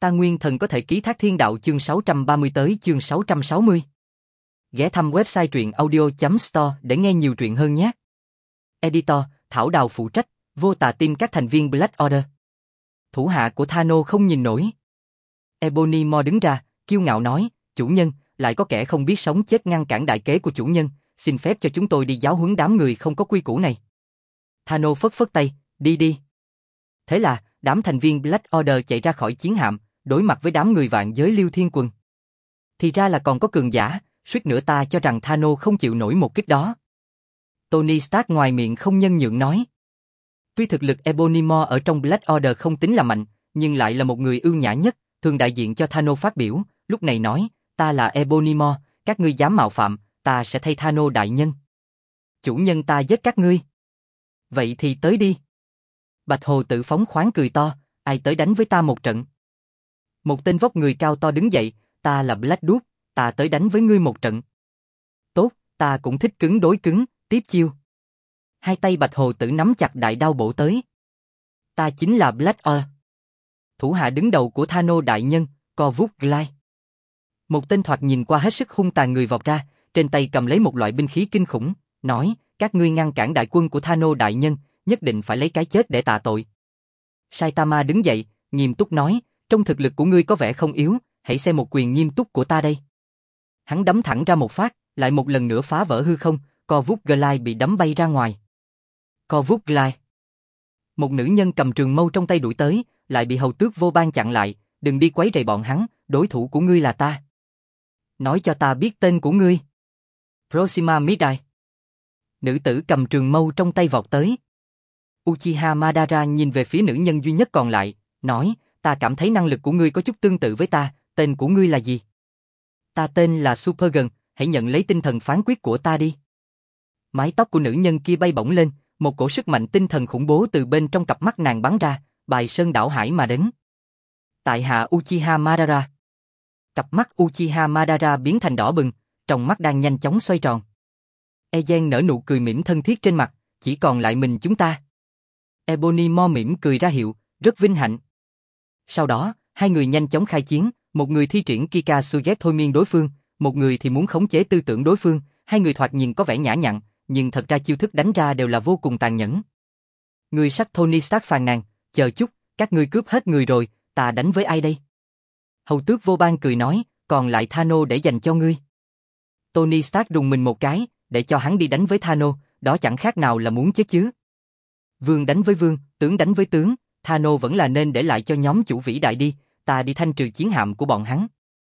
Ta Nguyên Thần có thể ký thác thiên đạo chương 630 tới chương 660. Ghé thăm website truyện audio.store để nghe nhiều truyện hơn nhé. Editor, Thảo Đào phụ trách, vô tà team các thành viên Black Order. Thủ hạ của Thanos không nhìn nổi. Ebony Maw đứng ra, kiêu ngạo nói, chủ nhân, lại có kẻ không biết sống chết ngăn cản đại kế của chủ nhân, xin phép cho chúng tôi đi giáo huấn đám người không có quy củ này. Thanos phất phất tay, đi đi. Thế là, đám thành viên Black Order chạy ra khỏi chiến hạm, đối mặt với đám người vạn giới Lưu Thiên Quân. Thì ra là còn có cường giả, suýt nữa ta cho rằng Thanos không chịu nổi một kích đó. Tony Stark ngoài miệng không nhân nhượng nói. Tuy thực lực Ebony Maw ở trong Black Order không tính là mạnh, nhưng lại là một người ưu nhã nhất, thường đại diện cho Thanos phát biểu, lúc này nói, ta là Ebony Maw, các ngươi dám mạo phạm, ta sẽ thay Thanos đại nhân. Chủ nhân ta giết các ngươi. Vậy thì tới đi. Bạch Hồ Tử phóng khoáng cười to, ai tới đánh với ta một trận. Một tên vóc người cao to đứng dậy, ta là Black Dude, ta tới đánh với ngươi một trận. Tốt, ta cũng thích cứng đối cứng, tiếp chiêu. Hai tay Bạch Hồ Tử nắm chặt đại đao bổ tới. Ta chính là Black Order. Thủ hạ đứng đầu của Thanos đại nhân, Corvus Glaive. Một tên thoạt nhìn qua hết sức hung tàn người vọt ra, trên tay cầm lấy một loại binh khí kinh khủng, nói, các ngươi ngăn cản đại quân của Thanos đại nhân, nhất định phải lấy cái chết để tạ tội. Saitama đứng dậy, nghiêm túc nói, trong thực lực của ngươi có vẻ không yếu, hãy xem một quyền nghiêm túc của ta đây. Hắn đấm thẳng ra một phát, lại một lần nữa phá vỡ hư không, Corvus Glaive bị đấm bay ra ngoài. Corvus Glaive. Một nữ nhân cầm trường mâu trong tay đuổi tới, lại bị hầu tước vô ban chặn lại, đừng đi quấy rầy bọn hắn, đối thủ của ngươi là ta. Nói cho ta biết tên của ngươi. Proxima Midnight. Nữ tử cầm trường mâu trong tay vọt tới. Uchiha Madara nhìn về phía nữ nhân duy nhất còn lại, nói, ta cảm thấy năng lực của ngươi có chút tương tự với ta, tên của ngươi là gì? Ta tên là Supergun, hãy nhận lấy tinh thần phán quyết của ta đi. Mái tóc của nữ nhân kia bay bổng lên, một cổ sức mạnh tinh thần khủng bố từ bên trong cặp mắt nàng bắn ra, bài sơn đảo hải mà đến. Tại hạ Uchiha Madara. Cặp mắt Uchiha Madara biến thành đỏ bừng, trong mắt đang nhanh chóng xoay tròn. Ezen nở nụ cười mỉm thân thiết trên mặt, chỉ còn lại mình chúng ta. Ebony Maw mỉm cười ra hiệu, rất vinh hạnh. Sau đó, hai người nhanh chóng khai chiến, một người thi triển Kikasuget thôi miên đối phương, một người thì muốn khống chế tư tưởng đối phương, hai người thoạt nhìn có vẻ nhã nhặn, nhưng thật ra chiêu thức đánh ra đều là vô cùng tàn nhẫn. Người sắc Tony Stark phàn nàn, chờ chút, các ngươi cướp hết người rồi, ta đánh với ai đây? Hầu tước vô ban cười nói, còn lại Thanos để dành cho ngươi. Tony Stark rùng mình một cái, để cho hắn đi đánh với Thanos, đó chẳng khác nào là muốn chết chứ. Vương đánh với vương, tướng đánh với tướng, Thanos vẫn là nên để lại cho nhóm chủ vĩ đại đi, ta đi thanh trừ chiến hạm của bọn hắn.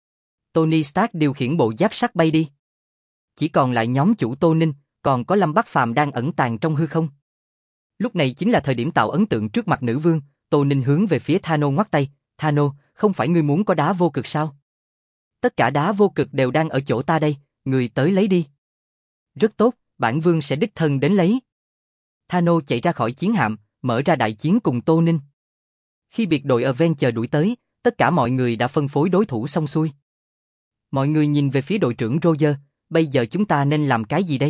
Tony Stark điều khiển bộ giáp sắt bay đi. Chỉ còn lại nhóm chủ Tô Ninh, còn có Lâm Bắc Phàm đang ẩn tàng trong hư không. Lúc này chính là thời điểm tạo ấn tượng trước mặt nữ vương, Tô Ninh hướng về phía Thanos ngoắc tay, Thanos, không phải ngươi muốn có đá vô cực sao? Tất cả đá vô cực đều đang ở chỗ ta đây, ngươi tới lấy đi. Rất tốt, bản vương sẽ đích thân đến lấy. Thanos chạy ra khỏi chiến hạm, mở ra đại chiến cùng Tô Ninh. Khi biệt đội Avenger đuổi tới, tất cả mọi người đã phân phối đối thủ xong xuôi. Mọi người nhìn về phía đội trưởng Roger, bây giờ chúng ta nên làm cái gì đây?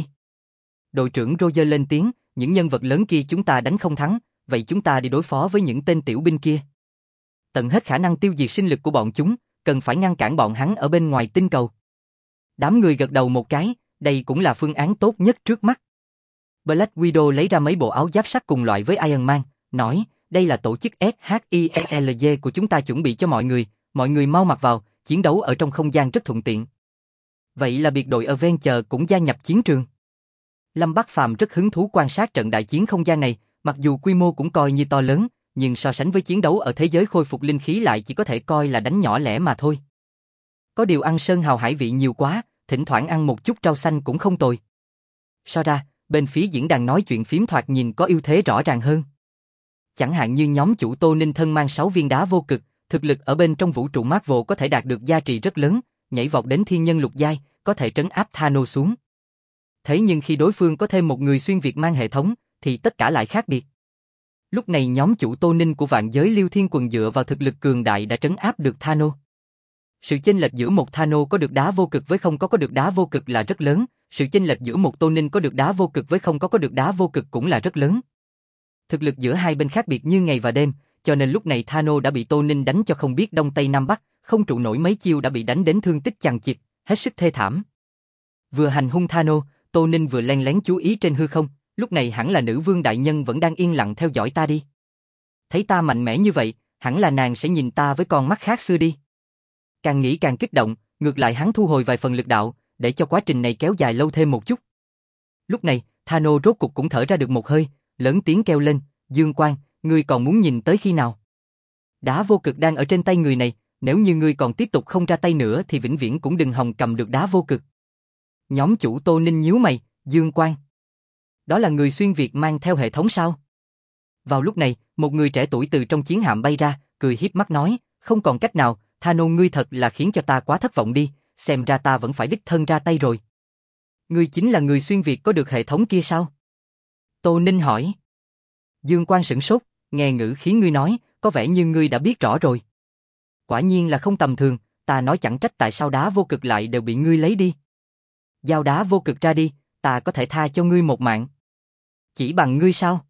Đội trưởng Roger lên tiếng, những nhân vật lớn kia chúng ta đánh không thắng, vậy chúng ta đi đối phó với những tên tiểu binh kia. Tận hết khả năng tiêu diệt sinh lực của bọn chúng, cần phải ngăn cản bọn hắn ở bên ngoài tinh cầu. Đám người gật đầu một cái, đây cũng là phương án tốt nhất trước mắt. Black Widow lấy ra mấy bộ áo giáp sắt cùng loại với Iron Man, nói, đây là tổ chức SHIELD của chúng ta chuẩn bị cho mọi người mau mặc vào, chiến đấu ở trong không gian rất thuận tiện. Vậy là biệt đội Avenger cũng gia nhập chiến trường. Lâm Bắc Phàm rất hứng thú quan sát trận đại chiến không gian này, mặc dù quy mô cũng coi như to lớn, nhưng so sánh với chiến đấu ở thế giới khôi phục linh khí lại chỉ có thể coi là đánh nhỏ lẻ mà thôi. Có điều ăn sơn hào hải vị nhiều quá, thỉnh thoảng ăn một chút rau xanh cũng không tồi. So ra, bên phía diễn đàn nói chuyện phím thoạt nhìn có ưu thế rõ ràng hơn. Chẳng hạn như nhóm chủ Tô Ninh thân mang 6 viên đá vô cực, thực lực ở bên trong vũ trụ Marvel có thể đạt được giá trị rất lớn, nhảy vọt đến thiên nhân lục giai, có thể trấn áp Thanos xuống. Thế nhưng khi đối phương có thêm một người xuyên việt mang hệ thống, thì tất cả lại khác biệt. Lúc này nhóm chủ Tô Ninh của vạn giới Lưu Thiên Quần dựa vào thực lực cường đại đã trấn áp được Thanos. Sự chênh lệch giữa một Thanos có được đá vô cực với không có được đá vô cực là rất lớn, sự chênh lệch giữa một Tô Ninh có được đá vô cực với không có được đá vô cực cũng là rất lớn. Thực lực giữa hai bên khác biệt như ngày và đêm, cho nên lúc này Thano đã bị Tô Ninh đánh cho không biết đông tây nam bắc, không trụ nổi mấy chiêu đã bị đánh đến thương tích chằng chịt, hết sức thê thảm. Vừa hành hung Thano, Tô Ninh vừa len lén chú ý trên hư không, lúc này hẳn là nữ vương đại nhân vẫn đang yên lặng theo dõi ta đi. Thấy ta mạnh mẽ như vậy, hẳn là nàng sẽ nhìn ta với con mắt khác xưa đi. Càng nghĩ càng kích động, ngược lại hắn thu hồi vài phần lực đạo, để cho quá trình này kéo dài lâu thêm một chút. Lúc này, Thano rốt cục cũng thở ra được một hơi, lớn tiếng kêu lên, Dương Quang, ngươi còn muốn nhìn tới khi nào? Đá vô cực đang ở trên tay người này, nếu như ngươi còn tiếp tục không ra tay nữa thì vĩnh viễn cũng đừng hòng cầm được đá vô cực. Nhóm chủ Tô Ninh nhíu mày, Dương Quang. Đó là người xuyên Việt mang theo hệ thống sao? Vào lúc này, một người trẻ tuổi từ trong chiến hạm bay ra, cười hiếp mắt nói, không còn cách nào, Thano ngươi thật là khiến cho ta quá thất vọng đi, xem ra ta vẫn phải đích thân ra tay rồi. Ngươi chính là người xuyên Việt có được hệ thống kia sao? Tô Ninh hỏi. Dương Quang sửng sốt, nghe ngữ khí ngươi nói, có vẻ như ngươi đã biết rõ rồi. Quả nhiên là không tầm thường, ta nói chẳng trách tại sao đá vô cực lại đều bị ngươi lấy đi. Giao đá vô cực ra đi, ta có thể tha cho ngươi một mạng. Chỉ bằng ngươi sao?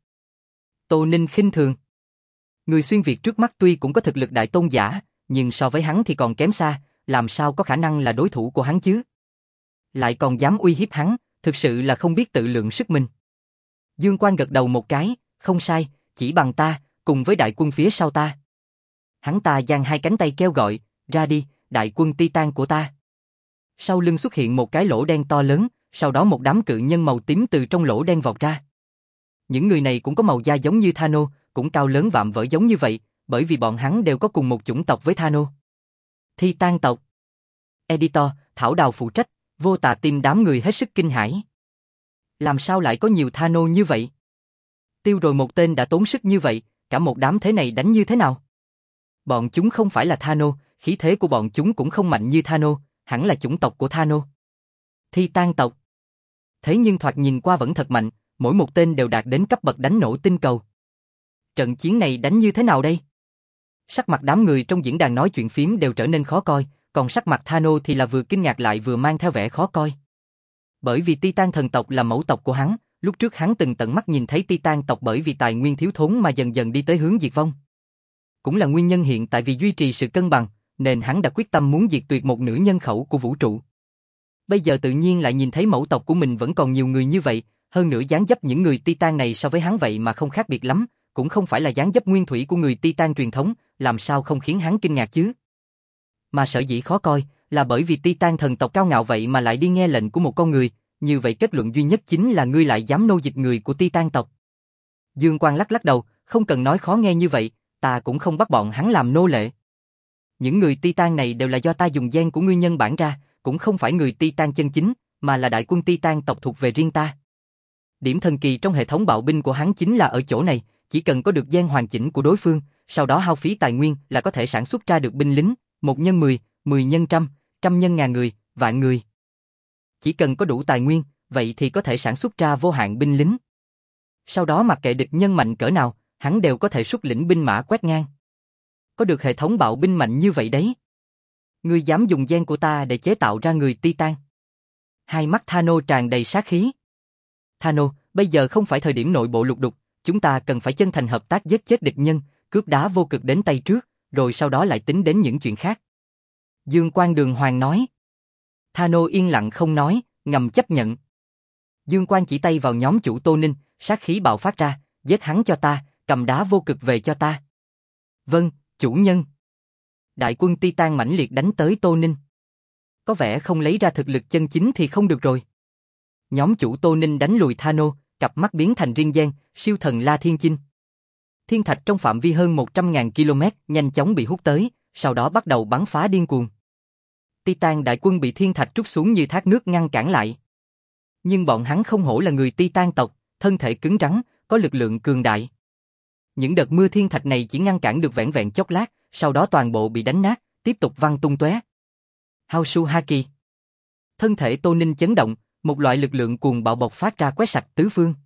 Tô Ninh khinh thường. Người xuyên Việt trước mắt tuy cũng có thực lực đại tôn giả, nhưng so với hắn thì còn kém xa, làm sao có khả năng là đối thủ của hắn chứ? Lại còn dám uy hiếp hắn, thực sự là không biết tự lượng sức mình. Dương Quang gật đầu một cái, không sai, chỉ bằng ta, cùng với đại quân phía sau ta. Hắn ta giang hai cánh tay kêu gọi, ra đi, đại quân Titan của ta. Sau lưng xuất hiện một cái lỗ đen to lớn, sau đó một đám cự nhân màu tím từ trong lỗ đen vọt ra. Những người này cũng có màu da giống như Thano, cũng cao lớn vạm vỡ giống như vậy, bởi vì bọn hắn đều có cùng một chủng tộc với Thano. Titan tộc. Editor, Thảo Đào phụ trách, Vô Tà Tim đám người hết sức kinh hãi. Làm sao lại có nhiều Thano như vậy? Tiêu rồi một tên đã tốn sức như vậy, cả một đám thế này đánh như thế nào? Bọn chúng không phải là Thano, khí thế của bọn chúng cũng không mạnh như Thano, hẳn là chủng tộc của Thano. Titan tộc. Thế nhưng thoạt nhìn qua vẫn thật mạnh, mỗi một tên đều đạt đến cấp bậc đánh nổ tinh cầu. Trận chiến này đánh như thế nào đây? Sắc mặt đám người trong diễn đàn nói chuyện phím đều trở nên khó coi, còn sắc mặt Thano thì là vừa kinh ngạc lại vừa mang theo vẻ khó coi. Bởi vì Titan thần tộc là mẫu tộc của hắn, lúc trước hắn từng tận mắt nhìn thấy Titan tộc bởi vì tài nguyên thiếu thốn mà dần dần đi tới hướng diệt vong. Cũng là nguyên nhân hiện tại vì duy trì sự cân bằng, nên hắn đã quyết tâm muốn diệt tuyệt một nửa nhân khẩu của vũ trụ. Bây giờ tự nhiên lại nhìn thấy mẫu tộc của mình vẫn còn nhiều người như vậy, hơn nữa dáng dấp những người Titan này so với hắn vậy mà không khác biệt lắm, cũng không phải là dáng dấp nguyên thủy của người Titan truyền thống, làm sao không khiến hắn kinh ngạc chứ? Mà sở dĩ khó coi là bởi vì Titan thần tộc cao ngạo vậy mà lại đi nghe lệnh của một con người, như vậy kết luận duy nhất chính là ngươi lại dám nô dịch người của Titan tộc. Dương Quang lắc lắc đầu, không cần nói khó nghe như vậy, ta cũng không bắt bọn hắn làm nô lệ. Những người Titan này đều là do ta dùng gen của ngươi nhân bản ra, cũng không phải người Titan chân chính, mà là đại quân Titan tộc thuộc về riêng ta. Điểm thần kỳ trong hệ thống bạo binh của hắn chính là ở chỗ này, chỉ cần có được gen hoàn chỉnh của đối phương, sau đó hao phí tài nguyên là có thể sản xuất ra được binh lính, 1 nhân 10, 10 nhân trăm, trăm nhân ngàn người, vạn người. Chỉ cần có đủ tài nguyên, vậy thì có thể sản xuất ra vô hạn binh lính. Sau đó mặc kệ địch nhân mạnh cỡ nào, hắn đều có thể xuất lĩnh binh mã quét ngang. Có được hệ thống bạo binh mạnh như vậy đấy. Ngươi dám dùng gen của ta để chế tạo ra người Titan? Hai mắt Thano tràn đầy sát khí. Thano, bây giờ không phải thời điểm nội bộ lục đục, chúng ta cần phải chân thành hợp tác giết chết địch nhân, cướp đá vô cực đến tay trước, rồi sau đó lại tính đến những chuyện khác. Dương Quang đường hoàng nói. Thano yên lặng không nói, ngầm chấp nhận. Dương Quang chỉ tay vào nhóm chủ Tô Ninh, sát khí bạo phát ra, giết hắn cho ta, cầm đá vô cực về cho ta. Vâng, chủ nhân. Đại quân Titan mãnh liệt đánh tới Tô Ninh. Có vẻ không lấy ra thực lực chân chính thì không được rồi. Nhóm chủ Tô Ninh đánh lùi Thano, cặp mắt biến thành riêng gen, siêu thần La Thiên Chinh. Thiên thạch trong phạm vi hơn 100.000 km nhanh chóng bị hút tới, sau đó bắt đầu bắn phá điên cuồng. Titan đại quân bị thiên thạch trút xuống như thác nước ngăn cản lại. Nhưng bọn hắn không hổ là người Titan tộc, thân thể cứng rắn, có lực lượng cường đại. Những đợt mưa thiên thạch này chỉ ngăn cản được vẻn vẹn chốc lát, sau đó toàn bộ bị đánh nát, tiếp tục văng tung tóe. Haosu Haki. Thân thể Tô Ninh chấn động, một loại lực lượng cuồng bạo bộc phát ra quét sạch tứ phương.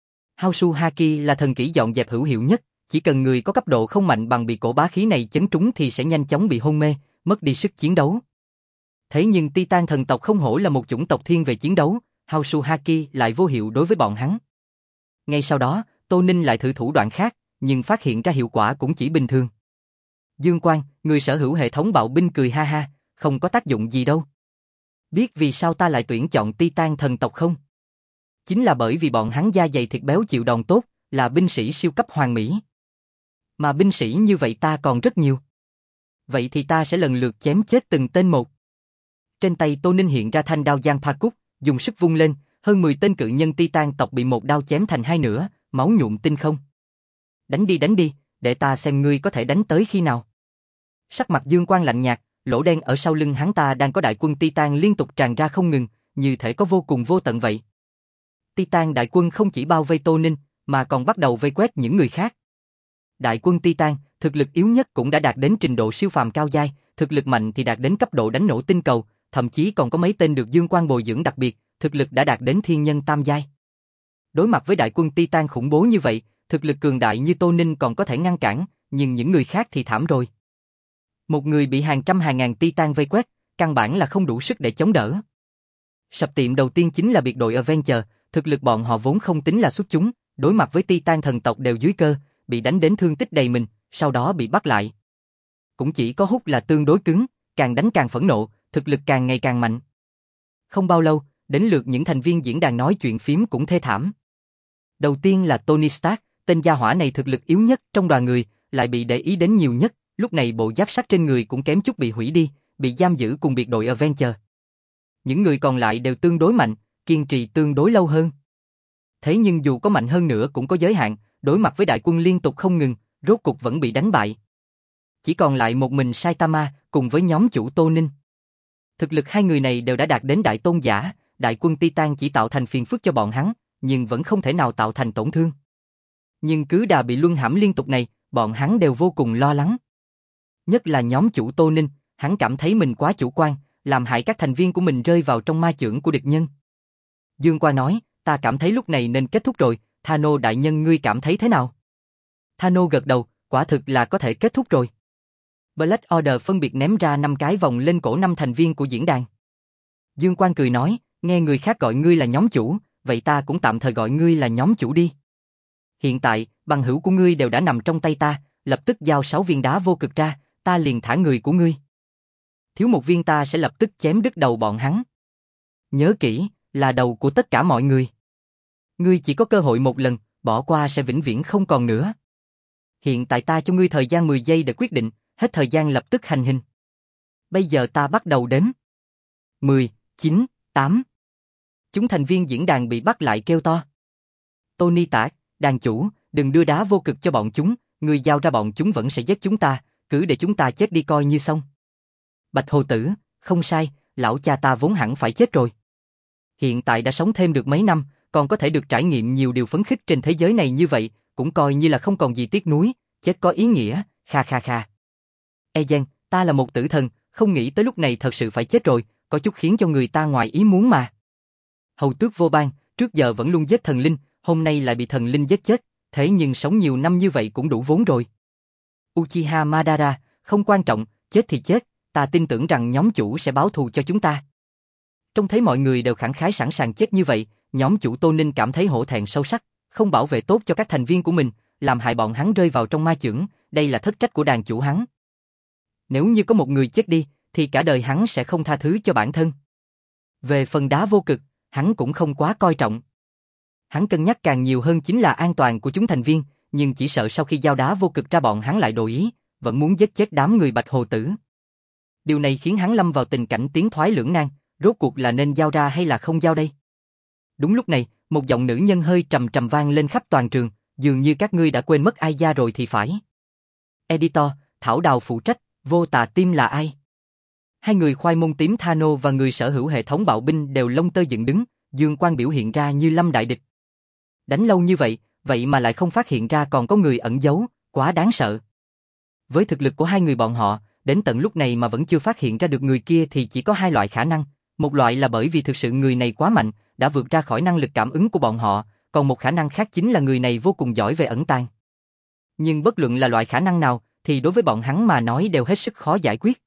Haosu Haki là thần kỹ dọn dẹp hữu hiệu nhất, chỉ cần người có cấp độ không mạnh bằng bị cổ bá khí này chấn trúng thì sẽ nhanh chóng bị hôn mê, mất đi sức chiến đấu. Thế nhưng Titan thần tộc không hổ là một chủng tộc thiên về chiến đấu, Haosu Haki lại vô hiệu đối với bọn hắn. Ngay sau đó, Tô Ninh lại thử thủ đoạn khác, nhưng phát hiện ra hiệu quả cũng chỉ bình thường. Dương Quang, người sở hữu hệ thống bạo binh cười ha ha, không có tác dụng gì đâu. Biết vì sao ta lại tuyển chọn Titan thần tộc không? Chính là bởi vì bọn hắn da dày thịt béo chịu đòn tốt, là binh sĩ siêu cấp hoàn mỹ. Mà binh sĩ như vậy ta còn rất nhiều. Vậy thì ta sẽ lần lượt chém chết từng tên một. Trên tay Tô Ninh hiện ra thanh đao Giang Pa Cúc, dùng sức vung lên, hơn 10 tên cự nhân Titan tộc bị một đao chém thành hai nửa, máu nhuộm tinh không. Đánh đi, để ta xem ngươi có thể đánh tới khi nào. Sắc mặt Dương Quang lạnh nhạt, lỗ đen ở sau lưng hắn ta đang có đại quân Titan liên tục tràn ra không ngừng, như thể có vô cùng vô tận vậy. Titan đại quân không chỉ bao vây Tô Ninh, mà còn bắt đầu vây quét những người khác. Đại quân Titan, thực lực yếu nhất cũng đã đạt đến trình độ siêu phàm cao giai, thực lực mạnh thì đạt đến cấp độ đánh nổ tinh cầu, thậm chí còn có mấy tên được Dương Quang bồi dưỡng đặc biệt, thực lực đã đạt đến thiên nhân tam giai. Đối mặt với đại quân Titan khủng bố như vậy, thực lực cường đại như Tô Ninh còn có thể ngăn cản, nhưng những người khác thì thảm rồi. Một người bị hàng trăm hàng ngàn Titan vây quét, căn bản là không đủ sức để chống đỡ. Sập tiệm đầu tiên chính là biệt đội Avenger, thực lực bọn họ vốn không tính là xuất chúng, đối mặt với Titan thần tộc đều dưới cơ, bị đánh đến thương tích đầy mình, sau đó bị bắt lại. Cũng chỉ có Hút là tương đối cứng, càng đánh càng phẫn nộ, thực lực càng ngày càng mạnh. Không bao lâu, đến lượt những thành viên diễn đàn nói chuyện phím cũng thê thảm. Đầu tiên là Tony Stark, tên gia hỏa này thực lực yếu nhất trong đoàn người, lại bị để ý đến nhiều nhất, lúc này bộ giáp sắt trên người cũng kém chút bị hủy đi, bị giam giữ cùng biệt đội Avenger. Những người còn lại đều tương đối mạnh, kiên trì tương đối lâu hơn. Thế nhưng dù có mạnh hơn nữa cũng có giới hạn, đối mặt với đại quân liên tục không ngừng, rốt cục vẫn bị đánh bại. Chỉ còn lại một mình Saitama cùng với nhóm chủ Tô Ninh. Thực lực hai người này đều đã đạt đến đại tôn giả, đại quân Titan chỉ tạo thành phiền phức cho bọn hắn, nhưng vẫn không thể nào tạo thành tổn thương. Nhưng cứ đà bị luân hãm liên tục này, bọn hắn đều vô cùng lo lắng. Nhất là nhóm chủ Tô Ninh, hắn cảm thấy mình quá chủ quan, làm hại các thành viên của mình rơi vào trong ma chưởng của địch nhân. Dương Qua nói, ta cảm thấy lúc này nên kết thúc rồi, Thano đại nhân ngươi cảm thấy thế nào? Thano gật đầu, quả thực là có thể kết thúc rồi. Black Order phân biệt ném ra 5 cái vòng lên cổ 5 thành viên của diễn đàn. Dương Quang cười nói, nghe người khác gọi ngươi là nhóm chủ, vậy ta cũng tạm thời gọi ngươi là nhóm chủ đi. Hiện tại, bằng hữu của ngươi đều đã nằm trong tay ta, lập tức giao 6 viên đá vô cực ra, ta liền thả người của ngươi. Thiếu một viên ta sẽ lập tức chém đứt đầu bọn hắn. Nhớ kỹ, là đầu của tất cả mọi người. Ngươi chỉ có cơ hội một lần, bỏ qua sẽ vĩnh viễn không còn nữa. Hiện tại ta cho ngươi thời gian 10 giây để quyết định, hết thời gian lập tức hành hình. Bây giờ ta bắt đầu đếm. 10, 9, 8. Chúng thành viên diễn đàn bị bắt lại kêu to. Tony Stark, đàn chủ, đừng đưa đá vô cực cho bọn chúng, ngươi giao ra bọn chúng vẫn sẽ giết chúng ta, cứ để chúng ta chết đi coi như xong. Bạch Hồ Tử, không sai, lão cha ta vốn hẳn phải chết rồi. Hiện tại đã sống thêm được mấy năm, còn có thể được trải nghiệm nhiều điều phấn khích trên thế giới này như vậy, cũng coi như là không còn gì tiếc nuối, chết có ý nghĩa, kha kha kha. Ezen, ta là một tử thần, không nghĩ tới lúc này thật sự phải chết rồi, có chút khiến cho người ta ngoài ý muốn mà. Hầu Tước Vô Bang, trước giờ vẫn luôn giết thần linh, hôm nay lại bị thần linh giết chết, thế nhưng sống nhiều năm như vậy cũng đủ vốn rồi. Uchiha Madara, không quan trọng, chết thì chết, ta tin tưởng rằng nhóm chủ sẽ báo thù cho chúng ta. Trông thấy mọi người đều khẳng khái sẵn sàng chết như vậy, nhóm chủ Tô Ninh cảm thấy hổ thẹn sâu sắc, không bảo vệ tốt cho các thành viên của mình, làm hại bọn hắn rơi vào trong ma chưởng, đây là thất trách của đàn chủ hắn. Nếu như có một người chết đi, thì cả đời hắn sẽ không tha thứ cho bản thân. Về phần đá vô cực, hắn cũng không quá coi trọng. Hắn cân nhắc càng nhiều hơn chính là an toàn của chúng thành viên, nhưng chỉ sợ sau khi giao đá vô cực ra bọn hắn lại đổi ý, vẫn muốn giết chết đám người Bạch Hồ Tử. Điều này khiến hắn lâm vào tình cảnh tiến thoái lưỡng nan, rốt cuộc là nên giao ra hay là không giao đây? Đúng lúc này, một giọng nữ nhân hơi trầm trầm vang lên khắp toàn trường, dường như các ngươi đã quên mất ai gia rồi thì phải. Editor, Thảo Đào phụ trách, Vô Tà Team là ai? Hai người khoai môn tím Thano và người sở hữu hệ thống bạo binh đều lông tơ dựng đứng, Dương Quang biểu hiện ra như lâm đại địch. Đánh lâu như vậy, vậy mà lại không phát hiện ra còn có người ẩn giấu, quá đáng sợ. Với thực lực của hai người bọn họ, đến tận lúc này mà vẫn chưa phát hiện ra được người kia thì chỉ có hai loại khả năng. Một loại là bởi vì thực sự người này quá mạnh, đã vượt ra khỏi năng lực cảm ứng của bọn họ, còn một khả năng khác chính là người này vô cùng giỏi về ẩn tàng. Nhưng bất luận là loại khả năng nào, thì đối với bọn hắn mà nói đều hết sức khó giải quyết.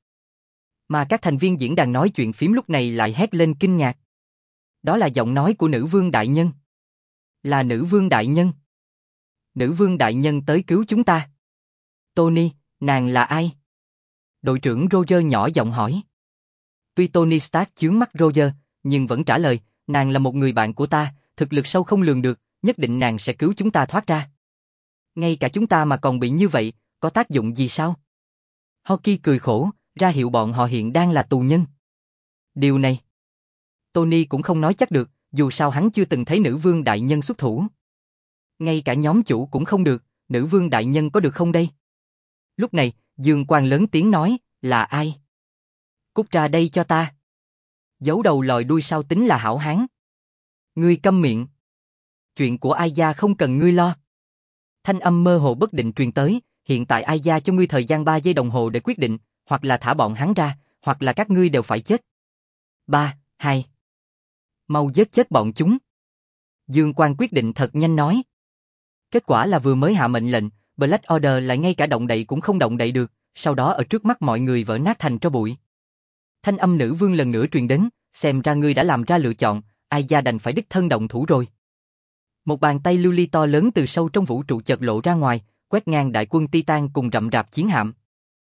Mà các thành viên diễn đàn nói chuyện phím lúc này lại hét lên kinh ngạc. Đó là giọng nói của nữ vương đại nhân. Là nữ vương đại nhân. Nữ vương đại nhân tới cứu chúng ta. Tony, nàng là ai? Đội trưởng Roger nhỏ giọng hỏi. Tuy Tony Stark chướng mắt Roger, nhưng vẫn trả lời, nàng là một người bạn của ta, thực lực sâu không lường được, nhất định nàng sẽ cứu chúng ta thoát ra. Ngay cả chúng ta mà còn bị như vậy, có tác dụng gì sao? Hockey cười khổ, ra hiệu bọn họ hiện đang là tù nhân. Điều này, Tony cũng không nói chắc được, dù sao hắn chưa từng thấy nữ vương đại nhân xuất thủ. Ngay cả nhóm chủ cũng không được, nữ vương đại nhân có được không đây? Lúc này, Dương Quang lớn tiếng nói, là ai? Cút ra đây cho ta. Giấu đầu lòi đuôi sau tính là hảo hán. Ngươi câm miệng. Chuyện của Ai Gia không cần ngươi lo. Thanh âm mơ hồ bất định truyền tới, hiện tại Ai Gia cho ngươi thời gian 3 giây đồng hồ để quyết định, hoặc là thả bọn hắn ra, hoặc là các ngươi đều phải chết. 3, 2. Mau giết chết bọn chúng. Dương Quang quyết định thật nhanh nói. Kết quả là vừa mới hạ mệnh lệnh, Black Order lại ngay cả động đậy cũng không động đậy được, sau đó ở trước mắt mọi người vỡ nát thành tro bụi. Thanh âm nữ vương lần nữa truyền đến, xem ra ngươi đã làm ra lựa chọn, Ai Gia đành phải đích thân động thủ rồi. Một bàn tay lưu ly to lớn từ sâu trong vũ trụ chợt lộ ra ngoài, quét ngang đại quân Titan cùng rậm rạp chiến hạm.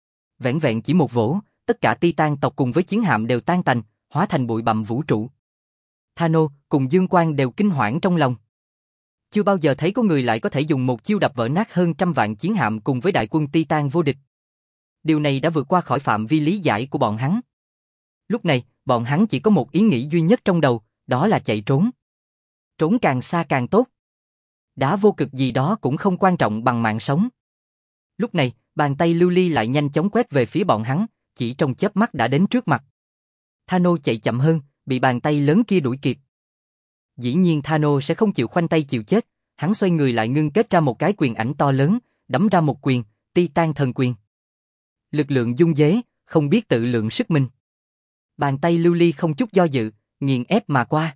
Vẻn vẹn chỉ một vỗ, tất cả Titan tộc cùng với chiến hạm đều tan tành, hóa thành bụi bặm vũ trụ. Thanos cùng Dương Quang đều kinh hoảng trong lòng. Chưa bao giờ thấy có người lại có thể dùng một chiêu đập vỡ nát hơn 100 vạn chiến hạm cùng với đại quân Titan vô địch. Điều này đã vượt qua khỏi phạm vi lý giải của bọn hắn. Lúc này, bọn hắn chỉ có một ý nghĩ duy nhất trong đầu, đó là chạy trốn. Trốn càng xa càng tốt. Đá vô cực gì đó cũng không quan trọng bằng mạng sống. Lúc này, bàn tay lưu ly lại nhanh chóng quét về phía bọn hắn, chỉ trong chớp mắt đã đến trước mặt. Thanos chạy chậm hơn, bị bàn tay lớn kia đuổi kịp. Dĩ nhiên Thanos sẽ không chịu khoanh tay chịu chết, hắn xoay người lại ngưng kết ra một cái quyền ảnh to lớn, đấm ra một quyền, Titan thần quyền. Lực lượng dung dế, không biết tự lượng sức mình. Bàn tay lưu ly không chút do dự, nghiền ép mà qua.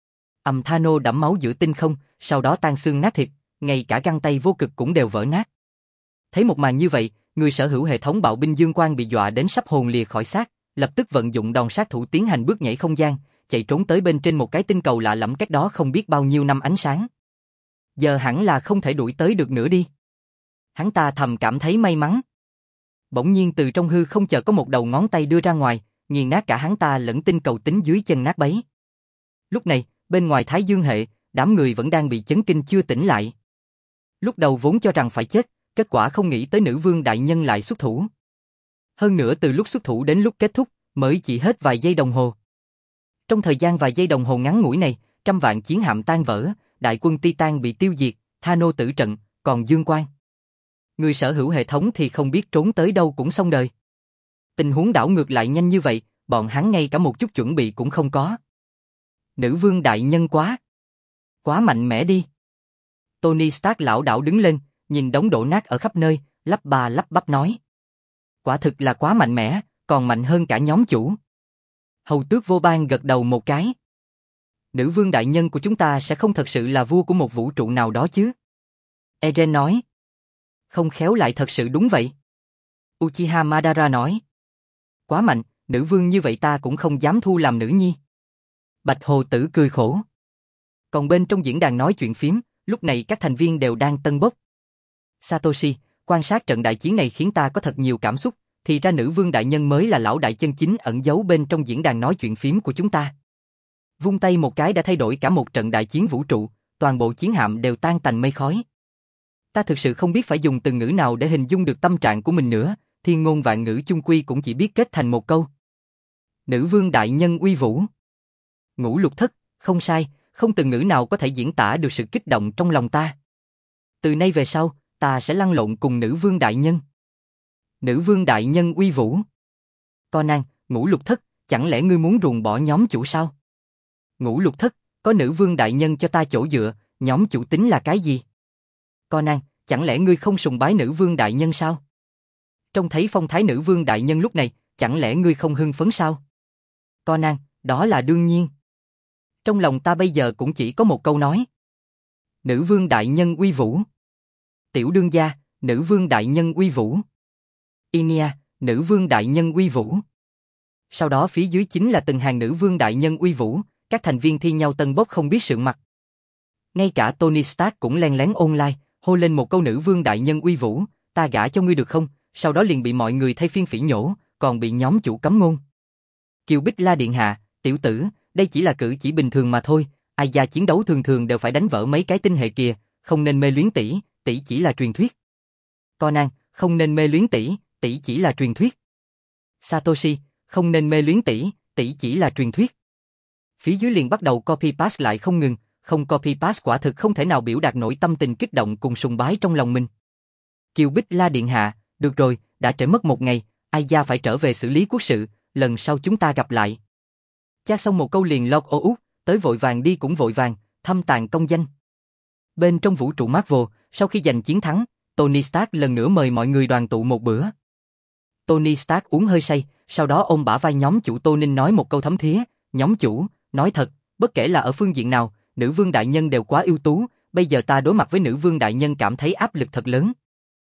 Thanos đẫm máu giữa tinh không, sau đó tan xương nát thịt, ngay cả găng tay vô cực cũng đều vỡ nát. Thấy một màn như vậy, người sở hữu hệ thống bạo binh Dương Quang bị dọa đến sắp hồn lìa khỏi xác, lập tức vận dụng đòn sát thủ tiến hành bước nhảy không gian, chạy trốn tới bên trên một cái tinh cầu lạ lẫm cách đó không biết bao nhiêu năm ánh sáng. Giờ hẳn là không thể đuổi tới được nữa đi. Hắn ta thầm cảm thấy may mắn. Bỗng nhiên từ trong hư không chợt có một đầu ngón tay đưa ra ngoài, nghiền nát cả hắn ta lẫn tinh cầu tính dưới chân nát bấy. Lúc này, bên ngoài Thái Dương hệ, đám người vẫn đang bị chấn kinh chưa tỉnh lại. Lúc đầu vốn cho rằng phải chết, kết quả không nghĩ tới nữ vương đại nhân lại xuất thủ. Hơn nữa từ lúc xuất thủ đến lúc kết thúc, mới chỉ hết vài giây đồng hồ. Trong thời gian vài giây đồng hồ ngắn ngủi này, 100 vạn chiến hạm tan vỡ, đại quân Titan bị tiêu diệt, Thanos tử trận, còn Dương Quang. Người sở hữu hệ thống thì không biết trốn tới đâu cũng xong đời. Tình huống đảo ngược lại nhanh như vậy, bọn hắn ngay cả một chút chuẩn bị cũng không có. Nữ vương đại nhân quá mạnh mẽ đi. Tony Stark lảo đảo đứng lên, nhìn đống đổ nát ở khắp nơi, lắp ba lắp bắp nói. Quả thực là quá mạnh mẽ, còn mạnh hơn cả nhóm chủ. Hầu tước vô ban gật đầu một cái. Nữ vương đại nhân của chúng ta sẽ không thật sự là vua của một vũ trụ nào đó chứ? Eren nói. Không khéo lại thật sự đúng vậy. Uchiha Madara nói. Quá mạnh, nữ vương như vậy ta cũng không dám thu làm nữ nhi. Bạch Hồ Tử cười khổ. Còn bên trong diễn đàn nói chuyện phím, lúc này các thành viên đều đang tân bốc. Satoshi, quan sát trận đại chiến này khiến ta có thật nhiều cảm xúc, thì ra nữ vương đại nhân mới là lão đại chân chính ẩn giấu bên trong diễn đàn nói chuyện phím của chúng ta. Vung tay một cái đã thay đổi cả một trận đại chiến vũ trụ, toàn bộ chiến hạm đều tan tành mây khói. Ta thực sự không biết phải dùng từ ngữ nào để hình dung được tâm trạng của mình nữa, thiên ngôn vạn ngữ chung quy cũng chỉ biết kết thành một câu. Nữ vương đại nhân uy vũ. Ngũ lục thất, không sai, không từ ngữ nào có thể diễn tả được sự kích động trong lòng ta. Từ nay về sau, ta sẽ lăn lộn cùng nữ vương đại nhân. Nữ vương đại nhân uy vũ. Conan, ngũ lục thất, chẳng lẽ ngươi muốn ruồng bỏ nhóm chủ sao? Ngũ lục thất, có nữ vương đại nhân cho ta chỗ dựa, nhóm chủ tính là cái gì? Conan, chẳng lẽ ngươi không sùng bái nữ vương đại nhân sao? Trông thấy phong thái nữ vương đại nhân lúc này, chẳng lẽ ngươi không hưng phấn sao? Conan, đó là đương nhiên. Trong lòng ta bây giờ cũng chỉ có một câu nói. Nữ vương đại nhân uy vũ. Tiểu đương gia, nữ vương đại nhân uy vũ. Inia, nữ vương đại nhân uy vũ. Sau đó phía dưới chính là từng hàng nữ vương đại nhân uy vũ, các thành viên thi nhau tân bốc không biết sượng mặt. Ngay cả Tony Stark cũng len lén online, hô lên một câu nữ vương đại nhân uy vũ, ta gả cho ngươi được không, sau đó liền bị mọi người thay phiên phỉ nhổ, còn bị nhóm chủ cấm ngôn. Kiều Bích La điện hạ, tiểu tử, đây chỉ là cử chỉ bình thường mà thôi, ai gia chiến đấu thường thường đều phải đánh vỡ mấy cái tinh hệ kìa, không nên mê luyến tỷ, tỷ chỉ là truyền thuyết. Conan, không nên mê luyến tỷ, tỷ chỉ là truyền thuyết. Satoshi, không nên mê luyến tỷ, tỷ chỉ là truyền thuyết. Phía dưới liền bắt đầu copy paste lại không ngừng, không copy paste quả thực không thể nào biểu đạt nổi tâm tình kích động cùng sùng bái trong lòng mình. Kiều Bích La điện hạ, được rồi, đã trễ mất một ngày, ai gia phải trở về xử lý quốc sự, lần sau chúng ta gặp lại. Cha xong một câu liền log ô út, tới vội vàng đi cũng vội vàng, thâm tàn công danh. Bên trong vũ trụ Marvel, sau khi giành chiến thắng, Tony Stark lần nữa mời mọi người đoàn tụ một bữa. Tony Stark uống hơi say, sau đó ôm bả vai nhóm chủ Tô Ninh nói một câu thấm thía, nhóm chủ, nói thật, bất kể là ở phương diện nào, nữ vương đại nhân đều quá ưu tú, bây giờ ta đối mặt với nữ vương đại nhân cảm thấy áp lực thật lớn.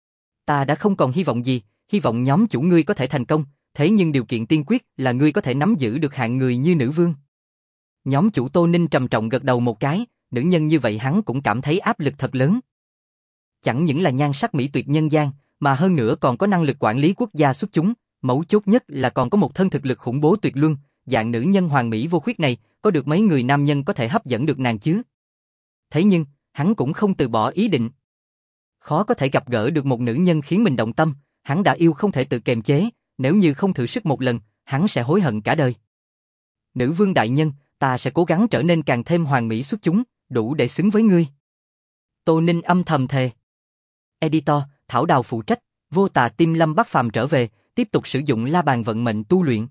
Ta đã không còn hy vọng gì, hy vọng nhóm chủ ngươi có thể thành công, thế nhưng điều kiện tiên quyết là ngươi có thể nắm giữ được hạng người như nữ vương. Nhóm chủ Tô Ninh trầm trọng gật đầu một cái, nữ nhân như vậy hắn cũng cảm thấy áp lực thật lớn. Chẳng những là nhan sắc mỹ tuyệt nhân gian, mà hơn nữa còn có năng lực quản lý quốc gia xuất chúng, mấu chốt nhất là còn có một thân thực lực khủng bố tuyệt luân, dạng nữ nhân hoàn mỹ vô khuyết này, có được mấy người nam nhân có thể hấp dẫn được nàng chứ. Thế nhưng, hắn cũng không từ bỏ ý định. Khó có thể gặp gỡ được một nữ nhân khiến mình động tâm, hắn đã yêu không thể tự kiềm chế, nếu như không thử sức một lần, hắn sẽ hối hận cả đời. Nữ vương đại nhân, ta sẽ cố gắng trở nên càng thêm hoàn mỹ xuất chúng, đủ để xứng với ngươi. Tô Ninh âm thầm thề. Editor, Thảo Đào phụ trách, Vô Tà Tim Lâm Bắc Phàm trở về, tiếp tục sử dụng la bàn vận mệnh tu luyện.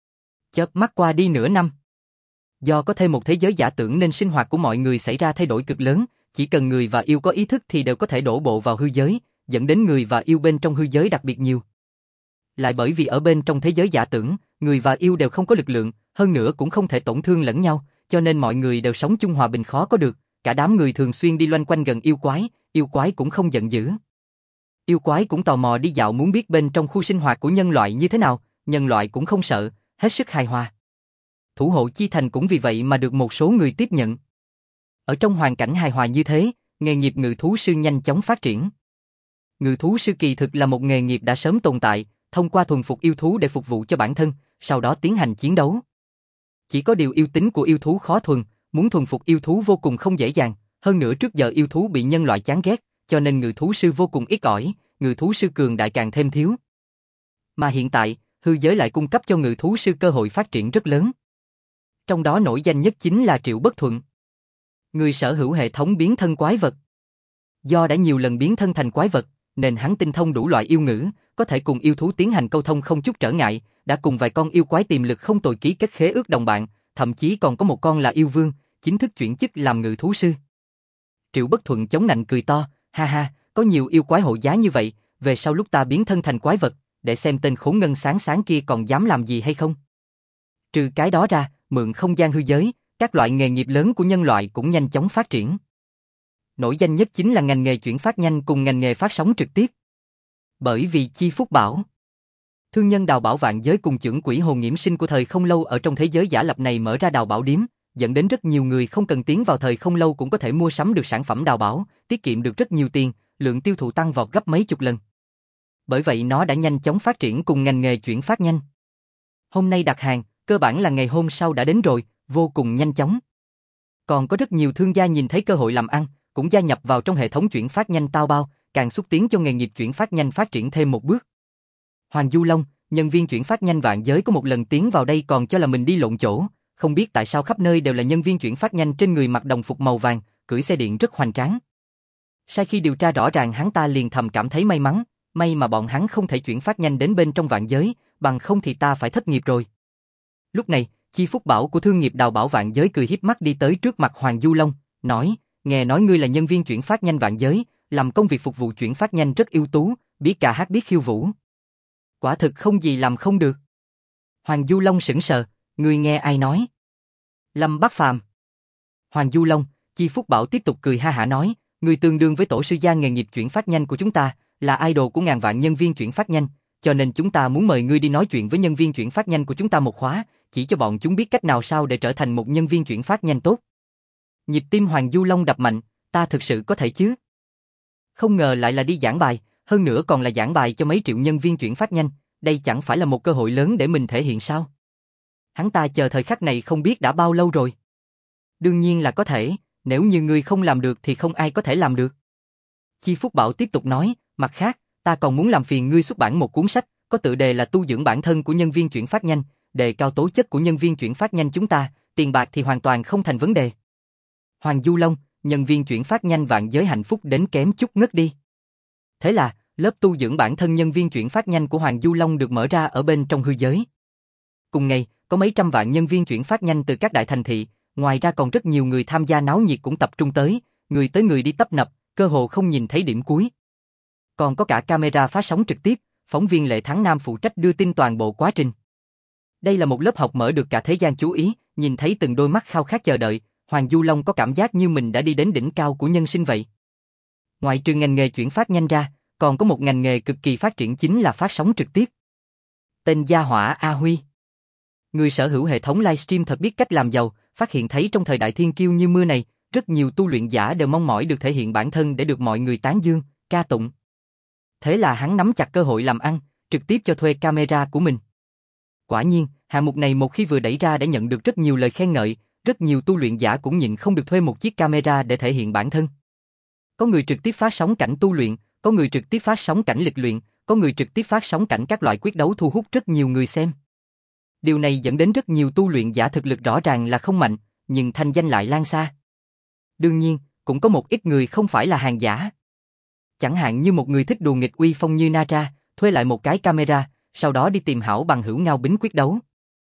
Chớp mắt qua đi nửa năm. Do có thêm một thế giới giả tưởng nên sinh hoạt của mọi người xảy ra thay đổi cực lớn, chỉ cần người và yêu có ý thức thì đều có thể đổ bộ vào hư giới, dẫn đến người và yêu bên trong hư giới đặc biệt nhiều. Lại bởi vì ở bên trong thế giới giả tưởng, người và yêu đều không có lực lượng, hơn nữa cũng không thể tổn thương lẫn nhau, cho nên mọi người đều sống chung hòa bình khó có được, cả đám người thường xuyên đi loanh quanh gần yêu quái cũng không giận dữ. Yêu quái cũng tò mò đi dạo muốn biết bên trong khu sinh hoạt của nhân loại như thế nào, nhân loại cũng không sợ, hết sức hài hòa. Thủ hộ chi thành cũng vì vậy mà được một số người tiếp nhận. Ở trong hoàn cảnh hài hòa như thế, nghề nghiệp ngự thú sư nhanh chóng phát triển. Ngự thú sư kỳ thực là một nghề nghiệp đã sớm tồn tại, thông qua thuần phục yêu thú để phục vụ cho bản thân, sau đó tiến hành chiến đấu. Chỉ có điều yêu tính của yêu thú khó thuần, muốn thuần phục yêu thú vô cùng không dễ dàng, hơn nữa trước giờ yêu thú bị nhân loại chán ghét, cho nên ngự thú sư vô cùng ít ỏi, ngự thú sư cường đại càng thêm thiếu. Mà hiện tại, hư giới lại cung cấp cho ngự thú sư cơ hội phát triển rất lớn. Trong đó nổi danh nhất chính là Triệu Bất Thuận. Người sở hữu hệ thống biến thân quái vật. Do đã nhiều lần biến thân thành quái vật, nên hắn tinh thông đủ loại yêu ngữ, có thể cùng yêu thú tiến hành câu thông không chút trở ngại, đã cùng vài con yêu quái tiềm lực không tồi ký kết khế ước đồng bạn, thậm chí còn có một con là yêu vương, chính thức chuyển chức làm ngự thú sư. Triệu Bất Thuận chống nạnh cười to, ha ha, có nhiều yêu quái hộ giá như vậy, về sau lúc ta biến thân thành quái vật, để xem tên khốn ngân sáng sáng kia còn dám làm gì hay không. Trừ cái đó ra, mượn không gian hư giới, các loại nghề nghiệp lớn của nhân loại cũng nhanh chóng phát triển. Nổi danh nhất chính là ngành nghề chuyển phát nhanh cùng ngành nghề phát sóng trực tiếp. Bởi vì Chi Phúc Bảo, thương nhân đào bảo vạn giới cùng chưởng quỹ hồn nghiễm sinh của thời không lâu ở trong thế giới giả lập này mở ra đào bảo điếm, dẫn đến rất nhiều người không cần tiến vào thời không lâu cũng có thể mua sắm được sản phẩm đào bảo, tiết kiệm được rất nhiều tiền, lượng tiêu thụ tăng vọt gấp mấy chục lần. Bởi vậy nó đã nhanh chóng phát triển cùng ngành nghề chuyển phát nhanh. Hôm nay đặt hàng, cơ bản là ngày hôm sau đã đến rồi, vô cùng nhanh chóng. Còn có rất nhiều thương gia nhìn thấy cơ hội làm ăn, cũng gia nhập vào trong hệ thống chuyển phát nhanh Taobao, càng xúc tiến cho nghề nghiệp chuyển phát nhanh phát triển thêm một bước. Hoàng Du Long, nhân viên chuyển phát nhanh vạn giới có một lần tiến vào đây còn cho là mình đi lộn chỗ, không biết tại sao khắp nơi đều là nhân viên chuyển phát nhanh trên người mặc đồng phục màu vàng, cưỡi xe điện rất hoành tráng. Sau khi điều tra rõ ràng hắn ta liền thầm cảm thấy may mắn, may mà bọn hắn không thể chuyển phát nhanh đến bên trong vạn giới, bằng không thì ta phải thất nghiệp rồi. Lúc này, Chi Phúc Bảo của thương nghiệp đào bảo vạn giới cười híp mắt đi tới trước mặt Hoàng Du Long, nói, nghe nói ngươi là nhân viên chuyển phát nhanh vạn giới, làm công việc phục vụ chuyển phát nhanh rất ưu tú, biết ca hát biết khiêu vũ. Quả thực không gì làm không được. Hoàng Du Long sững sờ, ngươi nghe ai nói? Lâm Bắc Phàm. Hoàng Du Long, Chi Phúc Bảo tiếp tục cười ha hả nói, ngươi tương đương với tổ sư gia nghề nghiệp chuyển phát nhanh của chúng ta, là idol của ngàn vạn nhân viên chuyển phát nhanh, cho nên chúng ta muốn mời ngươi đi nói chuyện với nhân viên chuyển phát nhanh của chúng ta một khóa, chỉ cho bọn chúng biết cách nào sao để trở thành một nhân viên chuyển phát nhanh tốt. Nhịp tim Hoàng Du Long đập mạnh, ta thực sự có thể chứ? Không ngờ lại là đi giảng bài, hơn nữa còn là giảng bài cho mấy triệu nhân viên chuyển phát nhanh, đây chẳng phải là một cơ hội lớn để mình thể hiện sao? Hắn ta chờ thời khắc này không biết đã bao lâu rồi. Đương nhiên là có thể, nếu như ngươi không làm được thì không ai có thể làm được. Chi Phúc Bảo tiếp tục nói, mặt khác, ta còn muốn làm phiền ngươi xuất bản một cuốn sách, có tựa đề là Tu dưỡng bản thân của nhân viên chuyển phát nhanh, đề cao tố chất của nhân viên chuyển phát nhanh chúng ta, tiền bạc thì hoàn toàn không thành vấn đề. Hoàng Du Long, nhân viên chuyển phát nhanh vạn giới hạnh phúc đến kém chút ngất đi. Thế là, lớp tu dưỡng bản thân nhân viên chuyển phát nhanh của Hoàng Du Long được mở ra ở bên trong hư giới. Cùng ngày, có mấy trăm vạn nhân viên chuyển phát nhanh từ các đại thành thị, ngoài ra còn rất nhiều người tham gia náo nhiệt cũng tập trung tới người đi tấp nập, cơ hồ không nhìn thấy điểm cuối. Còn có cả camera phát sóng trực tiếp, phóng viên Lệ Thắng Nam phụ trách đưa tin toàn bộ quá trình. Đây là một lớp học mở được cả thế gian chú ý, nhìn thấy từng đôi mắt khao khát chờ đợi, Hoàng Du Long có cảm giác như mình đã đi đến đỉnh cao của nhân sinh vậy. Ngoại trừ ngành nghề chuyển phát nhanh ra, còn có một ngành nghề cực kỳ phát triển chính là phát sóng trực tiếp. Tên gia hỏa A Huy. Người sở hữu hệ thống livestream thật biết cách làm giàu, phát hiện thấy trong thời đại thiên kiêu như mưa này, rất nhiều tu luyện giả đều mong mỏi được thể hiện bản thân để được mọi người tán dương, ca tụng. Thế là hắn nắm chặt cơ hội làm ăn, trực tiếp cho thuê camera của mình. Quả nhiên, hạng mục này một khi vừa đẩy ra đã nhận được rất nhiều lời khen ngợi, rất nhiều tu luyện giả cũng nhịn không được thuê một chiếc camera để thể hiện bản thân. Có người trực tiếp phát sóng cảnh tu luyện, có người trực tiếp phát sóng cảnh lịch luyện, có người trực tiếp phát sóng cảnh các loại quyết đấu thu hút rất nhiều người xem. Điều này dẫn đến rất nhiều tu luyện giả thực lực rõ ràng là không mạnh, nhưng thanh danh lại lan xa. Đương nhiên, cũng có một ít người không phải là hàng giả. Chẳng hạn như một người thích đùa nghịch uy phong như Natra, thuê lại một cái camera, sau đó đi tìm hảo bằng hữu Ngao Bính quyết đấu.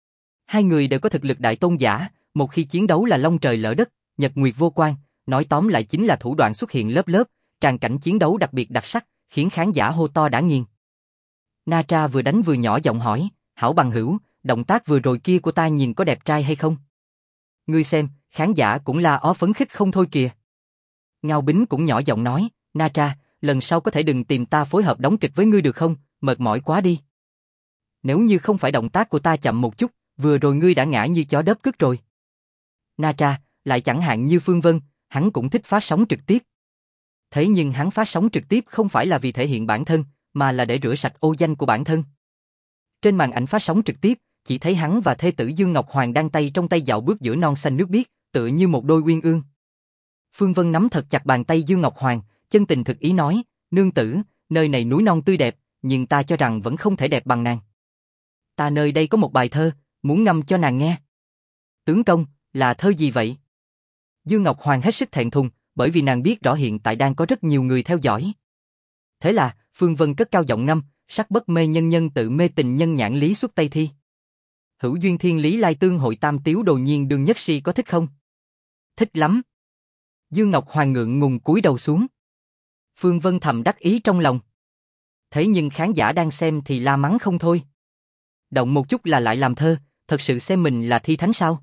Hai người đều có thực lực đại tôn giả, một khi chiến đấu là long trời lỡ đất, nhật nguyệt vô quan, nói tóm lại chính là thủ đoạn xuất hiện lớp lớp, tràng cảnh chiến đấu đặc biệt đặc sắc, khiến khán giả hô to đã nghiền. Natra vừa đánh vừa nhỏ giọng hỏi, hảo bằng hữu, động tác vừa rồi kia của ta nhìn có đẹp trai hay không? Ngươi xem, khán giả cũng la ó phấn khích không thôi kìa. Ngao Bính cũng nhỏ giọng nói, Natra, lần sau có thể đừng tìm ta phối hợp đóng kịch với ngươi được không, mệt mỏi quá đi. Nếu như không phải động tác của ta chậm một chút, vừa rồi ngươi đã ngã như chó đớp cứt rồi. Natra, lại chẳng hạn như Phương Vân, hắn cũng thích phát sóng trực tiếp. Thế nhưng hắn phát sóng trực tiếp không phải là vì thể hiện bản thân, mà là để rửa sạch ô danh của bản thân. Trên màn ảnh phát sóng trực tiếp, chỉ thấy hắn và thê tử Dương Ngọc Hoàng đang tay trong tay dạo bước giữa non xanh nước biếc, tựa như một đôi uyên ương. Phương Vân nắm thật chặt bàn tay Dương Ngọc Hoàng, chân tình thực ý nói, nương tử, nơi này núi non tươi đẹp, nhưng ta cho rằng vẫn không thể đẹp bằng nàng. Ta nơi đây có một bài thơ, muốn ngâm cho nàng nghe. Tướng công, là thơ gì vậy? Dương Ngọc Hoàng hết sức thẹn thùng, bởi vì nàng biết rõ hiện tại đang có rất nhiều người theo dõi. Thế là, Phương Vân cất cao giọng ngâm, sắc bất mê nhân nhân tự mê tình nhân nhãn lý xuất tây thi. Hữu duyên thiên lý lai tương hội tam tiếu đồ nhiên đương nhất si có thích không? Thích lắm. Dương Ngọc Hoàng ngượng ngùng cúi đầu xuống. Phương Vân thầm đắc ý trong lòng. Thế nhưng khán giả đang xem thì la mắng không thôi. Động một chút là lại làm thơ, thật sự xem mình là thi thánh sao?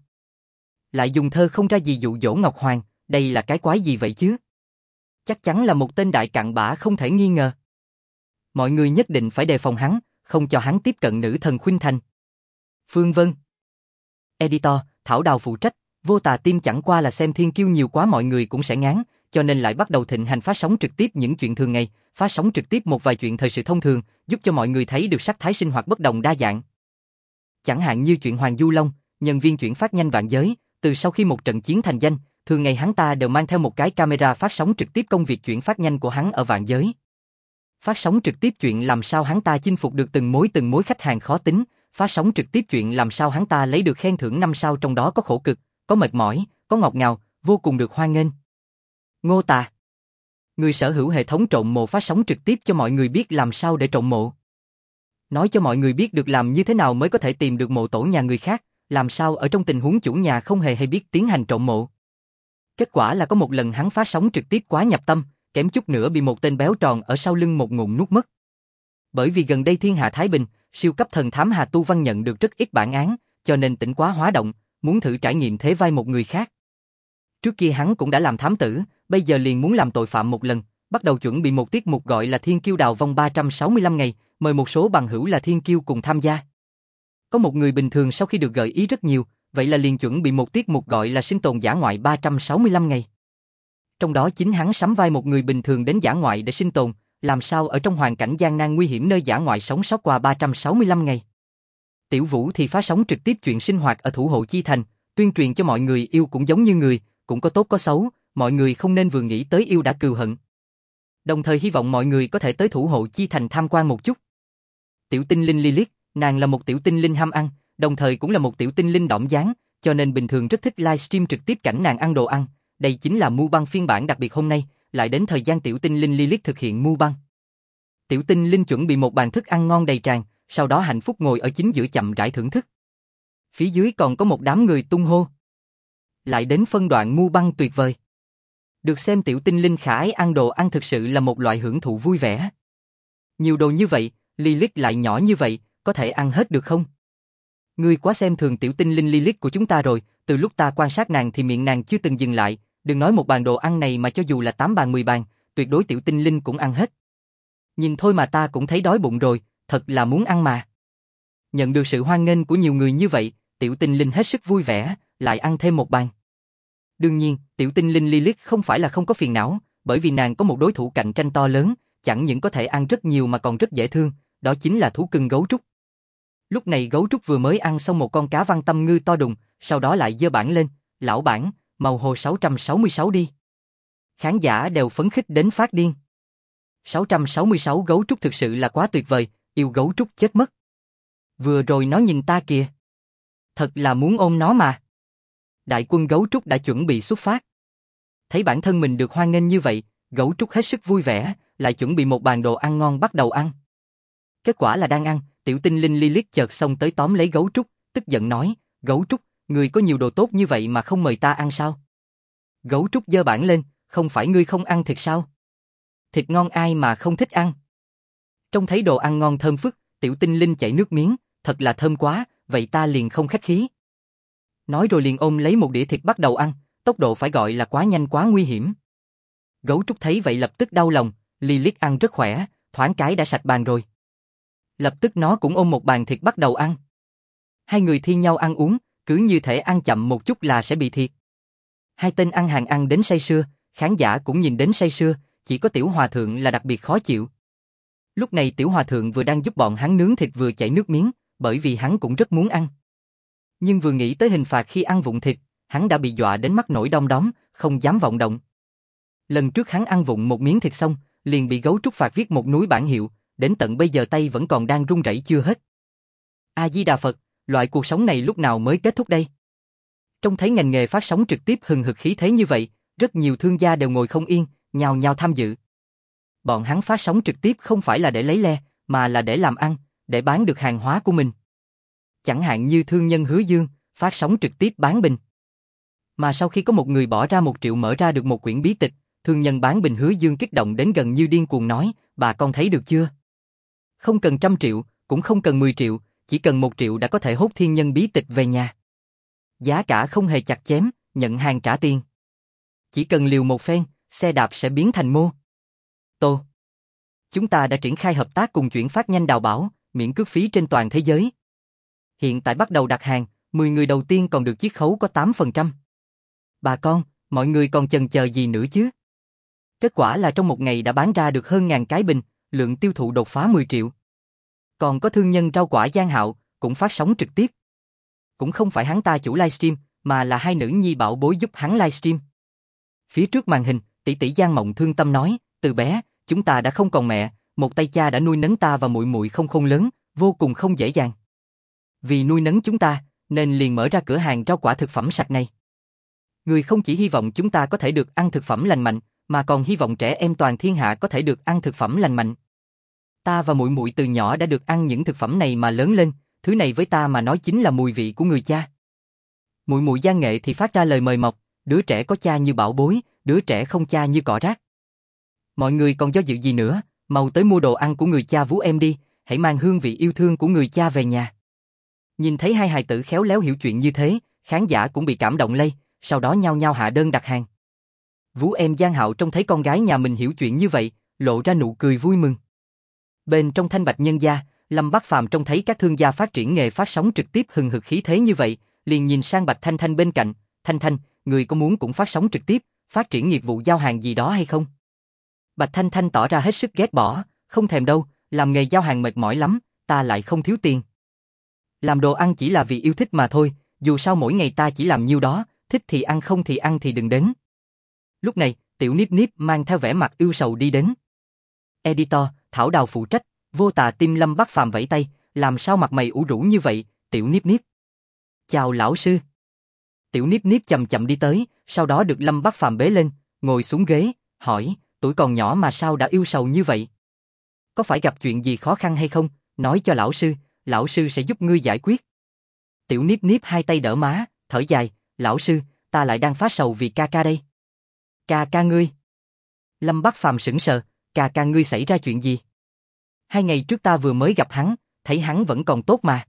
Lại dùng thơ không ra gì dụ dỗ Ngọc Hoàng, đây là cái quái gì vậy chứ? Chắc chắn là một tên đại cặn bã không thể nghi ngờ. Mọi người nhất định phải đề phòng hắn, không cho hắn tiếp cận nữ thần Khuynh Thành. Phương Vân. Editor, Thảo Đào phụ trách, Vô Tà Team chẳng qua là xem thiên kiêu nhiều quá mọi người cũng sẽ ngán, cho nên lại bắt đầu thịnh hành phát sóng trực tiếp những chuyện thường ngày, phát sóng trực tiếp một vài chuyện thời sự thông thường, giúp cho mọi người thấy được sắc thái sinh hoạt bất đồng đa dạng. Chẳng hạn như chuyện Hoàng Du Long, nhân viên chuyển phát nhanh vạn giới, từ sau khi một trận chiến thành danh, thường ngày hắn ta đều mang theo một cái camera phát sóng trực tiếp công việc chuyển phát nhanh của hắn ở vạn giới. Phát sóng trực tiếp chuyện làm sao hắn ta chinh phục được từng mối khách hàng khó tính, phát sóng trực tiếp chuyện làm sao hắn ta lấy được khen thưởng 5 sao, trong đó có khổ cực, có mệt mỏi, có ngọt ngào, vô cùng được hoan nghênh. Ngô Tà, người sở hữu hệ thống trộn mộ phát sóng trực tiếp cho mọi người biết làm sao để trộn mộ. Nói cho mọi người biết được làm như thế nào mới có thể tìm được mộ tổ nhà người khác, làm sao ở trong tình huống chủ nhà không hề hay biết tiến hành trộn mộ. Kết quả là có một lần hắn phát sóng trực tiếp quá nhập tâm, kém chút nữa bị một tên béo tròn ở sau lưng một ngụm nuốt mất. Bởi vì gần đây thiên hạ thái bình, siêu cấp thần thám Hà Tu Văn nhận được rất ít bản án, cho nên tỉnh quá hóa động, muốn thử trải nghiệm thế vai một người khác. Trước kia hắn cũng đã làm thám tử, bây giờ liền muốn làm tội phạm một lần, bắt đầu chuẩn bị một tiết mục gọi là Thiên Kiêu Đào Vong 365 ngày, mời một số bằng hữu là thiên kiêu cùng tham gia. Có một người bình thường sau khi được gợi ý rất nhiều, vậy là liền chuẩn bị một tiết mục gọi là Sinh tồn dã ngoại 365 ngày. trong đó chính hắn sắm vai một người bình thường đến dã ngoại để sinh tồn, làm sao ở trong hoàn cảnh gian nan nguy hiểm nơi dã ngoại sống sót qua 365 ngày. Tiểu Vũ thì phát sóng trực tiếp chuyện sinh hoạt ở Thủ Hộ Chi Thành, tuyên truyền cho mọi người yêu cũng giống như người, cũng có tốt có xấu, mọi người không nên vừa nghĩ tới yêu đã cừu hận. Đồng thời hy vọng mọi người có thể tới Thủ Hộ Chi Thành tham quan một chút. Tiểu tinh linh Lilith, nàng là một tiểu tinh linh ham ăn, đồng thời cũng là một tiểu tinh linh đỏm dáng, cho nên bình thường rất thích livestream trực tiếp cảnh nàng ăn đồ ăn. Đây chính là Mukbang phiên bản đặc biệt hôm nay, lại đến thời gian tiểu tinh linh Lilith thực hiện Mukbang. Tiểu tinh linh chuẩn bị một bàn thức ăn ngon đầy tràn, sau đó hạnh phúc ngồi ở chính giữa chậm rãi thưởng thức. Phía dưới còn có một đám người tung hô. Lại đến phân đoạn Mukbang tuyệt vời. Được xem tiểu tinh linh khả ái ăn đồ ăn thực sự là một loại hưởng thụ vui vẻ. Nhiều đồ như vậy, Lilith lại nhỏ như vậy, có thể ăn hết được không? Ngươi quá xem thường tiểu tinh linh Lilith của chúng ta rồi, từ lúc ta quan sát nàng thì miệng nàng chưa từng dừng lại, đừng nói một bàn đồ ăn này mà cho dù là 8 bàn 10 bàn, tuyệt đối tiểu tinh linh cũng ăn hết. Nhìn thôi mà ta cũng thấy đói bụng rồi, thật là muốn ăn mà. Nhận được sự hoan nghênh của nhiều người như vậy, tiểu tinh linh hết sức vui vẻ, lại ăn thêm một bàn. Đương nhiên, tiểu tinh linh Lilith không phải là không có phiền não, bởi vì nàng có một đối thủ cạnh tranh to lớn, chẳng những có thể ăn rất nhiều mà còn rất dễ thương, đó chính là thú cưng gấu trúc. Lúc này gấu trúc vừa mới ăn xong một con cá văn tâm ngư to đùng, sau đó lại giơ bảng lên, lão bản, màu hồ 666 đi. Khán giả đều phấn khích đến phát điên. 666 gấu trúc thực sự là quá tuyệt vời, yêu gấu trúc chết mất. Vừa rồi nó nhìn ta kìa. Thật là muốn ôm nó mà. Đại quân gấu trúc đã chuẩn bị xuất phát. Thấy bản thân mình được hoan nghênh như vậy, gấu trúc hết sức vui vẻ, lại chuẩn bị một bàn đồ ăn ngon bắt đầu ăn. Kết quả là đang ăn, tiểu tinh linh Lilith chợt xông tới tóm lấy gấu trúc, tức giận nói, gấu trúc, ngươi có nhiều đồ tốt như vậy mà không mời ta ăn sao? Gấu trúc giơ bảng lên, không phải ngươi không ăn thịt sao? Thịt ngon ai mà không thích ăn? Trông thấy đồ ăn ngon thơm phức, tiểu tinh linh chảy nước miếng, thật là thơm quá, vậy ta liền không khách khí. Nói rồi liền ôm lấy một đĩa thịt bắt đầu ăn, tốc độ phải gọi là quá nhanh quá nguy hiểm. Gấu trúc thấy vậy lập tức đau lòng, Lilith ăn rất khỏe, thoáng cái đã sạch bàn rồi. Lập tức nó cũng ôm một bàn thịt bắt đầu ăn. Hai người thi nhau ăn uống, cứ như thể ăn chậm một chút là sẽ bị thiệt. Hai tên ăn hàng ăn đến say sưa, khán giả cũng nhìn đến say sưa, chỉ có tiểu hòa thượng là đặc biệt khó chịu. Lúc này tiểu hòa thượng vừa đang giúp bọn hắn nướng thịt vừa chảy nước miếng, bởi vì hắn cũng rất muốn ăn. Nhưng vừa nghĩ tới hình phạt khi ăn vụn thịt, hắn đã bị dọa đến mắt nổi đom đóm, không dám vọng động. Lần trước hắn ăn vụn một miếng thịt xong, liền bị gấu trúc phạt viết một núi bảng hiệu, đến tận bây giờ tay vẫn còn đang run rẩy chưa hết. A Di Đà Phật, loại cuộc sống này lúc nào mới kết thúc đây? Trông thấy ngành nghề phát sóng trực tiếp hừng hực khí thế như vậy, rất nhiều thương gia đều ngồi không yên, nhao nhao tham dự. Bọn hắn phát sóng trực tiếp không phải là để lấy le, mà là để làm ăn, để bán được hàng hóa của mình. Chẳng hạn như thương nhân Hứa Dương, phát sóng trực tiếp bán bình. Mà sau khi có một người bỏ ra 1 triệu mở ra được một quyển bí tịch, thương nhân bán bình Hứa Dương kích động đến gần như điên cuồng nói, bà con thấy được chưa? Không cần 100 triệu, cũng không cần 10 triệu, chỉ cần 1 triệu đã có thể hốt thiên nhân bí tịch về nhà. Giá cả không hề chặt chém, nhận hàng trả tiền. Chỉ cần liều một phen, xe đạp sẽ biến thành mô tô. Chúng ta đã triển khai hợp tác cùng chuyển phát nhanh Đào Bảo, miễn cước phí trên toàn thế giới. Hiện tại bắt đầu đặt hàng, 10 người đầu tiên còn được chiết khấu có 8%. Bà con, mọi người còn chần chờ gì nữa chứ? Kết quả là trong một ngày đã bán ra được hơn 1000 cái bình, lượng tiêu thụ đột phá 10 triệu. Còn có thương nhân rau quả Giang Hạo, cũng phát sóng trực tiếp. Cũng không phải hắn ta chủ livestream, mà là hai nữ nhi bảo bối giúp hắn livestream. Phía trước màn hình, tỷ tỷ Giang Mộng thương tâm nói, từ bé, chúng ta đã không còn mẹ, một tay cha đã nuôi nấng ta và muội muội không khôn lớn, vô cùng không dễ dàng. Vì nuôi nấng chúng ta, nên liền mở ra cửa hàng rau quả thực phẩm sạch này. Người không chỉ hy vọng chúng ta có thể được ăn thực phẩm lành mạnh, mà còn hy vọng trẻ em toàn thiên hạ có thể được ăn thực phẩm lành mạnh. Ta và muội muội từ nhỏ đã được ăn những thực phẩm này mà lớn lên, thứ này với ta mà nói chính là mùi vị của người cha. Muội muội Giang Nghệ thì phát ra lời mời mọc, đứa trẻ có cha như bảo bối, đứa trẻ không cha như cỏ rác. Mọi người còn do dự gì nữa, mau tới mua đồ ăn của người cha vú em đi, hãy mang hương vị yêu thương của người cha về nhà. Nhìn thấy hai hài tử khéo léo hiểu chuyện như thế, khán giả cũng bị cảm động lây, sau đó nhao nhao hạ đơn đặt hàng. Vú em Giang Hạo trông thấy con gái nhà mình hiểu chuyện như vậy, lộ ra nụ cười vui mừng. Bên trong Thanh Bạch Nhân Gia, Lâm Bắc Phàm trông thấy các thương gia phát triển nghề phát sóng trực tiếp hừng hực khí thế như vậy, liền nhìn sang Bạch Thanh Thanh bên cạnh, Thanh Thanh, người có muốn cũng phát sóng trực tiếp, phát triển nghiệp vụ giao hàng gì đó hay không? Bạch Thanh Thanh tỏ ra hết sức ghét bỏ, không thèm đâu, làm nghề giao hàng mệt mỏi lắm, ta lại không thiếu tiền. Làm đồ ăn chỉ là vì yêu thích mà thôi, dù sao mỗi ngày ta chỉ làm nhiêu đó, thích thì ăn không thì ăn thì đừng đến. Lúc này, Tiểu Niếp Niếp mang theo vẻ mặt ưu sầu đi đến. Editor, Thảo Đào phụ trách, Vô Tà Tim Lâm Bắc Phàm vẫy tay, làm sao mặt mày ủ rũ như vậy, Tiểu Niếp Niếp. Chào lão sư. Tiểu Niếp Niếp chậm chậm đi tới, sau đó được Lâm Bắc Phàm bế lên, ngồi xuống ghế, hỏi, tuổi còn nhỏ mà sao đã ưu sầu như vậy? Có phải gặp chuyện gì khó khăn hay không? Nói cho lão sư sẽ giúp ngươi giải quyết. Tiểu Niếp Niếp hai tay đỡ má, thở dài, lão sư, ta lại đang phát sầu vì ca ca đây. Ca ca ngươi? Lâm Bắc Phàm sững sờ, ca ca ngươi xảy ra chuyện gì? 2 ngày trước ta vừa mới gặp hắn, thấy hắn vẫn còn tốt mà.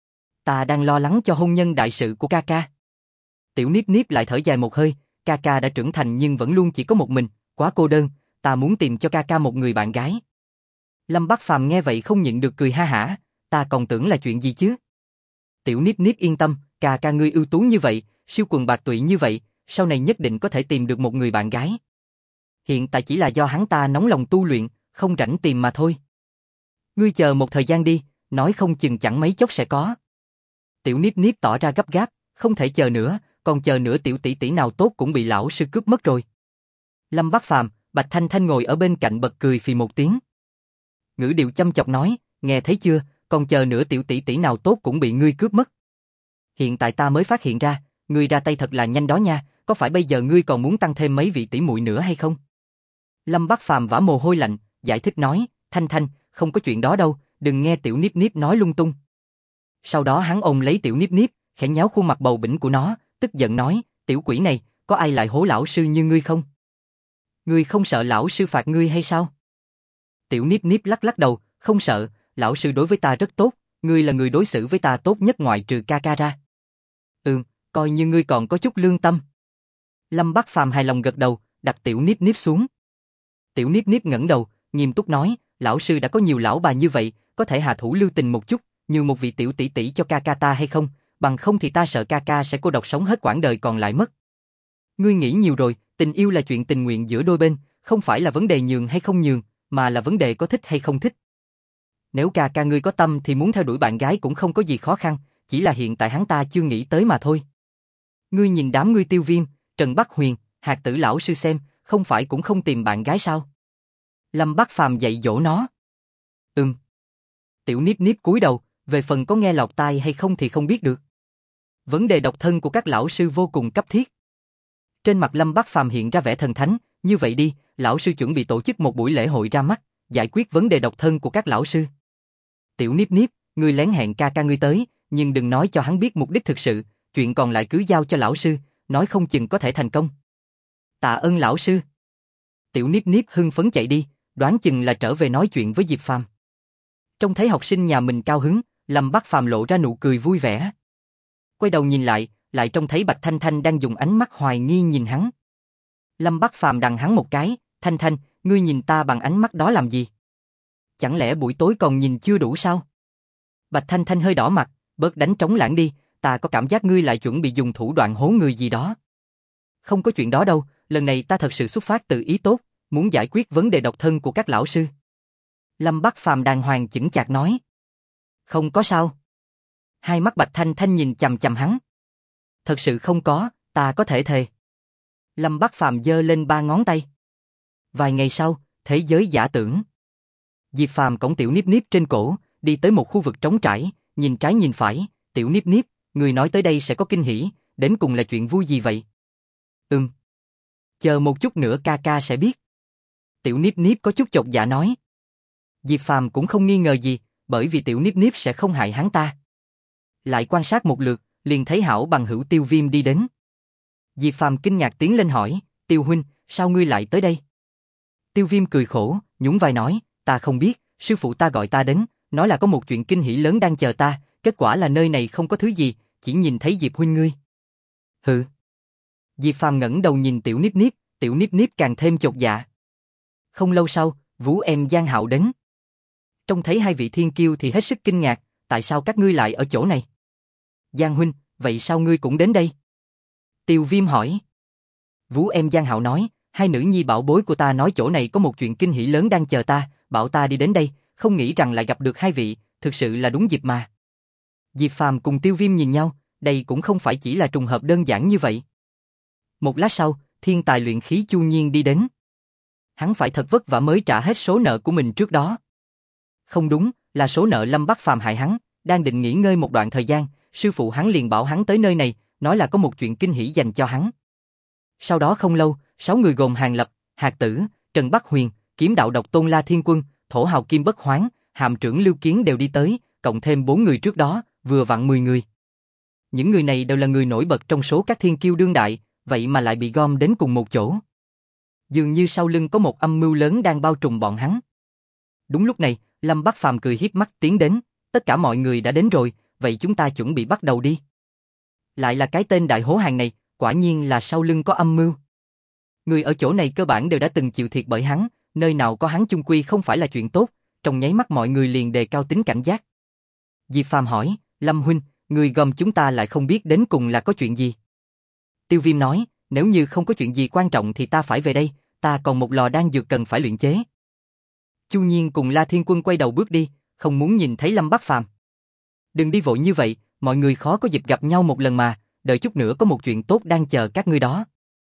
Ta đang lo lắng cho hôn nhân đại sự của ca ca. Tiểu Niếp Niếp lại thở dài một hơi, ca ca đã trưởng thành nhưng vẫn luôn chỉ có một mình, quá cô đơn, ta muốn tìm cho ca ca một người bạn gái. Lâm Bắc Phàm nghe vậy không nhịn được cười ha hả, ta còn tưởng là chuyện gì chứ. Tiểu Niếp Niếp yên tâm, ca ca ngươi ưu tú như vậy, siêu quần bạc tụy như vậy, sau này nhất định có thể tìm được một người bạn gái. Hiện tại chỉ là do hắn ta nóng lòng tu luyện, không rảnh tìm mà thôi. Ngươi chờ một thời gian đi, nói không chừng chẳng mấy chốc sẽ có. Tiểu Niếp Niếp tỏ ra gấp gáp, không thể chờ nữa, còn chờ nữa tiểu tỷ tỷ nào tốt cũng bị lão sư cướp mất rồi. Lâm Bắc Phàm, Bạch Thanh Thanh ngồi ở bên cạnh bật cười phì một tiếng. Ngữ điệu chăm chọc nói, nghe thấy chưa, còn chờ nữa tiểu tỷ tỷ nào tốt cũng bị ngươi cướp mất. Hiện tại ta mới phát hiện ra, ngươi ra tay thật là nhanh đó nha, có phải bây giờ ngươi còn muốn tăng thêm mấy vị tỷ muội nữa hay không? Lâm Bắc Phàm vã mồ hôi lạnh, giải thích nói, Thanh Thanh, không có chuyện đó đâu, đừng nghe Tiểu Niếp Niếp nói lung tung. Sau đó hắn ôm lấy Tiểu Niếp Niếp, khẽ nhéo khuôn mặt bầu bĩnh của nó, tức giận nói, tiểu quỷ này, có ai lại hố lão sư như ngươi không? Ngươi không sợ lão sư phạt ngươi hay sao? Tiểu Niếp Niếp lắc lắc đầu, không sợ, lão sư đối với ta rất tốt, ngươi là người đối xử với ta tốt nhất ngoại trừ ca ca ra. Coi như ngươi còn có chút lương tâm. Lâm Bắc Phàm hài lòng gật đầu, đặt Tiểu Niếp Niếp xuống. Tiểu Niếp Niếp ngẩng đầu, nghiêm túc nói, lão sư đã có nhiều lão bà như vậy, có thể hạ thủ lưu tình một chút, như một vị tiểu tỷ tỷ cho ca ca ta hay không, bằng không thì ta sợ ca ca sẽ cô độc sống hết quãng đời còn lại mất. Ngươi nghĩ nhiều rồi, tình yêu là chuyện tình nguyện giữa đôi bên, không phải là vấn đề nhường hay không nhường, mà là vấn đề có thích hay không thích. Nếu ca ca ngươi có tâm thì muốn theo đuổi bạn gái cũng không có gì khó khăn, chỉ là hiện tại hắn ta chưa nghĩ tới mà thôi. Ngươi nhìn đám ngươi Tiêu Viêm, Trần Bắc Huyền, Hạt Tử lão sư xem, không phải cũng không tìm bạn gái sao? Lâm Bắc Phàm dạy dỗ nó. Tiểu Niếp Niếp cúi đầu, về phần có nghe lọt tai hay không thì không biết được. Vấn đề độc thân của các lão sư vô cùng cấp thiết. Trên mặt Lâm Bắc Phàm hiện ra vẻ thần thánh, như vậy đi, lão sư chuẩn bị tổ chức một buổi lễ hội ra mắt, giải quyết vấn đề độc thân của các lão sư. Tiểu Niếp Niếp, ngươi lén hẹn ca ca ngươi tới, nhưng đừng nói cho hắn biết mục đích thực sự, chuyện còn lại cứ giao cho lão sư, nói không chừng có thể thành công. Tạ ơn lão sư. Tiểu Niếp Niếp hưng phấn chạy đi, đoán chừng là trở về nói chuyện với Diệp Phàm. Trông thấy học sinh nhà mình cao hứng, Lâm Bắc Phàm lộ ra nụ cười vui vẻ. Quay đầu nhìn lại trông thấy Bạch Thanh Thanh đang dùng ánh mắt hoài nghi nhìn hắn. Lâm Bắc Phàm đằng hắn một cái, Thanh Thanh, ngươi nhìn ta bằng ánh mắt đó làm gì? Chẳng lẽ buổi tối còn nhìn chưa đủ sao? Bạch Thanh Thanh hơi đỏ mặt, bớt đánh trống lãng đi, ta có cảm giác ngươi lại chuẩn bị dùng thủ đoạn hố người gì đó. Không có chuyện đó đâu, lần này ta thật sự xuất phát từ ý tốt, muốn giải quyết vấn đề độc thân của các lão sư. Lâm Bắc Phàm đàng hoàng chững chạc nói. Không có sao. Hai mắt Bạch Thanh Thanh nhìn chằm chằm hắn. Thật sự không có, ta có thể thề. Lâm Bắc Phàm giơ lên 3 ngón tay. Vài ngày sau, thế giới giả tưởng. Diệp Phàm cõng Tiểu Niếp Niếp trên cổ, đi tới một khu vực trống trải, nhìn trái nhìn phải, Tiểu Niếp Niếp, người nói tới đây sẽ có kinh hỉ, đến cùng là chuyện vui gì vậy? Chờ một chút nữa ca ca sẽ biết. Tiểu Niếp Niếp có chút chột dạ nói. Diệp Phàm cũng không nghi ngờ gì, bởi vì Tiểu Niếp Niếp sẽ không hại hắn ta. Lại quan sát một lượt, liền thấy hảo bằng hữu Tiêu Viêm đi đến. Diệp Phàm kinh ngạc tiến lên hỏi, Tiêu huynh, sao ngươi lại tới đây? Tiêu Viêm cười khổ, nhún vai nói, ta không biết, sư phụ ta gọi ta đến, nói là có một chuyện kinh hỉ lớn đang chờ ta, kết quả là nơi này không có thứ gì, chỉ nhìn thấy Diệp huynh ngươi. Hừ. Diệp Phàm ngẩng đầu nhìn Tiểu Niếp Niếp, Tiểu Niếp Niếp càng thêm chột dạ. Không lâu sau, Vũ em Giang Hạo đến. Trông thấy hai vị thiên kiêu thì hết sức kinh ngạc, tại sao các ngươi lại ở chỗ này? Giang huynh, vậy sao ngươi cũng đến đây? Tiêu Viêm hỏi. Vú em Giang Hạo nói, hai nữ nhi bảo bối của ta nói chỗ này có một chuyện kinh hỉ lớn đang chờ ta, bảo ta đi đến đây, không nghĩ rằng lại gặp được hai vị, thực sự là đúng dịp mà. Diệp Phàm cùng Tiêu Viêm nhìn nhau, đây cũng không phải chỉ là trùng hợp đơn giản như vậy. Một lát sau, thiên tài luyện khí Chu Nhiên đi đến. Hắn phải thật vất vả mới trả hết số nợ của mình trước đó. Không đúng, là số nợ Lâm Bắc Phàm hại hắn, đang định nghỉ ngơi một đoạn thời gian, sư phụ hắn liền bảo hắn tới nơi này, nói là có một chuyện kinh hỉ dành cho hắn. Sau đó không lâu, 6 người gồm Hàn Lập, Hạc Tử, Trần Bắc Huyền, Kiếm Đạo Độc Tôn La Thiên Quân, Thổ Hào Kim Bất Hoán, Hạm Trưởng Lưu Kiến đều đi tới, cộng thêm 4 người trước đó, vừa vặn 10 người. Những người này đều là người nổi bật trong số các thiên kiêu đương đại, vậy mà lại bị gom đến cùng một chỗ. Dường như sau lưng có một âm mưu lớn đang bao trùm bọn hắn. Đúng lúc này, Lâm Bắc Phàm cười hiếp mắt tiến đến, tất cả mọi người đã đến rồi, vậy chúng ta chuẩn bị bắt đầu đi. Lại là cái tên đại hố hàng này, quả nhiên là sau lưng có âm mưu. Người ở chỗ này cơ bản đều đã từng chịu thiệt bởi hắn, nơi nào có hắn chung quy không phải là chuyện tốt, trong nháy mắt mọi người liền đề cao tính cảnh giác. Diệp Phàm hỏi, Lâm huynh, người gom chúng ta lại không biết đến cùng là có chuyện gì. Tiêu Viêm nói, nếu như không có chuyện gì quan trọng thì ta phải về đây, ta còn một lò đan dược cần phải luyện chế. Chu Nhiên cùng La Thiên Quân quay đầu bước đi, không muốn nhìn thấy Lâm Bắc Phàm. Đừng đi vội như vậy, mọi người khó có dịp gặp nhau một lần mà, đợi chút nữa có một chuyện tốt đang chờ các ngươi đó.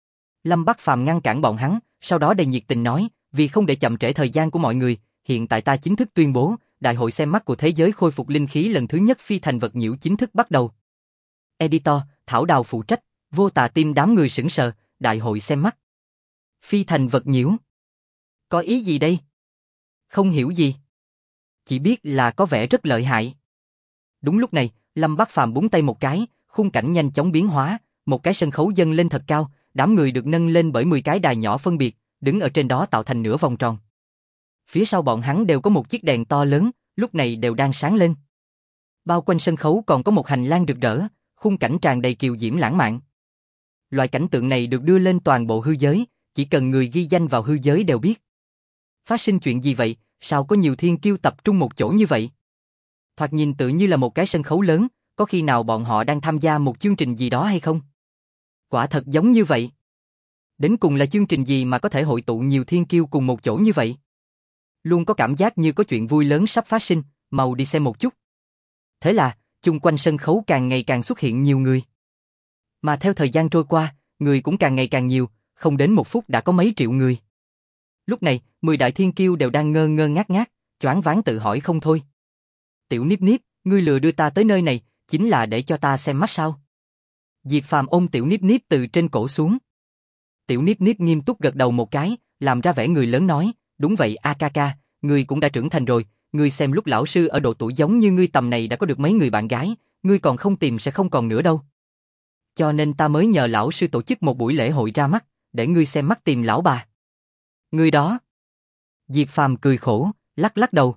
Lâm Bắc Phàm ngăn cản bọn hắn, sau đó đầy nhiệt tình nói, vì không để chậm trễ thời gian của mọi người, hiện tại ta chính thức tuyên bố, đại hội xem mắt của thế giới khôi phục linh khí lần thứ nhất phi thành vật nhiễu chính thức bắt đầu. Editor, Thảo Đào phụ trách, Vô Tà Tim đám người sững sờ, đại hội xem mắt. Phi thành vật nhiễu. Có ý gì đây? Không hiểu gì. Chỉ biết là có vẻ rất lợi hại. Đúng lúc này, Lâm Bắc Phàm búng tay một cái, khung cảnh nhanh chóng biến hóa, một cái sân khấu dâng lên thật cao, đám người được nâng lên bởi 10 cái đài nhỏ phân biệt, đứng ở trên đó tạo thành nửa vòng tròn. Phía sau bọn hắn đều có một chiếc đèn to lớn, lúc này đều đang sáng lên. Bao quanh sân khấu còn có một hành lang rực rỡ, khung cảnh tràn đầy kiều diễm lãng mạn. Loại cảnh tượng này được đưa lên toàn bộ hư giới, chỉ cần người ghi danh vào hư giới đều biết. Phát sinh chuyện gì vậy, sao có nhiều thiên kiêu tập trung một chỗ như vậy? Thoạt nhìn tự như là một cái sân khấu lớn, có khi nào bọn họ đang tham gia một chương trình gì đó hay không? Quả thật giống như vậy. Đến cùng là chương trình gì mà có thể hội tụ nhiều thiên kiêu cùng một chỗ như vậy? Luôn có cảm giác như có chuyện vui lớn sắp phát sinh, mau đi xem một chút. Thế là, chung quanh sân khấu càng ngày càng xuất hiện nhiều người. Mà theo thời gian trôi qua, người cũng càng ngày càng nhiều, không đến một phút đã có mấy triệu người. Lúc này, 10 đại thiên kiêu đều đang ngơ ngơ ngác ngác, choáng váng tự hỏi không thôi. Tiểu Niếp Niếp, ngươi lừa đưa ta tới nơi này, chính là để cho ta xem mắt sao? Diệp Phàm ôm Tiểu Niếp Niếp từ trên cổ xuống. Tiểu Niếp Niếp nghiêm túc gật đầu một cái, làm ra vẻ người lớn nói, đúng vậy a ca ca, ngươi cũng đã trưởng thành rồi, ngươi xem lúc lão sư ở độ tuổi giống như ngươi tầm này đã có được mấy người bạn gái, ngươi còn không tìm sẽ không còn nữa đâu. Cho nên ta mới nhờ lão sư tổ chức một buổi lễ hội ra mắt, để ngươi xem mắt tìm lão bà. Ngươi đó. Diệp Phàm cười khổ, lắc lắc đầu.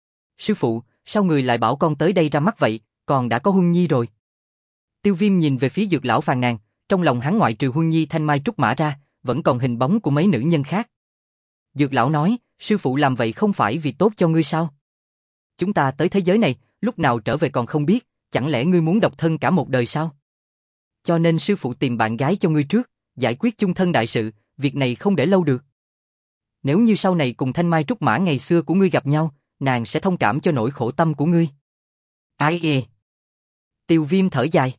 Sư phụ, sao người lại bảo con tới đây ra mắt vậy, còn đã có Huân Nhi rồi. Tiêu Viêm nhìn về phía Dược lão phàn nàn, trong lòng hắn ngoại trừ Huân Nhi Thanh Mai Trúc Mã ra, vẫn còn hình bóng của mấy nữ nhân khác. Dược lão nói, sư phụ làm vậy không phải vì tốt cho ngươi sao? Chúng ta tới thế giới này, lúc nào trở về còn không biết, chẳng lẽ ngươi muốn độc thân cả một đời sao? Cho nên sư phụ tìm bạn gái cho ngươi trước, giải quyết chung thân đại sự, việc này không để lâu được. Nếu như sau này cùng Thanh Mai Trúc Mã ngày xưa của ngươi gặp nhau, nàng sẽ thông cảm cho nỗi khổ tâm của ngươi. Ai ê? Tiêu Viêm thở dài.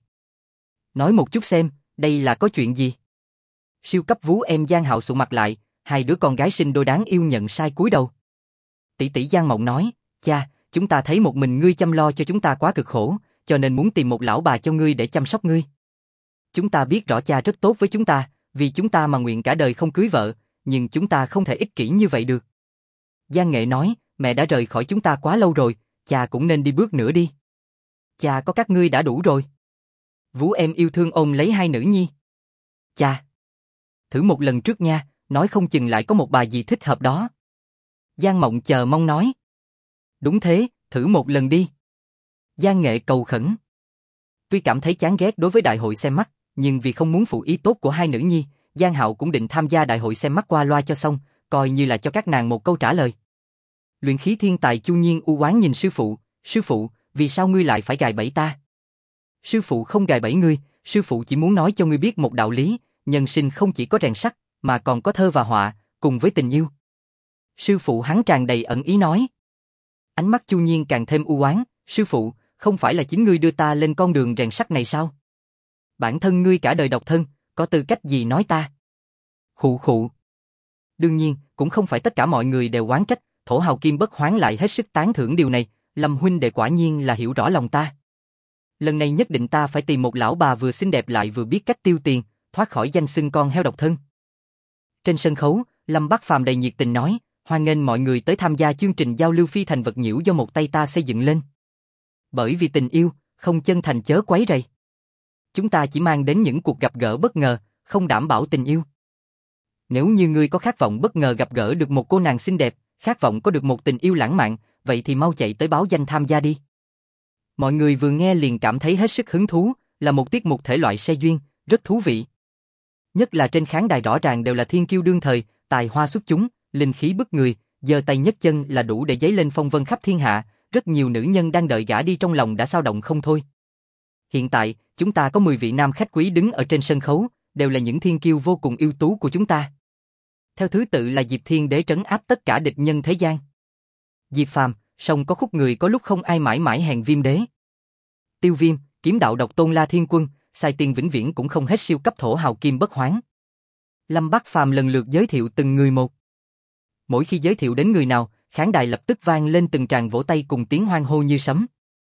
Nói một chút xem, đây là có chuyện gì? Siêu cấp vú em Giang Hạo sụ mặt lại, hai đứa con gái sinh đôi đáng yêu nhận sai cúi đầu. Tỷ tỷ Giang Mộng nói, cha, chúng ta thấy một mình ngươi chăm lo cho chúng ta quá cực khổ, cho nên muốn tìm một lão bà cho ngươi để chăm sóc ngươi. Chúng ta biết rõ cha rất tốt với chúng ta, vì chúng ta mà nguyện cả đời không cưới vợ, nhưng chúng ta không thể ích kỷ như vậy được. Giang Nghệ nói, mẹ đã rời khỏi chúng ta quá lâu rồi, cha cũng nên đi bước nữa đi. Cha có các ngươi đã đủ rồi. Vũ em yêu thương ôm lấy hai nữ nhi. Cha, thử một lần trước nha, nói không chừng lại có một bà gì thích hợp đó. Giang Mộng chờ mong nói. Đúng thế, thử một lần đi. Giang Nghệ cầu khẩn. Tuy cảm thấy chán ghét đối với đại hội xem mắt, nhưng vì không muốn phụ ý tốt của hai nữ nhi, Giang Hạo cũng định tham gia đại hội xem mắt qua loa cho xong, coi như là cho các nàng một câu trả lời. Luyện khí thiên tài Chu Nhiên u oán nhìn sư phụ, vì sao ngươi lại phải gài bẫy ta? Sư phụ không gài bẫy ngươi, sư phụ chỉ muốn nói cho ngươi biết một đạo lý, nhân sinh không chỉ có rèn sắt, mà còn có thơ và họa, cùng với tình yêu. Sư phụ hắn tràn đầy ẩn ý nói. Ánh mắt Chu Nhiên càng thêm u oán, sư phụ, không phải là chính ngươi đưa ta lên con đường rèn sắt này sao? Bản thân ngươi cả đời độc thân, có tư cách gì nói ta? Khụ khụ. Đương nhiên, cũng không phải tất cả mọi người đều oán trách, Thổ Hào Kim Bất Hoán lại hết sức tán thưởng điều này, Lâm huynh đệ quả nhiên là hiểu rõ lòng ta. Lần này nhất định ta phải tìm một lão bà vừa xinh đẹp lại vừa biết cách tiêu tiền, thoát khỏi danh xưng con heo độc thân. Trên sân khấu, Lâm Bác Phàm đầy nhiệt tình nói, hoan nghênh mọi người tới tham gia chương trình giao lưu phi thành vật nhiễu do một tay ta xây dựng lên. Bởi vì tình yêu, không chân thành chớ quấy rầy. Chúng ta chỉ mang đến những cuộc gặp gỡ bất ngờ, không đảm bảo tình yêu. Nếu như ngươi có khát vọng bất ngờ gặp gỡ được một cô nàng xinh đẹp, khát vọng có được một tình yêu lãng mạn, vậy thì mau chạy tới báo danh tham gia đi. Mọi người vừa nghe liền cảm thấy hết sức hứng thú, là một tiết mục thể loại say duyên, rất thú vị. Nhất là trên khán đài rõ ràng đều là thiên kiêu đương thời, tài hoa xuất chúng, linh khí bức người, giơ tay nhấc chân là đủ để dấy lên phong vân khắp thiên hạ, rất nhiều nữ nhân đang đợi gả đi trong lòng đã xao động không thôi. Hiện tại, chúng ta có 10 vị nam khách quý đứng ở trên sân khấu, đều là những thiên kiêu vô cùng ưu tú của chúng ta. Theo thứ tự là Diệp Thiên Đế trấn áp tất cả địch nhân thế gian. Diệp Phàm, song có khúc người có lúc không ai mãi mãi hèn Viêm Đế. Tiêu Viêm, kiếm đạo độc tôn La Thiên Quân, xài tiền vĩnh viễn cũng không hết siêu cấp Thổ Hào Kim Bất Hoán. Lâm Bác Phàm lần lượt giới thiệu từng người một. Mỗi khi giới thiệu đến người nào, khán đài lập tức vang lên từng tràng vỗ tay cùng tiếng hoan hô như sấm.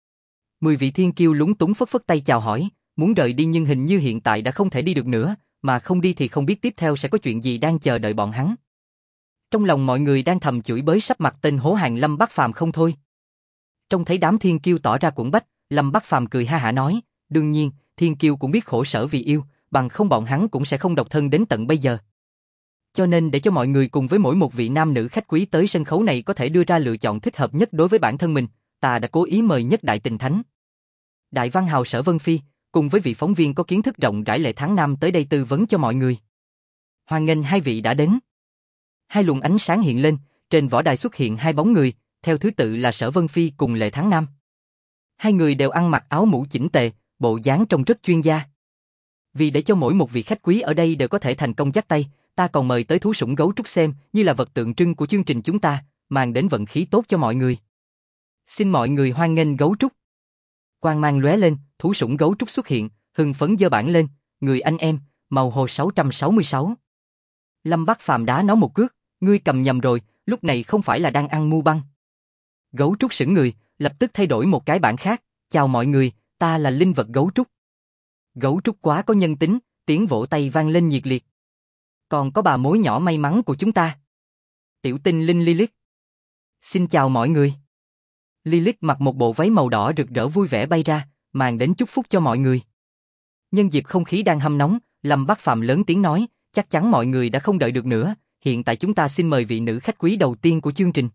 10 vị thiên kiêu lúng túng phất phất tay chào hỏi, muốn rời đi nhưng hình như hiện tại đã không thể đi được nữa, mà không đi thì không biết tiếp theo sẽ có chuyện gì đang chờ đợi bọn hắn. Trong lòng mọi người đang thầm chửi bới sắp mặt tên hố hàng Lâm Bác Phàm không thôi. Trông thấy đám thiên kiêu tỏ ra quẫn bách, Lâm Bác Phàm cười ha hả nói, đương nhiên, thiên kiêu cũng biết khổ sở vì yêu, bằng không bọn hắn cũng sẽ không độc thân đến tận bây giờ. Cho nên để cho mọi người cùng với mỗi một vị nam nữ khách quý tới sân khấu này có thể đưa ra lựa chọn thích hợp nhất đối với bản thân mình, ta đã cố ý mời nhất đại tình thánh. Đại văn hào Sở Vân Phi, cùng với vị phóng viên có kiến thức rộng rãi Lệ Tháng Nam tới đây tư vấn cho mọi người. Hoan nghênh hai vị đã đến. Hai luồng ánh sáng hiện lên, trên võ đài xuất hiện hai bóng người, theo thứ tự là Sở Vân Phi cùng Lệ Tháng Nam. Hai người đều ăn mặc áo mũ chỉnh tề, bộ dáng trông rất chuyên gia. Vì để cho mỗi một vị khách quý ở đây đều có thể thành công dắt tay, ta còn mời tới thú sủng gấu trúc xem như là vật tượng trưng của chương trình chúng ta, mang đến vận khí tốt cho mọi người. Xin mọi người hoan nghênh gấu trúc. Quang mang lóe lên, thú sủng gấu trúc xuất hiện, hưng phấn giơ bảng lên, người anh em, màu hồ 666. Lâm Bác Phàm đá nó một cước, ngươi cầm nhầm rồi, lúc này không phải là đang ăn mu băng. Gấu trúc sững người, lập tức thay đổi một cái bảng khác, chào mọi người, ta là linh vật gấu trúc. Gấu trúc quá có nhân tính, tiếng vỗ tay vang lên nhiệt liệt. Còn có bà mối nhỏ may mắn của chúng ta. Tiểu tinh linh Lilith. Xin chào mọi người. Lilith mặc một bộ váy màu đỏ rực rỡ vui vẻ bay ra, mang đến chúc phúc cho mọi người. Nhân dịp không khí đang hâm nóng, Lâm Bác Phàm lớn tiếng nói, chắc chắn mọi người đã không đợi được nữa, hiện tại chúng ta xin mời vị nữ khách quý đầu tiên của chương trình.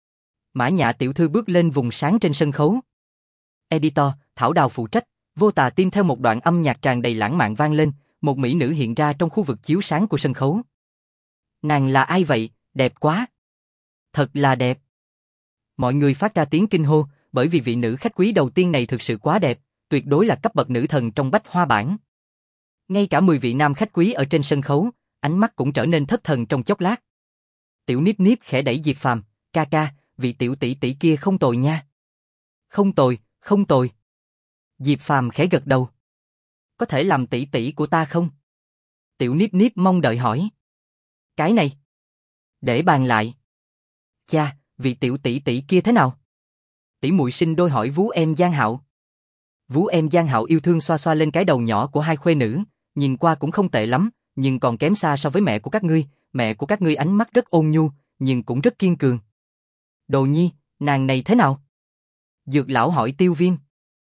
Mã Nhã tiểu thư bước lên vùng sáng trên sân khấu. Editor, Thảo Đào phụ trách, Vô Tà Tim theo một đoạn âm nhạc tràn đầy lãng mạn vang lên, một mỹ nữ hiện ra trong khu vực chiếu sáng của sân khấu. Nàng là ai vậy, đẹp quá. Thật là đẹp. Mọi người phát ra tiếng kinh hô, bởi vì vị nữ khách quý đầu tiên này thực sự quá đẹp, tuyệt đối là cấp bậc nữ thần trong bách hoa bảng. Ngay cả 10 vị nam khách quý ở trên sân khấu, ánh mắt cũng trở nên thất thần trong chốc lát. Tiểu Niếp Niếp khẽ đẩy Diệp Phàm, ca ca, vị tiểu tỷ tỷ kia không tồi nha. Không tồi, không tồi. Diệp Phàm khẽ gật đầu. Có thể làm tỷ tỷ của ta không? Tiểu Niếp Niếp mong đợi hỏi. Cái này. Để bàn lại. Cha, vị tiểu tỷ tỷ kia thế nào? Tỷ muội sinh đôi hỏi vú em Giang Hạo. Vú em Giang Hạo yêu thương xoa xoa lên cái đầu nhỏ của hai khuê nữ, nhìn qua cũng không tệ lắm, nhưng còn kém xa so với mẹ của các ngươi ánh mắt rất ôn nhu, nhưng cũng rất kiên cường. Đồ Nhi, nàng này thế nào? Dược lão hỏi Tiêu Viêm.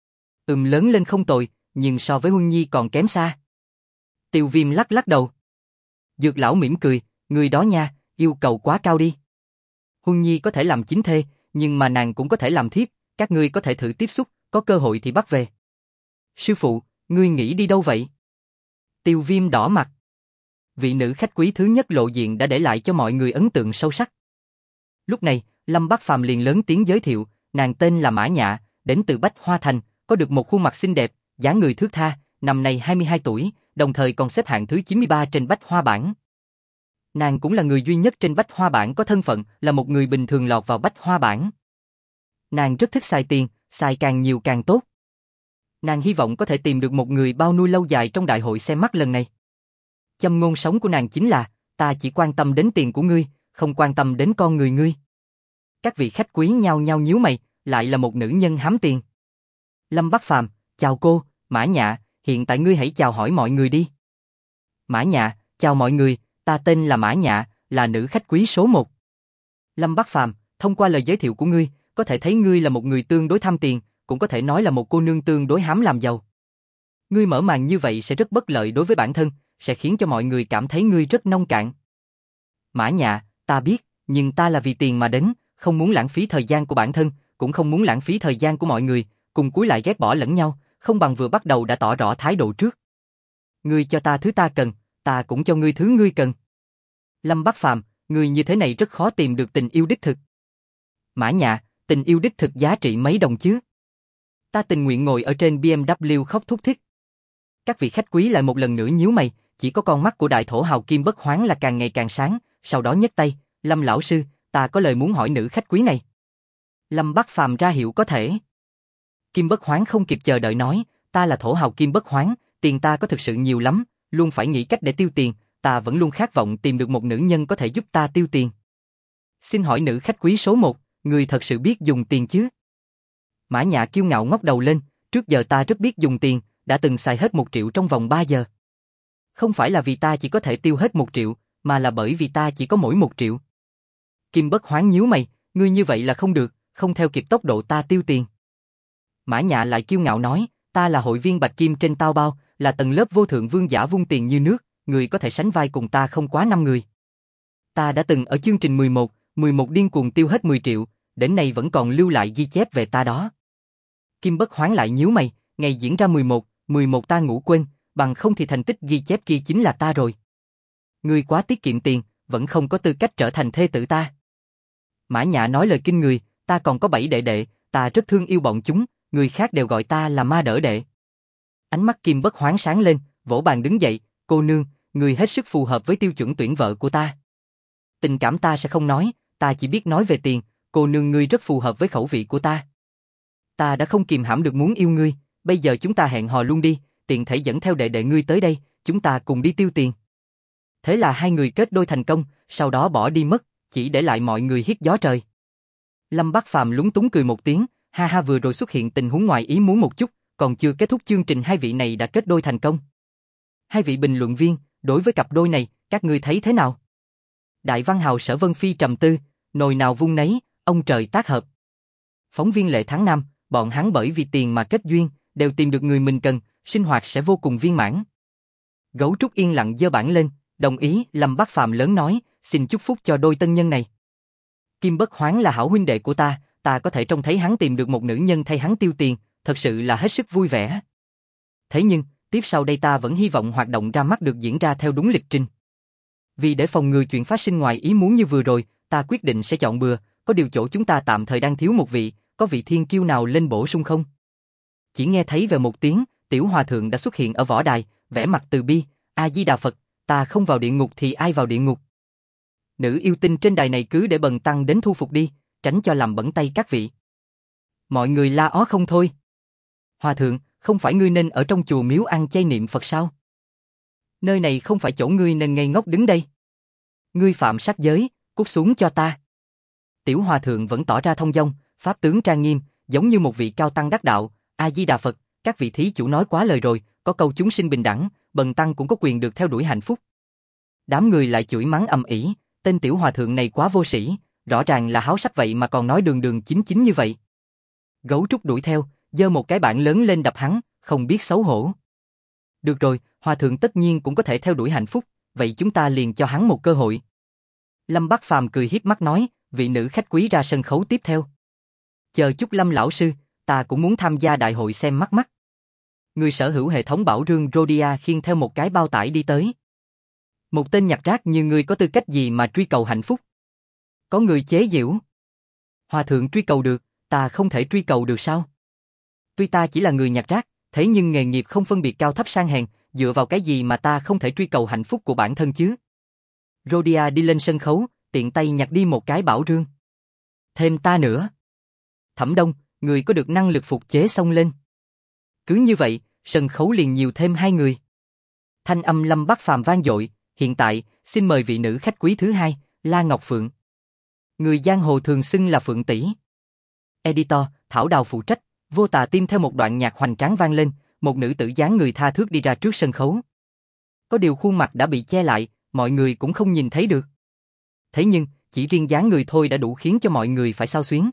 Lớn lên không tồi, nhưng so với Huân Nhi còn kém xa. Tiêu Viêm lắc lắc đầu. Dược lão mỉm cười, người đó nha, yêu cầu quá cao đi. Huân Nhi có thể làm chính thê, nhưng mà nàng cũng có thể làm thiếp, các ngươi có thể thử tiếp xúc, có cơ hội thì bắt về. Sư phụ, ngươi nghĩ đi đâu vậy? Tiêu Viêm đỏ mặt. Vị nữ khách quý thứ nhất lộ diện đã để lại cho mọi người ấn tượng sâu sắc. Lúc này, Lâm Bác Phàm liền lớn tiếng giới thiệu, nàng tên là Mã Nhã, đến từ Bách Hoa Thành, có được một khuôn mặt xinh đẹp, dáng người thướt tha, năm nay 22 tuổi, đồng thời còn xếp hạng thứ 93 trên Bách Hoa bảng. Nàng cũng là người duy nhất trên Bách Hoa bảng có thân phận là một người bình thường lọt vào Bách Hoa bảng. Nàng rất thích xài tiền, xài càng nhiều càng tốt. Nàng hy vọng có thể tìm được một người bao nuôi lâu dài trong đại hội xem mắt lần này. Châm ngôn sống của nàng chính là, ta chỉ quan tâm đến tiền của ngươi, không quan tâm đến con người ngươi. Các vị khách quý nhao nhao nhíu mày, lại là một nữ nhân hám tiền. Lâm Bắc Phàm, chào cô, Mã Nhạ, hiện tại ngươi hãy chào hỏi mọi người đi. Mã Nhạ, chào mọi người, ta tên là Mã Nhạ, là nữ khách quý số 1. Lâm Bắc Phàm, thông qua lời giới thiệu của ngươi, có thể thấy ngươi là một người tương đối tham tiền, cũng có thể nói là một cô nương tương đối hám làm giàu. Ngươi mở màn như vậy sẽ rất bất lợi đối với bản thân, sẽ khiến cho mọi người cảm thấy ngươi rất nông cạn. Mã Nhạ, ta biết, nhưng ta là vì tiền mà đến, không muốn lãng phí thời gian của bản thân, cũng không muốn lãng phí thời gian của mọi người, cùng cuối lại ghét bỏ lẫn nhau, không bằng vừa bắt đầu đã tỏ rõ thái độ trước. Ngươi cho ta thứ ta cần, ta cũng cho ngươi thứ ngươi cần. Lâm Bắc Phàm, ngươi như thế này rất khó tìm được tình yêu đích thực. Mã Nhạ, tình yêu đích thực giá trị mấy đồng chứ? Ta tình nguyện ngồi ở trên BMW khóc thút thít. Các vị khách quý lại một lần nữa nhíu mày, chỉ có con mắt của đại thổ hào Kim Bất Hoán là càng ngày càng sáng, sau đó nhấc tay, Lâm lão sư, ta có lời muốn hỏi nữ khách quý này. Lâm Bắc Phàm ra hiệu có thể. Kim Bất Hoán không kịp chờ đợi nói, ta là thổ hào Kim Bất Hoán, tiền ta có thực sự nhiều lắm, luôn phải nghĩ cách để tiêu tiền, ta vẫn luôn khát vọng tìm được một nữ nhân có thể giúp ta tiêu tiền. Xin hỏi nữ khách quý số 1, người thật sự biết dùng tiền chứ? Mã Nhạ kiêu ngạo ngóc đầu lên, trước giờ ta rất biết dùng tiền, đã từng xài hết 1 triệu trong vòng 3 giờ. Không phải là vì ta chỉ có thể tiêu hết 1 triệu, mà là bởi vì ta chỉ có mỗi 1 triệu. Kim Bất Hoán nhíu mày, ngươi như vậy là không được, không theo kịp tốc độ ta tiêu tiền. Mã Nhạ lại kiêu ngạo nói, ta là hội viên Bạch Kim trên Tao Bao, là tầng lớp vô thượng vương giả vung tiền như nước, người có thể sánh vai cùng ta không quá 5 người. Ta đã từng ở chương trình 11 điên cuồng tiêu hết 10 triệu, đến nay vẫn còn lưu lại ghi chép về ta đó. Kim Bất Hoán lại nhíu mày, ngày diễn ra 11 ta ngủ quên, bằng không thì thành tích ghi chép kia chính là ta rồi. Ngươi quá tiết kiệm tiền, vẫn không có tư cách trở thành thê tử ta. Mã Nhạ nói lời kinh người, ta còn có 7 đệ đệ, ta rất thương yêu bọn chúng, người khác đều gọi ta là ma đỡ đệ. Ánh mắt Kim Bất Hoán sáng lên, vỗ bàn đứng dậy, cô nương, người hết sức phù hợp với tiêu chuẩn tuyển vợ của ta. Tình cảm ta sẽ không nói, ta chỉ biết nói về tiền, cô nương ngươi rất phù hợp với khẩu vị của ta. Ta đã không kìm hãm được muốn yêu ngươi, bây giờ chúng ta hẹn hò luôn đi, tiện thể dẫn theo đệ đệ ngươi tới đây, chúng ta cùng đi tiêu tiền. Thế là hai người kết đôi thành công, sau đó bỏ đi mất, chỉ để lại mọi người hít gió trời. Lâm Bắc Phàm lúng túng cười một tiếng, ha ha, vừa rồi xuất hiện tình huống ngoài ý muốn một chút, còn chưa kết thúc chương trình hai vị này đã kết đôi thành công. Hai vị bình luận viên, đối với cặp đôi này, các ngươi thấy thế nào? Đại văn hào Sở Vân Phi trầm tư, nồi nào vung nấy, ông trời tác hợp. Phóng viên Lệ Thắng Nam, bọn hắn bởi vì tiền mà kết duyên, đều tìm được người mình cần, sinh hoạt sẽ vô cùng viên mãn. Gấu trúc yên lặng giơ bảng lên, đồng ý. Lâm Bắc Phàm lớn nói, xin chúc phúc cho đôi tân nhân này. Kim Bất Hoán là hảo huynh đệ của ta, ta có thể trông thấy hắn tìm được một nữ nhân thay hắn tiêu tiền, thật sự là hết sức vui vẻ. Thế nhưng, tiếp sau đây ta vẫn hy vọng hoạt động ra mắt được diễn ra theo đúng lịch trình. Vì để phòng ngừa chuyện phát sinh ngoài ý muốn như vừa rồi, ta quyết định sẽ chọn bừa, có điều chỗ chúng ta tạm thời đang thiếu một vị, có vị thiên kiêu nào lên bổ sung không? Chỉ nghe thấy về một tiếng, Tiểu Hòa Thượng đã xuất hiện ở võ đài, vẻ mặt từ bi, A Di Đà Phật, ta không vào địa ngục thì ai vào địa ngục? Nữ yêu tinh trên đài này cứ để bần tăng đến thu phục đi, tránh cho làm bẩn tay các vị. Mọi người la ó không thôi. Hòa Thượng, không phải ngươi nên ở trong chùa miếu ăn chay niệm Phật sao? Nơi này không phải chỗ ngươi nên ngây ngốc đứng đây. Ngươi phạm sát giới, cút xuống cho ta. Tiểu Hòa Thượng vẫn tỏ ra thông dong, pháp tướng trang nghiêm, giống như một vị cao tăng đắc đạo. A Di Đà Phật, các vị thí chủ nói quá lời rồi, có câu chúng sinh bình đẳng, bần tăng cũng có quyền được theo đuổi hạnh phúc. Đám người lại chửi mắng ầm ĩ, tên Tiểu Hòa Thượng này quá vô sĩ, rõ ràng là háo sắc vậy mà còn nói đường đường chính chính như vậy. Gấu trúc đuổi theo, giơ một cái bảng lớn lên đập hắn, không biết xấu hổ. Được rồi, Hòa Thượng tất nhiên cũng có thể theo đuổi hạnh phúc, vậy chúng ta liền cho hắn một cơ hội. Lâm Bắc Phàm cười hiếp mắt nói, vị nữ khách quý ra sân khấu tiếp theo. Chờ chút Lâm lão sư, ta cũng muốn tham gia đại hội xem mắt mắt. Người sở hữu hệ thống bảo rương Rhodia khiêng theo một cái bao tải đi tới. Một tên nhặt rác như ngươi có tư cách gì mà truy cầu hạnh phúc? Có người chế giễu. Hòa Thượng truy cầu được, ta không thể truy cầu được sao? Tuy ta chỉ là người nhặt rác, thế nhưng nghề nghiệp không phân biệt cao thấp sang hèn, dựa vào cái gì mà ta không thể truy cầu hạnh phúc của bản thân chứ? Rhodia đi lên sân khấu, tiện tay nhặt đi một cái bảo rương. Thêm ta nữa. Thẩm Đông, người có được năng lực phục chế xông lên. Cứ như vậy, sân khấu liền nhiều thêm 2 người. Thanh âm Lâm Bắc Phàm vang dội, hiện tại, xin mời vị nữ khách quý thứ 2, La Ngọc Phượng. Người giang hồ thường xưng là Phượng tỷ. Editor, Thảo Đào phụ trách, Vô Tà Tim theo một đoạn nhạc hoành tráng vang lên, một nữ tử dáng người tha thước đi ra trước sân khấu. Có điều khuôn mặt đã bị che lại, mọi người cũng không nhìn thấy được. Thế nhưng, chỉ riêng dáng người thôi đã đủ khiến cho mọi người phải xao xuyến.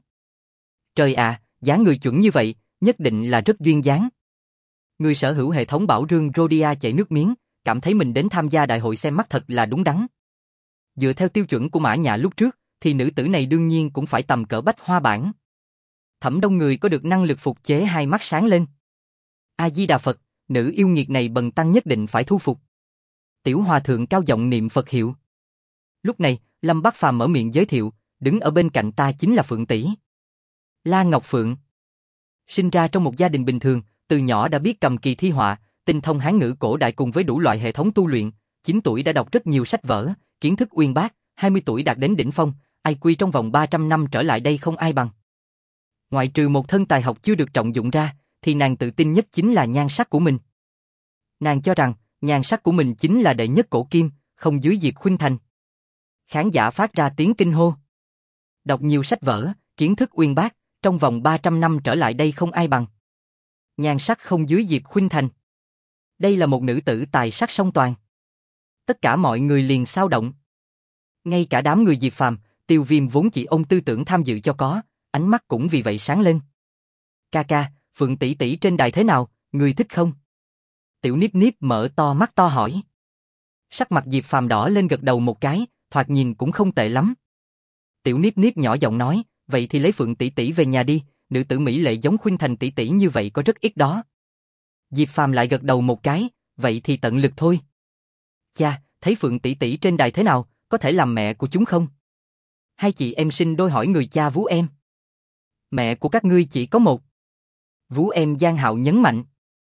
Trời à, dáng người chuẩn như vậy, nhất định là rất duyên dáng. Người sở hữu hệ thống bảo rương Rhodia chảy nước miếng, cảm thấy mình đến tham gia đại hội xem mắt thật là đúng đắn. Dựa theo tiêu chuẩn của Mã Nhã lúc trước, thì nữ tử này đương nhiên cũng phải tầm cỡ Bách Hoa bản. Thẩm Đông người có được năng lực phục chế hai mắt sáng lên. A Di Đà Phật, nữ yêu nghiệt này bần tăng nhất định phải thu phục. Tiểu hòa thượng cao giọng niệm Phật hiệu. Lúc này, Lâm Bắc Phàm mở miệng giới thiệu, đứng ở bên cạnh ta chính là Phượng tỷ. La Ngọc Phượng. Sinh ra trong một gia đình bình thường, từ nhỏ đã biết cầm kỳ thi họa, tinh thông Hán ngữ cổ đại cùng với đủ loại hệ thống tu luyện, 9 tuổi đã đọc rất nhiều sách vở, kiến thức uyên bác, 20 tuổi đạt đến đỉnh phong, IQ trong vòng 300 năm trở lại đây không ai bằng. Ngoại trừ một thân tài học chưa được trọng dụng ra, thì nàng tự tin nhất chính là nhan sắc của mình. Nàng cho rằng, nhan sắc của mình chính là đệ nhất cổ kim, không dưới Diệp Khuynh Thành. Khán giả phát ra tiếng kinh hô. Đọc nhiều sách vở, kiến thức uyên bác, trong vòng 300 năm trở lại đây không ai bằng. Nhan sắc không dưới Diệp Khuynh Thành. Đây là một nữ tử tài sắc song toàn. Tất cả mọi người liền xao động. Ngay cả đám người Diệp Phàm, Tiêu Viêm vốn chỉ ôm tư tưởng tham dự cho có, ánh mắt cũng vì vậy sáng lên. Ca ca, Phượng tỷ tỷ trên đài thế nào, người thích không? Tiểu Niếp Niếp mở to mắt to hỏi. Sắc mặt Diệp Phàm đỏ lên gật đầu một cái, thoạt nhìn cũng không tệ lắm. Tiểu Niếp Niếp nhỏ giọng nói, vậy thì lấy Phượng tỷ tỷ về nhà đi, nữ tử mỹ lệ giống Khuynh Thành tỷ tỷ như vậy có rất ít đó. Diệp Phàm lại gật đầu một cái, vậy thì tận lực thôi. Cha, thấy Phượng tỷ tỷ trên đài thế nào, có thể làm mẹ của chúng không? Hai chị em sinh đôi hỏi người cha vú em. Mẹ của các ngươi chỉ có một. Vú em Giang Hạo nhấn mạnh.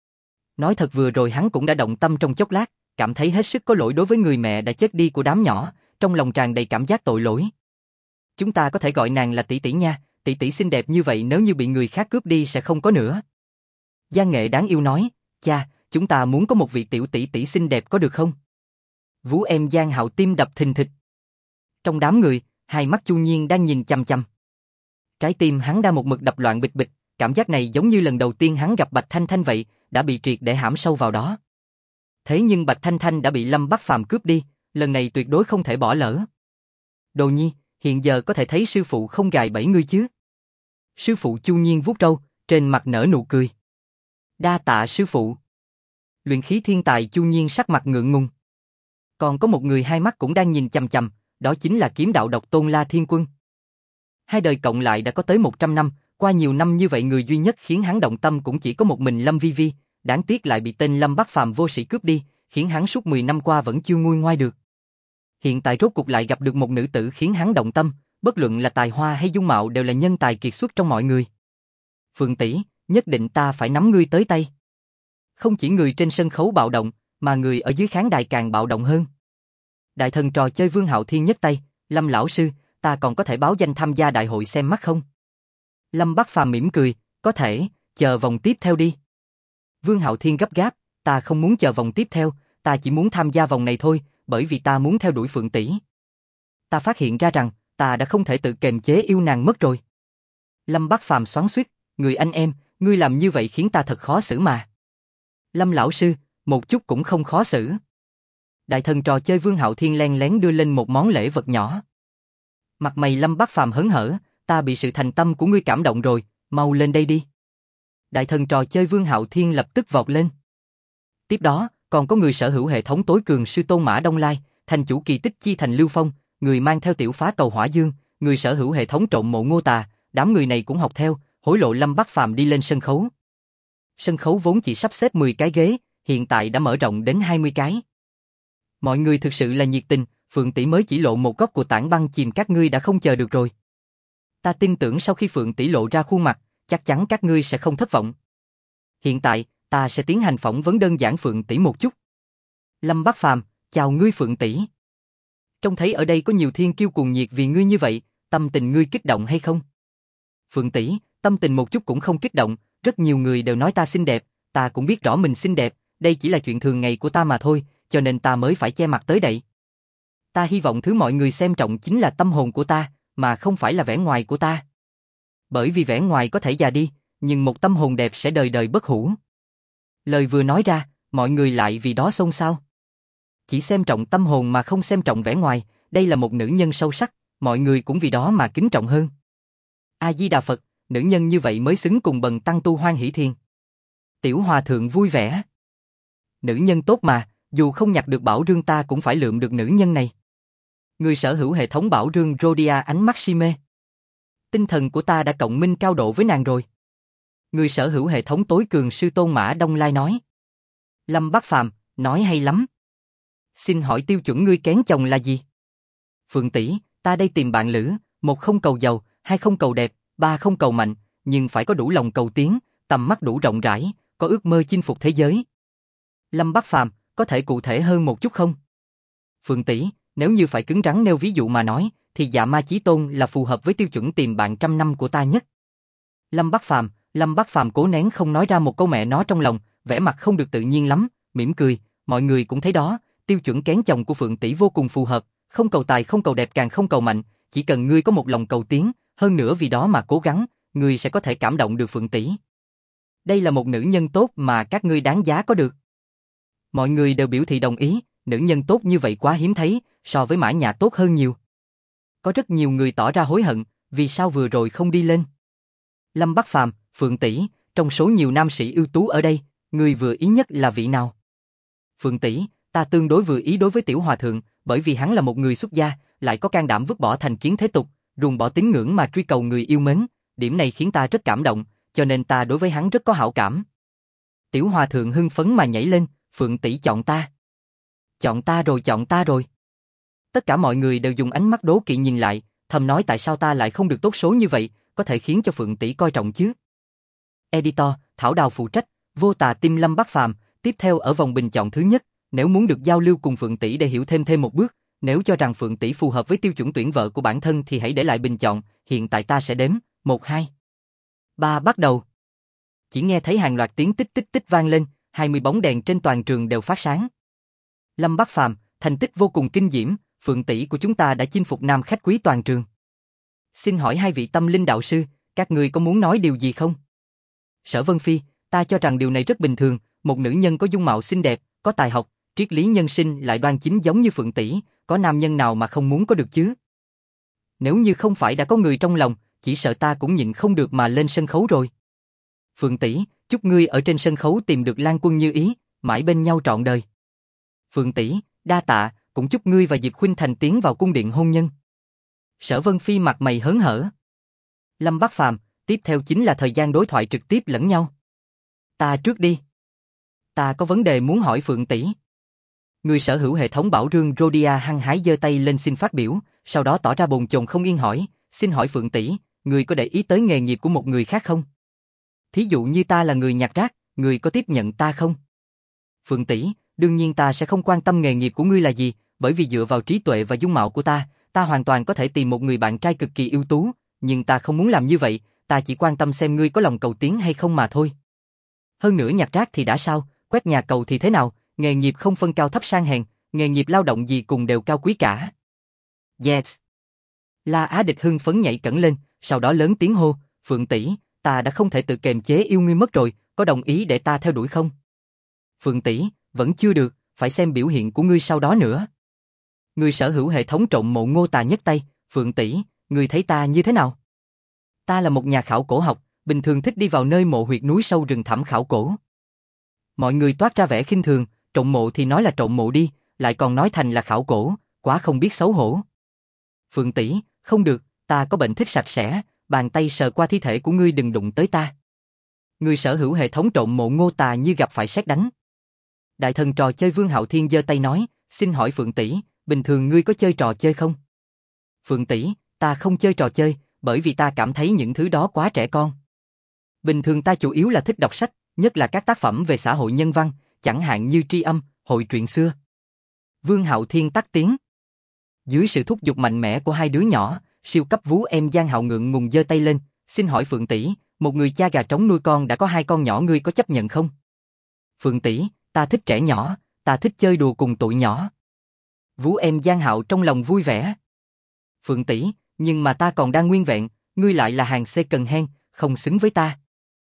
Nói thật vừa rồi hắn cũng đã động tâm trong chốc lát, cảm thấy hết sức có lỗi đối với người mẹ đã chết đi của đám nhỏ, trong lòng tràn đầy cảm giác tội lỗi. Chúng ta có thể gọi nàng là tỷ tỷ nha, tỷ tỷ xinh đẹp như vậy nếu như bị người khác cướp đi sẽ không có nữa. Giang Nghệ đáng yêu nói, cha, chúng ta muốn có một vị tiểu tỷ tỷ xinh đẹp có được không? Vú em Giang Hạo tim đập thình thịch. Trong đám người, hai mắt Chu Nhiên đang nhìn chằm chằm. Trái tim hắn đang một mực đập loạn bịch bịch, cảm giác này giống như lần đầu tiên hắn gặp Bạch Thanh Thanh vậy, đã bị triệt để hãm sâu vào đó. Thế nhưng Bạch Thanh Thanh đã bị Lâm Bắc Phàm cướp đi, lần này tuyệt đối không thể bỏ lỡ. Đồ Nhi, hiện giờ có thể thấy sư phụ không gài bẫy ngươi chứ? Sư phụ Chu Nhiên vuốt râu, trên mặt nở nụ cười. Đa tạ sư phụ. Luyện khí thiên tài Chu Nhiên sắc mặt ngượng ngùng. Còn có một người hai mắt cũng đang nhìn chằm chằm, đó chính là kiếm đạo độc tôn La Thiên Quân. Hai đời cộng lại đã có tới 100 năm, qua nhiều năm như vậy người duy nhất khiến hắn động tâm cũng chỉ có một mình Lâm Vi Vi, đáng tiếc lại bị tên Lâm Bắc Phàm vô sĩ cướp đi, khiến hắn suốt 10 năm qua vẫn chưa nguôi ngoai được. Hiện tại rốt cục lại gặp được một nữ tử khiến hắn động tâm, bất luận là tài hoa hay dung mạo đều là nhân tài kiệt xuất trong mọi người. Phượng tỷ, nhất định ta phải nắm ngươi tới tay. Không chỉ người trên sân khấu bạo động, mà người ở dưới khán đài càng bạo động hơn. Đại thần trò chơi Vương Hạo Thiên nhấc tay, Lâm lão sư, ta còn có thể báo danh tham gia đại hội xem mắt không? Lâm Bắc Phàm mỉm cười, có thể, chờ vòng tiếp theo đi. Vương Hạo Thiên gấp gáp, ta không muốn chờ vòng tiếp theo, ta chỉ muốn tham gia vòng này thôi, bởi vì ta muốn theo đuổi Phượng tỷ. Ta phát hiện ra rằng, ta đã không thể tự kiềm chế yêu nàng mất rồi. Lâm Bắc Phàm xoắn xuýt, người anh em, ngươi làm như vậy khiến ta thật khó xử mà. Lâm lão sư, một chút cũng không khó xử. Đại thần trò chơi Vương Hạo Thiên len lén đưa lên một món lễ vật nhỏ. Mặt mày Lâm Bắc Phàm hớn hở, ta bị sự thành tâm của ngươi cảm động rồi, mau lên đây đi. Đại thần trò chơi Vương Hạo Thiên lập tức vọt lên. Tiếp đó, còn có người sở hữu hệ thống tối cường sư tôn Mã Đông Lai, thành chủ kỳ tích chi thành Lưu Phong, người mang theo tiểu phá cầu Hỏa Dương, người sở hữu hệ thống trộm mộ Ngô Tà, đám người này cũng học theo, hối lộ Lâm Bắc Phàm đi lên sân khấu. Sân khấu vốn chỉ sắp xếp 10 cái ghế, hiện tại đã mở rộng đến 20 cái. Mọi người thực sự là nhiệt tình, Phượng tỷ mới chỉ lộ một góc của tảng băng chìm các ngươi đã không chờ được rồi. Ta tin tưởng sau khi Phượng tỷ lộ ra khuôn mặt, chắc chắn các ngươi sẽ không thất vọng. Hiện tại, ta sẽ tiến hành phỏng vấn đơn giản Phượng tỷ một chút. Lâm Bắc Phàm, chào ngươi Phượng tỷ. Trông thấy ở đây có nhiều thiên kiêu cuồng nhiệt vì ngươi như vậy, tâm tình ngươi kích động hay không? Phượng tỷ, tâm tình một chút cũng không kích động, rất nhiều người đều nói ta xinh đẹp, ta cũng biết rõ mình xinh đẹp, đây chỉ là chuyện thường ngày của ta mà thôi, cho nên ta mới phải che mặt tới đây. Ta hy vọng thứ mọi người xem trọng chính là tâm hồn của ta, mà không phải là vẻ ngoài của ta. Bởi vì vẻ ngoài có thể già đi, nhưng một tâm hồn đẹp sẽ đời đời bất hủ. Lời vừa nói ra, mọi người lại vì đó xôn xao. Chỉ xem trọng tâm hồn mà không xem trọng vẻ ngoài, đây là một nữ nhân sâu sắc, mọi người cũng vì đó mà kính trọng hơn. A-di-đà Phật, nữ nhân như vậy mới xứng cùng bần tăng tu Hoan Hỷ Thiền. Tiểu hòa thượng vui vẻ. Nữ nhân tốt mà, dù không nhặt được bảo rương ta cũng phải lượm được nữ nhân này. Người sở hữu hệ thống bảo rương Rhodia ánh mắt si mê. Tinh thần của ta đã cộng minh cao độ với nàng rồi. Người sở hữu hệ thống tối cường sư tôn Mã Đông Lai nói. Lâm Bắc Phàm, nói hay lắm. Xin hỏi tiêu chuẩn ngươi kén chồng là gì? Phượng tỷ, ta đây tìm bạn lữ, 1 không cầu giàu, 2 không cầu đẹp, 3 không cầu mạnh, nhưng phải có đủ lòng cầu tiến, tầm mắt đủ rộng rãi, có ước mơ chinh phục thế giới. Lâm Bắc Phàm, có thể cụ thể hơn một chút không? Phượng tỷ, nếu như phải cứng rắn nêu ví dụ mà nói, thì Dạ Ma Chí Tôn là phù hợp với tiêu chuẩn tìm bạn trăm năm của ta nhất. Lâm Bắc Phàm cố nén không nói ra một câu mẹ nó trong lòng, vẻ mặt không được tự nhiên lắm, mỉm cười, mọi người cũng thấy đó, tiêu chuẩn kén chồng của Phượng tỷ vô cùng phù hợp, không cầu tài không cầu đẹp càng không cầu mạnh, chỉ cần ngươi có một lòng cầu tiến, hơn nữa vì đó mà cố gắng, ngươi sẽ có thể cảm động được Phượng tỷ. Đây là một nữ nhân tốt mà các ngươi đáng giá có được. Mọi người đều biểu thị đồng ý, nữ nhân tốt như vậy quá hiếm thấy, so với Mã Nhã tốt hơn nhiều. Có rất nhiều người tỏ ra hối hận, vì sao vừa rồi không đi lên. Lâm Bắc Phàm, Phượng tỷ, trong số nhiều nam sĩ ưu tú ở đây, người vừa ý nhất là vị nào? Phượng tỷ, ta tương đối vừa ý đối với Tiểu Hòa Thượng, bởi vì hắn là một người xuất gia, lại có can đảm vứt bỏ thành kiến thế tục, ruồng bỏ tín ngưỡng mà truy cầu người yêu mến, điểm này khiến ta rất cảm động, cho nên ta đối với hắn rất có hảo cảm. Tiểu Hòa Thượng hưng phấn mà nhảy lên, Phượng tỷ chọn ta. Chọn ta rồi. Tất cả mọi người đều dùng ánh mắt đố kỵ nhìn lại, thầm nói tại sao ta lại không được tốt số như vậy, có thể khiến cho Phượng tỷ coi trọng chứ. Editor, Thảo Đào phụ trách, Vô Tà Tim Lâm Bắc Phàm, tiếp theo ở vòng bình chọn thứ nhất, nếu muốn được giao lưu cùng Phượng tỷ để hiểu thêm một bước, nếu cho rằng Phượng tỷ phù hợp với tiêu chuẩn tuyển vợ của bản thân thì hãy để lại bình chọn, hiện tại ta sẽ đếm, 1 2 3 bắt đầu. Chỉ nghe thấy hàng loạt tiếng tích tích tích vang lên, 20 bóng đèn trên toàn trường đều phát sáng. Lâm Bắc Phàm, thành tích vô cùng kinh diễm, Phượng tỷ của chúng ta đã chinh phục nam khách quý toàn trường. Xin hỏi hai vị tâm linh đạo sư, các ngươi có muốn nói điều gì không? Sở Vân Phi, ta cho rằng điều này rất bình thường, một nữ nhân có dung mạo xinh đẹp, có tài học, triết lý nhân sinh lại đoan chính giống như Phượng tỷ, có nam nhân nào mà không muốn có được chứ? Nếu như không phải đã có người trong lòng, chỉ sợ ta cũng nhịn không được mà lên sân khấu rồi. Phượng tỷ, chúc ngươi ở trên sân khấu tìm được Lan Quân như ý, mãi bên nhau trọn đời. Phượng tỷ, đa tạ, cũng chúc ngươi và Diệp Khuynh Thành tiến vào cung điện hôn nhân. Sở Vân Phi mặt mày hớn hở. Lâm Bắc Phàm, tiếp theo chính là thời gian đối thoại trực tiếp lẫn nhau. Ta trước đi. Ta có vấn đề muốn hỏi Phượng tỷ. Người sở hữu hệ thống bảo rương Rhodia hăng hái giơ tay lên xin phát biểu, sau đó tỏ ra bồn chồn không yên hỏi, xin hỏi Phượng tỷ, người có để ý tới nghề nghiệp của một người khác không? Thí dụ như ta là người nhặt rác, người có tiếp nhận ta không? Phượng tỷ, đương nhiên ta sẽ không quan tâm nghề nghiệp của ngươi là gì, bởi vì dựa vào trí tuệ và dung mạo của ta hoàn toàn có thể tìm một người bạn trai cực kỳ ưu tú, nhưng ta không muốn làm như vậy, ta chỉ quan tâm xem ngươi có lòng cầu tiến hay không mà thôi. Hơn nữa nhặt rác thì đã sao, quét nhà cầu thì thế nào, nghề nghiệp không phân cao thấp sang hèn, nghề nghiệp lao động gì cùng đều cao quý cả. Yes. La Á Địch hưng phấn nhảy cẫng lên, sau đó lớn tiếng hô, Phượng tỷ, ta đã không thể tự kiềm chế yêu ngươi mất rồi, có đồng ý để ta theo đuổi không? Phượng tỷ, vẫn chưa được, phải xem biểu hiện của ngươi sau đó nữa. Người sở hữu hệ thống trộm mộ Ngô Tà nhấc tay, Phượng tỷ, ngươi thấy ta như thế nào? Ta là một nhà khảo cổ học, bình thường thích đi vào nơi mộ huyệt núi sâu rừng thẳm khảo cổ. Mọi người toát ra vẻ khinh thường, trộm mộ thì nói là trộm mộ đi, lại còn nói thành là khảo cổ, quá không biết xấu hổ. Phượng tỷ, không được, ta có bệnh thích sạch sẽ, bàn tay sờ qua thi thể của ngươi đừng đụng tới ta. Người sở hữu hệ thống trộm mộ Ngô Tà như gặp phải sét đánh. Đại thần trò chơi Vương Hạo Thiên giơ tay nói, xin hỏi Phượng tỷ, bình thường ngươi có chơi trò chơi không? Phượng tỷ, ta không chơi trò chơi, bởi vì ta cảm thấy những thứ đó quá trẻ con. Bình thường ta chủ yếu là thích đọc sách, nhất là các tác phẩm về xã hội nhân văn, chẳng hạn như Tri Âm, Hội truyện xưa. Vương Hạo Thiên tắt tiếng. Dưới sự thúc giục mạnh mẽ của hai đứa nhỏ, siêu cấp vú em Giang Hạo ngượng ngùng giơ tay lên, xin hỏi Phượng tỷ, một người cha gà trống nuôi con đã có 2 con nhỏ, ngươi có chấp nhận không? Phượng tỷ, ta thích trẻ nhỏ, ta thích chơi đùa cùng tụi nhỏ. Vú em Giang Hạo trong lòng vui vẻ. Phượng tỷ, nhưng mà ta còn đang nguyên vẹn, ngươi lại là hàng xê cần hen, không xứng với ta.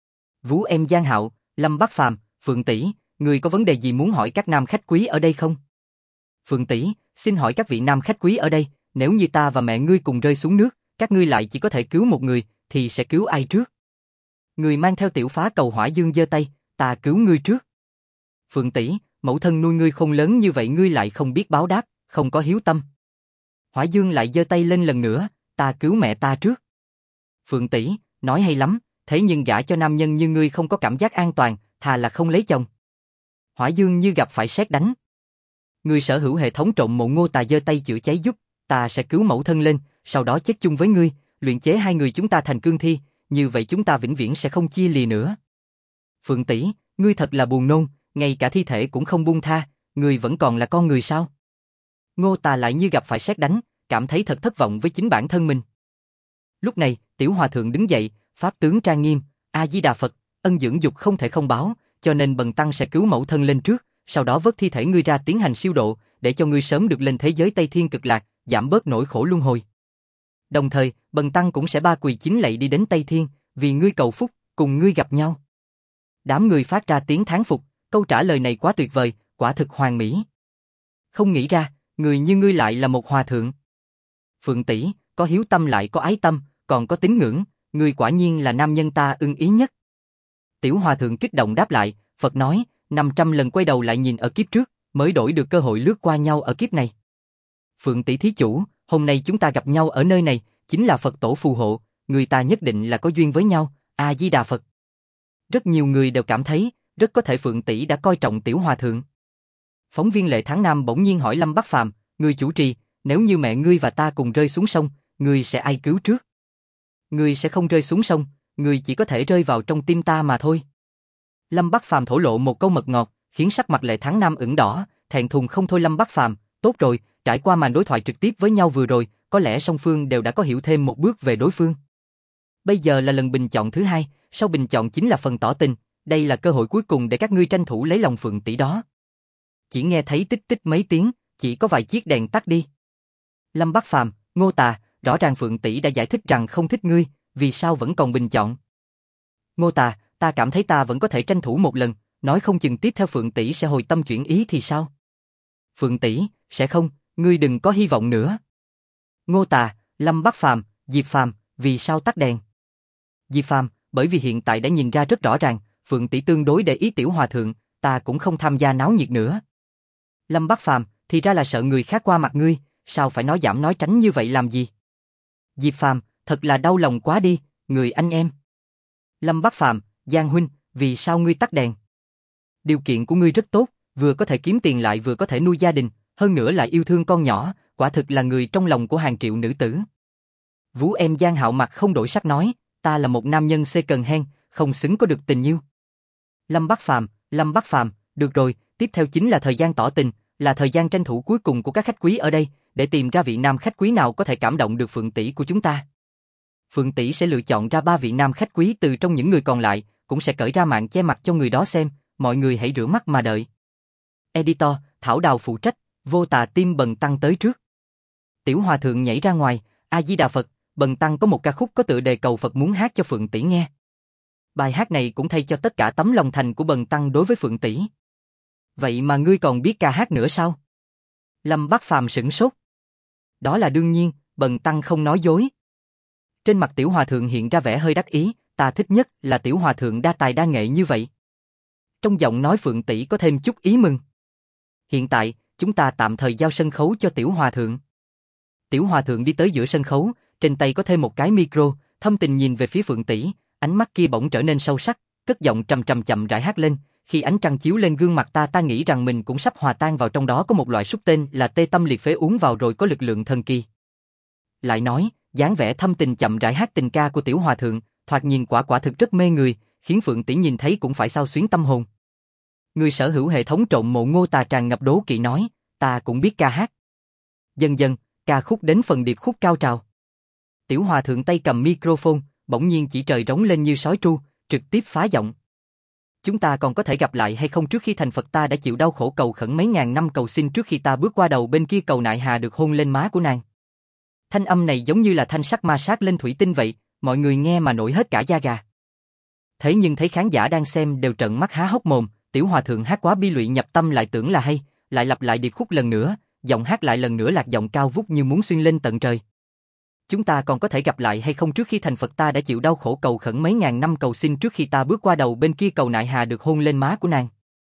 Vú em Giang Hạo, Lâm Bắc Phàm, Phượng tỷ, ngươi có vấn đề gì muốn hỏi các nam khách quý ở đây không? Phượng tỷ, xin hỏi các vị nam khách quý ở đây, nếu như ta và mẹ ngươi cùng rơi xuống nước, các ngươi lại chỉ có thể cứu một người, thì sẽ cứu ai trước? Người mang theo tiểu phá cầu hỏa dương giơ tay, ta cứu ngươi trước. Phượng tỷ, mẫu thân nuôi ngươi không lớn như vậy ngươi lại không biết báo đáp, không có hiếu tâm. Hỏa dương lại giơ tay lên lần nữa, ta cứu mẹ ta trước. Phượng tỷ, nói hay lắm, thế nhưng gả cho nam nhân như ngươi không có cảm giác an toàn, thà là không lấy chồng. Hỏa dương như gặp phải sét đánh. Người sở hữu hệ thống trộm mộ Ngô Tà giơ tay chữa cháy giúp, ta sẽ cứu mẫu thân lên, sau đó chết chung với ngươi, luyện chế hai người chúng ta thành cương thi, như vậy chúng ta vĩnh viễn sẽ không chia lìa nữa. Phượng tỷ, ngươi thật là buồn nôn, ngay cả thi thể cũng không buông tha, ngươi vẫn còn là con người sao? Ngô Tà lại như gặp phải sét đánh, cảm thấy thật thất vọng với chính bản thân mình. Lúc này, Tiểu Hòa Thượng đứng dậy, pháp tướng trang nghiêm, A Di Đà Phật, ân dưỡng dục không thể không báo, cho nên bần tăng sẽ cứu mẫu thân lên trước, sau đó vớt thi thể ngươi ra tiến hành siêu độ, để cho ngươi sớm được lên thế giới Tây Thiên Cực Lạc, giảm bớt nỗi khổ luân hồi. Đồng thời, bần tăng cũng sẽ ba quỳ chín lạy đi đến Tây Thiên, vì ngươi cầu phúc, cùng ngươi gặp nhau. Đám người phát ra tiếng thán phục, câu trả lời này quá tuyệt vời, quả thực hoàn mỹ. Không nghĩ ra, người như ngươi lại là một hòa thượng. Phượng tỷ, có hiếu tâm lại có ái tâm, còn có tín ngưỡng, ngươi quả nhiên là nam nhân ta ưng ý nhất. Tiểu Hòa Thượng kích động đáp lại, Phật nói, 500 lần quay đầu lại nhìn ở kiếp trước, mới đổi được cơ hội lướt qua nhau ở kiếp này. Phượng tỷ thí chủ, hôm nay chúng ta gặp nhau ở nơi này, chính là Phật tổ phù hộ, người ta nhất định là có duyên với nhau, A Di Đà Phật. Rất nhiều người đều cảm thấy, rất có thể Phượng tỷ đã coi trọng Tiểu Hòa Thượng. Phóng viên Lệ Thắng Nam bỗng nhiên hỏi Lâm Bắc Phàm, người chủ trì, nếu như mẹ ngươi và ta cùng rơi xuống sông, ngươi sẽ ai cứu trước? Ngươi sẽ không rơi xuống sông, ngươi chỉ có thể rơi vào trong tim ta mà thôi. Lâm Bắc Phàm thổ lộ một câu mật ngọt, khiến sắc mặt Lệ Thắng Nam ửng đỏ, thẹn thùng không thôi. Lâm Bắc Phàm, tốt rồi, trải qua màn đối thoại trực tiếp với nhau vừa rồi, có lẽ song phương đều đã có hiểu thêm một bước về đối phương. Bây giờ là lần bình chọn thứ hai, sau bình chọn chính là phần tỏ tình, đây là cơ hội cuối cùng để các ngươi tranh thủ lấy lòng Phượng tỷ đó. Chỉ nghe thấy tích tích mấy tiếng, chỉ có vài chiếc đèn tắt đi. Lâm Bắc Phàm, Ngô Tà, rõ ràng Phượng tỷ đã giải thích rằng không thích ngươi, vì sao vẫn còn bình chọn? Ngô Tà, ta cảm thấy ta vẫn có thể tranh thủ một lần, nói không chừng tiếp theo Phượng tỷ sẽ hồi tâm chuyển ý thì sao? Phượng tỷ, sẽ không, ngươi đừng có hy vọng nữa. Ngô Tà, Lâm Bắc Phàm, Diệp Phàm, vì sao tắt đèn? Diệp Phàm, bởi vì hiện tại đã nhìn ra rất rõ ràng, Phượng tỷ tương đối để ý Tiểu Hòa Thượng, ta cũng không tham gia náo nhiệt nữa. Lâm Bắc Phàm, thì ra là sợ người khác qua mặt ngươi, sao phải nói giảm nói tránh như vậy làm gì? Diệp Phàm, thật là đau lòng quá đi, người anh em. Lâm Bắc Phàm, Giang huynh, vì sao ngươi tắt đèn? Điều kiện của ngươi rất tốt, vừa có thể kiếm tiền lại vừa có thể nuôi gia đình, hơn nữa lại yêu thương con nhỏ, quả thực là người trong lòng của hàng triệu nữ tử. Vú em Giang Hạo mặt không đổi sắc nói, ta là một nam nhân xê cần hen, không xứng có được tình yêu. Lâm Bắc Phàm, được rồi, tiếp theo chính là thời gian tỏ tình, là thời gian tranh thủ cuối cùng của các khách quý ở đây, để tìm ra vị nam khách quý nào có thể cảm động được Phượng tỷ của chúng ta. Phượng tỷ sẽ lựa chọn ra 3 vị nam khách quý từ trong những người còn lại, cũng sẽ cởi ra mạng che mặt cho người đó xem, mọi người hãy rửa mắt mà đợi. Editor, Thảo Đào phụ trách, Vô Tà Tim bần tăng tới trước. Tiểu Hòa Thượng nhảy ra ngoài, A Di Đà Phật, bần tăng có một ca khúc có tựa đề cầu Phật muốn hát cho Phượng tỷ nghe. Bài hát này cũng thay cho tất cả tấm lòng thành của bần tăng đối với Phượng tỷ. Vậy mà ngươi còn biết ca hát nữa sao? Lâm Bắc Phàm sửng sốt. Đó là đương nhiên, bần tăng không nói dối. Trên mặt Tiểu Hòa Thượng hiện ra vẻ hơi đắc ý, ta thích nhất là Tiểu Hòa Thượng đa tài đa nghệ như vậy. Trong giọng nói Phượng tỷ có thêm chút ý mừng. Hiện tại, chúng ta tạm thời giao sân khấu cho Tiểu Hòa Thượng. Tiểu Hòa Thượng đi tới giữa sân khấu, trên tay có thêm một cái micro, thâm tình nhìn về phía Phượng tỷ, ánh mắt kia bỗng trở nên sâu sắc, cất giọng trầm trầm chậm rãi hát lên. Khi ánh trăng chiếu lên gương mặt ta nghĩ rằng mình cũng sắp hòa tan vào trong đó, có một loại xúc tên là tê tâm liệt phế, uống vào rồi có lực lượng thần kỳ. Lại nói, dáng vẻ thâm tình chậm rãi hát tình ca của Tiểu Hòa Thượng, thoạt nhìn quả thực rất mê người, khiến Phượng tỷ nhìn thấy cũng phải xao xuyến tâm hồn. Người sở hữu hệ thống trộm mộ Ngô Tà tràn ngập đố kỵ nói, ta cũng biết ca hát. Dần dần, ca khúc đến phần điệp khúc cao trào. Tiểu Hòa thượng tay cầm microphone, bỗng nhiên chỉ trời rống lên như sói tru, trực tiếp phá giọng. Chúng ta còn có thể gặp lại hay không, trước khi thành Phật ta đã chịu đau khổ cầu khẩn mấy ngàn năm, cầu xin trước khi ta bước qua đầu bên kia cầu nại hà được hôn lên má của nàng. Thanh âm này giống như là thanh sắt ma sát lên thủy tinh vậy, mọi người nghe mà nổi hết cả da gà. Thế nhưng thấy khán giả đang xem đều trợn mắt há hốc mồm, Tiểu Hòa thượng hát quá bi lụy nhập tâm, lại tưởng là hay, lại lặp lại điệp khúc lần nữa, giọng hát lại lần nữa lạc giọng cao vút như muốn xuyên lên tận trời. Chúng ta còn có thể gặp lại hay không, trước khi thành Phật ta đã chịu đau khổ cầu khẩn mấy ngàn năm, cầu xin trước khi ta bước qua đầu bên kia cầu nại hà được hôn lên má của nàng.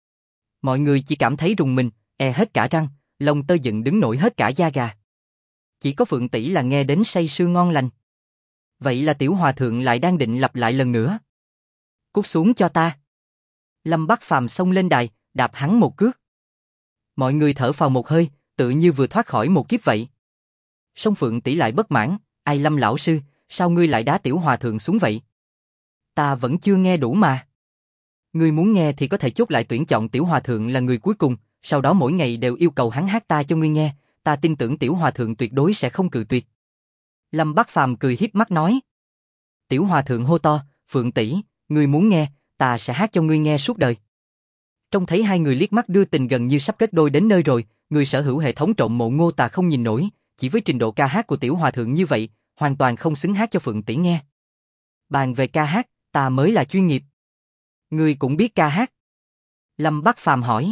Mọi người chỉ cảm thấy rùng mình, hết cả răng, lông tơ dựng đứng nổi hết cả da gà. Chỉ có Phượng tỷ là nghe đến say sưa ngon lành. Vậy là Tiểu Hòa thượng lại đang định lặp lại lần nữa. Cút xuống cho ta. Lâm Bắc Phàm xông lên đài, đạp hắn một cước. Mọi người thở phào một hơi, tự như vừa thoát khỏi một kiếp vậy. Song Phượng tỷ lại bất mãn, ai Lâm lão sư, sao ngươi lại đá Tiểu Hòa thượng xuống vậy? Ta vẫn chưa nghe đủ mà. Ngươi muốn nghe thì có thể chốt lại tuyển chọn Tiểu Hòa thượng là người cuối cùng, sau đó mỗi ngày đều yêu cầu hắn hát ta cho ngươi nghe, ta tin tưởng Tiểu Hòa thượng tuyệt đối sẽ không cự tuyệt. Lâm Bắc Phàm cười hiếp mắt nói. Tiểu Hòa thượng hô to, Phượng tỷ, ngươi muốn nghe, ta sẽ hát cho ngươi nghe suốt đời. Trông thấy hai người liếc mắt đưa tình gần như sắp kết đôi đến nơi rồi, người sở hữu hệ thống trộm mộ Ngô Tà không nhìn nổi, chỉ với trình độ ca hát của Tiểu Hòa thượng như vậy, hoàn toàn không xứng hát cho Phượng tỷ nghe. Bàn về ca hát, ta mới là chuyên nghiệp. Ngươi cũng biết ca hát? Lâm Bắc Phàm hỏi.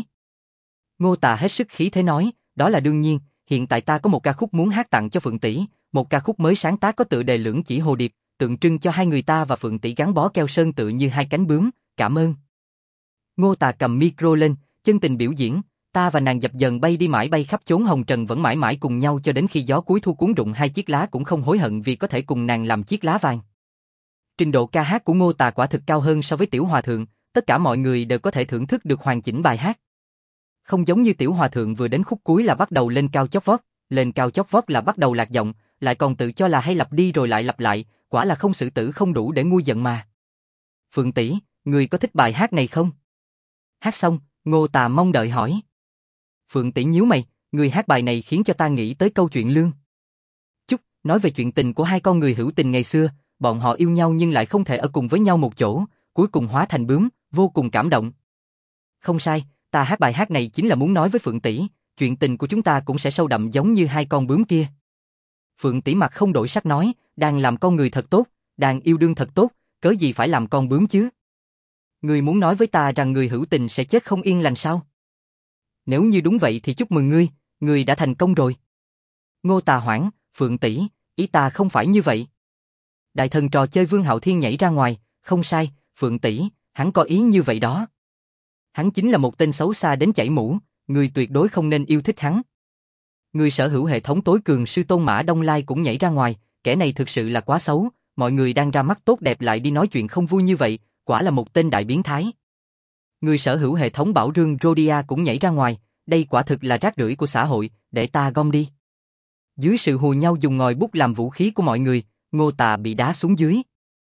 Ngô Tà hết sức khí thế nói, đó là đương nhiên, hiện tại ta có một ca khúc muốn hát tặng cho Phượng tỷ, một ca khúc mới sáng tác có tựa đề Lưỡng Chỉ Hồ Điệp, tượng trưng cho hai người ta và Phượng tỷ gắn bó keo sơn tự như hai cánh bướm, cảm ơn. Ngô Tà cầm micro lên, chân tình biểu diễn, ta và nàng dập dần bay đi mãi, bay khắp chốn hồng trần, vẫn mãi mãi cùng nhau cho đến khi gió cuối thu cuốn rụng hai chiếc lá, cũng không hối hận vì có thể cùng nàng làm chiếc lá vàng. Trình độ ca hát của Ngô Tà quả thực cao hơn so với Tiểu Hòa thượng, tất cả mọi người đều có thể thưởng thức được hoàn chỉnh bài hát. Không giống như Tiểu Hòa thượng vừa đến khúc cuối là bắt đầu lên cao chót vót, lên cao chót vót là bắt đầu lạc giọng, lại còn tự cho là hay lặp đi rồi lại lặp lại, quả là không xử tử không đủ để nguôi giận mà. Phượng tỷ, người có thích bài hát này không? Hát xong, Ngô Tà mong đợi hỏi. Phượng tỷ nhíu mày, người hát bài này khiến cho ta nghĩ tới câu chuyện lương. Chút, nói về chuyện tình của hai con người hữu tình ngày xưa, bọn họ yêu nhau nhưng lại không thể ở cùng với nhau một chỗ, cuối cùng hóa thành bướm, vô cùng cảm động. Không sai, ta hát bài hát này chính là muốn nói với Phượng tỷ, chuyện tình của chúng ta cũng sẽ sâu đậm giống như hai con bướm kia. Phượng tỷ mặt không đổi sắc nói, đang làm con người thật tốt, đang yêu đương thật tốt, cớ gì phải làm con bướm chứ? Ngươi muốn nói với ta rằng người hữu tình sẽ chết không yên lành sao? Nếu như đúng vậy thì chúc mừng ngươi, ngươi đã thành công rồi. Ngô Tà hoảng, Phượng tỷ, ý ta không phải như vậy. Đại thần trò chơi Vương Hạo Thiên nhảy ra ngoài, không sai, Phượng tỷ, hắn có ý như vậy đó. Hắn chính là một tên xấu xa đến chảy mũ, ngươi tuyệt đối không nên yêu thích hắn. Người sở hữu hệ thống tối cường sư tôn Mã Đông Lai cũng nhảy ra ngoài, kẻ này thực sự là quá xấu, mọi người đang ra mắt tốt đẹp lại đi nói chuyện không vui như vậy, quả là một tên đại biến thái. Người sở hữu hệ thống Bảo Rương Rhodia cũng nhảy ra ngoài, đây quả thực là rác rưởi của xã hội, để ta gom đi. Dưới sự hùa nhau dùng ngòi bút làm vũ khí của mọi người, Ngô Tà bị đá xuống dưới.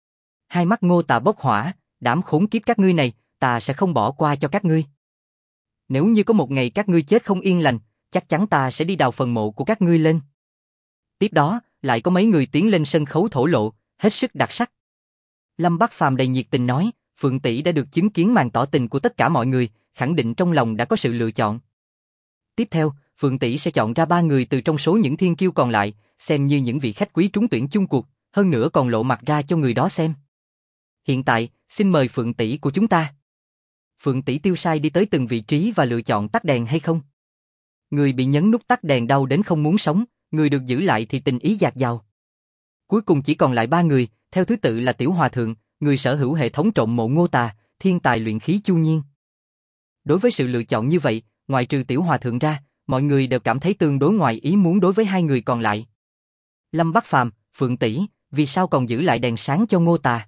Hai mắt Ngô Tà bốc hỏa, đám khốn kiếp các ngươi này, ta sẽ không bỏ qua cho các ngươi. Nếu như có một ngày các ngươi chết không yên lành, chắc chắn ta sẽ đi đào phần mộ của các ngươi lên. Tiếp đó, lại có mấy người tiến lên sân khấu thổ lộ, hết sức đặc sắc. Lâm Bắc Phàm đầy nhiệt tình nói, Phượng tỷ đã được chứng kiến màn tỏ tình của tất cả mọi người, khẳng định trong lòng đã có sự lựa chọn. Tiếp theo, Phượng tỷ sẽ chọn ra 3 người từ trong số những thiên kiêu còn lại, xem như những vị khách quý trúng tuyển chung cuộc, hơn nữa còn lộ mặt ra cho người đó xem. Hiện tại, xin mời Phượng tỷ của chúng ta. Phượng tỷ tiêu sai đi tới từng vị trí và lựa chọn tắt đèn hay không. Người bị nhấn nút tắt đèn đau đến không muốn sống, người được giữ lại thì tình ý dạt dào. Cuối cùng chỉ còn lại 3 người, theo thứ tự là Tiểu Hòa thượng, người sở hữu hệ thống trộm mộ Ngô Tà, thiên tài luyện khí Chu Nhiên. Đối với sự lựa chọn như vậy, ngoại trừ Tiểu Hòa thượng ra, mọi người đều cảm thấy tương đối ngoài ý muốn đối với hai người còn lại. Lâm Bắc Phàm, Phượng tỷ, vì sao còn giữ lại đèn sáng cho Ngô Tà?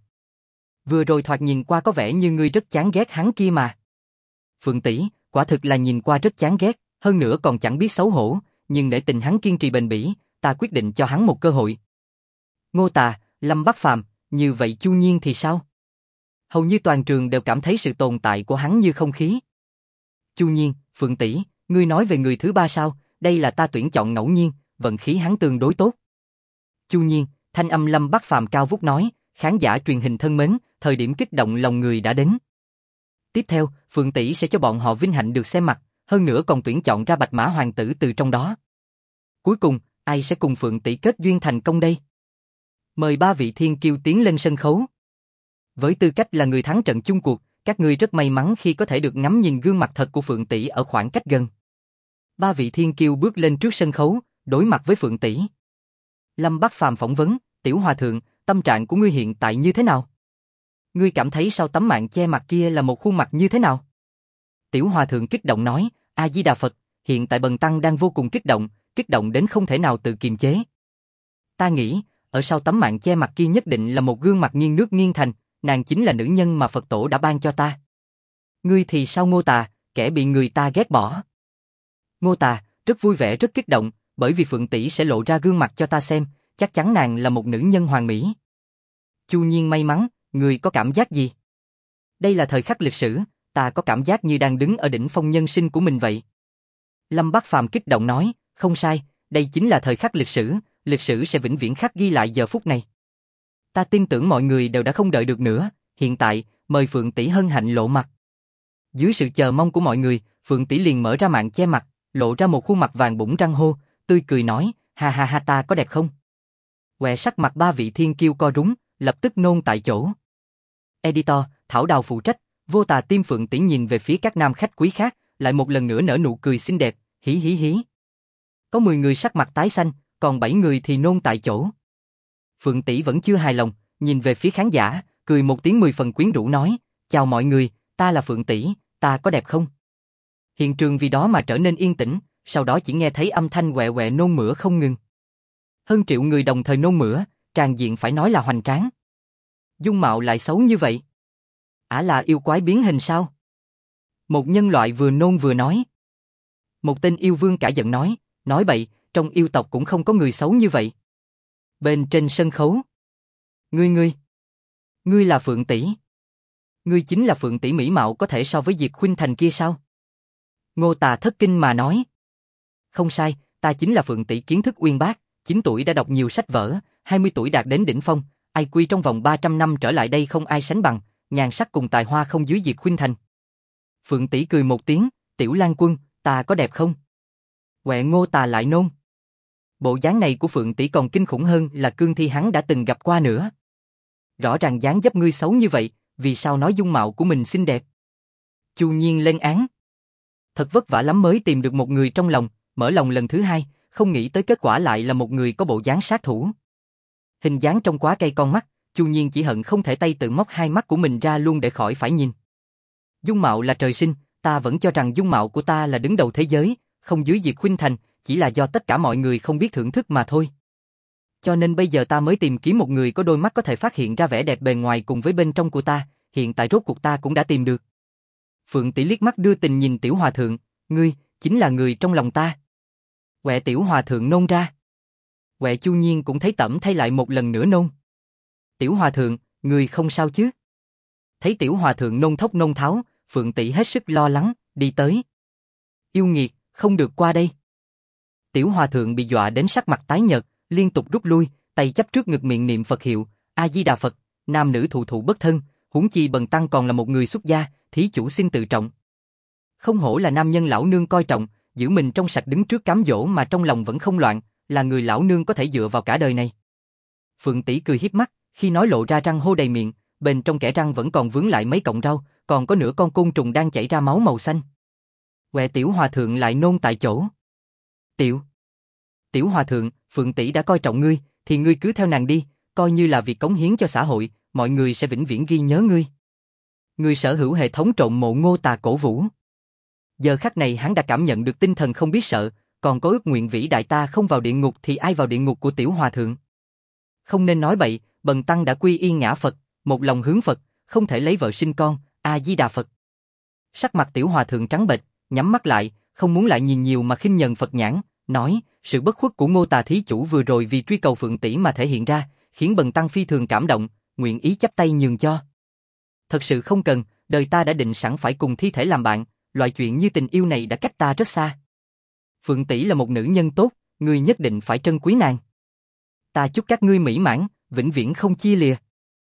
Vừa rồi thoạt nhìn qua có vẻ như ngươi rất chán ghét hắn kia mà. Phượng tỷ, quả thực là nhìn qua rất chán ghét, hơn nữa còn chẳng biết xấu hổ, nhưng để tình hắn kiên trì bền bỉ, ta quyết định cho hắn một cơ hội. Ngô Tà, Lâm Bắc Phàm, như vậy Chu Nhiên thì sao? Hầu như toàn trường đều cảm thấy sự tồn tại của hắn như không khí. Chu Nhiên, Phượng tỷ, ngươi nói về người thứ ba sao? Đây là ta tuyển chọn ngẫu nhiên, vận khí hắn tương đối tốt. Chu Nhiên, thanh âm Lâm Bắc Phàm cao vút nói, khán giả truyền hình thân mến, thời điểm kích động lòng người đã đến. Tiếp theo, Phượng tỷ sẽ cho bọn họ vinh hạnh được xem mặt, hơn nữa còn tuyển chọn ra Bạch Mã Hoàng tử từ trong đó. Cuối cùng, ai sẽ cùng Phượng tỷ kết duyên thành công đây? Mời ba vị thiên kiêu tiến lên sân khấu. Với tư cách là người thắng trận chung cuộc, các ngươi rất may mắn khi có thể được ngắm nhìn gương mặt thật của Phượng tỷ ở khoảng cách gần. Ba vị thiên kiêu bước lên trước sân khấu, đối mặt với Phượng tỷ. Lâm Bắc Phàm phỏng vấn, Tiểu Hòa thượng, tâm trạng của ngươi hiện tại như thế nào? Ngươi cảm thấy sau tấm mạng che mặt kia là một khuôn mặt như thế nào? Tiểu Hòa thượng kích động nói, A Di Đà Phật, hiện tại Bần tăng đang vô cùng kích động đến không thể nào tự kiềm chế. Ta nghĩ, ở sau tấm mạng che mặt kia nhất định là một gương mặt nghiêng nước nghiêng thành, nàng chính là nữ nhân mà Phật tổ đã ban cho ta. Ngươi thì sao Ngô Tà, kẻ bị người ta ghét bỏ? Ngô Tà, rất vui vẻ rất kích động, bởi vì Phượng tỷ sẽ lộ ra gương mặt cho ta xem, chắc chắn nàng là một nữ nhân hoàn mỹ. Chu Nhiên may mắn, ngươi có cảm giác gì? Đây là thời khắc lịch sử, ta có cảm giác như đang đứng ở đỉnh phong nhân sinh của mình vậy. Lâm Bắc Phàm kích động nói, không sai, đây chính là thời khắc lịch sử sẽ vĩnh viễn khắc ghi lại giờ phút này. Ta tin tưởng mọi người đều đã không đợi được nữa, hiện tại, mời Phượng tỷ hân hạnh lộ mặt. Dưới sự chờ mong của mọi người, Phượng tỷ liền mở ra mạng che mặt, lộ ra một khuôn mặt vàng bủng răng hô, tươi cười nói, ha ha ha ta có đẹp không? Quẹ sắc mặt ba vị thiên kiêu co rúm, lập tức nôn tại chỗ. Editor, Thảo Đào phụ trách, Vô Tà Tim Phượng tỷ nhìn về phía các nam khách quý khác, lại một lần nữa nở nụ cười xinh đẹp, hí hí hí. Có 10 người sắc mặt tái xanh, còn 7 người thì nôn tại chỗ. Phượng tỷ vẫn chưa hài lòng, nhìn về phía khán giả, cười một tiếng 10 phần quyến rũ nói, chào mọi người, ta là Phượng tỷ, ta có đẹp không? Hiện trường vì đó mà trở nên yên tĩnh, sau đó chỉ nghe thấy âm thanh quẹ quẹ nôn mửa không ngừng. Hơn triệu người đồng thời nôn mửa, tràn diện phải nói là hoành tráng. Dung mạo lại xấu như vậy. Ả là yêu quái biến hình sao? Một nhân loại vừa nôn vừa nói. Một tên yêu vương cả giận nói bậy, trong yêu tộc cũng không có người xấu như vậy. Bên trên sân khấu. Ngươi là Phượng tỷ. Ngươi chính là Phượng tỷ mỹ mạo có thể so với Diệp Khuynh Thành kia sao? Ngô Tà thất kinh mà nói. Không sai, ta chính là Phượng tỷ kiến thức uyên bác, 9 tuổi đã đọc nhiều sách vở, 20 tuổi đạt đến đỉnh phong, IQ trong vòng 300 năm trở lại đây không ai sánh bằng, nhan sắc cùng tài hoa không dưới Diệp Khuynh Thành. Phượng tỷ cười một tiếng, Tiểu Lan Quân, ta có đẹp không? Quẹ Ngô Tà lại nôn. Bộ dáng này của Phượng tỷ còn kinh khủng hơn là cương thi hắn đã từng gặp qua nữa. Rõ ràng dáng dấp ngươi xấu như vậy, vì sao nói dung mạo của mình xinh đẹp? Chu Nhiên lên án. Thật vất vả lắm mới tìm được một người trong lòng, mở lòng lần thứ hai, không nghĩ tới kết quả lại là một người có bộ dáng sát thủ. Hình dáng trông quá cay con mắt, Chu Nhiên chỉ hận không thể tay tự móc hai mắt của mình ra luôn để khỏi phải nhìn. Dung mạo là trời sinh, ta vẫn cho rằng dung mạo của ta là đứng đầu thế giới, không dưới Diệp Khuynh Thành, chỉ là do tất cả mọi người không biết thưởng thức mà thôi. Cho nên bây giờ ta mới tìm kiếm một người có đôi mắt có thể phát hiện ra vẻ đẹp bề ngoài cùng với bên trong của ta, hiện tại rốt cuộc ta cũng đã tìm được. Phượng tỷ liếc mắt đưa tình nhìn Tiểu Hòa thượng, ngươi, chính là người trong lòng ta. Quẹ Tiểu Hòa thượng nôn ra. Quẹ Chu Nhiên cũng thấy tẩm thay lại một lần nữa nôn. Tiểu Hòa thượng, ngươi không sao chứ? Thấy Tiểu Hòa thượng nôn thốc nôn tháo, Phượng tỷ hết sức lo lắng, đi tới. Yêu nghiệt, không được qua đây. Tiểu Hòa thượng bị dọa đến sắc mặt tái nhợt, liên tục rút lui, tay chắp trước ngực miệng niệm Phật hiệu, A Di Đà Phật, nam nữ thụ thụ bất thân, huống chi Bần tăng còn là một người xuất gia, thí chủ xin tự trọng. Không hổ là nam nhân lão nương coi trọng, giữ mình trong sạch đứng trước cám dỗ mà trong lòng vẫn không loạn, là người lão nương có thể dựa vào cả đời này. Phượng tỷ cười hiếp mắt, khi nói lộ ra răng hô đầy miệng, bên trong kẽ răng vẫn còn vướng lại mấy cọng rau, còn có nửa con côn trùng đang chảy ra máu màu xanh. Quẹ Tiểu Hòa thượng lại nôn tại chỗ. Tiểu Hòa thượng, Phượng tỷ đã coi trọng ngươi, thì ngươi cứ theo nàng đi, coi như là việc cống hiến cho xã hội, mọi người sẽ vĩnh viễn ghi nhớ ngươi. Ngươi sở hữu hệ thống trộm mộ Ngô Tà cổ vũ. Giờ khắc này hắn đã cảm nhận được tinh thần không biết sợ, còn có ước nguyện vĩ đại ta không vào địa ngục thì ai vào địa ngục của Tiểu Hòa thượng. Không nên nói bậy, Bần tăng đã quy y ngã Phật, một lòng hướng Phật, không thể lấy vợ sinh con, A Di Đà Phật. Sắc mặt Tiểu Hòa thượng trắng bệch, nhắm mắt lại, không muốn lại nhìn nhiều mà khinh nhờn Phật nhãn, nói, sự bất khuất của Ngô Tà thí chủ vừa rồi vì truy cầu Phượng tỷ mà thể hiện ra, khiến Bần tăng phi thường cảm động, nguyện ý chắp tay nhường cho. Thật sự không cần, đời ta đã định sẵn phải cùng thi thể làm bạn, loại chuyện như tình yêu này đã cách ta rất xa. Phượng tỷ là một nữ nhân tốt, ngươi nhất định phải trân quý nàng. Ta chúc các ngươi mỹ mãn, vĩnh viễn không chia lìa.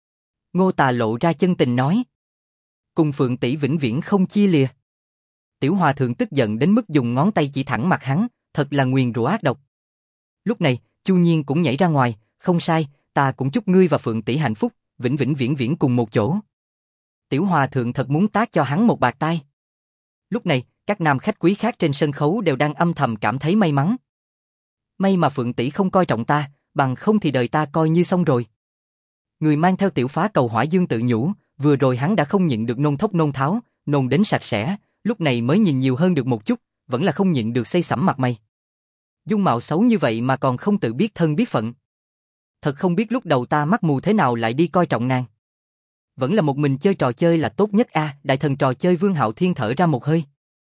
Ngô Tà lộ ra chân tình nói. Cùng Phượng tỷ vĩnh viễn không chia lìa. Tiểu Hòa thượng tức giận đến mức dùng ngón tay chỉ thẳng mặt hắn, thật là nguyền rủa ác độc. Lúc này, Chu Nhiên cũng nhảy ra ngoài, không sai, ta cũng chúc ngươi và Phượng tỷ hạnh phúc, vĩnh vĩnh viễn viễn cùng một chỗ. Tiểu Hòa thượng thật muốn tát cho hắn một bạt tai. Lúc này, các nam khách quý khác trên sân khấu đều đang âm thầm cảm thấy may mắn. May mà Phượng tỷ không coi trọng ta, bằng không thì đời ta coi như xong rồi. Người mang theo tiểu phá cầu Hỏa Dương tự nhủ, vừa rồi hắn đã không nhịn được nôn thốc nôn tháo, nôn đến sạch sẽ, lúc này mới nhìn nhiều hơn được một chút, vẫn là không nhịn được xây sẩm mặt mày. Dung mạo xấu như vậy mà còn không tự biết thân biết phận. Thật không biết lúc đầu ta mắt mù thế nào lại đi coi trọng nàng. Vẫn là một mình chơi trò chơi là tốt nhất a. Đại thần trò chơi Vương Hạo Thiên thở ra một hơi.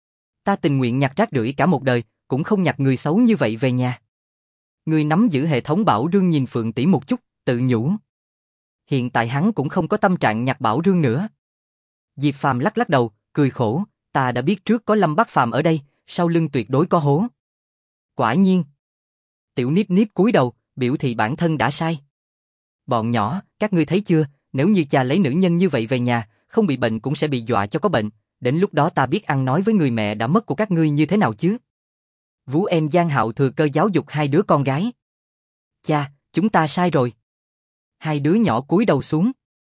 Ta tình nguyện nhặt rác rưởi cả một đời, cũng không nhặt người xấu như vậy về nhà. Người nắm giữ hệ thống bảo rương nhìn Phượng tỷ một chút, tự nhủ. Hiện tại hắn cũng không có tâm trạng nhặt bảo rương nữa. Diệp Phàm lắc lắc đầu, cười khổ, ta đã biết trước có Lâm Bắc Phàm ở đây, sau lưng tuyệt đối có hố. Quả nhiên. Tiểu Niếp Niếp cúi đầu, biểu thị bản thân đã sai. Bọn nhỏ, các ngươi thấy chưa, nếu như cha lấy nữ nhân như vậy về nhà, không bị bệnh cũng sẽ bị dọa cho có bệnh, đến lúc đó ta biết ăn nói với người mẹ đã mất của các ngươi như thế nào chứ. Vũ em Giang Hạo thừa cơ giáo dục hai đứa con gái. Cha, chúng ta sai rồi. Hai đứa nhỏ cúi đầu xuống.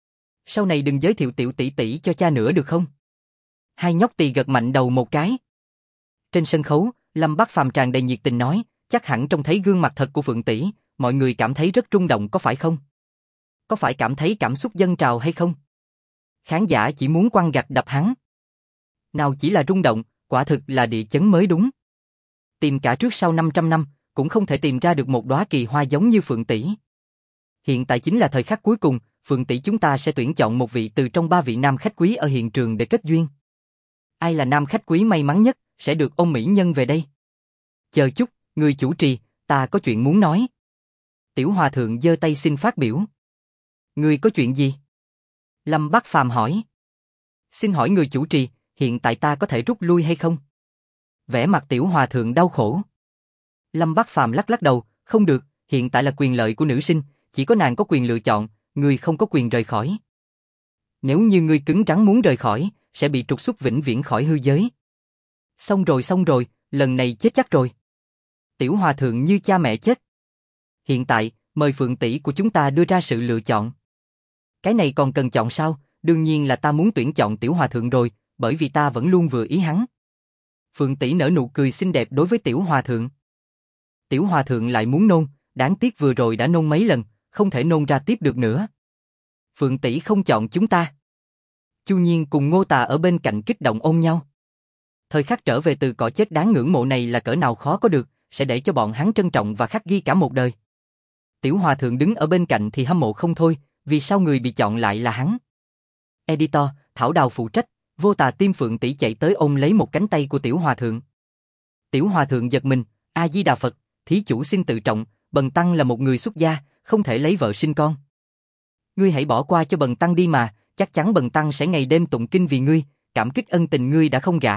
Sau này đừng giới thiệu tiểu tỷ tỷ cho cha nữa được không? Hai nhóc tỳ gật mạnh đầu một cái. Trên sân khấu, Lâm Bắc Phàm tràn đầy nhiệt tình nói, chắc hẳn trông thấy gương mặt thật của Phượng tỷ, mọi người cảm thấy rất rung động có phải không? Có phải cảm thấy cảm xúc dâng trào hay không? Khán giả chỉ muốn quăng gạch đập hắn. Nào chỉ là rung động, quả thực là địa chấn mới đúng. Tìm cả trước sau 500 năm, cũng không thể tìm ra được một đóa kỳ hoa giống như Phượng tỷ. Hiện tại chính là thời khắc cuối cùng, Phượng tỷ chúng ta sẽ tuyển chọn một vị từ trong 3 vị nam khách quý ở hiện trường để kết duyên. Ai là nam khách quý may mắn nhất, sẽ được ôm mỹ nhân về đây. Chờ chút, người chủ trì, ta có chuyện muốn nói. Tiểu Hòa thượng giơ tay xin phát biểu. Người có chuyện gì? Lâm Bắc Phàm hỏi. Xin hỏi người chủ trì, hiện tại ta có thể rút lui hay không? Vẻ mặt Tiểu Hòa thượng đau khổ. Lâm Bắc Phàm lắc lắc đầu, không được, hiện tại là quyền lợi của nữ sinh, chỉ có nàng có quyền lựa chọn, ngươi không có quyền rời khỏi. Nếu như ngươi cứng rắn muốn rời khỏi, sẽ bị trục xuất vĩnh viễn khỏi hư giới. Xong rồi, lần này chết chắc rồi. Tiểu Hòa thượng như cha mẹ chết. Hiện tại, mời Phượng tỷ của chúng ta đưa ra sự lựa chọn. Cái này còn cần chọn sao? Đương nhiên là ta muốn tuyển chọn Tiểu Hòa thượng rồi, bởi vì ta vẫn luôn vừa ý hắn. Phượng tỷ nở nụ cười xinh đẹp đối với Tiểu Hòa thượng. Tiểu Hòa thượng lại muốn nôn, đáng tiếc vừa rồi đã nôn mấy lần, không thể nôn ra tiếp được nữa. Phượng tỷ không chọn chúng ta. Chu Nhiên cùng Ngô Tà ở bên cạnh kích động ôm nhau. Thời khắc trở về từ cõi chết đáng ngưỡng mộ này là cỡ nào khó có được, sẽ để cho bọn hắn trân trọng và khắc ghi cả một đời. Tiểu Hòa thượng đứng ở bên cạnh thì hâm mộ không thôi, vì sao người bị chọn lại là hắn. Editor, Thảo Đào phụ trách, Vô Tà Tim Phượng tỷ chạy tới ôm lấy một cánh tay của Tiểu Hòa thượng. Tiểu Hòa thượng giật mình, A Di Đà Phật, thí chủ xin tự trọng, Bần tăng là một người xuất gia, không thể lấy vợ sinh con. Ngươi hãy bỏ qua cho Bần tăng đi mà, chắc chắn Bần tăng sẽ ngày đêm tụng kinh vì ngươi, cảm kích ân tình ngươi đã không gả.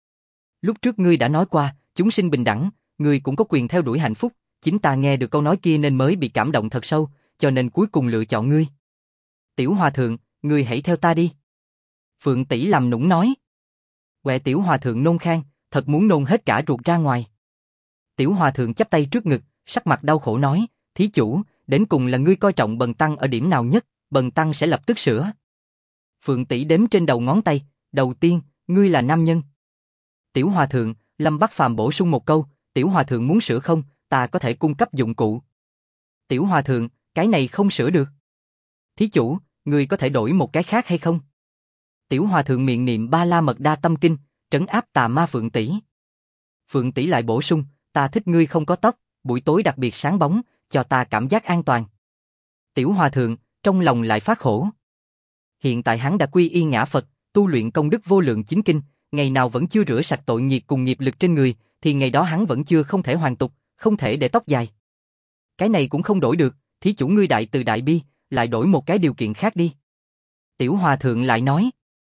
Lúc trước ngươi đã nói qua, chúng sinh bình đẳng, ngươi cũng có quyền theo đuổi hạnh phúc, chính ta nghe được câu nói kia nên mới bị cảm động thật sâu, cho nên cuối cùng lựa chọn ngươi. Tiểu Hòa thượng, ngươi hãy theo ta đi. Phượng tỷ làm nũng nói. Quẹ Tiểu Hòa thượng nôn khan, thật muốn nôn hết cả ruột ra ngoài. Tiểu Hòa thượng chắp tay trước ngực, sắc mặt đau khổ nói, thí chủ, đến cùng là ngươi coi trọng Bần tăng ở điểm nào nhất, Bần tăng sẽ lập tức sửa. Phượng tỷ đếm trên đầu ngón tay, đầu tiên, ngươi là nam nhân. Tiểu Hòa thượng, Lâm Bắc Phàm bổ sung một câu, Tiểu Hòa thượng muốn sửa không, ta có thể cung cấp dụng cụ. Tiểu Hòa thượng, cái này không sửa được. Thí chủ, ngươi có thể đổi một cái khác hay không? Tiểu Hòa thượng miệng niệm Ba La Mật Đa Tâm Kinh, trấn áp tà ma Phượng tỷ. Phượng tỷ lại bổ sung, ta thích ngươi không có tóc, buổi tối đặc biệt sáng bóng, cho ta cảm giác an toàn. Tiểu Hòa thượng, trong lòng lại phát khổ. Hiện tại hắn đã quy y ngã Phật, tu luyện công đức vô lượng chính kinh, ngày nào vẫn chưa rửa sạch tội nghiệp cùng nghiệp lực trên người, thì ngày đó hắn vẫn chưa không thể hoàn tục, không thể để tóc dài. Cái này cũng không đổi được, thí chủ ngươi đại từ đại bi, lại đổi một cái điều kiện khác đi. Tiểu Hòa Thượng lại nói.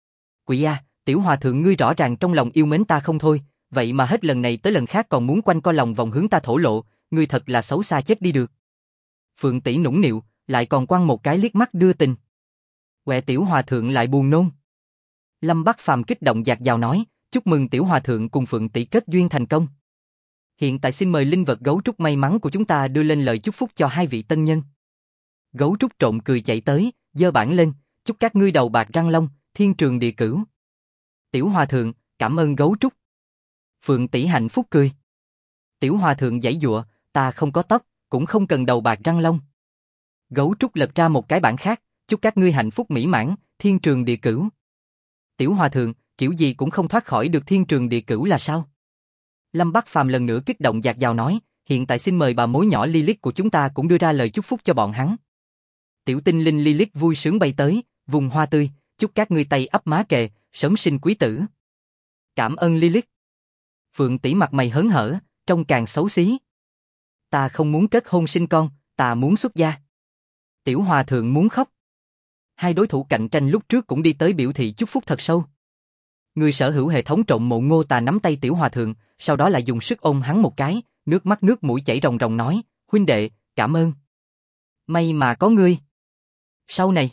Quỷ a, Tiểu Hòa Thượng ngươi rõ ràng trong lòng yêu mến ta không thôi, vậy mà hết lần này tới lần khác còn muốn quanh co lòng vòng hướng ta thổ lộ, ngươi thật là xấu xa chết đi được. Phượng tỷ nũng nịu, lại còn quăng một cái liếc mắt đưa tình. Quẹ Tiểu Hòa Thượng lại buồn nôn. Lâm Bắc Phàm kích động dạt dào nói, chúc mừng Tiểu Hòa Thượng cùng Phượng tỷ kết duyên thành công. Hiện tại xin mời linh vật gấu trúc may mắn của chúng ta đưa lên lời chúc phúc cho hai vị tân nhân. Gấu trúc trộn cười chạy tới, giơ bảng lên, chúc các ngươi đầu bạc răng long, thiên trường địa cửu. Tiểu Hòa Thượng, cảm ơn gấu trúc. Phượng tỷ hạnh phúc cười. Tiểu Hòa Thượng giãy giụa, ta không có tóc, cũng không cần đầu bạc răng long. Gấu trúc lật ra một cái bảng khác, chúc các ngươi hạnh phúc mỹ mãn, thiên trường địa cửu. Tiểu Hòa Thượng, kiểu gì cũng không thoát khỏi được thiên trường địa cửu là sao? Lâm Bắc Phàm lần nữa kích động dạt dào nói, hiện tại xin mời bà mối nhỏ Lilith của chúng ta cũng đưa ra lời chúc phúc cho bọn hắn. Tiểu tinh linh Lilith vui sướng bay tới, vùng hoa tươi, chúc các ngươi tay ấp má kề, sớm sinh quý tử. Cảm ơn Lilith. Phượng tỷ mặt mày hớn hở, trông càng xấu xí. Ta không muốn kết hôn sinh con, ta muốn xuất gia. Tiểu Hòa Thượng muốn khóc. Hai đối thủ cạnh tranh lúc trước cũng đi tới biểu thị chúc phúc thật sâu. Người sở hữu hệ thống trộn mộ Ngô Tà nắm tay Tiểu Hòa Thượng, sau đó lại dùng sức ôm hắn một cái, nước mắt nước mũi chảy ròng ròng nói, huynh đệ, cảm ơn. May mà có ngươi. Sau này,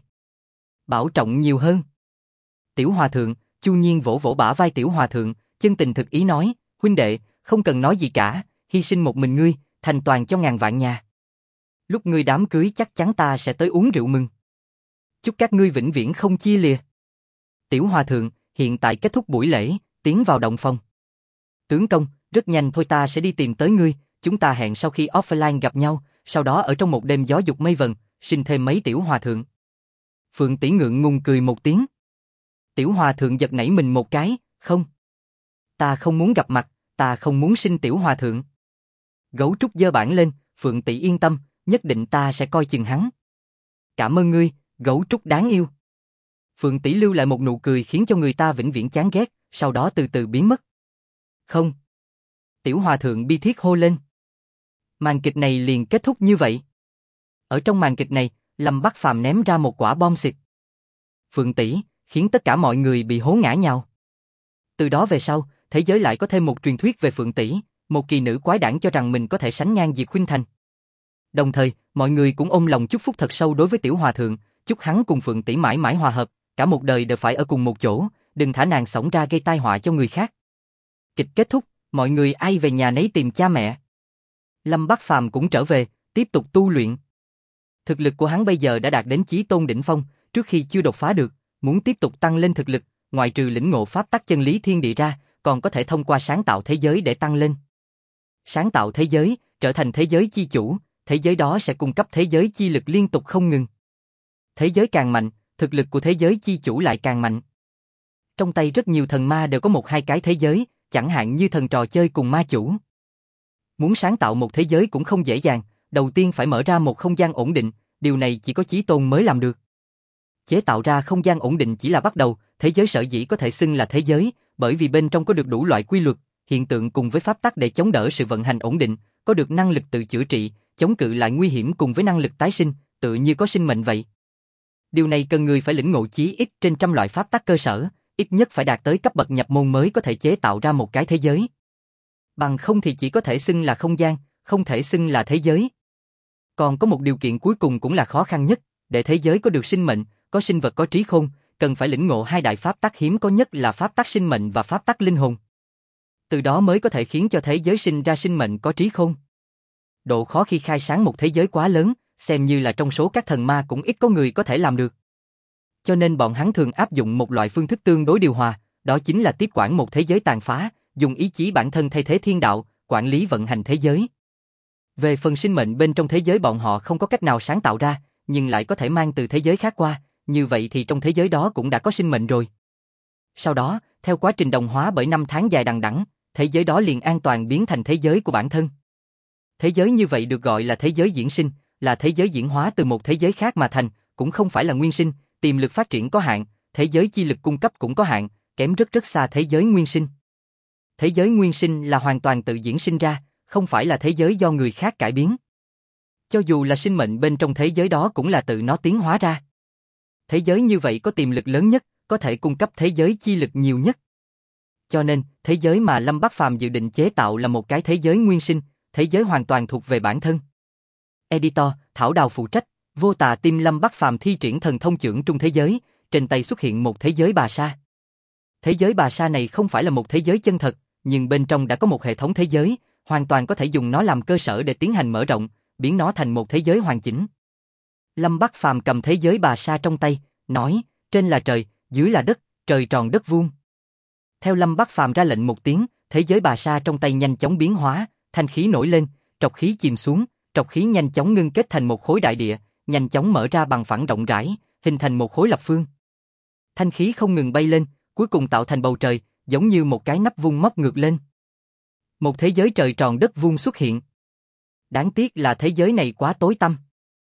bảo trọng nhiều hơn. Tiểu Hòa Thượng, Chu Nhiên vỗ vỗ bả vai Tiểu Hòa Thượng, chân tình thực ý nói, huynh đệ, không cần nói gì cả, hy sinh một mình ngươi, thành toàn cho ngàn vạn nhà. Lúc ngươi đám cưới chắc chắn ta sẽ tới uống rượu mừng. Chúc các ngươi vĩnh viễn không chia lìa. Tiểu Hòa Thượng, hiện tại kết thúc buổi lễ, tiến vào động phòng. Tướng công, rất nhanh thôi ta sẽ đi tìm tới ngươi, chúng ta hẹn sau khi offline gặp nhau, sau đó ở trong một đêm gió dục mây vần, sinh thêm mấy Tiểu Hòa Thượng. Phượng tỷ ngượng ngùng cười một tiếng. Tiểu Hòa Thượng giật nảy mình một cái, không. Ta không muốn gặp mặt, ta không muốn sinh Tiểu Hòa Thượng. Gấu trúc giơ bảng lên, Phượng tỷ yên tâm, nhất định ta sẽ coi chừng hắn. Cảm ơn ngươi, gấu trúc đáng yêu. Phượng tỷ lưu lại một nụ cười khiến cho người ta vĩnh viễn chán ghét, sau đó từ từ biến mất. Không. Tiểu Hòa Thượng bi thiết hô lên. Màn kịch này liền kết thúc như vậy. Ở trong màn kịch này, Lâm Bắc Phàm ném ra một quả bom xịt. Phượng tỷ, khiến tất cả mọi người bị hố ngã nhào. Từ đó về sau, thế giới lại có thêm một truyền thuyết về Phượng tỷ, một kỳ nữ quái đản cho rằng mình có thể sánh ngang Diệp Khuynh Thành. Đồng thời, mọi người cũng ôm lòng chúc phúc thật sâu đối với Tiểu Hòa Thượng, chúc hắn cùng Phượng tỷ mãi mãi hòa hợp, cả một đời đều phải ở cùng một chỗ, đừng thả nàng xổng ra gây tai họa cho người khác. Kịch kết thúc, mọi người ai về nhà nấy tìm cha mẹ. Lâm Bắc Phàm cũng trở về, tiếp tục tu luyện. Thực lực của hắn bây giờ đã đạt đến chí tôn đỉnh phong, trước khi chưa đột phá được, muốn tiếp tục tăng lên thực lực, ngoại trừ lĩnh ngộ pháp tắc chân lý thiên địa ra, còn có thể thông qua sáng tạo thế giới để tăng lên. Sáng tạo thế giới, trở thành thế giới chi chủ, thế giới đó sẽ cung cấp thế giới chi lực liên tục không ngừng. Thế giới càng mạnh, thực lực của thế giới chi chủ lại càng mạnh. Trong tay rất nhiều thần ma đều có một hai cái thế giới, chẳng hạn như thần trò chơi cùng ma chủ. Muốn sáng tạo một thế giới cũng không dễ dàng, đầu tiên phải mở ra một không gian ổn định, điều này chỉ có chí tôn mới làm được. Chế tạo ra không gian ổn định chỉ là bắt đầu, thế giới sở dĩ có thể xưng là thế giới, bởi vì bên trong có được đủ loại quy luật, hiện tượng cùng với pháp tắc để chống đỡ sự vận hành ổn định, có được năng lực tự chữa trị, chống cự lại nguy hiểm cùng với năng lực tái sinh, tự như có sinh mệnh vậy. Điều này cần người phải lĩnh ngộ chí ít trên trăm loại pháp tắc cơ sở, ít nhất phải đạt tới cấp bậc nhập môn mới có thể chế tạo ra một cái thế giới. Bằng không thì chỉ có thể xưng là không gian, không thể xưng là thế giới. Còn có một điều kiện cuối cùng cũng là khó khăn nhất, để thế giới có được sinh mệnh, có sinh vật có trí khôn, cần phải lĩnh ngộ hai đại pháp tắc hiếm có nhất là pháp tắc sinh mệnh và pháp tắc linh hồn. Từ đó mới có thể khiến cho thế giới sinh ra sinh mệnh có trí khôn. Độ khó khi khai sáng một thế giới quá lớn, xem như là trong số các thần ma cũng ít có người có thể làm được. Cho nên bọn hắn thường áp dụng một loại phương thức tương đối điều hòa, đó chính là tiếp quản một thế giới tàn phá, dùng ý chí bản thân thay thế thiên đạo, quản lý vận hành thế giới. Về phần sinh mệnh bên trong thế giới bọn họ không có cách nào sáng tạo ra, nhưng lại có thể mang từ thế giới khác qua, như vậy thì trong thế giới đó cũng đã có sinh mệnh rồi. Sau đó, theo quá trình đồng hóa bởi năm tháng dài đằng đẵng, thế giới đó liền an toàn biến thành thế giới của bản thân. Thế giới như vậy được gọi là thế giới diễn sinh, là thế giới diễn hóa từ một thế giới khác mà thành, cũng không phải là nguyên sinh, tiềm lực phát triển có hạn, thế giới chi lực cung cấp cũng có hạn, kém rất rất xa thế giới nguyên sinh. Thế giới nguyên sinh là hoàn toàn tự diễn sinh ra, không phải là thế giới do người khác cải biến. Cho dù là sinh mệnh bên trong thế giới đó cũng là tự nó tiến hóa ra. thế giới như vậy có tiềm lực lớn nhất, có thể cung cấp thế giới chi lực nhiều nhất. Cho nên, thế giới mà Lâm Bác Phàm dự định chế tạo là một cái thế giới nguyên sinh, thế giới hoàn toàn thuộc về bản thân. Editor, Thảo Đào phụ trách, Vô Tà Tim. Lâm Bác Phàm thi triển thần thông chưởng trung thế giới, trên tay xuất hiện một thế giới bà sa. Thế giới bà sa này không phải là một thế giới chân thật, nhưng bên trong đã có một hệ thống thế giới, hoàn toàn có thể dùng nó làm cơ sở để tiến hành mở rộng, biến nó thành một thế giới hoàn chỉnh. Lâm Bác Phàm cầm thế giới bà sa trong tay, nói, trên là trời, dưới là đất, trời tròn đất vuông. Theo Lâm Bác Phàm ra lệnh một tiếng, thế giới bà sa trong tay nhanh chóng biến hóa, thanh khí nổi lên, trọc khí chìm xuống, trọc khí nhanh chóng ngưng kết thành một khối đại địa, nhanh chóng mở ra bằng phẳng rộng rãi, hình thành một khối lập phương. Thanh khí không ngừng bay lên, cuối cùng tạo thành bầu trời, giống như một cái nắp vuông móc ngược lên. Một thế giới trời tròn đất vuông xuất hiện. Đáng tiếc là thế giới này quá tối tăm.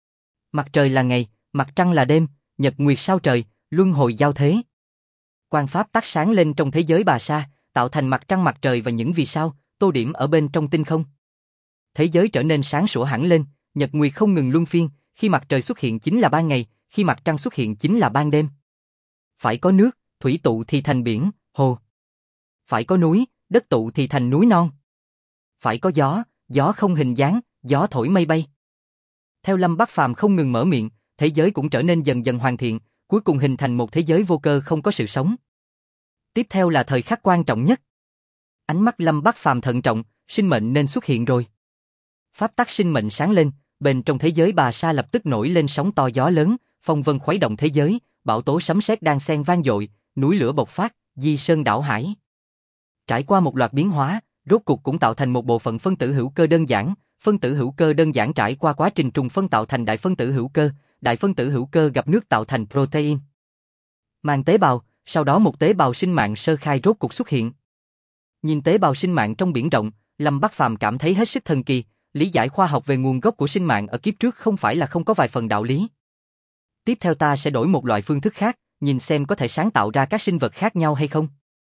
Mặt trời là ngày, mặt trăng là đêm, nhật nguyệt sao trời, luân hồi giao thế. Quang pháp tắt sáng lên trong thế giới bà sa, tạo thành mặt trăng mặt trời và những vì sao, tô điểm ở bên trong tinh không. Thế giới trở nên sáng sủa hẳn lên, nhật nguyệt không ngừng luân phiên, khi mặt trời xuất hiện chính là ban ngày, khi mặt trăng xuất hiện chính là ban đêm. Phải có nước, thủy tụ thì thành biển, hồ. Phải có núi, đất tụ thì thành núi non. Phải có gió, gió không hình dáng, gió thổi mây bay. Theo Lâm Bác Phàm không ngừng mở miệng, thế giới cũng trở nên dần dần hoàn thiện, cuối cùng hình thành một thế giới vô cơ không có sự sống. Tiếp theo là thời khắc quan trọng nhất. Ánh mắt Lâm Bác Phàm thận trọng, sinh mệnh nên xuất hiện rồi. Pháp tắc sinh mệnh sáng lên, bên trong thế giới bà sa lập tức nổi lên sóng to gió lớn, phong vân khuấy động thế giới, bão tố sấm sét đan xen vang dội, núi lửa bộc phát, di sơn đảo hải. Trải qua một loạt biến hóa, rốt cục cũng tạo thành một bộ phận phân tử hữu cơ đơn giản. Phân tử hữu cơ đơn giản trải qua quá trình trùng phân tạo thành đại phân tử hữu cơ, đại phân tử hữu cơ gặp nước tạo thành protein. Màng tế bào, sau đó một tế bào sinh mạng sơ khai rốt cục xuất hiện. Nhìn tế bào sinh mạng trong biển rộng, Lâm Bác Phàm cảm thấy hết sức thần kỳ, lý giải khoa học về nguồn gốc của sinh mạng ở kiếp trước không phải là không có vài phần đạo lý. Tiếp theo ta sẽ đổi một loại phương thức khác, nhìn xem có thể sáng tạo ra các sinh vật khác nhau hay không.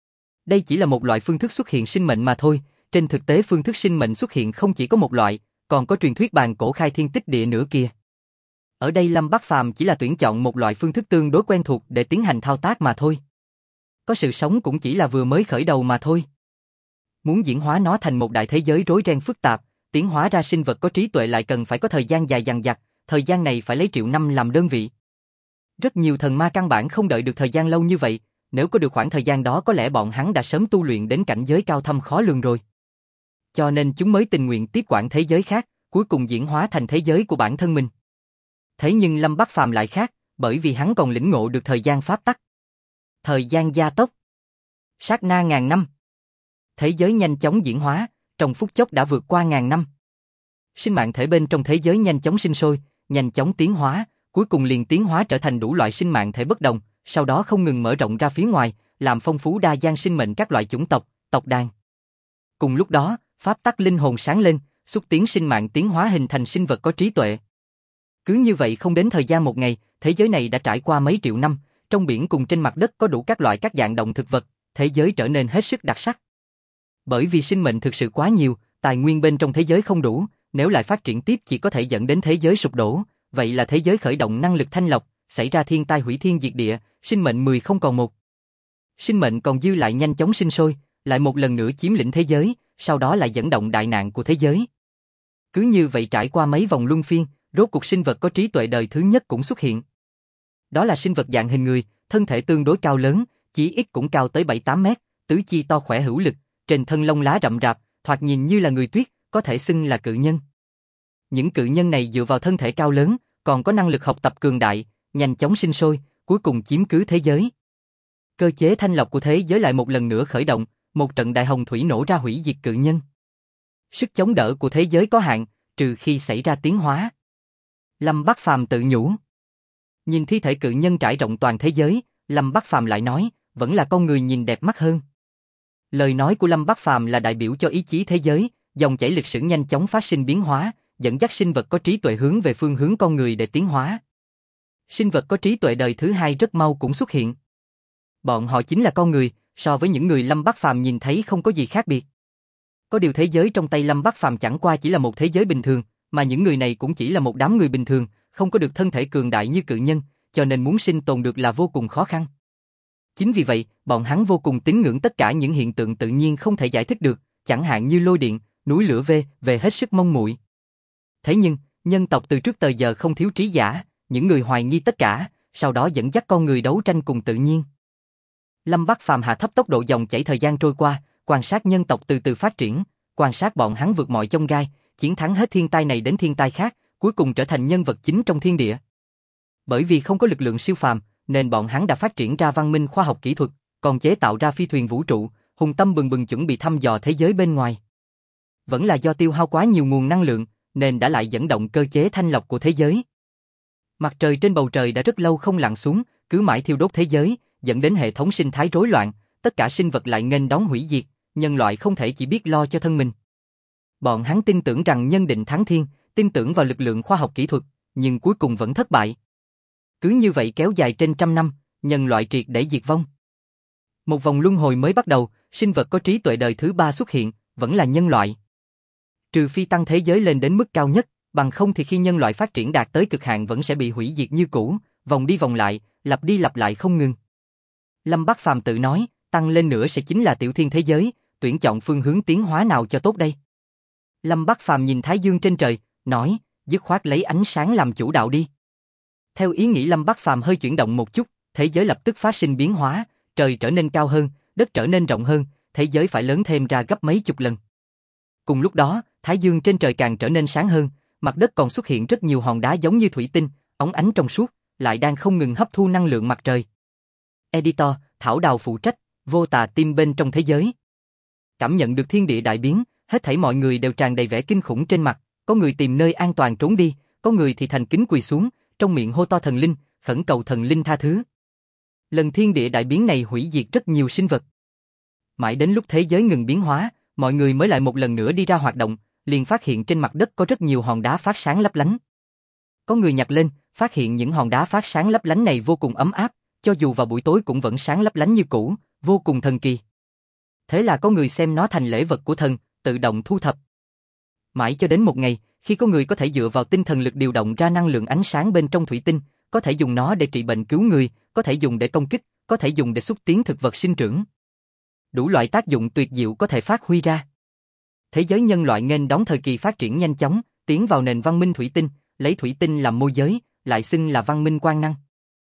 Đây chỉ là một loại phương thức xuất hiện sinh mệnh mà thôi, trên thực tế phương thức sinh mệnh xuất hiện không chỉ có một loại, còn có truyền thuyết bàn cổ khai thiên tích địa nữa kìa. Ở đây Lâm Bác Phàm chỉ là tuyển chọn một loại phương thức tương đối quen thuộc để tiến hành thao tác mà thôi. Có sự sống cũng chỉ là vừa mới khởi đầu mà thôi. Muốn diễn hóa nó thành một đại thế giới rối ren phức tạp, tiến hóa ra sinh vật có trí tuệ lại cần phải có thời gian dài dằng dặc, thời gian này phải lấy triệu năm làm đơn vị. Rất nhiều thần ma căn bản không đợi được thời gian lâu như vậy, nếu có được khoảng thời gian đó có lẽ bọn hắn đã sớm tu luyện đến cảnh giới cao thâm khó lường rồi. Cho nên chúng mới tình nguyện tiếp quản thế giới khác, cuối cùng diễn hóa thành thế giới của bản thân mình. Thế nhưng Lâm Bác Phàm lại khác, bởi vì hắn còn lĩnh ngộ được thời gian pháp tắc. Thời gian gia tốc. Sát na ngàn năm. Thế giới nhanh chóng diễn hóa, trong phút chốc đã vượt qua ngàn năm. Sinh mạng thể bên trong thế giới nhanh chóng sinh sôi, nhanh chóng tiến hóa, cuối cùng liền tiến hóa trở thành đủ loại sinh mạng thể bất đồng, sau đó không ngừng mở rộng ra phía ngoài, làm phong phú đa dạng sinh mệnh các loại chủng tộc, tộc đàn. Cùng lúc đó, pháp tắc linh hồn sáng lên, xúc tiến sinh mạng tiến hóa hình thành sinh vật có trí tuệ. Cứ như vậy không đến thời gian một ngày, thế giới này đã trải qua mấy triệu năm, trong biển cùng trên mặt đất có đủ các loại các dạng động thực vật, thế giới trở nên hết sức đặc sắc. Bởi vì sinh mệnh thực sự quá nhiều, tài nguyên bên trong thế giới không đủ, nếu lại phát triển tiếp chỉ có thể dẫn đến thế giới sụp đổ, vậy là thế giới khởi động năng lực thanh lọc, xảy ra thiên tai hủy thiên diệt địa, sinh mệnh 10 không còn một. Sinh mệnh còn dư lại nhanh chóng sinh sôi, lại một lần nữa chiếm lĩnh thế giới, sau đó lại dẫn động đại nạn của thế giới. Cứ như vậy trải qua mấy vòng luân phiên, rốt cuộc sinh vật có trí tuệ đời thứ nhất cũng xuất hiện. Đó là sinh vật dạng hình người, thân thể tương đối cao lớn, chí ít cũng cao tới 7-8 mét, tứ chi to khỏe hữu lực, trên thân lông lá rậm rạp, thoạt nhìn như là người tuyết, có thể xưng là cự nhân. Những cự nhân này dựa vào thân thể cao lớn, còn có năng lực học tập cường đại, nhanh chóng sinh sôi, cuối cùng chiếm cứ thế giới. Cơ chế thanh lọc của thế giới lại một lần nữa khởi động, một trận đại hồng thủy nổ ra hủy diệt cự nhân. Sức chống đỡ của thế giới có hạn, trừ khi xảy ra tiến hóa. Lâm Bác Phàm tự nhủ. Nhìn thi thể cự nhân trải rộng toàn thế giới, Lâm Bác Phàm lại nói, vẫn là con người nhìn đẹp mắt hơn. Lời nói của Lâm Bác Phàm là đại biểu cho ý chí thế giới, dòng chảy lịch sử nhanh chóng phát sinh biến hóa, dẫn dắt sinh vật có trí tuệ hướng về phương hướng con người để tiến hóa. Sinh vật có trí tuệ đời thứ hai rất mau cũng xuất hiện. Bọn họ chính là con người, so với những người Lâm Bác Phàm nhìn thấy không có gì khác biệt. Có điều thế giới trong tay Lâm Bác Phàm chẳng qua chỉ là một thế giới bình thường, mà những người này cũng chỉ là một đám người bình thường, không có được thân thể cường đại như cự nhân, cho nên muốn sinh tồn được là vô cùng khó khăn. Chính vì vậy, bọn hắn vô cùng tín ngưỡng tất cả những hiện tượng tự nhiên không thể giải thích được, chẳng hạn như lôi điện, núi lửa về hết sức mong muội. Thế nhưng, nhân tộc từ trước tới giờ không thiếu trí giả, những người hoài nghi tất cả, sau đó dẫn dắt con người đấu tranh cùng tự nhiên. Lâm Bắc Phàm hạ thấp tốc độ dòng chảy thời gian trôi qua, quan sát nhân tộc từ từ phát triển, quan sát bọn hắn vượt mọi chông gai, chiến thắng hết thiên tai này đến thiên tai khác, cuối cùng trở thành nhân vật chính trong thiên địa. Bởi vì không có lực lượng siêu phàm, nên bọn hắn đã phát triển ra văn minh khoa học kỹ thuật, còn chế tạo ra phi thuyền vũ trụ, hùng tâm bừng bừng chuẩn bị thăm dò thế giới bên ngoài. Vẫn là do tiêu hao quá nhiều nguồn năng lượng, nên đã lại dẫn động cơ chế thanh lọc của thế giới. Mặt trời trên bầu trời đã rất lâu không lặn xuống, cứ mãi thiêu đốt thế giới, dẫn đến hệ thống sinh thái rối loạn, tất cả sinh vật lại nghênh đón hủy diệt, nhân loại không thể chỉ biết lo cho thân mình. Bọn hắn tin tưởng rằng nhân định thắng thiên, tin tưởng vào lực lượng khoa học kỹ thuật, nhưng cuối cùng vẫn thất bại. Cứ như vậy kéo dài trên trăm năm, nhân loại triệt để diệt vong. Một vòng luân hồi mới bắt đầu, sinh vật có trí tuệ đời thứ ba xuất hiện, vẫn là nhân loại. Trừ phi tăng thế giới lên đến mức cao nhất, bằng không thì khi nhân loại phát triển đạt tới cực hạn vẫn sẽ bị hủy diệt như cũ, vòng đi vòng lại, lặp đi lặp lại không ngừng. Lâm Bắc Phàm tự nói, tăng lên nữa sẽ chính là tiểu thiên thế giới, tuyển chọn phương hướng tiến hóa nào cho tốt đây. Lâm Bắc Phàm nhìn Thái Dương trên trời, nói, dứt khoát lấy ánh sáng làm chủ đạo đi. Theo ý nghĩ Lâm Bắc Phàm hơi chuyển động một chút, thế giới lập tức phát sinh biến hóa, trời trở nên cao hơn, đất trở nên rộng hơn, thế giới phải lớn thêm ra gấp mấy chục lần. Cùng lúc đó, Thái Dương trên trời càng trở nên sáng hơn, mặt đất còn xuất hiện rất nhiều hòn đá giống như thủy tinh, óng ánh trong suốt, lại đang không ngừng hấp thu năng lượng mặt trời. Editor, Thảo Đào phụ trách, Vô Tà Team bên trong thế giới. Cảm nhận được thiên địa đại biến, hết thảy mọi người đều tràn đầy vẻ kinh khủng trên mặt, có người tìm nơi an toàn trốn đi, có người thì thành kính quỳ xuống, trong miệng hô to thần linh, khẩn cầu thần linh tha thứ. Lần thiên địa đại biến này hủy diệt rất nhiều sinh vật. Mãi đến lúc thế giới ngừng biến hóa, mọi người mới lại một lần nữa đi ra hoạt động, liền phát hiện trên mặt đất có rất nhiều hòn đá phát sáng lấp lánh. Có người nhặt lên, phát hiện những hòn đá phát sáng lấp lánh này vô cùng ấm áp, cho dù vào buổi tối cũng vẫn sáng lấp lánh như cũ, vô cùng thần kỳ. Thế là có người xem nó thành lễ vật của thần, tự động thu thập. Mãi cho đến một ngày, khi có người có thể dựa vào tinh thần lực điều động ra năng lượng ánh sáng bên trong thủy tinh, có thể dùng nó để trị bệnh cứu người, có thể dùng để công kích, có thể dùng để xúc tiến thực vật sinh trưởng. Đủ loại tác dụng tuyệt diệu có thể phát huy ra. Thế giới nhân loại nghênh đón thời kỳ phát triển nhanh chóng, tiến vào nền văn minh thủy tinh, lấy thủy tinh làm môi giới, lại xưng là văn minh quang năng.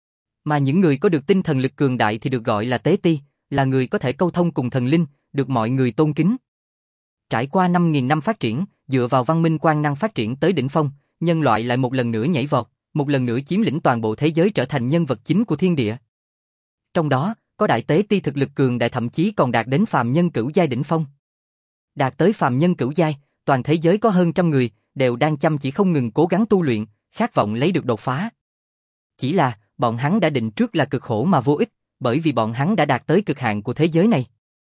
Mà những người có được tinh thần lực cường đại thì được gọi là tế ti, là người có thể câu thông cùng thần linh, được mọi người tôn kính. Trải qua 5.000 năm phát triển, dựa vào văn minh quang năng phát triển tới đỉnh phong, nhân loại lại một lần nữa nhảy vọt, một lần nữa chiếm lĩnh toàn bộ thế giới trở thành nhân vật chính của thiên địa. Trong đó, có đại tế ti thực lực cường đại thậm chí còn đạt đến phàm nhân cửu giai đỉnh phong. Đạt tới phàm nhân cửu giai, toàn thế giới có hơn trăm người, đều đang chăm chỉ không ngừng cố gắng tu luyện, khát vọng lấy được đột phá. Chỉ là, bọn hắn đã định trước là cực khổ mà vô ích, bởi vì bọn hắn đã đạt tới cực hạn của thế giới này.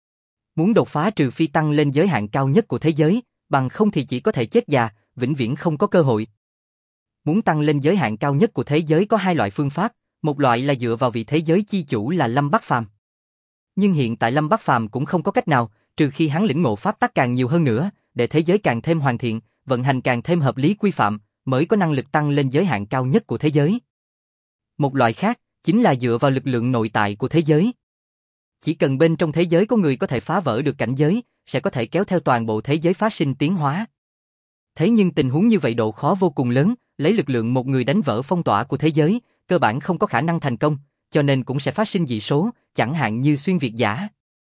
Muốn đột phá trừ phi tăng lên giới hạn cao nhất của thế giới, bằng không thì chỉ có thể chết già, vĩnh viễn không có cơ hội. Muốn tăng lên giới hạn cao nhất của thế giới có hai loại phương pháp, một loại là dựa vào vị thế giới chi chủ là Lâm Bắc Phàm. Nhưng hiện tại Lâm Bắc Phàm cũng không có cách nào, trừ khi hắn lĩnh ngộ pháp tắc càng nhiều hơn nữa, để thế giới càng thêm hoàn thiện, vận hành càng thêm hợp lý quy phạm, mới có năng lực tăng lên giới hạn cao nhất của thế giới. Một loại khác, chính là dựa vào lực lượng nội tại của thế giới. Chỉ cần bên trong thế giới có người có thể phá vỡ được cảnh giới, sẽ có thể kéo theo toàn bộ thế giới phát sinh tiến hóa. Thế nhưng tình huống như vậy độ khó vô cùng lớn, lấy lực lượng một người đánh vỡ phong tỏa của thế giới, cơ bản không có khả năng thành công, cho nên cũng sẽ phát sinh dị số, chẳng hạn như xuyên việt giả.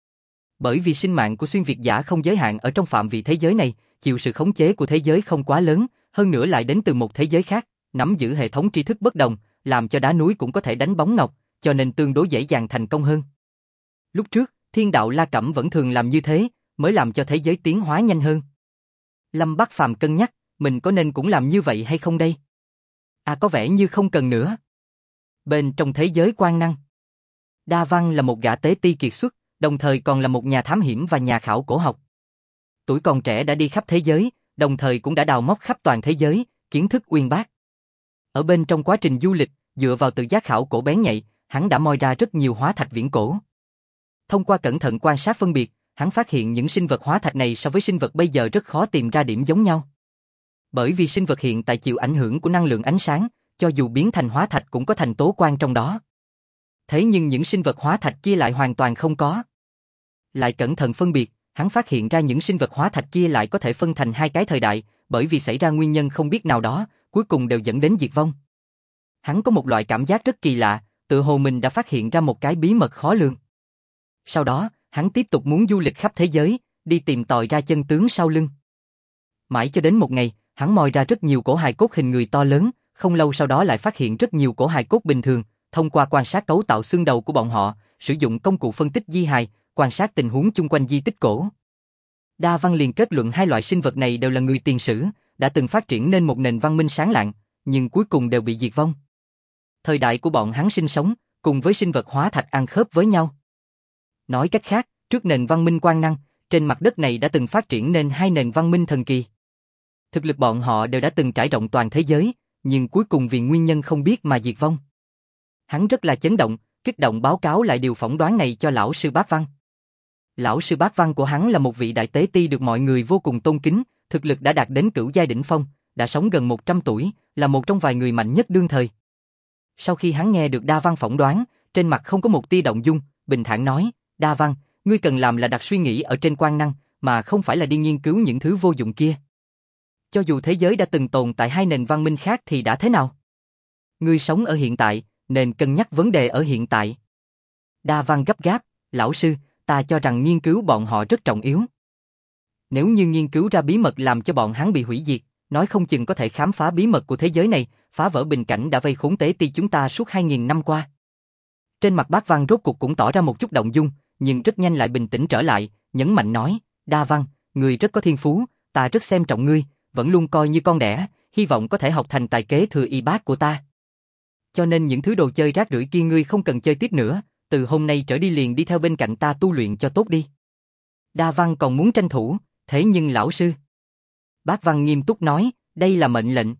Bởi vì sinh mạng của xuyên việt giả không giới hạn ở trong phạm vi thế giới này, chịu sự khống chế của thế giới không quá lớn, hơn nữa lại đến từ một thế giới khác, nắm giữ hệ thống tri thức bất đồng, làm cho đá núi cũng có thể đánh bóng ngọc, cho nên tương đối dễ dàng thành công hơn. Lúc trước, thiên đạo La Cẩm vẫn thường làm như thế, mới làm cho thế giới tiến hóa nhanh hơn. Lâm Bắc Phàm cân nhắc, mình có nên cũng làm như vậy hay không đây? À, có vẻ như không cần nữa. Bên trong thế giới quang năng, Đa Văn là một gã tế ti kiệt xuất, đồng thời còn là một nhà thám hiểm và nhà khảo cổ học. Tuổi còn trẻ đã đi khắp thế giới, đồng thời cũng đã đào móc khắp toàn thế giới, kiến thức uyên bác. Ở bên trong quá trình du lịch, dựa vào tự giác khảo cổ bén nhạy, hắn đã moi ra rất nhiều hóa thạch viễn cổ. Thông qua cẩn thận quan sát phân biệt, hắn phát hiện những sinh vật hóa thạch này so với sinh vật bây giờ rất khó tìm ra điểm giống nhau. Bởi vì sinh vật hiện tại chịu ảnh hưởng của năng lượng ánh sáng, cho dù biến thành hóa thạch cũng có thành tố quan trong đó. Thế nhưng những sinh vật hóa thạch kia lại hoàn toàn không có. Lại cẩn thận phân biệt, hắn phát hiện ra những sinh vật hóa thạch kia lại có thể phân thành hai cái thời đại, bởi vì xảy ra nguyên nhân không biết nào đó, cuối cùng đều dẫn đến diệt vong. Hắn có một loại cảm giác rất kỳ lạ, tự hồ mình đã phát hiện ra một cái bí mật khó lường. Sau đó, hắn tiếp tục muốn du lịch khắp thế giới, đi tìm tòi ra chân tướng sau lưng. Mãi cho đến một ngày, hắn moi ra rất nhiều cổ hài cốt hình người to lớn, không lâu sau đó lại phát hiện rất nhiều cổ hài cốt bình thường, thông qua quan sát cấu tạo xương đầu của bọn họ, sử dụng công cụ phân tích di hài, quan sát tình huống chung quanh di tích cổ. Đa Văn liền kết luận hai loại sinh vật này đều là người tiền sử, đã từng phát triển nên một nền văn minh sáng lạng, nhưng cuối cùng đều bị diệt vong. Thời đại của bọn hắn sinh sống, cùng với sinh vật hóa thạch ăn khớp với nhau. Nói cách khác, trước nền văn minh quang năng, trên mặt đất này đã từng phát triển nên hai nền văn minh thần kỳ. Thực lực bọn họ đều đã từng trải rộng toàn thế giới, nhưng cuối cùng vì nguyên nhân không biết mà diệt vong. Hắn rất là chấn động, kích động báo cáo lại điều phỏng đoán này cho lão sư Bác Văn. Lão sư Bác Văn của hắn là một vị đại tế ti được mọi người vô cùng tôn kính, thực lực đã đạt đến cửu giai đỉnh phong, đã sống gần 100 tuổi, là một trong vài người mạnh nhất đương thời. Sau khi hắn nghe được Đa Văn phỏng đoán, trên mặt không có một tia động dung, bình thản nói, Đa Văn, ngươi cần làm là đặt suy nghĩ ở trên quan năng, mà không phải là đi nghiên cứu những thứ vô dụng kia. Cho dù thế giới đã từng tồn tại hai nền văn minh khác thì đã thế nào? Ngươi sống ở hiện tại, nên cân nhắc vấn đề ở hiện tại. Đa Văn gấp gáp, lão sư, ta cho rằng nghiên cứu bọn họ rất trọng yếu. Nếu như nghiên cứu ra bí mật làm cho bọn hắn bị hủy diệt, nói không chừng có thể khám phá bí mật của thế giới này, phá vỡ bình cảnh đã vây khốn tế ti chúng ta suốt 2.000 năm qua. Trên mặt Bác Văn rốt cuộc cũng tỏ ra một chút động dung, nhưng rất nhanh lại bình tĩnh trở lại, nhấn mạnh nói, Đa Văn, ngươi rất có thiên phú, ta rất xem trọng ngươi, vẫn luôn coi như con đẻ, hy vọng có thể học thành tài kế thừa y bác của ta. Cho nên những thứ đồ chơi rác rưởi kia ngươi không cần chơi tiếp nữa, từ hôm nay trở đi liền đi theo bên cạnh ta tu luyện cho tốt đi. Đa Văn còn muốn tranh thủ, thế nhưng lão sư. Bác Văn nghiêm túc nói, đây là mệnh lệnh.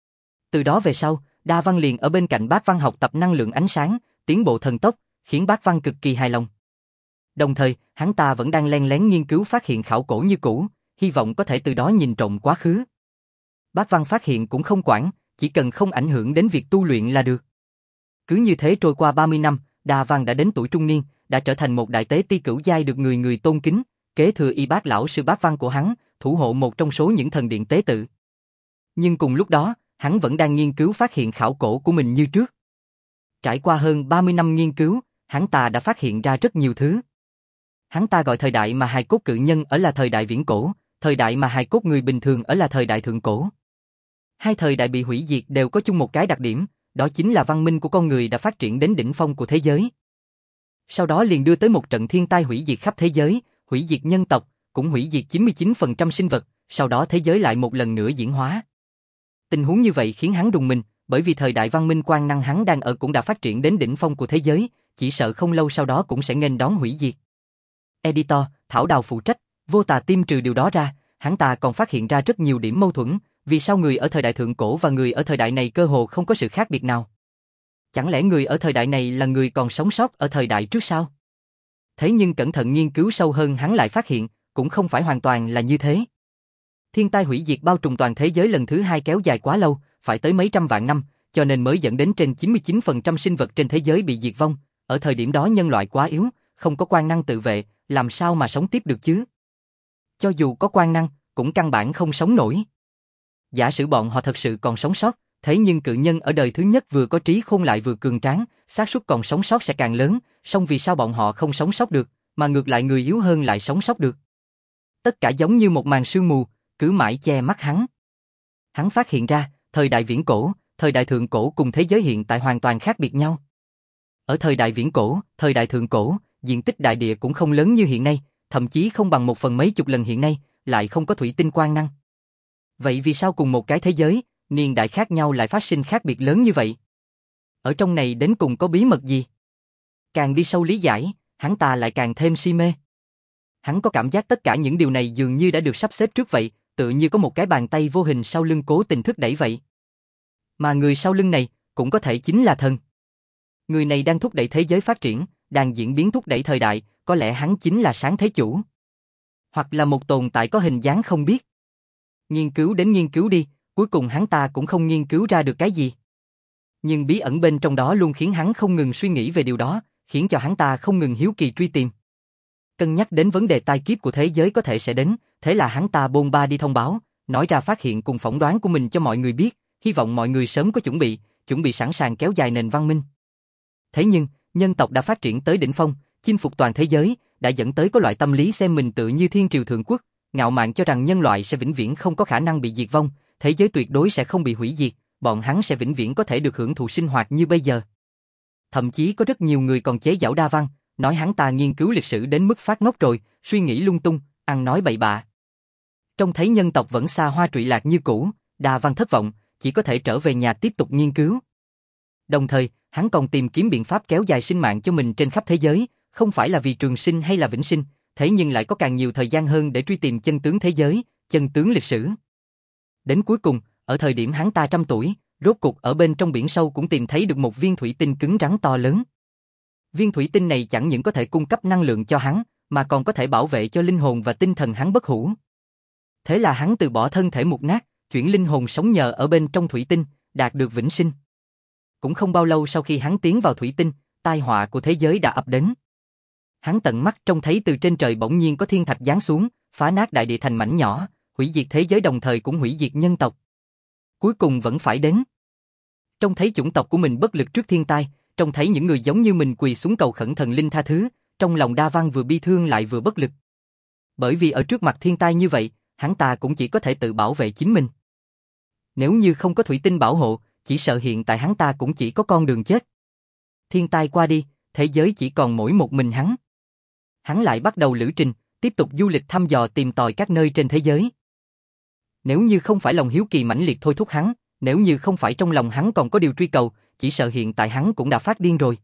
Từ đó về sau, Đa Văn liền ở bên cạnh Bác Văn học tập năng lượng ánh sáng, tiến bộ thần tốc, khiến Bác Văn cực kỳ hài lòng. Đồng thời, hắn ta vẫn đang len lén nghiên cứu phát hiện khảo cổ như cũ, hy vọng có thể từ đó nhìn trộm quá khứ. Bác Văn phát hiện cũng không quản, chỉ cần không ảnh hưởng đến việc tu luyện là được. Cứ như thế trôi qua 30 năm, Đa Văn đã đến tuổi trung niên, đã trở thành một đại tế ti cửu giai được người người tôn kính, kế thừa y bác lão sư Bác Văn của hắn, thủ hộ một trong số những thần điện tế tự. Nhưng cùng lúc đó, hắn vẫn đang nghiên cứu phát hiện khảo cổ của mình như trước. Trải qua hơn 30 năm nghiên cứu, hắn ta đã phát hiện ra rất nhiều thứ. Hắn ta gọi thời đại mà hài cốt cự nhân ở là thời đại viễn cổ, thời đại mà hài cốt người bình thường ở là thời đại thượng cổ. Hai thời đại bị hủy diệt đều có chung một cái đặc điểm, đó chính là văn minh của con người đã phát triển đến đỉnh phong của thế giới. Sau đó liền đưa tới một trận thiên tai hủy diệt khắp thế giới, hủy diệt nhân tộc, cũng hủy diệt 99% sinh vật, sau đó thế giới lại một lần nữa diễn hóa. Tình huống như vậy khiến hắn rùng mình, bởi vì thời đại văn minh quang năng hắn đang ở cũng đã phát triển đến đỉnh phong của thế giới, chỉ sợ không lâu sau đó cũng sẽ nghênh đón hủy diệt. Editor, Thảo Đào phụ trách, Vô Tà Tim trừ điều đó ra, hắn ta còn phát hiện ra rất nhiều điểm mâu thuẫn, vì sao người ở thời đại thượng cổ và người ở thời đại này cơ hồ không có sự khác biệt nào? Chẳng lẽ người ở thời đại này là người còn sống sót ở thời đại trước sao? Thế nhưng cẩn thận nghiên cứu sâu hơn hắn lại phát hiện, cũng không phải hoàn toàn là như thế. Thiên tai hủy diệt bao trùm toàn thế giới lần thứ hai kéo dài quá lâu, phải tới mấy trăm vạn năm, cho nên mới dẫn đến trên 99% sinh vật trên thế giới bị diệt vong. Ở thời điểm đó nhân loại quá yếu, không có quan năng tự vệ, làm sao mà sống tiếp được chứ? Cho dù có quan năng, cũng căn bản không sống nổi. Giả sử bọn họ thật sự còn sống sót, thế nhưng cự nhân ở đời thứ nhất vừa có trí khôn lại vừa cường tráng, xác suất còn sống sót sẽ càng lớn, song vì sao bọn họ không sống sót được, mà ngược lại người yếu hơn lại sống sót được? Tất cả giống như một màn sương mù, cứ mãi che mắt hắn. Hắn phát hiện ra, thời đại viễn cổ, thời đại thượng cổ cùng thế giới hiện tại hoàn toàn khác biệt nhau. Ở thời đại viễn cổ, thời đại thượng cổ, diện tích đại địa cũng không lớn như hiện nay, thậm chí không bằng một phần mấy chục lần hiện nay, lại không có thủy tinh quang năng. Vậy vì sao cùng một cái thế giới, niên đại khác nhau lại phát sinh khác biệt lớn như vậy? Ở trong này đến cùng có bí mật gì? Càng đi sâu lý giải, hắn ta lại càng thêm si mê. Hắn có cảm giác tất cả những điều này dường như đã được sắp xếp trước vậy, tựa như có một cái bàn tay vô hình sau lưng cố tình thúc đẩy vậy. Mà người sau lưng này, cũng có thể chính là thần. Người này đang thúc đẩy thế giới phát triển, đang diễn biến thúc đẩy thời đại, có lẽ hắn chính là sáng thế chủ. Hoặc là một tồn tại có hình dáng không biết. Nghiên cứu đến nghiên cứu đi, cuối cùng hắn ta cũng không nghiên cứu ra được cái gì. Nhưng bí ẩn bên trong đó luôn khiến hắn không ngừng suy nghĩ về điều đó, khiến cho hắn ta không ngừng hiếu kỳ truy tìm. Cân nhắc đến vấn đề tai kiếp của thế giới có thể sẽ đến, thế là hắn ta bôn ba đi thông báo, nói ra phát hiện cùng phỏng đoán của mình cho mọi người biết, hy vọng mọi người sớm có chuẩn bị sẵn sàng kéo dài nền văn minh. Thế nhưng, nhân tộc đã phát triển tới đỉnh phong, chinh phục toàn thế giới, đã dẫn tới có loại tâm lý xem mình tự như thiên triều thượng quốc, ngạo mạn cho rằng nhân loại sẽ vĩnh viễn không có khả năng bị diệt vong, thế giới tuyệt đối sẽ không bị hủy diệt, bọn hắn sẽ vĩnh viễn có thể được hưởng thụ sinh hoạt như bây giờ. Thậm chí có rất nhiều người còn chế giễu Đa Văn, nói hắn ta nghiên cứu lịch sử đến mức phát ngốc rồi, suy nghĩ lung tung, ăn nói bậy bạ. Trông thấy nhân tộc vẫn xa hoa trụy lạc như cũ, Đa Văn thất vọng, chỉ có thể trở về nhà tiếp tục nghiên cứu. Đồng thời, hắn còn tìm kiếm biện pháp kéo dài sinh mạng cho mình trên khắp thế giới, không phải là vì trường sinh hay là vĩnh sinh, thế nhưng lại có càng nhiều thời gian hơn để truy tìm chân tướng thế giới, chân tướng lịch sử. Đến cuối cùng, ở thời điểm hắn ta 100 tuổi, rốt cục ở bên trong biển sâu cũng tìm thấy được một viên thủy tinh cứng rắn to lớn. Viên thủy tinh này chẳng những có thể cung cấp năng lượng cho hắn, mà còn có thể bảo vệ cho linh hồn và tinh thần hắn bất hủ. Thế là hắn từ bỏ thân thể mục nát, chuyển linh hồn sống nhờ ở bên trong thủy tinh, đạt được vĩnh sinh. Cũng không bao lâu sau khi hắn tiến vào thủy tinh, tai họa của thế giới đã ập đến. Hắn tận mắt trông thấy từ trên trời bỗng nhiên có thiên thạch giáng xuống, phá nát đại địa thành mảnh nhỏ, hủy diệt thế giới đồng thời cũng hủy diệt nhân tộc. Cuối cùng vẫn phải đến. Trông thấy chủng tộc của mình bất lực trước thiên tai, trông thấy những người giống như mình quỳ xuống cầu khẩn thần linh tha thứ, trong lòng Đa Văn vừa bi thương lại vừa bất lực. Bởi vì ở trước mặt thiên tai như vậy, hắn ta cũng chỉ có thể tự bảo vệ chính mình. Nếu như không có thủy tinh bảo hộ, chỉ sợ hiện tại hắn ta cũng chỉ có con đường chết. Thiên tai qua đi, thế giới chỉ còn mỗi một mình hắn. Hắn lại bắt đầu lữ trình, tiếp tục du lịch thăm dò tìm tòi các nơi trên thế giới. Nếu như không phải lòng hiếu kỳ mãnh liệt thôi thúc hắn, nếu như không phải trong lòng hắn còn có điều truy cầu, chỉ sợ hiện tại hắn cũng đã phát điên rồi.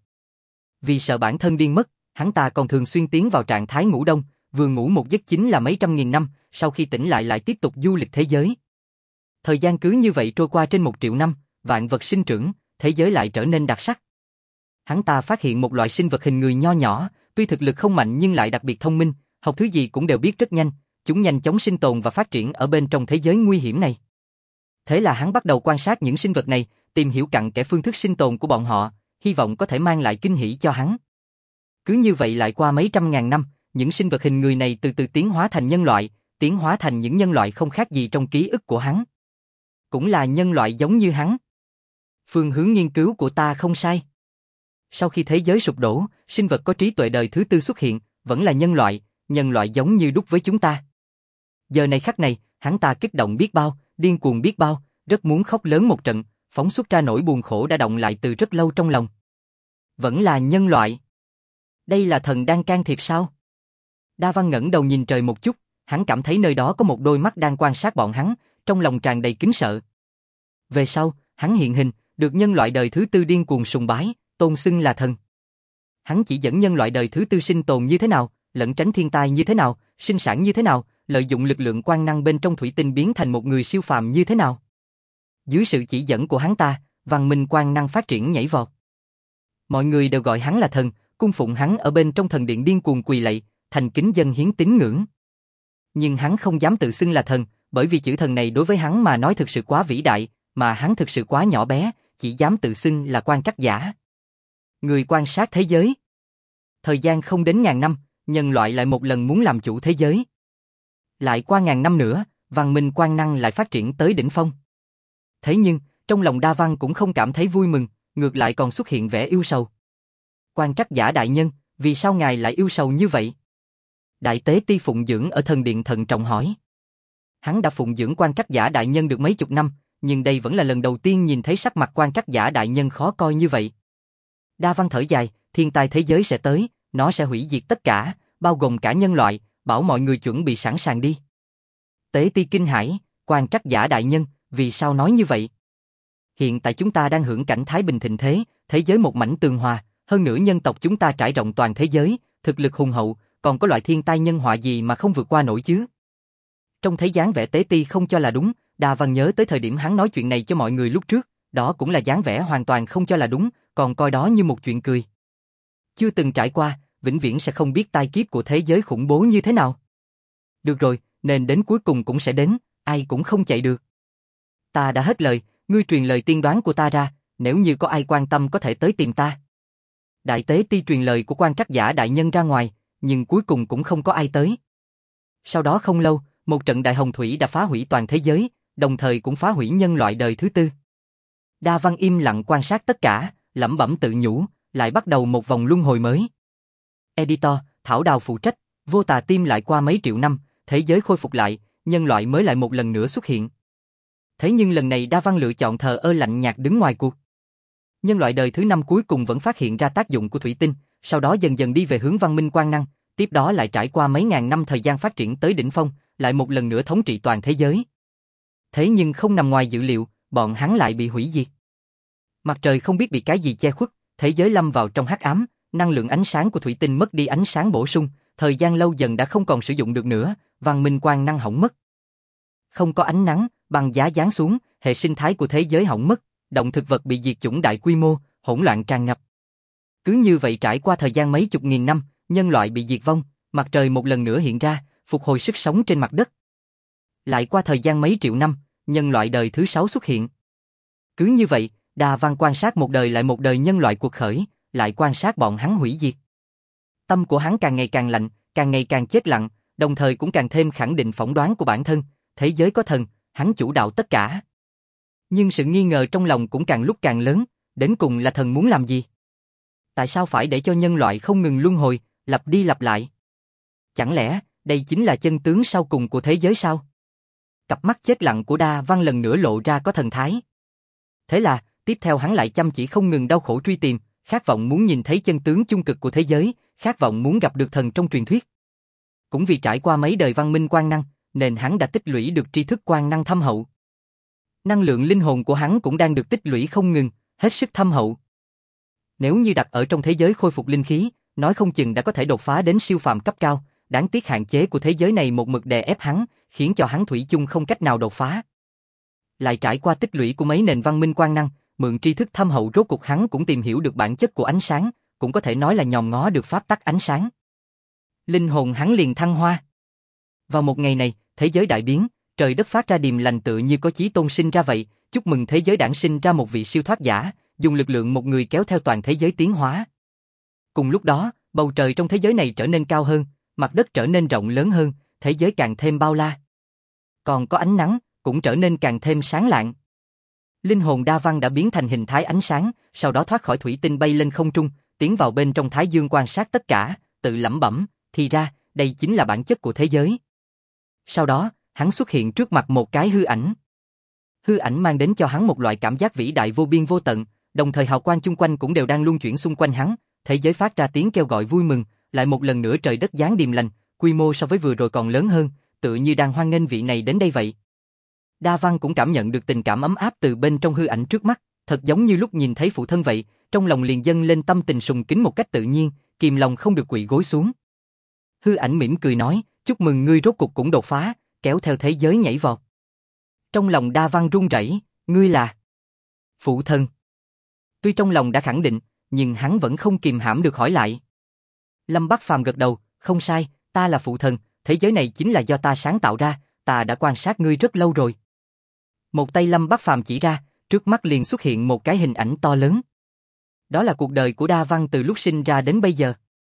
Vì sợ bản thân điên mất, hắn ta còn thường xuyên tiến vào trạng thái ngủ đông, vừa ngủ một giấc chính là mấy trăm nghìn năm, sau khi tỉnh lại tiếp tục du lịch thế giới. Thời gian cứ như vậy trôi qua trên 1 triệu năm, vạn vật sinh trưởng, thế giới lại trở nên đặc sắc. Hắn ta phát hiện một loại sinh vật hình người nho nhỏ, tuy thực lực không mạnh nhưng lại đặc biệt thông minh, học thứ gì cũng đều biết rất nhanh, chúng nhanh chóng sinh tồn và phát triển ở bên trong thế giới nguy hiểm này. Thế là hắn bắt đầu quan sát những sinh vật này, tìm hiểu cặn kẽ phương thức sinh tồn của bọn họ, hy vọng có thể mang lại kinh hỉ cho hắn. Cứ như vậy lại qua mấy trăm ngàn năm, những sinh vật hình người này từ từ tiến hóa thành nhân loại, tiến hóa thành những nhân loại không khác gì trong ký ức của hắn. Cũng là nhân loại giống như hắn. Phương hướng nghiên cứu của ta không sai. Sau khi thế giới sụp đổ, sinh vật có trí tuệ đời thứ tư xuất hiện, vẫn là nhân loại giống như đúc với chúng ta. Giờ này khắc này, hắn ta kích động biết bao, điên cuồng biết bao, rất muốn khóc lớn một trận, phóng xuất ra nỗi buồn khổ đã đọng lại từ rất lâu trong lòng. Vẫn là nhân loại. Đây là thần đang can thiệp sao? Đa Văn ngẩng đầu nhìn trời một chút, hắn cảm thấy nơi đó có một đôi mắt đang quan sát bọn hắn, trong lòng tràn đầy kính sợ. Về sau, hắn hiện hình, được nhân loại đời thứ tư điên cuồng sùng bái, tôn xưng là thần. Hắn chỉ dẫn nhân loại đời thứ tư sinh tồn như thế nào, lẩn tránh thiên tai như thế nào, sinh sản như thế nào, lợi dụng lực lượng quang năng bên trong thủy tinh biến thành một người siêu phàm như thế nào. Dưới sự chỉ dẫn của hắn ta, văn minh quang năng phát triển nhảy vọt. Mọi người đều gọi hắn là thần, cung phụng hắn ở bên trong thần điện điên cuồng quỳ lạy, thành kính dâng hiến tín ngưỡng. Nhưng hắn không dám tự xưng là thần, bởi vì chữ thần này đối với hắn mà nói thực sự quá vĩ đại, mà hắn thực sự quá nhỏ bé, chỉ dám tự xưng là quan trắc giả. Người quan sát thế giới. Thời gian không đến ngàn năm, nhân loại lại một lần muốn làm chủ thế giới. Lại qua ngàn năm nữa, văn minh quang năng lại phát triển tới đỉnh phong. Thế nhưng, trong lòng Đa Văn cũng không cảm thấy vui mừng, ngược lại còn xuất hiện vẻ ưu sầu. Quan trắc giả đại nhân, vì sao ngài lại ưu sầu như vậy? Đại tế ti phụng dưỡng ở thần điện thận trọng hỏi. Hắn đã phụng dưỡng quan trắc giả đại nhân được mấy chục năm, nhưng đây vẫn là lần đầu tiên nhìn thấy sắc mặt quan trắc giả đại nhân khó coi như vậy. Đa Văn thở dài, thiên tai thế giới sẽ tới, nó sẽ hủy diệt tất cả, bao gồm cả nhân loại, bảo mọi người chuẩn bị sẵn sàng đi. Tế ti kinh hãi, quan trắc giả đại nhân, vì sao nói như vậy? Hiện tại chúng ta đang hưởng cảnh thái bình thịnh thế, thế giới một mảnh tường hòa, hơn nữa nhân tộc chúng ta trải rộng toàn thế giới, thực lực hùng hậu, còn có loại thiên tai nhân họa gì mà không vượt qua nổi chứ? Trong thấy dáng vẻ tế ti không cho là đúng, Đa Văn nhớ tới thời điểm hắn nói chuyện này cho mọi người lúc trước, đó cũng là dáng vẻ hoàn toàn không cho là đúng, còn coi đó như một chuyện cười. Chưa từng trải qua, vĩnh viễn sẽ không biết tai kiếp của thế giới khủng bố như thế nào. Được rồi, nên đến cuối cùng cũng sẽ đến, ai cũng không chạy được. Ta đã hết lời, ngươi truyền lời tiên đoán của ta ra, nếu như có ai quan tâm có thể tới tìm ta. Đại tế ti truyền lời của quan trắc giả đại nhân ra ngoài, nhưng cuối cùng cũng không có ai tới. Sau đó không lâu, một trận đại hồng thủy đã phá hủy toàn thế giới, đồng thời cũng phá hủy nhân loại đời thứ tư. Đa Văn im lặng quan sát tất cả, lẩm bẩm tự nhủ, lại bắt đầu một vòng luân hồi mới. Editor, Thảo Đào phụ trách, Vô Tà Team lại qua mấy triệu năm, thế giới khôi phục lại, nhân loại mới lại một lần nữa xuất hiện. Thế nhưng lần này Đa Văn lựa chọn thờ ơ lạnh nhạt đứng ngoài cuộc. Nhân loại đời thứ 5 cuối cùng vẫn phát hiện ra tác dụng của thủy tinh, sau đó dần dần đi về hướng văn minh quang năng, tiếp đó lại trải qua mấy ngàn năm thời gian phát triển tới đỉnh phong, lại một lần nữa thống trị toàn thế giới. Thế nhưng không nằm ngoài dự liệu, bọn hắn lại bị hủy diệt. Mặt trời không biết bị cái gì che khuất, thế giới lâm vào trong hắc ám, năng lượng ánh sáng của thủy tinh mất đi ánh sáng bổ sung, thời gian lâu dần đã không còn sử dụng được nữa, văn minh quang năng hỏng mất. Không có ánh nắng, băng giá giáng xuống, hệ sinh thái của thế giới hỏng mất, động thực vật bị diệt chủng đại quy mô, hỗn loạn tràn ngập. Cứ như vậy trải qua thời gian mấy chục nghìn năm, nhân loại bị diệt vong, mặt trời một lần nữa hiện ra, phục hồi sức sống trên mặt đất. Lại qua thời gian mấy triệu năm, nhân loại đời thứ 6 xuất hiện. Cứ như vậy, Đa Văn quan sát một đời lại một đời nhân loại cuộc khởi, lại quan sát bọn hắn hủy diệt. Tâm của hắn càng ngày càng lạnh, càng ngày càng chết lặng, đồng thời cũng càng thêm khẳng định phỏng đoán của bản thân, thế giới có thần, hắn chủ đạo tất cả. Nhưng sự nghi ngờ trong lòng cũng càng lúc càng lớn, đến cùng là thần muốn làm gì? Tại sao phải để cho nhân loại không ngừng luân hồi, lặp đi lặp lại? Chẳng lẽ, đây chính là chân tướng sau cùng của thế giới sao? Cặp mắt chết lặng của Đa Văn lần nữa lộ ra có thần thái. Thế là, tiếp theo hắn lại chăm chỉ không ngừng đau khổ truy tìm, khát vọng muốn nhìn thấy chân tướng chung cực của thế giới, khát vọng muốn gặp được thần trong truyền thuyết. Cũng vì trải qua mấy đời văn minh quang năng, nên hắn đã tích lũy được tri thức quang năng thâm hậu. Năng lượng linh hồn của hắn cũng đang được tích lũy không ngừng, hết sức thâm hậu. Nếu như đặt ở trong thế giới khôi phục linh khí, nói không chừng đã có thể đột phá đến siêu phàm cấp cao, đáng tiếc hạn chế của thế giới này một mực đè ép hắn, khiến cho hắn thủy chung không cách nào đột phá. Lại trải qua tích lũy của mấy nền văn minh quang năng, mượn tri thức thâm hậu rốt cuộc hắn cũng tìm hiểu được bản chất của ánh sáng, cũng có thể nói là nhòm ngó được pháp tắc ánh sáng. Linh hồn hắn liền thăng hoa. Vào một ngày này, thế giới đại biến, trời đất phát ra điềm lành tựa như có chí tôn sinh ra vậy, chúc mừng thế giới đản sinh ra một vị siêu thoát giả, dùng lực lượng một người kéo theo toàn thế giới tiến hóa. Cùng lúc đó, bầu trời trong thế giới này trở nên cao hơn, mặt đất trở nên rộng lớn hơn, thế giới càng thêm bao la. Còn có ánh nắng, cũng trở nên càng thêm sáng lạng. Linh hồn Đa Văn đã biến thành hình thái ánh sáng, sau đó thoát khỏi thủy tinh bay lên không trung, tiến vào bên trong thái dương quan sát tất cả, tự lẩm bẩm, thì ra, đây chính là bản chất của thế giới. Sau đó, hắn xuất hiện trước mặt một cái hư ảnh. Hư ảnh mang đến cho hắn một loại cảm giác vĩ đại vô biên vô tận, đồng thời hào quang chung quanh cũng đều đang luân chuyển xung quanh hắn, thế giới phát ra tiếng kêu gọi vui mừng, lại một lần nữa trời đất giáng điềm lành, quy mô so với vừa rồi còn lớn hơn, tựa như đang hoan nghênh vị này đến đây vậy. Đa Văn cũng cảm nhận được tình cảm ấm áp từ bên trong hư ảnh trước mắt, thật giống như lúc nhìn thấy phụ thân vậy, trong lòng liền dâng lên tâm tình sùng kính một cách tự nhiên, kìm lòng không được quỳ gối xuống. Hư ảnh mỉm cười nói, chúc mừng ngươi rốt cục cũng đột phá, kéo theo thế giới nhảy vọt. Trong lòng Đa Văn run rẩy, ngươi là phụ thân. Tuy trong lòng đã khẳng định, nhưng hắn vẫn không kìm hãm được hỏi lại. Lâm Bắc Phàm gật đầu, không sai, ta là phụ thần, thế giới này chính là do ta sáng tạo ra, ta đã quan sát ngươi rất lâu rồi. Một tay Lâm Bắc Phàm chỉ ra, trước mắt liền xuất hiện một cái hình ảnh to lớn. Đó là cuộc đời của Đa Văn từ lúc sinh ra đến bây giờ.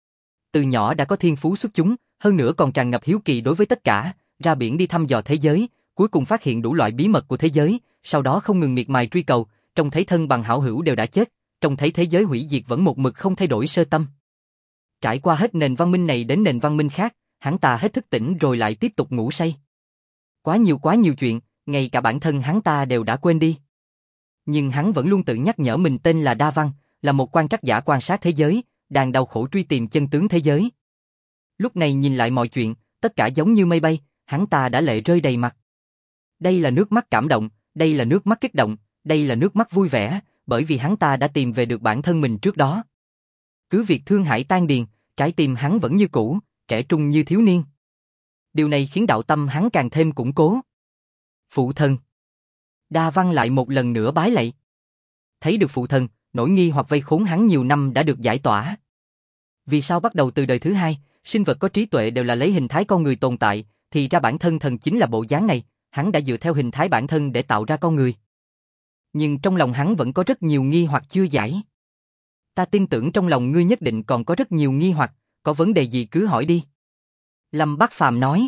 Từ nhỏ đã có thiên phú xuất chúng, hơn nữa còn tràn ngập hiếu kỳ đối với tất cả, ra biển đi thăm dò thế giới, cuối cùng phát hiện đủ loại bí mật của thế giới, sau đó không ngừng miệt mài truy cầu, trông thấy thân bằng hảo hữu đều đã chết, trông thấy thế giới hủy diệt vẫn một mực không thay đổi sơ tâm. Trải qua hết nền văn minh này đến nền văn minh khác, hắn ta hết thức tỉnh rồi lại tiếp tục ngủ say. Quá nhiều chuyện, ngay cả bản thân hắn ta đều đã quên đi. Nhưng hắn vẫn luôn tự nhắc nhở mình tên là Đa Văn, là một quan trắc giả quan sát thế giới, đang đau khổ truy tìm chân tướng thế giới. Lúc này nhìn lại mọi chuyện, tất cả giống như mây bay, hắn ta đã lệ rơi đầy mặt. Đây là nước mắt cảm động, đây là nước mắt kích động, đây là nước mắt vui vẻ, bởi vì hắn ta đã tìm về được bản thân mình trước đó. Cứ việc thương hải tan điền, trái tim hắn vẫn như cũ, trẻ trung như thiếu niên. Điều này khiến đạo tâm hắn càng thêm củng cố. Phụ thân. Đa Văn lại một lần nữa bái lạy. Thấy được phụ thân, nỗi nghi hoặc vây khốn hắn nhiều năm đã được giải tỏa. Vì sao bắt đầu từ đời thứ 2, sinh vật có trí tuệ đều là lấy hình thái con người tồn tại, thì ra bản thân thần chính là bộ dáng này, hắn đã dựa theo hình thái bản thân để tạo ra con người. Nhưng trong lòng hắn vẫn có rất nhiều nghi hoặc chưa giải. Ta tin tưởng trong lòng ngươi nhất định còn có rất nhiều nghi hoặc, có vấn đề gì cứ hỏi đi. Lâm Bắc Phàm nói.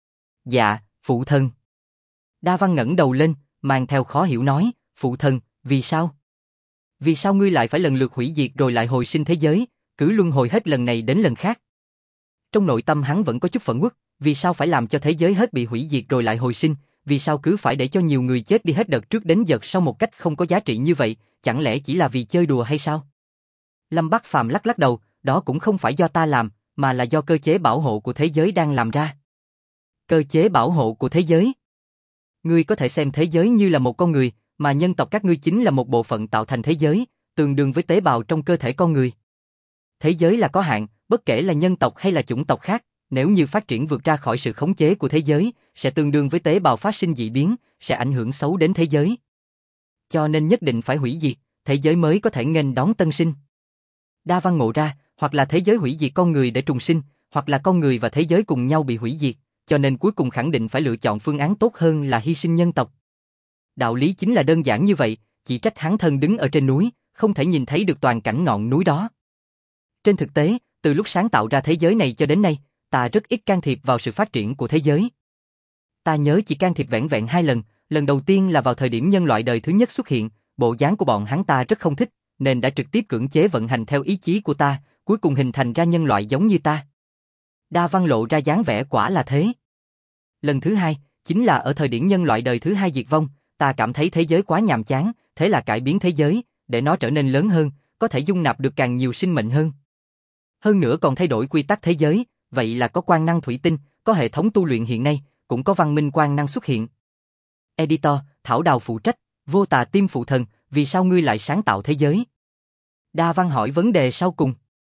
Dạ, phụ thân. Đa Văn ngẩng đầu lên, mang theo khó hiểu nói, phụ thân, vì sao? Vì sao ngươi lại phải lần lượt hủy diệt rồi lại hồi sinh thế giới, cứ luân hồi hết lần này đến lần khác? Trong nội tâm hắn vẫn có chút phẫn uất, vì sao phải làm cho thế giới hết bị hủy diệt rồi lại hồi sinh, vì sao cứ phải để cho nhiều người chết đi hết đợt trước đến đợt sau một cách không có giá trị như vậy, chẳng lẽ chỉ là vì chơi đùa hay sao? Lâm Bắc Phàm lắc lắc đầu, đó cũng không phải do ta làm, mà là do cơ chế bảo hộ của thế giới đang làm ra. Cơ chế bảo hộ của thế giới? Ngươi có thể xem thế giới như là một con người, mà nhân tộc các ngươi chính là một bộ phận tạo thành thế giới, tương đương với tế bào trong cơ thể con người. Thế giới là có hạn, bất kể là nhân tộc hay là chủng tộc khác, nếu như phát triển vượt ra khỏi sự khống chế của thế giới, sẽ tương đương với tế bào phát sinh dị biến, sẽ ảnh hưởng xấu đến thế giới. Cho nên nhất định phải hủy diệt, thế giới mới có thể nghênh đón tân sinh. Đa Văn ngộ ra, hoặc là thế giới hủy diệt con người để trùng sinh, hoặc là con người và thế giới cùng nhau bị hủy diệt, cho nên cuối cùng khẳng định phải lựa chọn phương án tốt hơn là hy sinh nhân tộc. Đạo lý chính là đơn giản như vậy, chỉ trách hắn thân đứng ở trên núi, không thể nhìn thấy được toàn cảnh ngọn núi đó. Trên thực tế, từ lúc sáng tạo ra thế giới này cho đến nay, ta rất ít can thiệp vào sự phát triển của thế giới. Ta nhớ chỉ can thiệp vẻn vẹn 2 lần, lần đầu tiên là vào thời điểm nhân loại đời thứ nhất xuất hiện, bộ dáng của bọn hắn ta rất không thích, nên đã trực tiếp cưỡng chế vận hành theo ý chí của ta, cuối cùng hình thành ra nhân loại giống như ta. Đa Văn lộ ra dáng vẻ quả là thế. Lần thứ 2, chính là ở thời điểm nhân loại đời thứ 2 diệt vong, ta cảm thấy thế giới quá nhàm chán, thế là cải biến thế giới, để nó trở nên lớn hơn, có thể dung nạp được càng nhiều sinh mệnh hơn. Hơn nữa còn thay đổi quy tắc thế giới, vậy là có quang năng thủy tinh, có hệ thống tu luyện hiện nay, cũng có văn minh quang năng xuất hiện. Editor, Thảo Đào phụ trách, Vô Tà Tim phụ thần, vì sao ngươi lại sáng tạo thế giới? Đa Văn hỏi vấn đề sau cùng.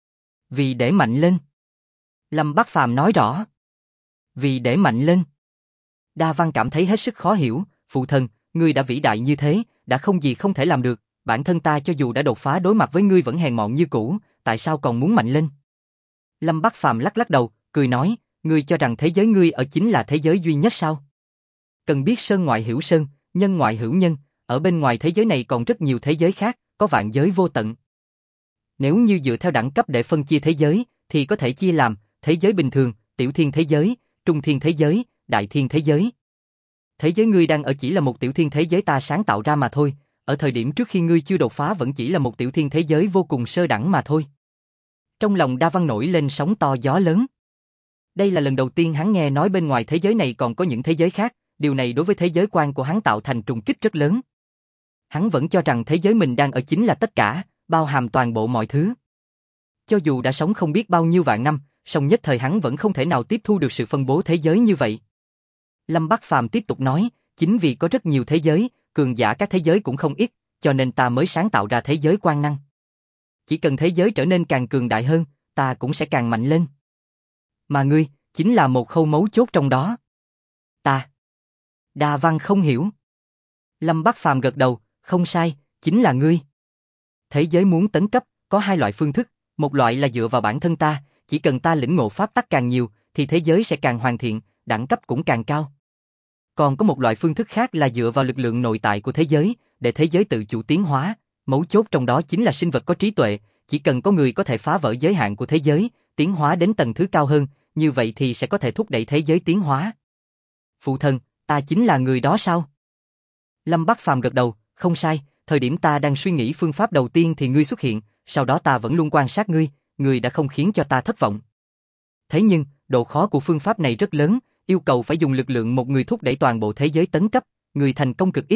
Vì để mạnh lên. Lâm Bắc Phàm nói rõ. Vì để mạnh lên. Đa Văn cảm thấy hết sức khó hiểu, phụ thần, ngươi đã vĩ đại như thế, đã không gì không thể làm được, bản thân ta cho dù đã đột phá đối mặt với ngươi vẫn hèn mọn như cũ, tại sao còn muốn mạnh lên? Lâm Bắc Phàm lắc lắc đầu, cười nói, ngươi cho rằng thế giới ngươi ở chính là thế giới duy nhất sao? Cần biết sơn ngoại hữu sơn, nhân ngoại hữu nhân, ở bên ngoài thế giới này còn rất nhiều thế giới khác, có vạn giới vô tận. Nếu như dựa theo đẳng cấp để phân chia thế giới, thì có thể chia làm thế giới bình thường, tiểu thiên thế giới, trung thiên thế giới, đại thiên thế giới. Thế giới ngươi đang ở chỉ là một tiểu thiên thế giới ta sáng tạo ra mà thôi, ở thời điểm trước khi ngươi chưa đột phá vẫn chỉ là một tiểu thiên thế giới vô cùng sơ đẳng mà thôi. Trong lòng Đa Văn nổi lên sóng to gió lớn. Đây là lần đầu tiên hắn nghe nói bên ngoài thế giới này còn có những thế giới khác, điều này đối với thế giới quan của hắn tạo thành trùng kích rất lớn. Hắn vẫn cho rằng thế giới mình đang ở chính là tất cả, bao hàm toàn bộ mọi thứ. Cho dù đã sống không biết bao nhiêu vạn năm, song nhất thời hắn vẫn không thể nào tiếp thu được sự phân bố thế giới như vậy. Lâm Bắc Phàm tiếp tục nói, chính vì có rất nhiều thế giới, cường giả các thế giới cũng không ít, cho nên ta mới sáng tạo ra thế giới quang năng. Chỉ cần thế giới trở nên càng cường đại hơn, ta cũng sẽ càng mạnh lên. Mà ngươi, chính là một khâu mấu chốt trong đó. Ta. Đa Văn không hiểu. Lâm Bắc Phàm gật đầu, không sai, chính là ngươi. Thế giới muốn tấn cấp, có 2 loại phương thức, một loại là dựa vào bản thân ta, chỉ cần ta lĩnh ngộ pháp tắc càng nhiều, thì thế giới sẽ càng hoàn thiện, đẳng cấp cũng càng cao. Còn có một loại phương thức khác là dựa vào lực lượng nội tại của thế giới, để thế giới tự chủ tiến hóa, mấu chốt trong đó chính là sinh vật có trí tuệ, chỉ cần có người có thể phá vỡ giới hạn của thế giới, tiến hóa đến tầng thứ cao hơn, như vậy thì sẽ có thể thúc đẩy thế giới tiến hóa. Phụ thân, ta chính là người đó sao? Lâm Bắc Phàm gật đầu, không sai, thời điểm ta đang suy nghĩ phương pháp đầu tiên thì ngươi xuất hiện, sau đó ta vẫn luôn quan sát ngươi đã không khiến cho ta thất vọng. Thế nhưng, độ khó của phương pháp này rất lớn, yêu cầu phải dùng lực lượng một người thúc đẩy toàn bộ thế giới tấn cấp, người thành công cực ít.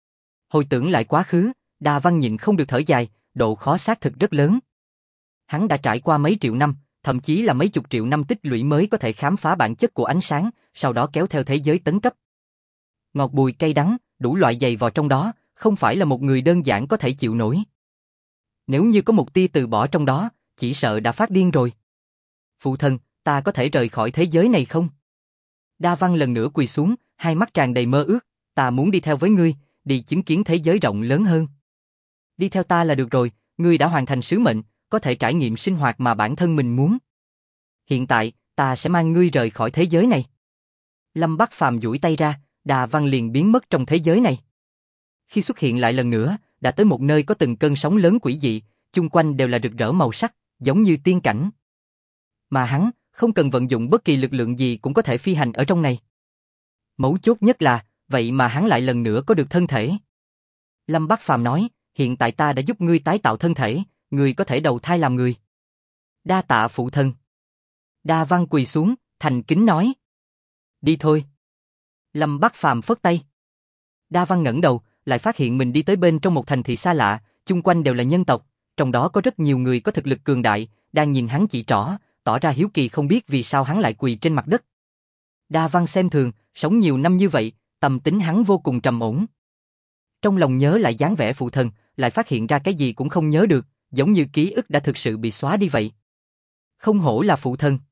Hồi tưởng lại quá khứ, Đa Văn nhịn không được thở dài, độ khó xác thực rất lớn. Hắn đã trải qua mấy triệu năm, thậm chí là mấy chục triệu năm tích lũy mới có thể khám phá bản chất của ánh sáng, sau đó kéo theo thế giới tấn cấp. Ngọt bùi cay đắng, đủ loại dày vò trong đó, không phải là một người đơn giản có thể chịu nổi. Nếu như có một tia từ bỏ trong đó, chỉ sợ đã phát điên rồi. Phụ thân, ta có thể rời khỏi thế giới này không? Đa Văn lần nữa quỳ xuống, hai mắt tràn đầy mơ ước, ta muốn đi theo với ngươi, đi chứng kiến thế giới rộng lớn hơn. Đi theo ta là được rồi, ngươi đã hoàn thành sứ mệnh, có thể trải nghiệm sinh hoạt mà bản thân mình muốn. Hiện tại, ta sẽ mang ngươi rời khỏi thế giới này. Lâm Bắc Phàm duỗi tay ra, Đa Văn liền biến mất trong thế giới này. Khi xuất hiện lại lần nữa, đã tới một nơi có từng cơn sóng lớn quỷ dị, chung quanh đều là rực rỡ màu sắc, giống như tiên cảnh. Mà hắn, không cần vận dụng bất kỳ lực lượng gì cũng có thể phi hành ở trong này. Mấu chốt nhất là, vậy mà hắn lại lần nữa có được thân thể. Lâm Bắc Phàm nói, hiện tại ta đã giúp ngươi tái tạo thân thể, ngươi có thể đầu thai làm người. Đa tạ phụ thân. Đa Văn quỳ xuống, thành kính nói. Đi thôi. Lâm Bắc Phàm phất tay. Đa Văn ngẩng đầu, lại phát hiện mình đi tới bên trong một thành thị xa lạ, chung quanh đều là nhân tộc, trong đó có rất nhiều người có thực lực cường đại, đang nhìn hắn chỉ trỏ, tỏ ra hiếu kỳ không biết vì sao hắn lại quỳ trên mặt đất. Đa Văn xem thường, sống nhiều năm như vậy, tâm tính hắn vô cùng trầm ổn. Trong lòng nhớ lại dáng vẻ phụ thân, lại phát hiện ra cái gì cũng không nhớ được, giống như ký ức đã thực sự bị xóa đi vậy. Không hổ là phụ thân.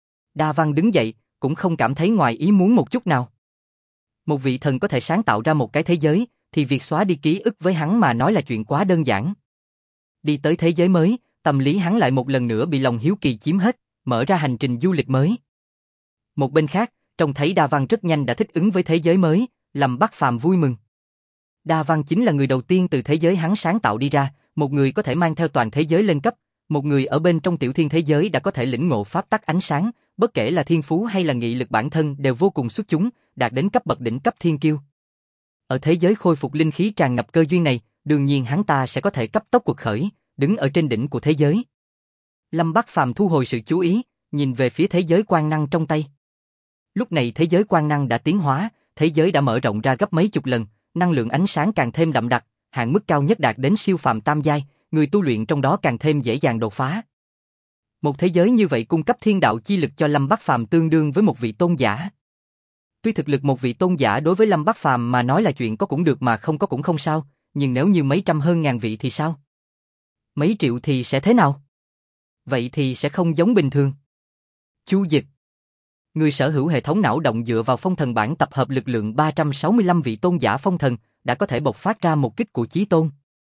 Đa Văn đứng dậy, cũng không cảm thấy ngoài ý muốn một chút nào. Một vị thần có thể sáng tạo ra một cái thế giới, thì việc xóa đi ký ức với hắn mà nói là chuyện quá đơn giản. Đi tới thế giới mới, tâm lý hắn lại một lần nữa bị lòng hiếu kỳ chiếm hết, mở ra hành trình du lịch mới. Một bên khác, trông thấy Đa Văn rất nhanh đã thích ứng với thế giới mới, Lâm Bắc Phàm vui mừng. Đa Văn chính là người đầu tiên từ thế giới hắn sáng tạo đi ra, một người có thể mang theo toàn thế giới lên cấp, một người ở bên trong tiểu thiên thế giới đã có thể lĩnh ngộ pháp tắc ánh sáng, bất kể là thiên phú hay là nghị lực bản thân đều vô cùng xuất chúng, đạt đến cấp bậc đỉnh cấp thiên kiêu. Ở thế giới khôi phục linh khí tràn ngập cơ duyên này, đương nhiên hắn ta sẽ có thể cấp tốc quật khởi, đứng ở trên đỉnh của thế giới. Lâm Bắc Phàm thu hồi sự chú ý, nhìn về phía thế giới quang năng trong tay. Lúc này thế giới quang năng đã tiến hóa, thế giới đã mở rộng ra gấp mấy chục lần, năng lượng ánh sáng càng thêm đậm đặc, hạn mức cao nhất đạt đến siêu phàm tam giai, người tu luyện trong đó càng thêm dễ dàng đột phá. Một thế giới như vậy cung cấp thiên đạo chi lực cho Lâm Bắc Phàm tương đương với một vị tôn giả. Tuy thực lực một vị tôn giả đối với Lâm Bắc Phàm mà nói là chuyện có cũng được mà không có cũng không sao, nhưng nếu như mấy trăm hơn ngàn vị thì sao? Mấy triệu thì sẽ thế nào? Vậy thì sẽ không giống bình thường. Chu Dịch. Người sở hữu hệ thống não động dựa vào phong thần bản tập hợp lực lượng 365 vị tôn giả phong thần, đã có thể bộc phát ra một kích của chí tôn.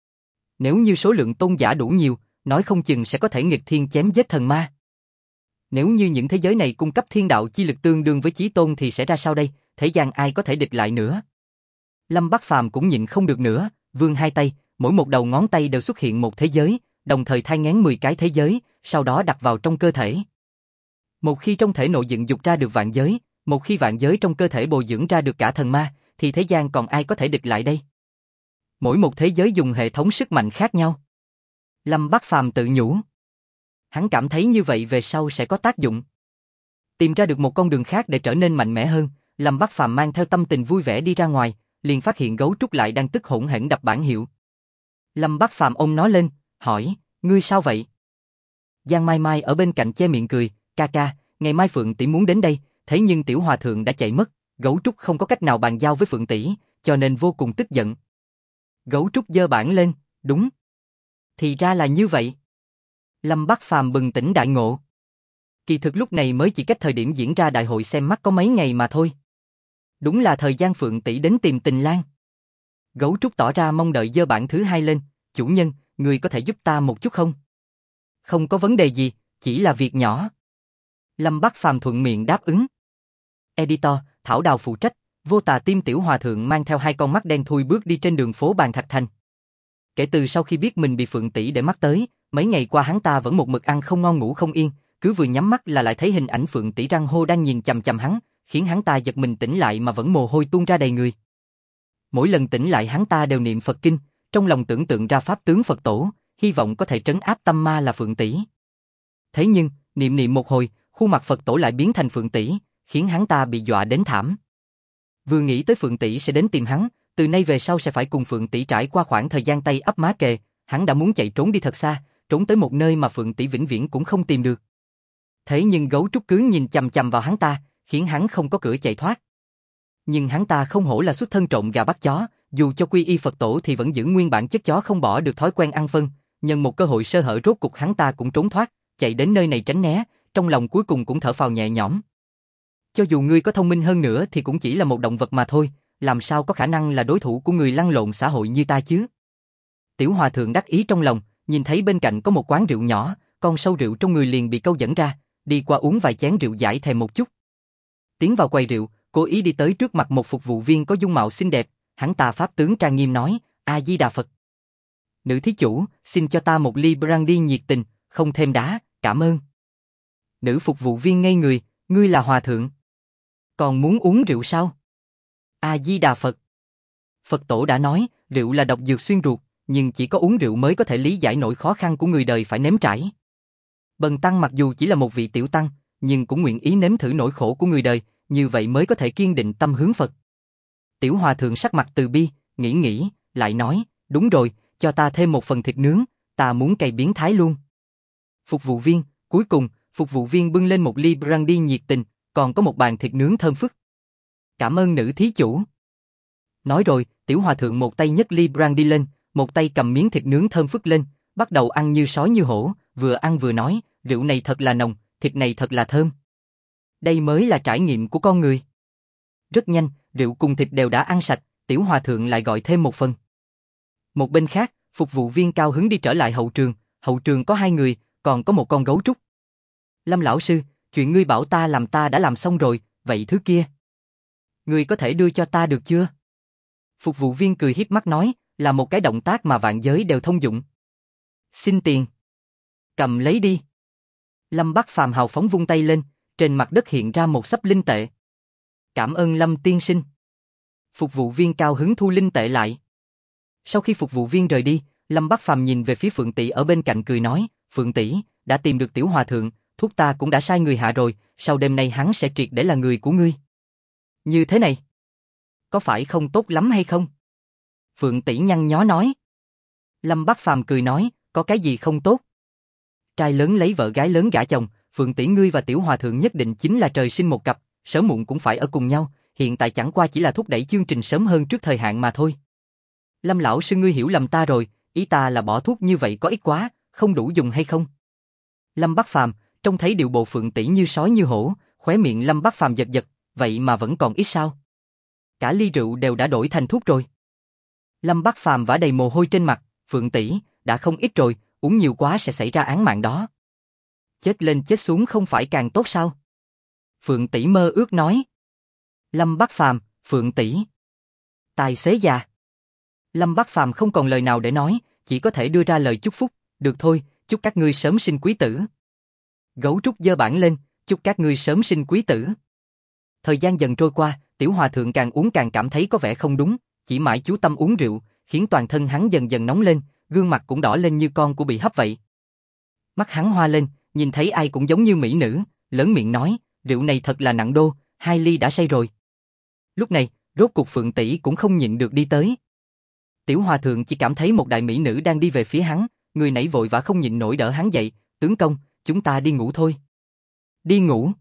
Nếu như số lượng tôn giả đủ nhiều, nói không chừng sẽ có thể nghịch thiên chém giết thần ma. Nếu như những thế giới này cung cấp thiên đạo chi lực tương đương với chí tôn thì sẽ ra sao đây, thế gian ai có thể địch lại nữa. Lâm Bắc Phàm cũng nhịn không được nữa, vươn hai tay, mỗi một đầu ngón tay đều xuất hiện một thế giới, đồng thời thai nghén 10 cái thế giới, sau đó đặt vào trong cơ thể. Một khi trong thể nội dựng dục ra được vạn giới, một khi vạn giới trong cơ thể bồi dưỡng ra được cả thần ma, thì thế gian còn ai có thể địch lại đây? Mỗi một thế giới dùng hệ thống sức mạnh khác nhau. Lâm Bắc Phàm tự nhủ. Hắn cảm thấy như vậy về sau sẽ có tác dụng. Tìm ra được một con đường khác để trở nên mạnh mẽ hơn, Lâm Bắc Phàm mang theo tâm tình vui vẻ đi ra ngoài, liền phát hiện gấu trúc lại đang tức hổn hển đập bảng hiệu. Lâm Bắc Phàm ôm nó lên, hỏi, ngươi sao vậy? Giang Mai Mai ở bên cạnh che miệng cười, ca ca, ngày mai Phượng tỷ muốn đến đây, thế nhưng tiểu hòa thượng đã chạy mất, gấu trúc không có cách nào bàn giao với Phượng tỷ, cho nên vô cùng tức giận. Gấu trúc giơ bảng lên, đúng. Thì ra là như vậy. Lâm Bắc Phàm bừng tỉnh đại ngộ. Kỳ thực lúc này mới chỉ cách thời điểm diễn ra đại hội xem mắt có mấy ngày mà thôi. Đúng là thời gian Phượng tỷ đến tìm Tình Lang. Gấu trúc tỏ ra mong đợi giơ bảng thứ hai lên, chủ nhân, người có thể giúp ta một chút không? Không có vấn đề gì, chỉ là việc nhỏ. Lâm Bắc Phàm thuận miệng đáp ứng. Editor, Thảo Đào phụ trách, Vô Tà Tim tiểu hòa thượng mang theo hai con mắt đen thui bước đi trên đường phố Bàn Thạch Thành. Kể từ sau khi biết mình bị Phượng tỷ để mắt tới, mấy ngày qua hắn ta vẫn một mực ăn không ngon ngủ không yên, cứ vừa nhắm mắt là lại thấy hình ảnh Phượng tỷ răng hô đang nhìn chằm chằm hắn, khiến hắn ta giật mình tỉnh lại mà vẫn mồ hôi tuôn ra đầy người. Mỗi lần tỉnh lại hắn ta đều niệm Phật kinh, trong lòng tưởng tượng ra pháp tướng Phật tổ, hy vọng có thể trấn áp tâm ma là Phượng tỷ. Thế nhưng, niệm một hồi, khuôn mặt Phật tổ lại biến thành Phượng tỷ, khiến hắn ta bị dọa đến thảm. Vừa nghĩ tới Phượng tỷ sẽ đến tìm hắn, từ nay về sau sẽ phải cùng Phượng tỷ trải qua khoảng thời gian tay ấp má kề, hắn đã muốn chạy trốn đi thật xa, trốn tới một nơi mà Phượng tỷ vĩnh viễn cũng không tìm được. Thế nhưng gấu trúc cứ nhìn chằm chằm vào hắn ta, khiến hắn không có cửa chạy thoát. Nhưng hắn ta không hổ là xuất thân trộm gà bắt chó, dù cho quy y Phật tổ thì vẫn giữ nguyên bản chất chó không bỏ được thói quen ăn phân, nhân một cơ hội sơ hở rốt cục hắn ta cũng trốn thoát, chạy đến nơi này tránh né, trong lòng cuối cùng cũng thở phào nhẹ nhõm. Cho dù ngươi có thông minh hơn nữa thì cũng chỉ là một động vật mà thôi, làm sao có khả năng là đối thủ của người lăn lộn xã hội như ta chứ? Tiểu hòa thượng đắc ý trong lòng, nhìn thấy bên cạnh có một quán rượu nhỏ, con sâu rượu trong người liền bị câu dẫn ra, đi qua uống vài chén rượu giải thèm một chút. Tiến vào quầy rượu, cố ý đi tới trước mặt một phục vụ viên có dung mạo xinh đẹp, hắn ta pháp tướng trang nghiêm nói, A Di Đà Phật. Nữ thí chủ, xin cho ta một ly brandy nhiệt tình, không thêm đá, cảm ơn. Nữ phục vụ viên ngây người, ngươi là hòa thượng. Còn muốn uống rượu sao? A Di Đà Phật. Phật tổ đã nói, rượu là độc dược xuyên ruột, nhưng chỉ có uống rượu mới có thể lý giải nỗi khó khăn của người đời phải nếm trải. Bần tăng mặc dù chỉ là một vị tiểu tăng, nhưng cũng nguyện ý nếm thử nỗi khổ của người đời, như vậy mới có thể kiên định tâm hướng Phật. Tiểu hòa thượng sắc mặt từ bi, nghĩ, lại nói, đúng rồi, cho ta thêm một phần thịt nướng, ta muốn cây biến thái luôn. Phục vụ viên, cuối cùng, phục vụ viên bưng lên một ly brandy nhiệt tình, còn có một bàn thịt nướng thơm phức. Cảm ơn nữ thí chủ. Nói rồi, tiểu hòa thượng một tay nhấc ly brandy lên, một tay cầm miếng thịt nướng thơm phức lên, bắt đầu ăn như sói như hổ, vừa ăn vừa nói, rượu này thật là nồng, thịt này thật là thơm. Đây mới là trải nghiệm của con người. Rất nhanh, rượu cùng thịt đều đã ăn sạch, tiểu hòa thượng lại gọi thêm một phần. Một bên khác, phục vụ viên cao hứng đi trở lại hậu trường có 2 người, còn có một con gấu trúc. Lâm lão sư, chuyện ngươi bảo ta làm ta đã làm xong rồi, vậy thứ kia? Ngươi có thể đưa cho ta được chưa? Phục vụ viên cười hiếp mắt nói, là một cái động tác mà vạn giới đều thông dụng. Xin tiền. Cầm lấy đi. Lâm Bắc Phàm hào phóng vung tay lên, trên mặt đất hiện ra một xấp linh tệ. Cảm ơn Lâm tiên sinh. Phục vụ viên cao hứng thu linh tệ lại. Sau khi phục vụ viên rời đi, Lâm Bắc Phàm nhìn về phía Phượng tỷ ở bên cạnh cười nói, Phượng tỷ, đã tìm được tiểu hòa thượng, thuốc ta cũng đã sai người hạ rồi, sau đêm nay hắn sẽ triệt để là người của ngươi. Như thế này, có phải không tốt lắm hay không? Phượng tỷ nhăn nhó nói. Lâm Bắc Phàm cười nói, có cái gì không tốt? Trai lớn lấy vợ gái lớn gả chồng, Phượng tỷ ngươi và tiểu hòa thượng nhất định chính là trời sinh một cặp, sớm muộn cũng phải ở cùng nhau, hiện tại chẳng qua chỉ là thúc đẩy chương trình sớm hơn trước thời hạn mà thôi. Lâm lão sư ngươi hiểu lầm ta rồi, ý ta là bỏ thuốc như vậy có ít quá, không đủ dùng hay không? Lâm Bắc Phàm trông thấy điệu bộ Phượng tỷ như sói như hổ, khóe miệng Lâm Bắc Phàm giật giật, vậy mà vẫn còn ít sao? Cả ly rượu đều đã đổi thành thuốc rồi. Lâm Bắc Phàm vã đầy mồ hôi trên mặt, Phượng tỷ, đã không ít rồi, uống nhiều quá sẽ xảy ra án mạng đó. Chết lên chết xuống không phải càng tốt sao? Phượng tỷ mơ ước nói. Lâm Bắc Phàm, Phượng tỷ. Tài xế già. Lâm Bắc Phàm không còn lời nào để nói, chỉ có thể đưa ra lời chúc phúc, được thôi, chúc các ngươi sớm sinh quý tử. Gấu trúc giơ bảng lên, chúc các ngươi sớm sinh quý tử. Thời gian dần trôi qua, tiểu hòa thượng càng uống càng cảm thấy có vẻ không đúng, chỉ mãi chú tâm uống rượu, khiến toàn thân hắn dần dần nóng lên, gương mặt cũng đỏ lên như con của bị hấp vậy. Mắt hắn hoa lên, nhìn thấy ai cũng giống như mỹ nữ, lớn miệng nói, rượu này thật là nặng đô, 2 ly đã say rồi. Lúc này, rốt cuộc Phượng tỷ cũng không nhịn được đi tới. Tiểu hòa thượng chỉ cảm thấy một đại mỹ nữ đang đi về phía hắn, người nãy vội vã không nhịn nổi đỡ hắn dậy, tướng công, chúng ta đi ngủ thôi. Đi ngủ?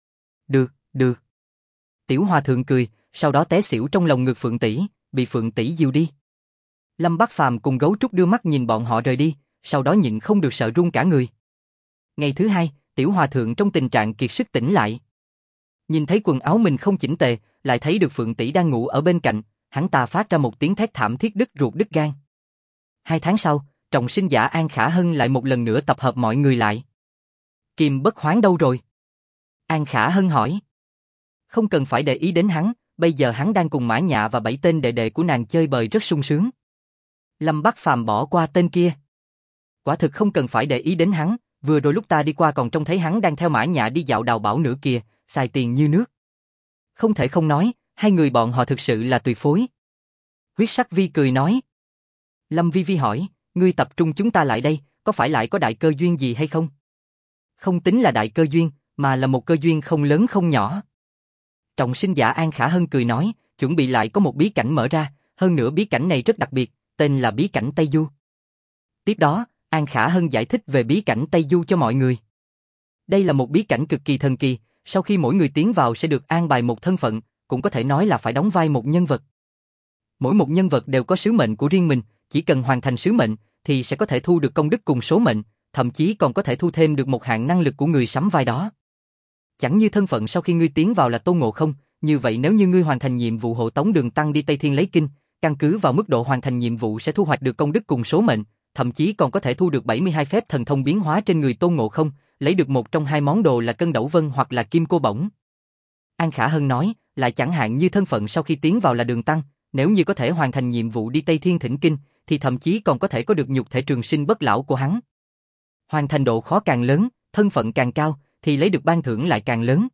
Được. Tiểu hòa thượng cười, sau đó té xỉu trong lòng ngực Phượng tỷ, bị Phượng tỷ dìu đi. Lâm Bắc Phàm cùng gấu trúc đưa mắt nhìn bọn họ rời đi, sau đó nhịn không được sợ run cả người. Ngày thứ 2, tiểu hòa thượng trong tình trạng kiệt sức tỉnh lại. Nhìn thấy quần áo mình không chỉnh tề, lại thấy được Phượng tỷ đang ngủ ở bên cạnh, hắn ta phát ra một tiếng thét thảm thiết đứt ruột đứt gan. 2 tháng sau, trọng sinh giả An Khả Hân lại một lần nữa tập hợp mọi người lại. Kim Bất Hoán đâu rồi? An Khả Hân hỏi. Không cần phải để ý đến hắn, bây giờ hắn đang cùng Mã Nhạ và 7 tên đệ đệ của nàng chơi bời rất sung sướng. Lâm Bắc Phàm bỏ qua tên kia. Quả thực không cần phải để ý đến hắn, vừa rồi lúc ta đi qua còn trông thấy hắn đang theo Mã Nhạ đi dạo đào bảo nữa kìa, xài tiền như nước. Không thể không nói, 2 người bọn họ thực sự là tuyệt phối. Huyết Sắc Vi cười nói. Lâm Vi Vi hỏi, ngươi tập trung chúng ta lại đây, có phải lại có đại cơ duyên gì hay không? Không tính là đại cơ duyên, mà là một cơ duyên không lớn không nhỏ. Trọng sinh giả An Khả Hân cười nói, chuẩn bị lại có một bí cảnh mở ra, hơn nữa bí cảnh này rất đặc biệt, tên là bí cảnh Tây Du. Tiếp đó, An Khả Hân giải thích về bí cảnh Tây Du cho mọi người. Đây là một bí cảnh cực kỳ thần kỳ, sau khi mỗi người tiến vào sẽ được an bài một thân phận, cũng có thể nói là phải đóng vai một nhân vật. Mỗi một nhân vật đều có sứ mệnh của riêng mình, chỉ cần hoàn thành sứ mệnh thì sẽ có thể thu được công đức cùng số mệnh, thậm chí còn có thể thu thêm được một hạng năng lực của người sắm vai đó. Chẳng như thân phận sau khi ngươi tiến vào là Tôn Ngộ Không, như vậy nếu như ngươi hoàn thành nhiệm vụ hộ tống Đường Tăng đi Tây Thiên lấy kinh, căn cứ vào mức độ hoàn thành nhiệm vụ sẽ thu hoạch được công đức cùng số mệnh, thậm chí còn có thể thu được 72 phép thần thông biến hóa trên người Tôn Ngộ Không, lấy được một trong 2 món đồ là cân đẩu vân hoặc là kim cô bổng. An Khả Hân nói, lại chẳng hạn như thân phận sau khi tiến vào là Đường Tăng, Nếu như có thể hoàn thành nhiệm vụ đi Tây Thiên thỉnh kinh, thì thậm chí còn có thể có được nhục thể trường sinh bất lão của hắn. Hoàn thành độ khó càng lớn, thân phận càng cao, thì lấy được ban thưởng lại càng lớn.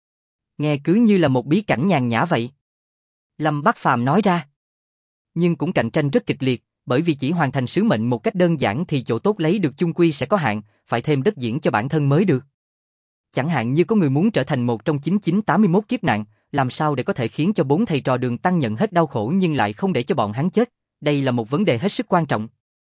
Nghe cứ như là một bí cảnh nhàn nhã vậy. Lâm Bác Phàm nói ra. Nhưng cũng cạnh tranh rất kịch liệt, bởi vì chỉ hoàn thành sứ mệnh một cách đơn giản thì chỗ tốt lấy được chung quy sẽ có hạn, phải thêm đất diễn cho bản thân mới được. Chẳng hạn như có người muốn trở thành một trong 9981 kiếp nạn, làm sao để có thể khiến cho 4 thầy trò Đường Tăng nhận hết đau khổ nhưng lại không để cho bọn hắn chết, đây là một vấn đề hết sức quan trọng.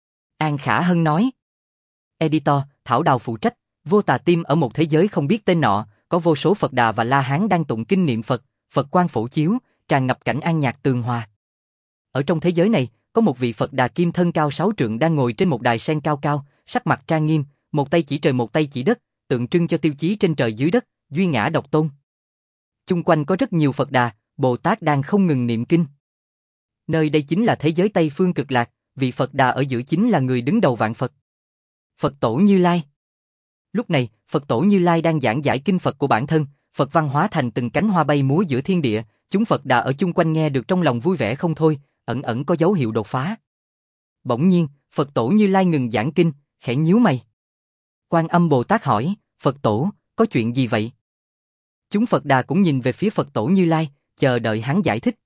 An Khả Hân nói. Editor, Thảo Đào phụ trách, Vô Tà Tim ở một thế giới không biết tên nọ, có vô số Phật Đà và La Hán đang tụng kinh niệm Phật, Phật quang phổ chiếu, tràn ngập cảnh an nhạc tường hòa. Ở trong thế giới này, có một vị Phật Đà kim thân cao 6 trượng đang ngồi trên một đài sen cao cao, sắc mặt trang nghiêm, một tay chỉ trời một tay chỉ đất, tượng trưng cho tiêu chí trên trời dưới đất, duy ngã độc tôn. Chung quanh có rất nhiều Phật Đà, Bồ Tát đang không ngừng niệm kinh. Nơi đây chính là thế giới Tây Phương Cực Lạc, vị Phật Đà ở giữa chính là người đứng đầu vạn Phật. Phật Tổ Như Lai. Lúc này, Phật Tổ Như Lai đang giảng giải kinh Phật của bản thân, Phật văn hóa thành từng cánh hoa bay múa giữa thiên địa, chúng Phật Đà ở chung quanh nghe được trong lòng vui vẻ không thôi, ẩn ẩn có dấu hiệu đột phá. Bỗng nhiên, Phật Tổ Như Lai ngừng giảng kinh, khẽ nhíu mày. Quan Âm Bồ Tát hỏi, Phật Tổ, có chuyện gì vậy? Chúng Phật Đà cũng nhìn về phía Phật Tổ Như Lai, chờ đợi hắn giải thích.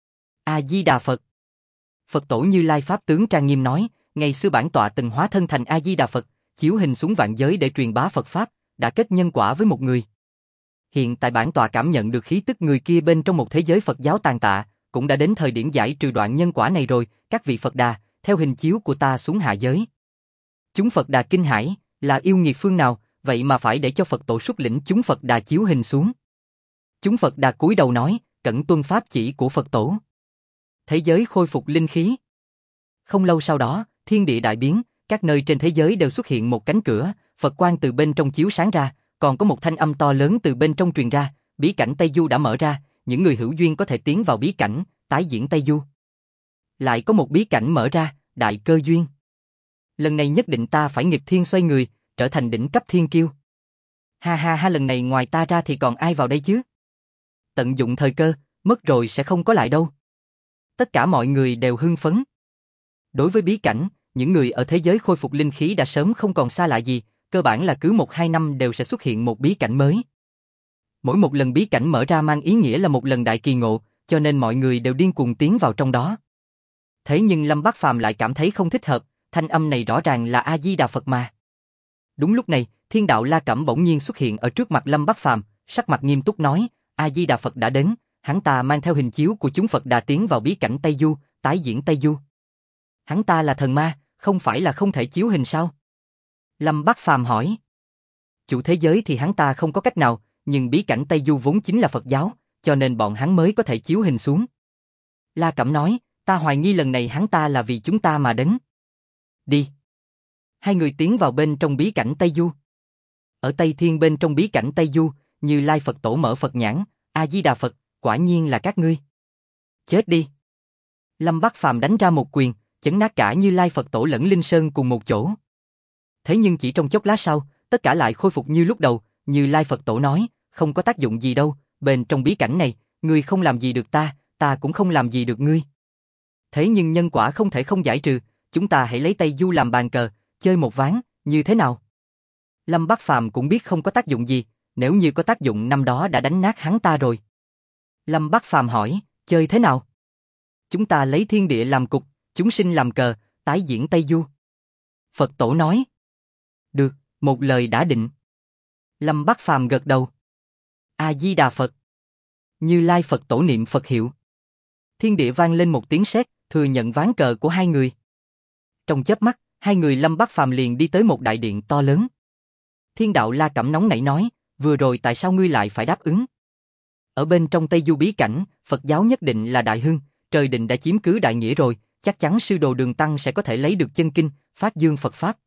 A-di-đà Phật. Phật Tổ Như Lai Pháp tướng trang nghiêm nói, ngày xưa bản tọa từng hóa thân thành A-di-đà Phật, chiếu hình xuống vạn giới để truyền bá Phật Pháp, đã kết nhân quả với một người. Hiện tại bản tọa cảm nhận được khí tức người kia bên trong một thế giới Phật giáo tàn tạ, cũng đã đến thời điểm giải trừ đoạn nhân quả này rồi, các vị Phật Đà, theo hình chiếu của ta xuống hạ giới. Chúng Phật Đà kinh hãi, là yêu nghiệt phương nào, vậy mà phải để cho Phật Tổ xuất lĩnh chúng Phật Đà chiếu hình xuống. Chúng Phật Đà cúi đầu nói, cẩn tuân pháp chỉ của Phật Tổ. Thế giới khôi phục linh khí. Không lâu sau đó, thiên địa đại biến, các nơi trên thế giới đều xuất hiện một cánh cửa, Phật quang từ bên trong chiếu sáng ra, còn có một thanh âm to lớn từ bên trong truyền ra, bí cảnh Tây Du đã mở ra, những người hữu duyên có thể tiến vào bí cảnh, tái diễn Tây Du. Lại có một bí cảnh mở ra, đại cơ duyên. Lần này nhất định ta phải nghịch thiên xoay người, trở thành đỉnh cấp thiên kiêu. Ha ha ha, lần này ngoài ta ra thì còn ai vào đây chứ? Tận dụng thời cơ, mất rồi sẽ không có lại đâu. Tất cả mọi người đều hưng phấn. Đối với bí cảnh, những người ở thế giới khôi phục linh khí đã sớm không còn xa lạ gì, cơ bản là cứ 1-2 năm đều sẽ xuất hiện một bí cảnh mới. Mỗi một lần bí cảnh mở ra mang ý nghĩa là một lần đại kỳ ngộ, cho nên mọi người đều điên cuồng tiến vào trong đó. Thế nhưng Lâm Bác Phàm lại cảm thấy không thích hợp, thanh âm này rõ ràng là A-di-đà Phật mà. Đúng lúc này, Thiên Đạo La Cẩm bỗng nhiên xuất hiện ở trước mặt Lâm Bác Phàm, sắc mặt nghiêm túc nói, A-di-đà Phật đã đến, hắn ta mang theo hình chiếu của chúng Phật Đà tiến vào bí cảnh Tây Du, tái diễn Tây Du. Hắn ta là thần ma, không phải là không thể chiếu hình sao? Lâm Bác Phàm hỏi. Chủ thế giới thì hắn ta không có cách nào, nhưng bí cảnh Tây Du vốn chính là Phật giáo, cho nên bọn hắn mới có thể chiếu hình xuống. La Cẩm nói, ta hoài nghi lần này hắn ta là vì chúng ta mà đến. Đi. Hai người tiến vào bên trong bí cảnh Tây Du. Ở Tây Thiên bên trong bí cảnh Tây Du, Như Lai Phật Tổ mở Phật nhãn, A-di-đà Phật, quả nhiên là các ngươi. Chết đi. Lâm Bác Phàm đánh ra một quyền, chấn nát cả Như Lai Phật Tổ lẫn Linh Sơn cùng một chỗ. Thế nhưng chỉ trong chốc lát sau, tất cả lại khôi phục như lúc đầu, Như Lai Phật Tổ nói, không có tác dụng gì đâu, bên trong bí cảnh này, ngươi không làm gì được ta, ta cũng không làm gì được ngươi. Thế nhưng nhân quả không thể không giải trừ, chúng ta hãy lấy Tây Du làm bàn cờ, chơi một ván, như thế nào? Lâm Bác Phàm cũng biết không có tác dụng gì, nếu như có tác dụng năm đó đã đánh nát hắn ta rồi. Lâm Bác Phàm hỏi, chơi thế nào? Chúng ta lấy thiên địa làm cục, chúng sinh làm cờ, tái diễn Tây Du. Phật Tổ nói. Được, một lời đã định. Lâm Bác Phàm gật đầu. A-di-đà Phật. Như Lai Phật Tổ niệm Phật hiệu. Thiên địa vang lên một tiếng sét, thừa nhận ván cờ của hai người. Trong chớp mắt, hai người Lâm Bác Phàm liền đi tới một đại điện to lớn. Thiên Đạo La Cẩm nóng nảy nói, vừa rồi tại sao ngươi lại phải đáp ứng? Ở bên trong Tây Du bí cảnh, Phật giáo nhất định là đại hưng, trời định đã chiếm cứ đại nghĩa rồi, chắc chắn sư đồ Đường Tăng sẽ có thể lấy được chân kinh, phát dương Phật Pháp.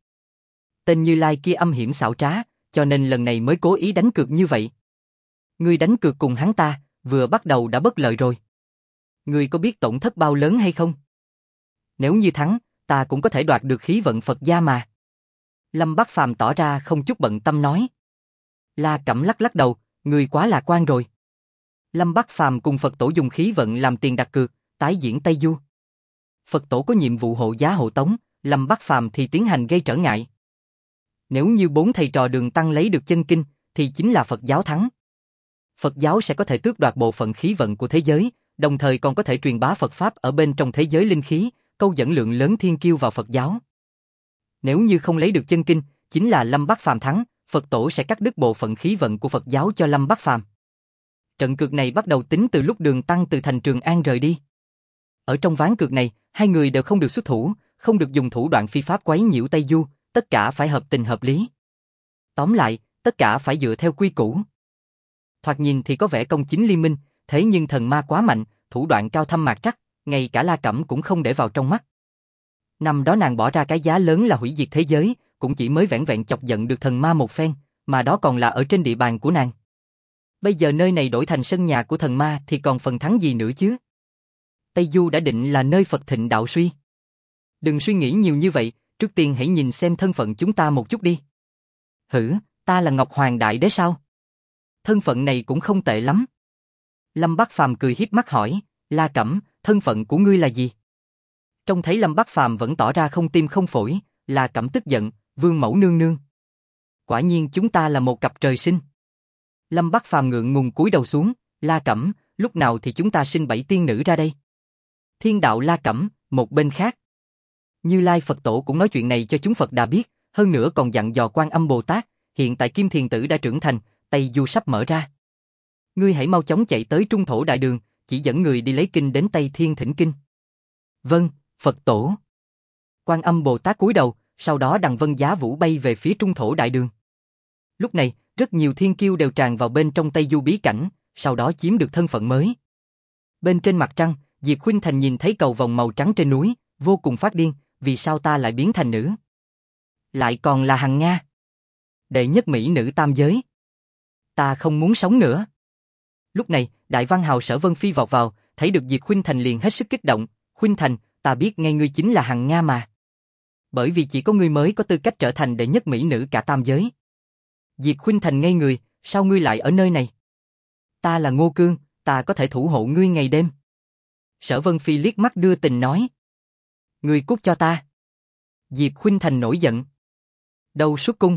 Tên Như Lai kia âm hiểm xảo trá, cho nên lần này mới cố ý đánh cược như vậy. Ngươi đánh cược cùng hắn ta, vừa bắt đầu đã bất lợi rồi. Ngươi có biết tổn thất bao lớn hay không? Nếu như thắng, ta cũng có thể đoạt được khí vận Phật gia mà. Lâm Bác Phàm tỏ ra không chút bận tâm nói. La Cẩm lắc lắc đầu, ngươi quá lạc quan rồi. Lâm Bác Phàm cùng Phật Tổ dùng khí vận làm tiền đặt cược, tái diễn Tây Du. Phật tổ có nhiệm vụ hộ giá hộ tống, Lâm Bắc Phàm thì tiến hành gây trở ngại. Nếu như 4 thầy trò Đường Tăng lấy được chân kinh, thì chính là Phật giáo thắng. Phật giáo sẽ có thể tước đoạt bộ phận khí vận của thế giới, đồng thời còn có thể truyền bá Phật Pháp ở bên trong thế giới linh khí, câu dẫn lượng lớn thiên kiêu vào Phật giáo. Nếu như không lấy được chân kinh, chính là Lâm Bắc Phàm thắng, Phật tổ sẽ cắt đứt bộ phận khí vận của Phật giáo cho Lâm Bắc Phàm. Trận cược này bắt đầu tính từ lúc Đường Tăng từ thành Trường An rời đi. Ở trong ván cược này, hai người đều không được xuất thủ, không được dùng thủ đoạn phi pháp quấy nhiễu Tây Du, tất cả phải hợp tình hợp lý. Tóm lại, tất cả phải dựa theo quy củ. Thoạt nhìn thì có vẻ công chính liên minh, thế nhưng thần ma quá mạnh, thủ đoạn cao thâm mạc trắc, ngay cả La Cẩm cũng không để vào trong mắt. Năm đó nàng bỏ ra cái giá lớn là hủy diệt thế giới, cũng chỉ mới vẻn vẹn chọc giận được thần ma một phen, mà đó còn là ở trên địa bàn của nàng. Bây giờ nơi này đổi thành sân nhà của thần ma thì còn phần thắng gì nữa chứ? Tây Du đã định là nơi Phật thịnh đạo suy. Đừng suy nghĩ nhiều như vậy, trước tiên hãy nhìn xem thân phận chúng ta một chút đi. Hử, ta là Ngọc Hoàng Đại Đế sao? Thân phận này cũng không tệ lắm. Lâm Bắc Phàm cười hiếp mắt hỏi, La Cẩm, thân phận của ngươi là gì? Trông thấy Lâm Bắc Phàm vẫn tỏ ra không tim không phổi, La Cẩm tức giận, Vương mẫu nương nương. Quả nhiên chúng ta là một cặp trời sinh. Lâm Bắc Phàm ngượng ngùng cúi đầu xuống, La Cẩm, lúc nào thì chúng ta sinh 7 tiên nữ ra đây? Thiên đạo La Cẩm, một bên khác. Như Lai Phật Tổ cũng nói chuyện này cho chúng Phật đã biết, hơn nữa còn dặn dò Quan Âm Bồ Tát, hiện tại Kim Thiền Tử đã trưởng thành, Tây Du sắp mở ra. Ngươi hãy mau chóng chạy tới Trung Thổ Đại Đường, chỉ dẫn người đi lấy kinh đến Tây Thiên thỉnh kinh. Vâng, Phật Tổ. Quan Âm Bồ Tát cúi đầu, sau đó đằng vân giá vũ bay về phía Trung Thổ Đại Đường. Lúc này, rất nhiều thiên kiêu đều tràn vào bên trong Tây Du bí cảnh, sau đó chiếm được thân phận mới. Bên trên mặt trăng, Diệp Khuynh Thành nhìn thấy cầu vồng màu trắng trên núi, vô cùng phát điên, vì sao ta lại biến thành nữ? Lại còn là Hằng Nga. Đệ nhất mỹ nữ tam giới. Ta không muốn sống nữa. Lúc này, đại văn hào Sở Vân Phi vọt vào, thấy được Diệp Khuynh Thành liền hết sức kích động. Khuynh Thành, ta biết ngay ngươi chính là Hằng Nga mà. Bởi vì chỉ có ngươi mới có tư cách trở thành đệ nhất mỹ nữ cả tam giới. Diệp Khuynh Thành ngây người, sao ngươi lại ở nơi này? Ta là Ngô Cương, ta có thể thủ hộ ngươi ngày đêm. Sở Vân Phi liếc mắt đưa tình nói. Ngươi cút cho ta. Diệp Khuynh Thành nổi giận. Đâu xuất cung.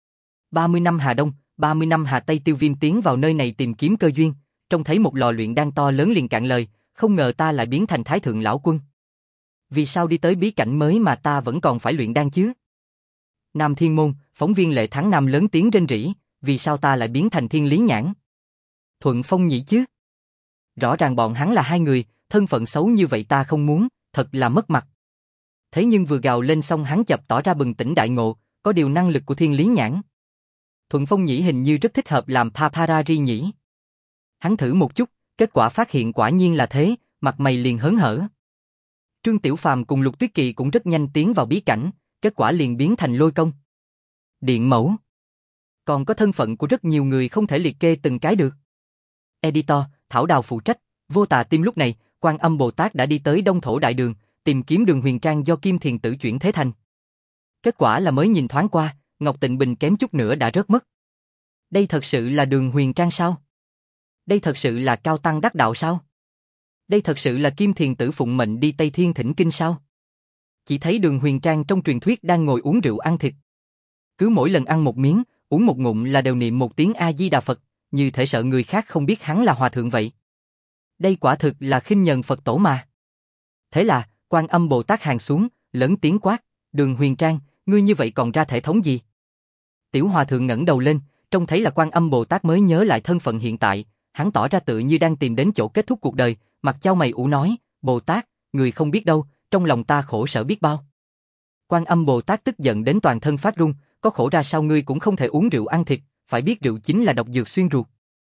30 năm Hà Đông, 30 năm Hà Tây Tiêu Viêm tiến vào nơi này tìm kiếm cơ duyên, trông thấy một lò luyện đan to lớn liền cạn lời, không ngờ ta lại biến thành Thái Thượng Lão Quân. Vì sao đi tới bí cảnh mới mà ta vẫn còn phải luyện đan chứ? Nam Thiên Môn, phóng viên Lệ Thắng Nam lớn tiếng rên rỉ, vì sao ta lại biến thành Thiên Lý Nhãn? Thuận Phong Nhĩ chứ? Rõ ràng bọn hắn là hai người, thân phận xấu như vậy ta không muốn, thật là mất mặt. Thế nhưng vừa gào lên xong hắn chợt tỏ ra bừng tỉnh đại ngộ, có điều năng lực của Thiên Lý Nhãn. Thuận Phong Nhĩ hình như rất thích hợp làm paparazzi nhỉ. Hắn thử một chút, kết quả phát hiện quả nhiên là thế, mặt mày liền hớn hở. Trương Tiểu Phàm cùng Lục Tuyết Kỳ cũng rất nhanh tiến vào bí cảnh, kết quả liền biến thành Lôi Công, Điện Mẫu. Còn có thân phận của rất nhiều người không thể liệt kê từng cái được. Editor, Thảo Đào phụ trách, Vô Tà Tim lúc này, Quan Âm Bồ Tát đã đi tới Đông Thổ Đại Đường, tìm kiếm Đường Huyền Trang do Kim Thiền Tử chuyển thế thành. Kết quả là mới nhìn thoáng qua, Ngọc Tịnh Bình kém chút nữa đã rớt mất. Đây thật sự là Đường Huyền Trang sao? Đây thật sự là Cao Tăng đắc đạo sao? Đây thật sự là Kim Thiền Tử phụng mệnh đi Tây Thiên thỉnh kinh sao? Chỉ thấy Đường Huyền Trang trong truyền thuyết đang ngồi uống rượu ăn thịt. Cứ mỗi lần ăn một miếng, uống một ngụm là đều niệm một tiếng A Di Đà Phật, như thể sợ người khác không biết hắn là hòa thượng vậy. Đây quả thực là khinh nhờn Phật tổ mà. Thế là, Quan Âm Bồ Tát hàng xuống, lớn tiếng quát, Đường Huyền Trang, ngươi như vậy còn ra thể thống gì? Tiểu hòa thượng ngẩng đầu lên, trông thấy là Quan Âm Bồ Tát mới nhớ lại thân phận hiện tại, hắn tỏ ra tự như đang tìm đến chỗ kết thúc cuộc đời, mặt chau mày ủ nói, Bồ Tát, người không biết đâu, trong lòng ta khổ sở biết bao. Quan Âm Bồ Tát tức giận đến toàn thân phát run, có khổ ra sao ngươi cũng không thể uống rượu ăn thịt, phải biết rượu chính là độc dược xuyên ruột.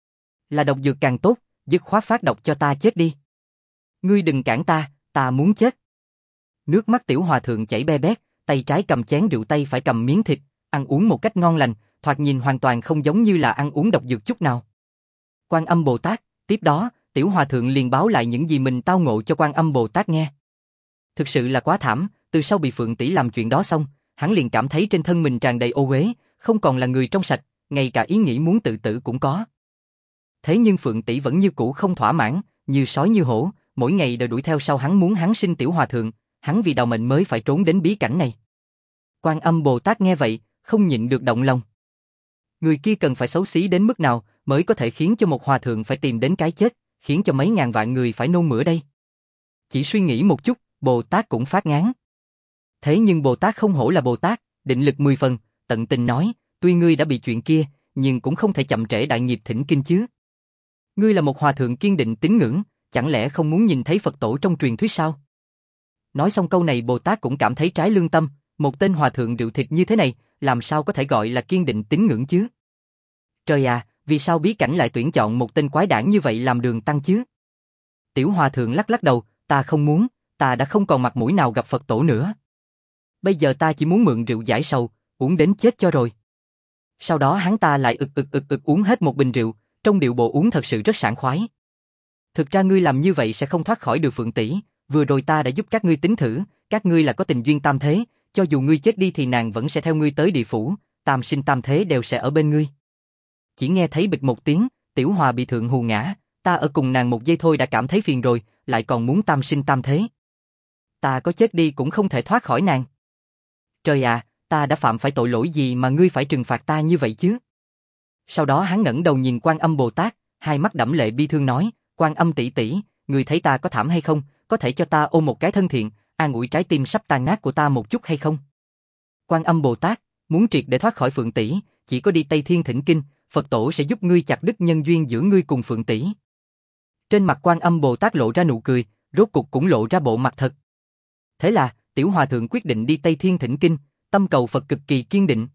Là độc dược càng tốt, dứt khoát phát độc cho ta chết đi. Ngươi đừng cản ta muốn chết. Nước mắt tiểu hòa thượng chảy be bét, tay trái cầm chén rượu tay phải cầm miếng thịt, ăn uống một cách ngon lành, thoạt nhìn hoàn toàn không giống như là ăn uống độc dược chút nào. Quan Âm Bồ Tát, tiếp đó, tiểu hòa thượng liền báo lại những gì mình tao ngộ cho Quan Âm Bồ Tát nghe. Thực sự là quá thảm, từ sau bị Phượng tỷ làm chuyện đó xong, hắn liền cảm thấy trên thân mình tràn đầy ô uế, không còn là người trong sạch, ngay cả ý nghĩ muốn tự tử cũng có. Thế nhưng Phượng tỷ vẫn như cũ không thỏa mãn, như sói như hổ, mỗi ngày đều đuổi theo sau hắn muốn hắn sinh tiểu hòa thượng, hắn vì đào mệnh mới phải trốn đến bí cảnh này. Quan Âm Bồ Tát nghe vậy, không nhịn được động lòng. Người kia cần phải xấu xí đến mức nào mới có thể khiến cho một hòa thượng phải tìm đến cái chết, khiến cho mấy ngàn vạn người phải nôn mửa đây. Chỉ suy nghĩ một chút, Bồ Tát cũng phát ngán. Thế nhưng Bồ Tát không hổ là Bồ Tát, định lực 10 phần, tận tình nói, tuy ngươi đã bị chuyện kia, nhưng cũng không thể chậm trễ đại nghiệp thỉnh kinh chứ. Ngươi là một hòa thượng kiên định tín ngưỡng, chẳng lẽ không muốn nhìn thấy Phật tổ trong truyền thuyết sao? Nói xong câu này Bồ Tát cũng cảm thấy trái lương tâm, một tên hòa thượng rượu thịt như thế này, làm sao có thể gọi là kiên định tín ngưỡng chứ? Trời à, vì sao bí cảnh lại tuyển chọn một tên quái đản như vậy làm đường tăng chứ? Tiểu hòa thượng lắc lắc đầu, ta không muốn, ta đã không còn mặt mũi nào gặp Phật tổ nữa. Bây giờ ta chỉ muốn mượn rượu giải sầu, uống đến chết cho rồi. Sau đó hắn ta lại ực uống hết một bình rượu, trong điệu bộ uống thật sự rất sảng khoái. Thực ra ngươi làm như vậy sẽ không thoát khỏi được Phượng tỷ, vừa rồi ta đã giúp các ngươi tính thử, các ngươi là có tình duyên tam thế, cho dù ngươi chết đi thì nàng vẫn sẽ theo ngươi tới địa phủ, tam sinh tam thế đều sẽ ở bên ngươi. Chỉ nghe thấy bịch một tiếng, tiểu hòa bị thượng hù ngã, ta ở cùng nàng một giây thôi đã cảm thấy phiền rồi, lại còn muốn tam sinh tam thế. Ta có chết đi cũng không thể thoát khỏi nàng. Trời à, ta đã phạm phải tội lỗi gì mà ngươi phải trừng phạt ta như vậy chứ? Sau đó hắn ngẩng đầu nhìn Quan Âm Bồ Tát, hai mắt đẫm lệ bi thương nói, Quan Âm tỷ tỷ, ngươi thấy ta có thảm hay không, có thể cho ta ôm một cái thân thiện, an ủi trái tim sắp tan nát của ta một chút hay không? Quan Âm Bồ Tát, muốn triệt để thoát khỏi Phượng tỷ, chỉ có đi Tây Thiên thỉnh kinh, Phật tổ sẽ giúp ngươi chặt đứt nhân duyên giữa ngươi cùng Phượng tỷ. Trên mặt Quan Âm Bồ Tát lộ ra nụ cười, rốt cục cũng lộ ra bộ mặt thật. Thế là, tiểu hòa thượng quyết định đi Tây Thiên thỉnh kinh, tâm cầu Phật cực kỳ kiên định.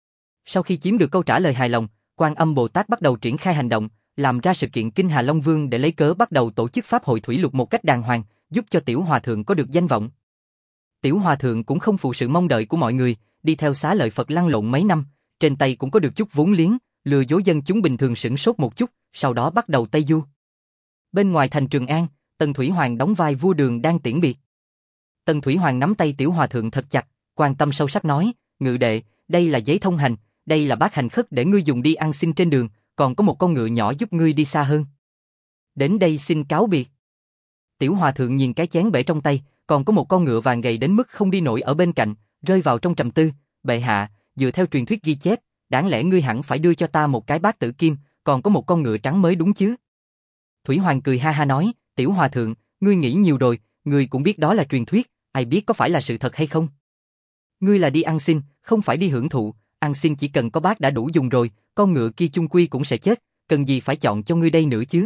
Sau khi chiếm được câu trả lời hài lòng, Quan Âm Bồ Tát bắt đầu triển khai hành động, làm ra sự kiện Kinh Hà Long Vương để lấy cớ bắt đầu tổ chức pháp hội thủy lục một cách đàng hoàng, giúp cho tiểu hòa thượng có được danh vọng. Tiểu hòa thượng cũng không phụ sự mong đợi của mọi người, đi theo xá lợi Phật lăn lộn mấy năm, trên tay cũng có được chút vốn liếng, lừa dối dân chúng bình thường sửng sốt một chút, sau đó bắt đầu Tây du. Bên ngoài thành Trường An, Tần Thủy Hoàng đóng vai vua Đường đang tiễn biệt. Tần Thủy Hoàng nắm tay tiểu hòa thượng thật chặt, quan tâm sâu sắc nói, ngự đệ, đây là giấy thông hành, đây là bát hành khất để ngươi dùng đi ăn xin trên đường, còn có một con ngựa nhỏ giúp ngươi đi xa hơn. Đến đây xin cáo biệt. Tiểu hòa thượng nhìn cái chén bể trong tay, còn có một con ngựa vàng gầy đến mức không đi nổi ở bên cạnh, rơi vào trong trầm tư, bệ hạ, dựa theo truyền thuyết ghi chép, đáng lẽ ngươi hẳn phải đưa cho ta một cái bát tử kim, còn có một con ngựa trắng mới đúng chứ? Thủy Hoàng cười ha ha nói, tiểu hòa thượng, ngươi nghĩ nhiều rồi, ngươi cũng biết đó là truyền thuyết, ai biết có phải là sự thật hay không? Ngươi là đi ăn xin, không phải đi hưởng thụ, ăn xin chỉ cần có bát đã đủ dùng rồi, con ngựa kia chung quy cũng sẽ chết, cần gì phải chọn cho ngươi đây nữa chứ?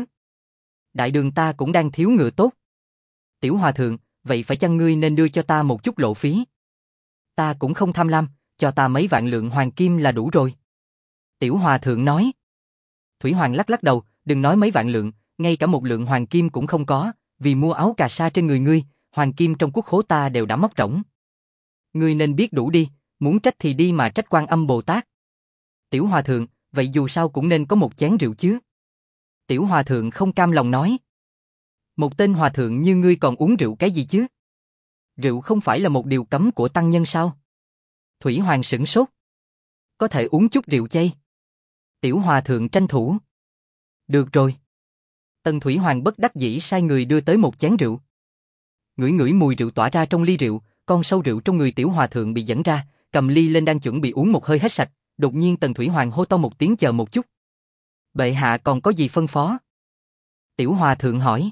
Đại đường ta cũng đang thiếu ngựa tốt. Tiểu hòa thượng, vậy phải chăng ngươi nên đưa cho ta một chút lộ phí? Ta cũng không tham lam, cho ta mấy vạn lượng hoàng kim là đủ rồi. Tiểu hòa thượng nói. Thủy Hoàng lắc lắc đầu, đừng nói mấy vạn lượng, ngay cả một lượng hoàng kim cũng không có, vì mua áo cà sa trên người ngươi, hoàng kim trong quốc khố ta đều đã móc rỗng. Ngươi nên biết đủ đi, muốn trách thì đi mà trách Quan Âm Bồ Tát. Tiểu hòa thượng, vậy dù sao cũng nên có một chén rượu chứ. Tiểu hòa thượng không cam lòng nói. Một tên hòa thượng như ngươi còn uống rượu cái gì chứ? Rượu không phải là một điều cấm của tăng nhân sao? Thủy Hoàng sửng sốt. Có thể uống chút rượu chay. Tiểu hòa thượng tranh thủ. Được rồi. Tần Thủy Hoàng bất đắc dĩ sai người đưa tới một chén rượu. Ngửi ngửi mùi rượu tỏa ra trong ly rượu, con sâu rượu trong người tiểu hòa thượng bị dẫn ra, cầm ly lên đang chuẩn bị uống một hơi hết sạch, đột nhiên Tần Thủy Hoàng hô to một tiếng chờ một chút. Bệ hạ còn có gì phân phó? Tiểu hòa thượng hỏi.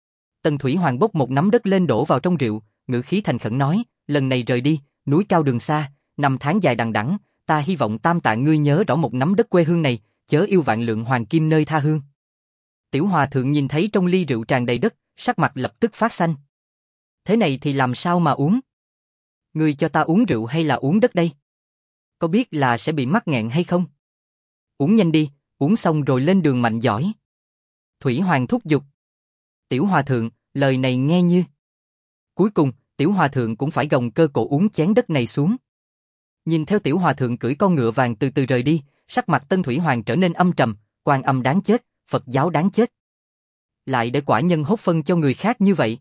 Tần Thủy Hoàng bốc một nắm đất lên đổ vào trong rượu, ngữ khí thành khẩn nói, lần này rời đi, núi cao đường xa, năm tháng dài đằng đẵng, ta hy vọng tam tạ ngươi nhớ rõ một nắm đất quê hương này, chớ yêu vạn lượng hoàng kim nơi tha hương. Tiểu hòa thượng nhìn thấy trong ly rượu tràn đầy đất, sắc mặt lập tức phát xanh. Thế này thì làm sao mà uống? Ngươi cho ta uống rượu hay là uống đất đây? Có biết là sẽ bị mắc nghẹn hay không? Uống nhanh đi, uống xong rồi lên đường mạnh giỏi. Thủy Hoàng thúc giục. Tiểu hòa thượng, lời này nghe như. Cuối cùng, tiểu hòa thượng cũng phải gồng cơ cổ uống chén đất này xuống. Nhìn theo tiểu hòa thượng cưỡi con ngựa vàng từ từ rời đi, sắc mặt Tân Thủy Hoàng trở nên âm trầm, Quan Âm đáng chết, Phật giáo đáng chết. Lại để quả nhân hốt phân cho người khác như vậy.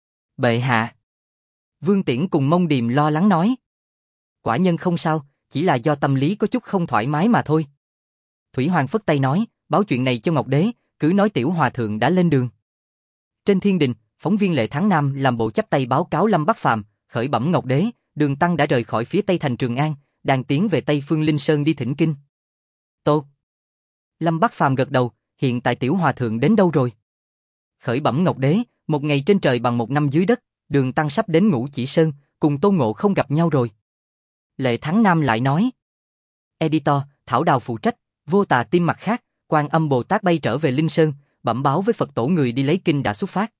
Bệ hạ. Vương Tiễn cùng Mông Điềm lo lắng nói. Quả nhân không sao, chỉ là do tâm lý có chút không thoải mái mà thôi. Thủy Hoàng phất tay nói, báo chuyện này cho Ngọc Đế, cứ nói tiểu hòa thượng đã lên đường. Trên thiên đình, phóng viên Lệ Thắng Nam làm bộ chắp tay báo cáo Lâm Bắc Phàm, khởi bẩm Ngọc Đế, Đường Tăng đã rời khỏi phía tây thành Trường An, đang tiến về Tây Phương Linh Sơn đi thỉnh kinh. Tốt. Lâm Bắc Phàm gật đầu, hiện tại Tiểu Hòa Thượng đến đâu rồi? Khởi bẩm Ngọc Đế, một ngày trên trời bằng một năm dưới đất, Đường Tăng sắp đến Ngũ Chỉ Sơn, cùng Tôn Ngộ không gặp nhau rồi. Lệ Thắng Nam lại nói. Editor, Thảo Đào phụ trách, Vô Tà Tim mặt khác, Quan Âm Bồ Tát bay trở về Linh Sơn, bẩm báo với Phật tổ người đi lấy kinh đã xuất phát.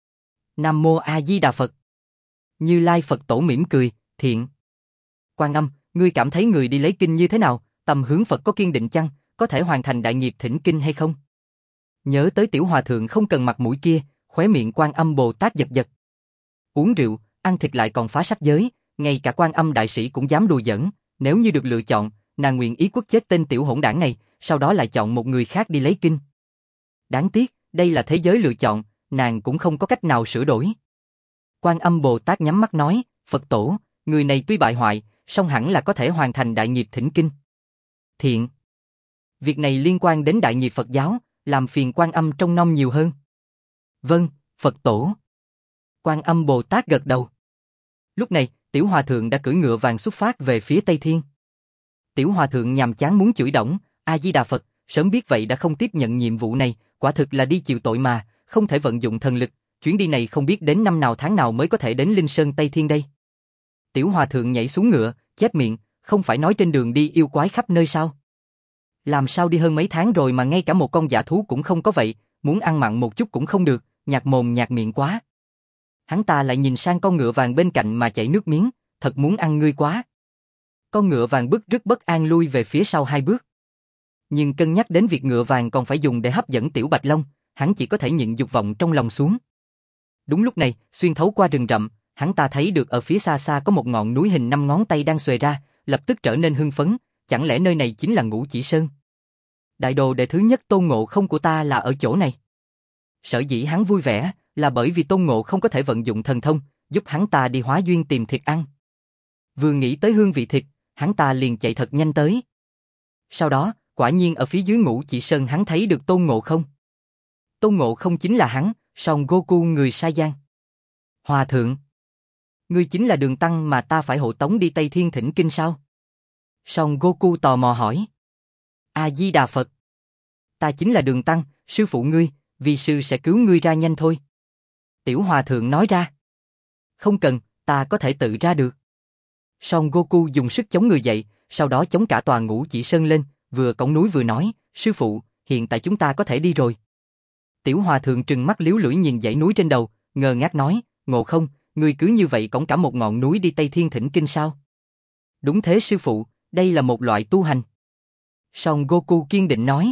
Nam Mô A Di Đà Phật. Như Lai Phật tổ mỉm cười, thiện. Quan Âm, ngươi cảm thấy người đi lấy kinh như thế nào, tầm hướng Phật có kiên định chăng, có thể hoàn thành đại nghiệp thỉnh kinh hay không? Nhớ tới Tiểu Hòa Thượng không cần mặt mũi kia, khóe miệng Quan Âm Bồ Tát giật giật. Uống rượu, ăn thịt lại còn phá sắc giới, ngay cả Quan Âm đại sĩ cũng dám đùa giỡn, nếu như được lựa chọn, nàng nguyện ý quất chết tên tiểu hỗn đảng này, sau đó lại chọn một người khác đi lấy kinh. Đáng tiếc, đây là thế giới lựa chọn, nàng cũng không có cách nào sửa đổi. Quan Âm Bồ Tát nhắm mắt nói, Phật tổ, người này tuy bại hoại, song hẳn là có thể hoàn thành đại nghiệp thỉnh kinh. Thiện. Việc này liên quan đến đại nghiệp Phật giáo, làm phiền Quan Âm trông nom nhiều hơn. Vâng, Phật tổ. Quan Âm Bồ Tát gật đầu. Lúc này, Tiểu Hòa Thượng đã cưỡi ngựa vàng xuất phát về phía Tây Thiên. Tiểu Hòa Thượng nhàm chán muốn chửi đổng, A Di Đà Phật, sớm biết vậy đã không tiếp nhận nhiệm vụ này, quả thực là đi chịu tội mà, không thể vận dụng thần lực, chuyến đi này không biết đến năm nào tháng nào mới có thể đến Linh Sơn Tây Thiên đây. Tiểu Hòa Thượng nhảy xuống ngựa, chép miệng, không phải nói trên đường đi yêu quái khắp nơi sao? Làm sao đi hơn mấy tháng rồi mà ngay cả một con dã thú cũng không có vậy, muốn ăn mặn một chút cũng không được, nhạt mồm nhạt miệng quá. Hắn ta lại nhìn sang con ngựa vàng bên cạnh mà chảy nước miếng, thật muốn ăn ngươi quá. Con ngựa vàng bứt rứt bất an lui về phía sau 2 bước. Nhưng cân nhắc đến việc ngựa vàng còn phải dùng để hấp dẫn Tiểu Bạch Long, hắn chỉ có thể nhịn dục vọng trong lòng xuống. Đúng lúc này, xuyên thấu qua rừng rậm, hắn ta thấy được ở phía xa xa có một ngọn núi hình 5 ngón tay đang xuề ra, lập tức trở nên hưng phấn, chẳng lẽ nơi này chính là Ngũ Chỉ Sơn? Đại đồ đệ thứ nhất Tôn Ngộ không của ta là ở chỗ này. Sở dĩ hắn vui vẻ là bởi vì Tôn Ngộ không có thể vận dụng thần thông, giúp hắn ta đi hóa duyên tìm thịt ăn. Vừa nghĩ tới hương vị thịt, hắn ta liền chạy thật nhanh tới. Sau đó, quả nhiên ở phía dưới Ngũ Chỉ Sơn hắn thấy được Tôn Ngộ không. Tôn Ngộ không chính là hắn, Son Goku người Sa Giang. Hòa Thượng, ngươi chính là Đường Tăng mà ta phải hộ tống đi Tây Thiên thỉnh kinh sao? Son Goku tò mò hỏi. A Di Đà Phật. Ta chính là Đường Tăng, sư phụ ngươi, vi sư sẽ cứu ngươi ra nhanh thôi. Tiểu Hòa Thượng nói ra. Không cần, ta có thể tự ra được. Son Goku dùng sức chống người dậy, sau đó chống cả tòa Ngũ Chỉ Sơn lên, vừa cõng núi vừa nói, sư phụ, hiện tại chúng ta có thể đi rồi. Tiểu Hòa Thượng trừng mắt liếu lưỡi nhìn dãy núi trên đầu, ngơ ngác nói, Ngộ không, ngươi cứ như vậy cõng cả một ngọn núi đi Tây Thiên thỉnh kinh sao? Đúng thế sư phụ, đây là một loại tu hành. Son Goku kiên định nói.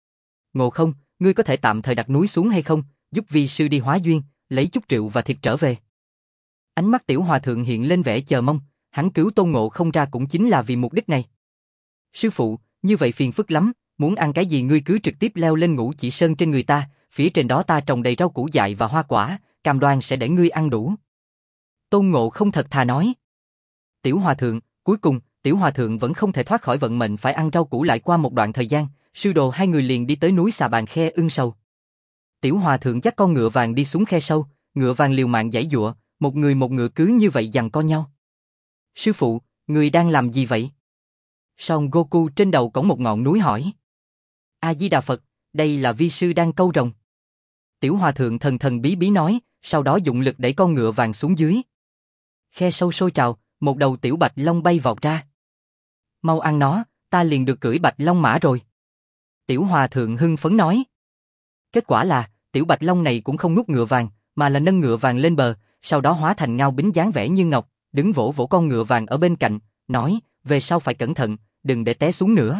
Ngộ không, ngươi có thể tạm thời đặt núi xuống hay không, giúp vi sư đi hóa duyên, lấy chút rượu và thịt trở về. Ánh mắt Tiểu Hòa Thượng hiện lên vẻ chờ mong, hắn cứu Tôn Ngộ không ra cũng chính là vì mục đích này. Sư phụ, như vậy phiền phức lắm, muốn ăn cái gì ngươi cứ trực tiếp leo lên Ngũ Chỉ Sơn trên người ta, phía trên đó ta trồng đầy rau củ dại và hoa quả, cam đoan sẽ để ngươi ăn đủ. Tôn Ngộ không thật thà nói. Tiểu Hòa Thượng, cuối cùng, Tiểu Hòa Thượng vẫn không thể thoát khỏi vận mệnh phải ăn rau củ lại qua một đoạn thời gian, sư đồ hai người liền đi tới núi Xà Bàn Khe Ưng Sầu. Tiểu Hòa Thượng dắt con ngựa vàng đi xuống khe sâu, ngựa vàng liều mạng giãy giụa, một người một ngựa cứ như vậy giằng co nhau. Sư phụ, người đang làm gì vậy? Son Goku trên đầu cõng một ngọn núi hỏi. A Di Đà Phật, đây là vi sư đang câu rồng. Tiểu Hòa Thượng thần thần bí bí nói, sau đó dụng lực đẩy con ngựa vàng xuống dưới. Khe sâu sôi trào, một đầu tiểu bạch long bay vọt ra. Mau ăn nó, ta liền được cưỡi bạch long mã rồi. Tiểu Hòa Thượng hưng phấn nói. Kết quả là, tiểu bạch long này cũng không nuốt ngựa vàng, mà là nâng ngựa vàng lên bờ, sau đó hóa thành Ngao Bính dáng vẻ như ngọc, đứng vỗ vỗ con ngựa vàng ở bên cạnh, nói, về sau phải cẩn thận, đừng để té xuống nữa.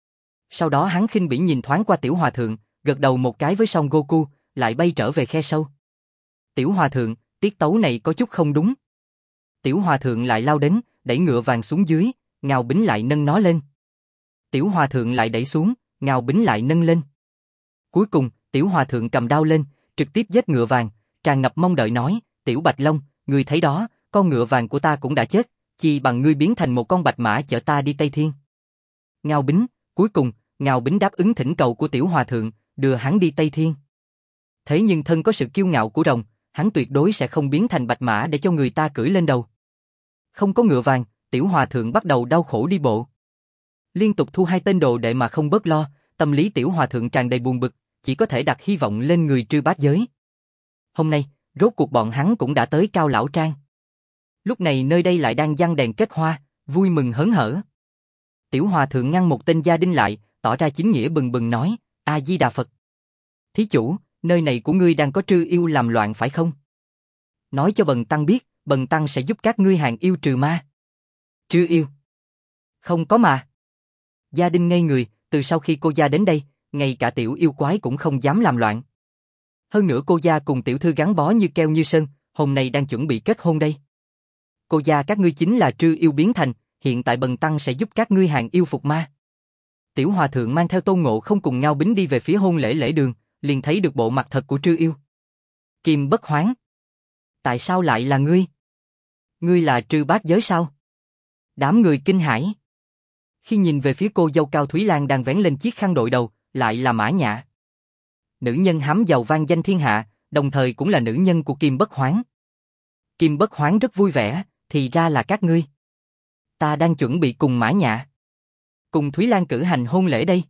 Sau đó hắn khinh bỉ nhìn thoáng qua Tiểu Hòa Thượng, gật đầu một cái với Son Goku, lại bay trở về khe sâu. Tiểu Hòa Thượng, tiết tấu này có chút không đúng. Tiểu Hòa Thượng lại lao đến, đẩy ngựa vàng xuống dưới, Ngao Bính lại nâng nó lên. Tiểu Hòa Thượng lại đẩy xuống, Ngao Bính lại nâng lên. Cuối cùng, Tiểu Hòa Thượng cầm đao lên, trực tiếp giết ngựa vàng, tràn ngập mong đợi nói, Tiểu Bạch Long, ngươi thấy đó, con ngựa vàng của ta cũng đã chết, chi bằng ngươi biến thành một con bạch mã chở ta đi Tây Thiên. Ngao Bính, cuối cùng, Ngao Bính đáp ứng thỉnh cầu của Tiểu Hòa Thượng, đưa hắn đi Tây Thiên. Thế nhưng thân có sự kiêu ngạo của rồng, hắn tuyệt đối sẽ không biến thành bạch mã để cho người ta cưỡi lên đầu. Không có ngựa vàng, tiểu hòa thượng bắt đầu đau khổ đi bộ. Liên tục thu 2 tên đồ đệ mà không bớt lo, tâm lý tiểu hòa thượng tràn đầy buồn bực, chỉ có thể đặt hy vọng lên người Trư Bát Giới. Hôm nay, rốt cuộc bọn hắn cũng đã tới Cao Lão Trang. Lúc này nơi đây lại đang giăng đèn kết hoa, vui mừng hớn hở. Tiểu hòa thượng ngăn một tên gia đinh lại, tỏ ra chính nghĩa bừng bừng nói, A-di-đà Phật. Thí chủ, nơi này của ngươi đang có Trư yêu làm loạn phải không? Nói cho Bần Tăng biết, Bần Tăng sẽ giúp các ngươi hàng yêu trừ ma. Trư yêu? Không có mà. Gia đinh ngây người, từ sau khi cô gia đến đây, ngay cả tiểu yêu quái cũng không dám làm loạn. Hơn nữa cô gia cùng tiểu thư gắn bó như keo như sơn, hôm nay đang chuẩn bị kết hôn đây. Cô gia các ngươi chính là Trư yêu biến thành, hiện tại Bần Tăng sẽ giúp các ngươi hàng yêu phục ma. Tiểu hòa thượng mang theo Tôn Ngộ Không cùng Ngao Bính đi về phía hôn lễ lễ đường, liền thấy được bộ mặt thật của Trư yêu. Kim Bất Hoán. Tại sao lại là ngươi? Ngươi là Trư Bát Giới sao? Đám người kinh hãi. Khi nhìn về phía cô dâu Cao Thúy Lan đang vén lên chiếc khăn đội đầu, lại là Mã Nhã. Nữ nhân hám giàu vang danh thiên hạ, đồng thời cũng là nữ nhân của Kim Bất Hoán. Kim Bất Hoán rất vui vẻ, thì ra là các ngươi. Ta đang chuẩn bị cùng Mã Nhã, cùng Thúy Lan cử hành hôn lễ đây.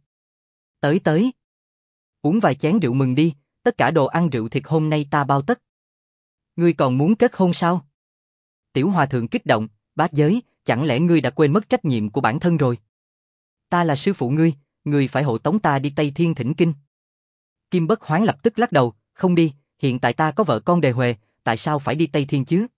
Tới. Uống vài chén rượu mừng đi, tất cả đồ ăn rượu thịt hôm nay ta bao tất. Ngươi còn muốn kết hôn sao? Tiểu hòa thượng kích động, Bát Giới, chẳng lẽ ngươi đã quên mất trách nhiệm của bản thân rồi? Ta là sư phụ ngươi phải hộ tống ta đi Tây Thiên thỉnh kinh. Kim Bất Hoán lập tức lắc đầu, không đi, hiện tại ta có vợ con đề huề, tại sao phải đi Tây Thiên chứ?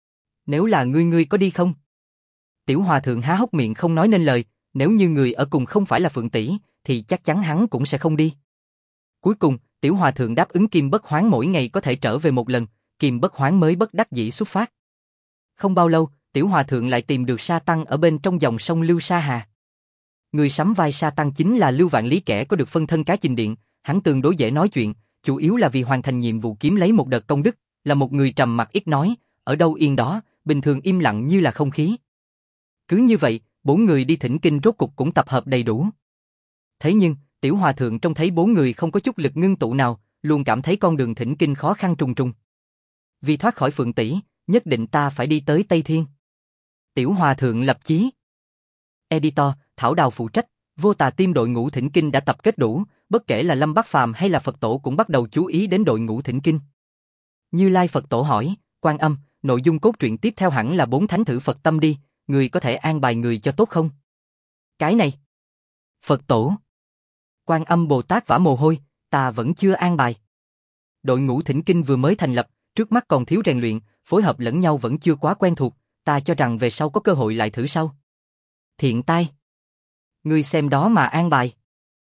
Nếu là ngươi có đi không? Tiểu hòa thượng há hốc miệng không nói nên lời, nếu như người ở cùng không phải là Phượng tỷ, thì chắc chắn hắn cũng sẽ không đi. Cuối cùng, tiểu hòa thượng đáp ứng Kim Bất Hoán mỗi ngày có thể trở về một lần, Kim Bất Hoán mới bất đắc dĩ xuất phát. Không bao lâu, tiểu hòa thượng lại tìm được Sa Tăng ở bên trong dòng sông Lưu Sa Hà. Người sắm vai Sa Tăng chính là Lưu Vạn Lý, kẻ có được phân thân Cá Chình Điện, hắn tương đối dễ nói chuyện, chủ yếu là vì hoàn thành nhiệm vụ kiếm lấy một đợt công đức, là một người trầm mặc ít nói, ở đâu yên đó, bình thường im lặng như là không khí. Cứ như vậy, 4 người đi thỉnh kinh rốt cục cũng tập hợp đầy đủ. Thế nhưng, tiểu hòa thượng trông thấy 4 người không có chút lực ngưng tụ nào, luôn cảm thấy con đường thỉnh kinh khó khăn trùng trùng. Vì thoát khỏi Phượng tỷ, nhất định ta phải đi tới Tây Thiên. Tiểu hòa thượng lập chí. Editor, Thảo Đào phụ trách, Vô Tà Team đội ngũ thỉnh kinh đã tập kết đủ, bất kể là Lâm Bát Phàm hay là Phật Tổ cũng bắt đầu chú ý đến đội ngũ thỉnh kinh. Như Lai Phật Tổ hỏi, Quan Âm, nội dung cốt truyện tiếp theo hẳn là 4 thánh thử Phật tâm đi, người có thể an bài người cho tốt không? Cái này. Phật Tổ. Quan Âm Bồ Tát vã mồ hôi, ta vẫn chưa an bài. Đội ngũ thỉnh kinh vừa mới thành lập, trước mắt còn thiếu rèn luyện, phối hợp lẫn nhau vẫn chưa quá quen thuộc, ta cho rằng về sau có cơ hội lại thử sau. Thiện tai. Ngươi xem đó mà an bài.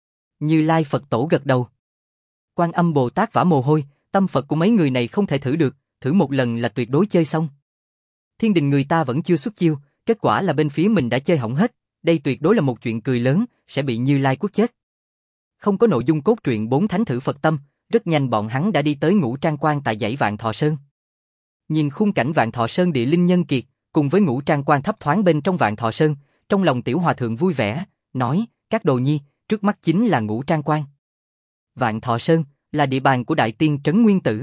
Như Lai Phật Tổ gật đầu. Quan Âm Bồ Tát vã mồ hôi, tâm Phật của mấy người này không thể thử được, thử một lần là tuyệt đối chơi xong. Thiên đình người ta vẫn chưa xuất chiêu, kết quả là bên phía mình đã chơi hỏng hết, đây tuyệt đối là một chuyện cười lớn, sẽ bị Như Lai quất chết. Không có nội dung cốt truyện 4 thánh thử Phật tâm, rất nhanh bọn hắn đã đi tới Ngũ Trang Quan tại dãy Vạn Thọ Sơn. Nhìn khung cảnh Vạn Thọ Sơn địa linh nhân kiệt, cùng với Ngũ Trang Quan thấp thoáng bên trong Vạn Thọ Sơn, trong lòng tiểu hòa thượng vui vẻ, nói, các đồ nhi, trước mắt chính là Ngũ Trang Quan. Vạn Thọ Sơn là địa bàn của Đại Tiên Trấn Nguyên Tử.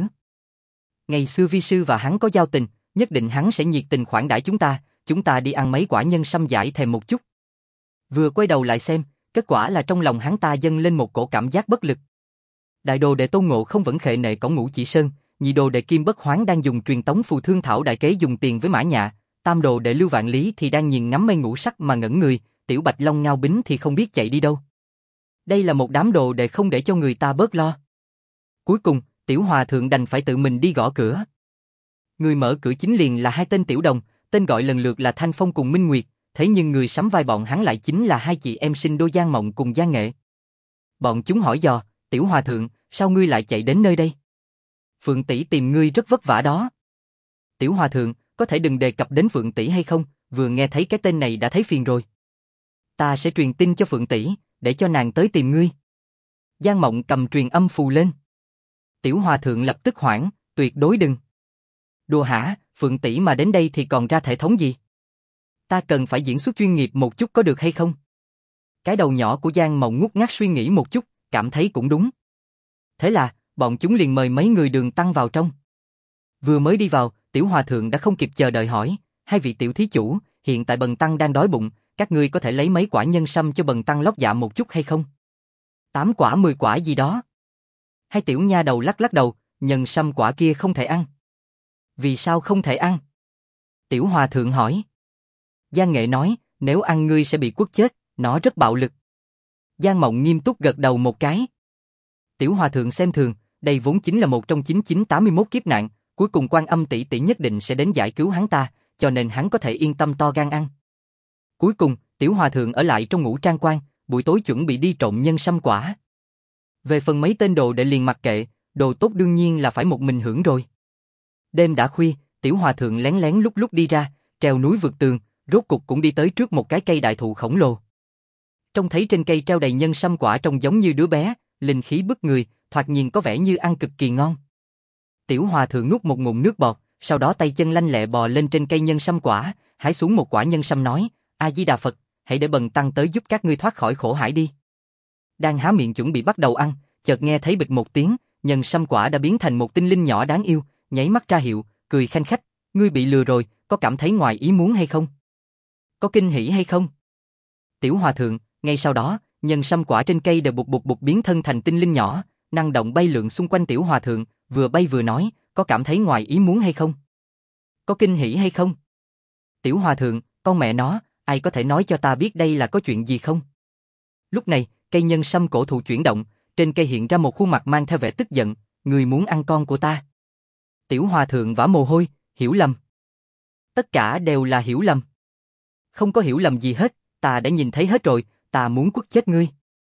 Ngày xưa vi sư và hắn có giao tình, nhất định hắn sẽ nhiệt tình khoản đãi chúng ta đi ăn mấy quả nhân sâm giải thèm một chút. Vừa quay đầu lại xem, kết quả là trong lòng hắn ta dâng lên một cổ cảm giác bất lực. Đại đồ đệ Tôn Ngộ Không vẫn khệ nệ cổng Ngũ Chỉ Sơn, nhị đồ đệ Kim Bất Hoán đang dùng truyền tống phù thương thảo đại kế dùng tiền với Mã Nhã, tam đồ đệ Lưu Vạn Lý thì đang nhìn ngắm mây ngũ sắc mà ngẩn người, tiểu Bạch Long Ngao Bính thì không biết chạy đi đâu. Đây là một đám đồ đệ không để cho người ta bớt lo. Cuối cùng, tiểu hòa thượng đành phải tự mình đi gõ cửa. Người mở cửa chính liền là 2 tên tiểu đồng, tên gọi lần lượt là Thanh Phong cùng Minh Nguyệt, thế nhưng người sắm vai bọn hắn lại chính là 2 chị em sinh đôi Giang Mộng cùng Giang Nghệ. Bọn chúng hỏi dò, tiểu hòa thượng, sao ngươi lại chạy đến nơi đây? Phượng tỷ tìm ngươi rất vất vả đó. Tiểu hòa thượng, có thể đừng đề cập đến Phượng tỷ hay không, vừa nghe thấy cái tên này đã thấy phiền rồi. Ta sẽ truyền tin cho Phượng tỷ, để cho nàng tới tìm ngươi. Giang Mộng cầm truyền âm phù lên. Tiểu hòa thượng lập tức hoảng, tuyệt đối đừng. Đùa hả, Phượng tỷ mà đến đây thì còn ra thể thống gì? Ta cần phải diễn xuất chuyên nghiệp một chút có được hay không? Cái đầu nhỏ của Giang Mộng ngút ngát suy nghĩ một chút, cảm thấy cũng đúng. Thế là, bọn chúng liền mời mấy người Đường Tăng vào trong. Vừa mới đi vào, Tiểu Hòa Thượng đã không kịp chờ đợi hỏi, hai vị tiểu thí chủ, hiện tại bần tăng đang đói bụng, các ngươi có thể lấy mấy quả nhân sâm cho bần tăng lót dạ một chút hay không? 8 quả 10 quả gì đó. Hai tiểu nha đầu lắc lắc đầu, nhân sâm quả kia không thể ăn. Vì sao không thể ăn? Tiểu Hòa Thượng hỏi. Giang Nghệ nói, nếu ăn ngươi sẽ bị quất chết, nó rất bạo lực. Giang Mộng nghiêm túc gật đầu một cái. Tiểu Hòa Thượng xem thường, đây vốn chính là một trong 9981 kiếp nạn, cuối cùng Quan Âm tỷ tỷ nhất định sẽ đến giải cứu hắn ta, cho nên hắn có thể yên tâm to gan ăn. Cuối cùng, Tiểu Hòa Thượng ở lại trong ngũ trang quan, buổi tối chuẩn bị đi trộm nhân sâm quả. Về phần mấy tên đồ đệ liền mặc kệ, đồ tốt đương nhiên là phải một mình hưởng rồi. Đêm đã khuya, Tiểu Hòa Thượng lén lén lúc lúc đi ra, treo núi vượt tường, rốt cục cũng đi tới trước một cái cây đại thụ khổng lồ. Trông thấy trên cây treo đầy nhân sâm quả trông giống như đứa bé, linh khí bức người, thoạt nhìn có vẻ như ăn cực kỳ ngon. Tiểu Hòa Thượng nuốt một ngụm nước bọt, sau đó tay chân lanh lẹ bò lên trên cây nhân sâm quả, hái xuống một quả nhân sâm nói, A Di Đà Phật, hãy để bần tăng tới giúp các ngươi thoát khỏi khổ hải đi. Đang há miệng chuẩn bị bắt đầu ăn, chợt nghe thấy bịch một tiếng, nhân sâm quả đã biến thành một tinh linh nhỏ đáng yêu, nháy mắt ra hiệu, cười khanh khách, ngươi bị lừa rồi, có cảm thấy ngoài ý muốn hay không? Có kinh hỉ hay không? Tiểu Hòa Thượng, ngay sau đó, nhân sâm quả trên cây đều bụt bụt bụt biến thân thành tinh linh nhỏ, năng động bay lượn xung quanh Tiểu Hòa Thượng, vừa bay vừa nói, có cảm thấy ngoài ý muốn hay không? Có kinh hỉ hay không? Tiểu Hòa Thượng, con mẹ nó, ai có thể nói cho ta biết đây là có chuyện gì không? Lúc này, cây nhân sâm cổ thụ chuyển động, trên cây hiện ra một khuôn mặt mang theo vẻ tức giận, người muốn ăn con của ta. Tiểu Hòa Thượng vã mồ hôi, hiểu lầm. Tất cả đều là hiểu lầm. Không có hiểu lầm gì hết, ta đã nhìn thấy hết rồi, ta muốn quất chết ngươi.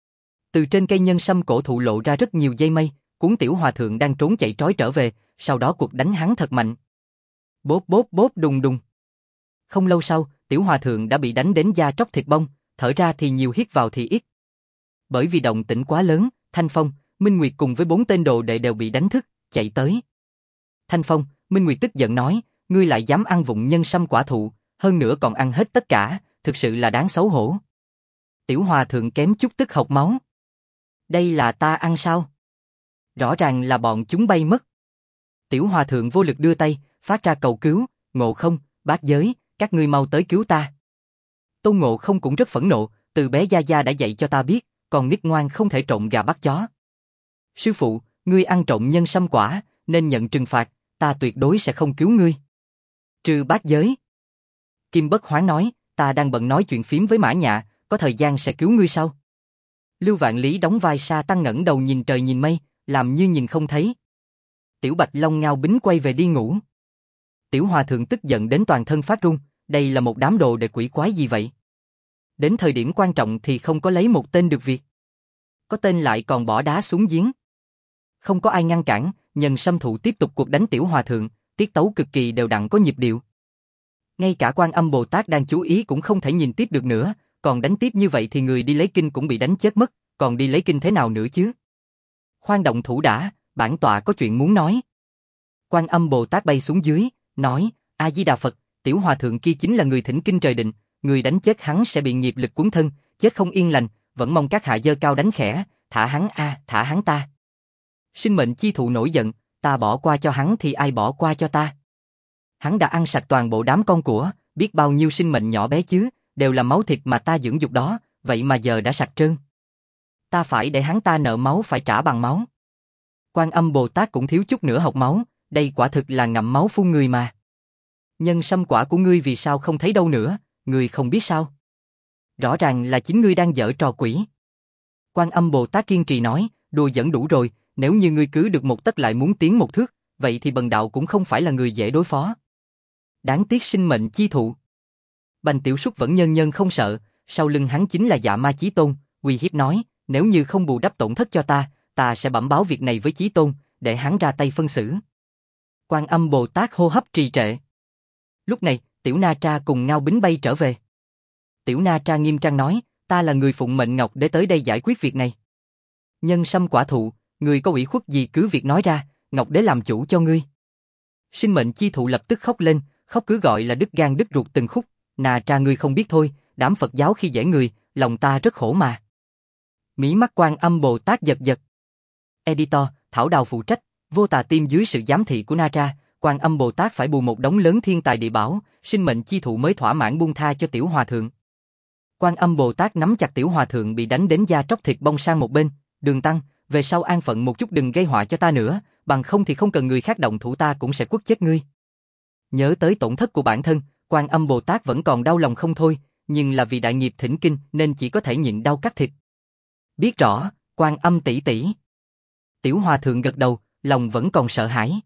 Từ trên cây nhân sâm cổ thụ lộ ra rất nhiều dây mây, cuốn Tiểu Hòa Thượng đang trốn chạy trói trở về, sau đó cuộc đánh hắn thật mạnh. Bốp bốp bốp đùng đùng. Không lâu sau, Tiểu Hòa Thượng đã bị đánh đến da tróc thịt bong, thở ra thì nhiều hít vào thì ít. Bởi vì động tĩnh quá lớn, Thanh Phong, Minh Nguyệt cùng với 4 tên đồ đệ đều bị đánh thức, chạy tới. Thanh Phong, Minh Nguyệt tức giận nói, ngươi lại dám ăn vụng nhân sâm quả thụ, hơn nữa còn ăn hết tất cả, thực sự là đáng xấu hổ. Tiểu Hòa Thượng kém chút tức hộc máu. Đây là ta ăn sao? Rõ ràng là bọn chúng bay mất. Tiểu Hòa Thượng vô lực đưa tay, phát ra cầu cứu, Ngộ Không, Bát Giới, các ngươi mau tới cứu ta. Tôn Ngộ Không cũng rất phẫn nộ, từ bé Gia Gia đã dạy cho ta biết, còn nít ngoan không thể trộm gà bắt chó. Sư phụ, ngươi ăn trộm nhân sâm quả, nên nhận trừng phạt, ta tuyệt đối sẽ không cứu ngươi. Trừ Bát Giới. Kim Bất Hoán nói, ta đang bận nói chuyện phím với Mã Nhạ, có thời gian sẽ cứu ngươi sau. Lưu Vạn Lý đóng vai Sa Tăng ngẩng đầu nhìn trời nhìn mây, làm như nhìn không thấy. Tiểu Bạch Long ngao bính quay về đi ngủ. Tiểu Hòa Thượng tức giận đến toàn thân phát run, đây là một đám đồ đệ quỷ quái gì vậy? Đến thời điểm quan trọng thì không có lấy một tên được việc. Có tên lại còn bỏ đá xuống giếng. Không có ai ngăn cản, nhân sâm thụ tiếp tục cuộc đánh Tiểu Hòa Thượng, tiết tấu cực kỳ đều đặn có nhịp điệu. Ngay cả Quan Âm Bồ Tát đang chú ý cũng không thể nhìn tiếp được nữa, còn đánh tiếp như vậy thì người đi lấy kinh cũng bị đánh chết mất, còn đi lấy kinh thế nào nữa chứ? Khoan động thủ đã, bản tọa có chuyện muốn nói. Quan Âm Bồ Tát bay xuống dưới, nói, A Di Đà Phật, Tiểu Hòa Thượng kia chính là người thỉnh kinh trời định, người đánh chết hắn sẽ bị nghiệp lực cuốn thân, chết không yên lành, vẫn mong các hạ giơ cao đánh khẽ, thả hắn thả hắn ta. Sinh mệnh chi thụ nổi giận, ta bỏ qua cho hắn thì ai bỏ qua cho ta? Hắn đã ăn sạch toàn bộ đám con của, biết bao nhiêu sinh mệnh nhỏ bé chứ, đều là máu thịt mà ta dưỡng dục đó, vậy mà giờ đã sạch trơn. Ta phải để hắn ta nợ máu phải trả bằng máu. Quan Âm Bồ Tát cũng thiếu chút nữa học máu, đây quả thực là ngậm máu phun người mà. Nhân sâm quả của ngươi vì sao không thấy đâu nữa, ngươi không biết sao? Rõ ràng là chính ngươi đang giở trò quỷ. Quan Âm Bồ Tát kiên trì nói, đùa giỡn đủ rồi, nếu như ngươi cứ được một tấc lại muốn tiến một thước, vậy thì bần đạo cũng không phải là người dễ đối phó. Đáng tiếc sinh mệnh chi thụ. Bành Tiểu Súc vẫn nhân nhân không sợ, sau lưng hắn chính là Dạ Ma Chí Tôn, uy hiếp nói, nếu như không bù đắp tổn thất cho ta sẽ bẩm báo việc này với Chí Tôn, để hắn ra tay phân xử. Quan Âm Bồ Tát hô hấp trì trệ. Lúc này, Tiểu Na Tra cùng Ngao Bính bay trở về. Tiểu Na Tra nghiêm trang nói, ta là người phụng mệnh Ngọc để tới đây giải quyết việc này. Nhân sâm quả thụ, người có ủy khuất gì cứ việc nói ra, Ngọc Đế làm chủ cho ngươi. Sinh mệnh chi thụ lập tức khóc lên, khóc cứ gọi là đứt gan đứt ruột từng khúc. Na Tra ngươi không biết thôi, đám Phật giáo khi dễ người, lòng ta rất khổ mà. Mí mắt Quan Âm Bồ Tát giật giật. Editor, Thảo Đào phụ trách, Vô Tà Tim dưới sự giám thị của Na Tra, Quan Âm Bồ Tát phải bù một đống lớn thiên tài địa bảo, sinh mệnh chi thụ mới thỏa mãn buông tha cho Tiểu Hòa Thượng. Quan Âm Bồ Tát nắm chặt Tiểu Hòa Thượng bị đánh đến da tróc thịt bong sang một bên, Đường Tăng, về sau an phận một chút đừng gây họa cho ta nữa, bằng không thì không cần người khác động thủ ta cũng sẽ quất chết ngươi. Nhớ tới tổn thất của bản thân, Quan Âm Bồ Tát vẫn còn đau lòng không thôi, nhưng là vì đại nghiệp thỉnh kinh nên chỉ có thể nhịn đau cắt thịt. Biết rõ, Quan Âm tỷ tỷ. Tiểu Hòa Thượng gật đầu, lòng vẫn còn sợ hãi.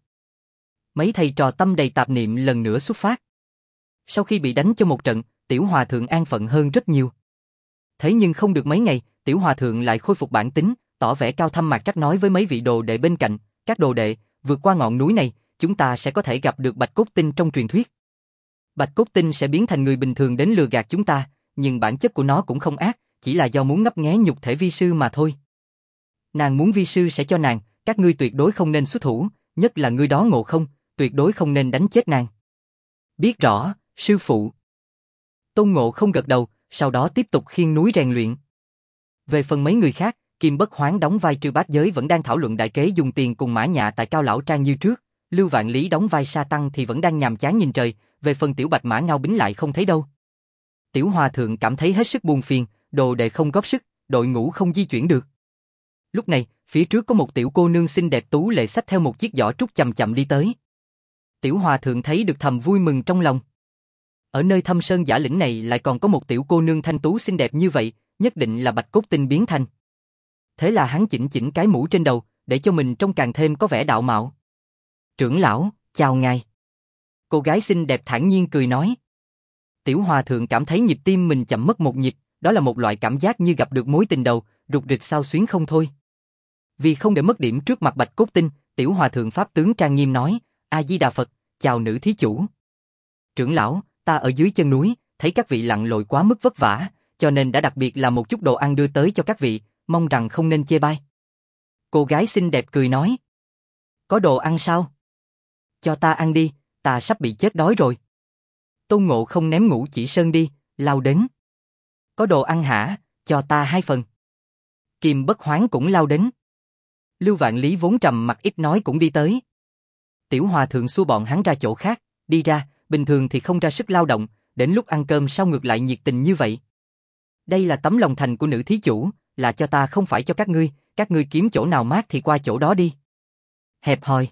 Mấy thầy trò tâm đầy tạp niệm lần nữa xuất phát. Sau khi bị đánh cho một trận, Tiểu Hòa Thượng an phận hơn rất nhiều. Thế nhưng không được mấy ngày, Tiểu Hòa Thượng lại khôi phục bản tính, tỏ vẻ cao thâm mạc trắc nói với mấy vị đồ đệ bên cạnh, các đồ đệ, vượt qua ngọn núi này, chúng ta sẽ có thể gặp được Bạch Cốt Tinh trong truyền thuyết. Bạch Cốt Tinh sẽ biến thành người bình thường đến lừa gạt chúng ta, nhưng bản chất của nó cũng không ác, chỉ là do muốn ngấp nghé nhục thể vi sư mà thôi. Nàng muốn vi sư sẽ cho nàng, các ngươi tuyệt đối không nên xuất thủ, nhất là ngươi đó Ngộ Không, tuyệt đối không nên đánh chết nàng. Biết rõ, sư phụ. Tôn Ngộ Không gật đầu, sau đó tiếp tục khiêng núi rèn luyện. Về phần mấy người khác, Kim Bất Hoán đóng vai Trư Bát Giới vẫn đang thảo luận đại kế dùng tiền cùng Mã Nhạ tại Cao Lão Trang như trước, Lưu Vạn Lý đóng vai Sa Tăng thì vẫn đang nhàm chán nhìn trời, về phần Tiểu Bạch Mã Ngao Bính lại không thấy đâu. Tiểu Hòa Thượng cảm thấy hết sức buồn phiền, đồ đệ không góp sức, đội ngũ không di chuyển được. Lúc này, phía trước có một tiểu cô nương xinh đẹp tú lệ xách theo một chiếc giỏ trúc chậm chậm đi tới. Tiểu Hòa Thượng thấy được thầm vui mừng trong lòng. Ở nơi thâm sơn giả lĩnh này lại còn có một tiểu cô nương thanh tú xinh đẹp như vậy, nhất định là Bạch Cốt Tinh biến thành. Thế là hắn chỉnh chỉnh cái mũ trên đầu, để cho mình trông càng thêm có vẻ đạo mạo. Trưởng lão, chào ngài. Cô gái xinh đẹp thản nhiên cười nói. Tiểu Hòa Thượng cảm thấy nhịp tim mình chậm mất một nhịp, đó là một loại cảm giác như gặp được mối tình đầu, rục rịch xao xuyến không thôi. Vì không để mất điểm trước mặt Bạch Cốt Tinh, Tiểu Hòa Thượng pháp tướng trang nghiêm nói, A Di Đà Phật, chào nữ thí chủ. Trưởng lão, ta ở dưới chân núi, thấy các vị lặn lội quá mức vất vả, cho nên đã đặc biệt làm một chút đồ ăn đưa tới cho các vị, mong rằng không nên chê bai. Cô gái xinh đẹp cười nói. Có đồ ăn sao? Cho ta ăn đi, ta sắp bị chết đói rồi. Tôn Ngộ Không ném ngũ chỉ sơn đi, lao đến. Có đồ ăn hả, cho ta 2 phần. Kim Bất Hoán cũng lao đến. Lưu Vạn Lý vốn trầm mặc ít nói cũng đi tới. Tiểu Hòa Thượng xua bọn hắn ra chỗ khác, đi ra, bình thường thì không ra sức lao động, đến lúc ăn cơm sao ngược lại nhiệt tình như vậy. Đây là tấm lòng thành của nữ thí chủ, là cho ta không phải cho các ngươi kiếm chỗ nào mát thì qua chỗ đó đi. Hẹp hòi.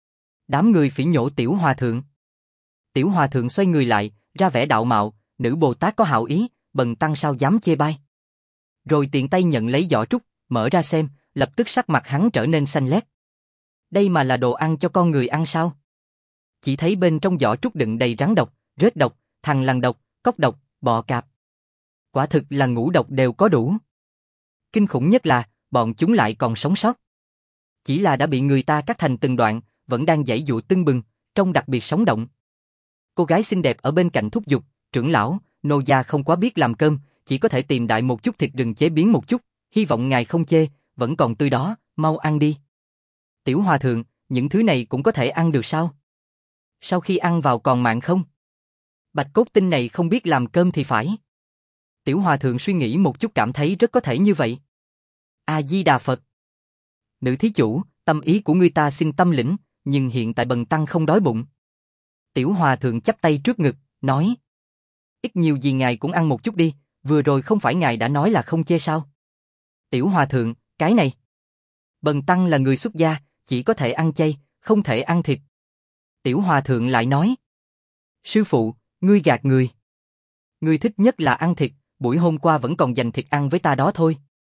Đám người phỉ nhổ Tiểu Hòa Thượng. Tiểu Hòa Thượng xoay người lại, ra vẻ đạo mạo, nữ Bồ Tát có hảo ý, bần tăng sao dám chê bai. Rồi tiện tay nhận lấy giỏ trúc, mở ra xem, lập tức sắc mặt hắn trở nên xanh lét. Đây mà là đồ ăn cho con người ăn sao? Chỉ thấy bên trong giỏ trúc đựng đầy rắn độc, rết độc, thằn lằn độc, cóc độc, bọ cạp. Quả thực là ngũ độc đều có đủ. Kinh khủng nhất là, bọn chúng lại còn sống sót. Chỉ là đã bị người ta cắt thành từng đoạn, vẫn đang giãy giụa tưng bừng, trông đặc biệt sống động. Cô gái xinh đẹp ở bên cạnh thúc giục, trưởng lão, nô gia không quá biết làm cơm, chỉ có thể tìm đại một chút thịt rừng chế biến một chút, hy vọng ngài không chê, vẫn còn tươi đó, mau ăn đi. Tiểu Hòa Thượng, những thứ này cũng có thể ăn được sao? Sau khi ăn vào còn mạng không? Bạch Cốt Tinh này không biết làm cơm thì phải. Tiểu Hòa Thượng suy nghĩ một chút cảm thấy rất có thể như vậy. A Di Đà Phật. Nữ thí chủ, tâm ý của ngươi ta xin tâm lĩnh, nhưng hiện tại bần tăng không đói bụng. Tiểu Hòa Thượng chắp tay trước ngực, nói. Ít nhiều gì ngài cũng ăn một chút đi, vừa rồi không phải ngài đã nói là không chê sao? Tiểu Hòa Thượng, cái này. Bần tăng là người xuất gia, chỉ có thể ăn chay, không thể ăn thịt. Tiểu Hòa Thượng lại nói. Sư phụ, ngươi gạt người. Ngươi thích nhất là ăn thịt, buổi hôm qua vẫn còn dành thịt ăn với ta đó thôi.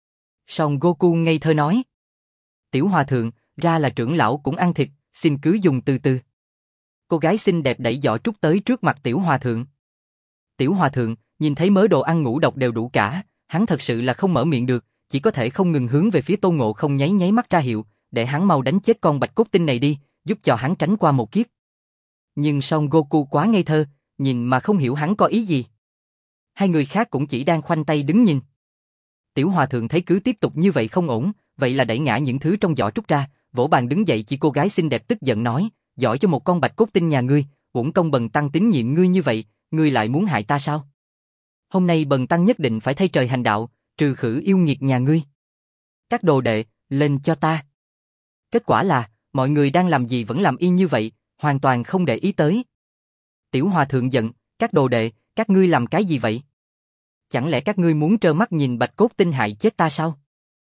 Son Goku ngây thơ nói. Tiểu Hòa Thượng, ra là trưởng lão cũng ăn thịt, xin cứ dùng từ từ. Cô gái xinh đẹp đẩy giỏ trúc tới trước mặt Tiểu Hòa Thượng. Tiểu Hòa Thượng, nhìn thấy mớ đồ ăn ngũ độc đều đủ cả, hắn thật sự là không mở miệng được, chỉ có thể không ngừng hướng về phía Tôn Ngộ Không nháy nháy mắt ra hiệu, để hắn mau đánh chết con Bạch Cốt Tinh này đi, giúp cho hắn tránh qua một kiếp. Nhưng Son Goku quá ngây thơ, nhìn mà không hiểu hắn có ý gì. Hai người khác cũng chỉ đang khoanh tay đứng nhìn. Tiểu Hòa Thượng thấy cứ tiếp tục như vậy không ổn, vậy là đẩy ngã những thứ trong giỏ trúc ra, vỗ bàn đứng dậy chỉ cô gái xinh đẹp tức giận nói, giỏi cho một con Bạch Cốt Tinh nhà ngươi, uổng công bần tăng tín nhiệm ngươi như vậy, ngươi lại muốn hại ta sao? Hôm nay bần tăng nhất định phải thay trời hành đạo, trừ khử yêu nghiệt nhà ngươi. Các đồ đệ, lên cho ta. Kết quả là, mọi người đang làm gì vẫn làm y như vậy, hoàn toàn không để ý tới. Tiểu Hòa Thượng giận, các đồ đệ, các ngươi làm cái gì vậy? Chẳng lẽ các ngươi muốn trơ mắt nhìn Bạch Cốt Tinh hại chết ta sao?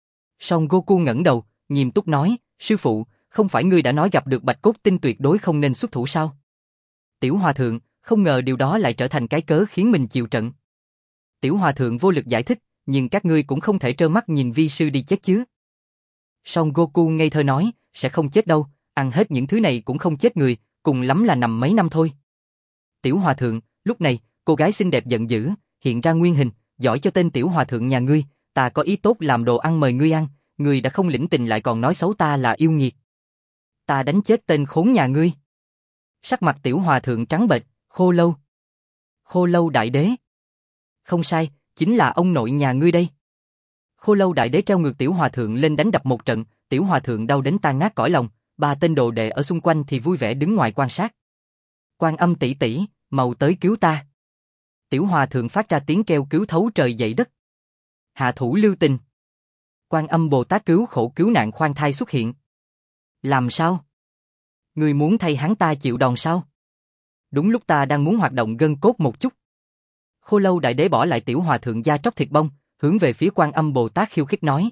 Son Goku ngẩng đầu, nghiêm túc nói, sư phụ, không phải ngươi đã nói gặp được Bạch Cốt Tinh tuyệt đối không nên xuất thủ sao? Tiểu Hòa Thượng, không ngờ điều đó lại trở thành cái cớ khiến mình chịu trận. Tiểu Hòa Thượng vô lực giải thích, nhưng các ngươi cũng không thể trơ mắt nhìn vi sư đi chết chứ. Son Goku ngây thơ nói, sẽ không chết đâu, ăn hết những thứ này cũng không chết người, cùng lắm là nằm mấy năm thôi. Tiểu Hòa Thượng, lúc này, cô gái xinh đẹp giận dữ, hiện ra nguyên hình, giỏi cho tên Tiểu Hòa Thượng nhà ngươi, ta có ý tốt làm đồ ăn mời ngươi ăn, ngươi đã không lĩnh tình lại còn nói xấu ta là yêu nghiệt. Ta đánh chết tên khốn nhà ngươi. Sắc mặt Tiểu Hòa Thượng trắng bệch, Khô Lâu. Khô Lâu Đại Đế. Không sai, chính là ông nội nhà ngươi đây. Khô Lâu Đại Đế treo ngược Tiểu Hòa Thượng lên đánh đập một trận, Tiểu Hòa Thượng đau đến tan nát cõi lòng, ba tên đồ đệ ở xung quanh thì vui vẻ đứng ngoài quan sát. Quan Âm tỷ tỷ, mau tới cứu ta. Tiểu Hòa Thượng phát ra tiếng kêu cứu thấu trời dậy đất. Hạ thủ lưu tình. Quan Âm Bồ Tát cứu khổ cứu nạn khoan thai xuất hiện. Làm sao? Ngươi muốn thay hắn ta chịu đòn sao? Đúng lúc ta đang muốn hoạt động gân cốt một chút. Khô Lâu Đại Đế bỏ lại Tiểu Hòa Thượng da tróc thịt bông, hướng về phía Quan Âm Bồ Tát khiêu khích nói.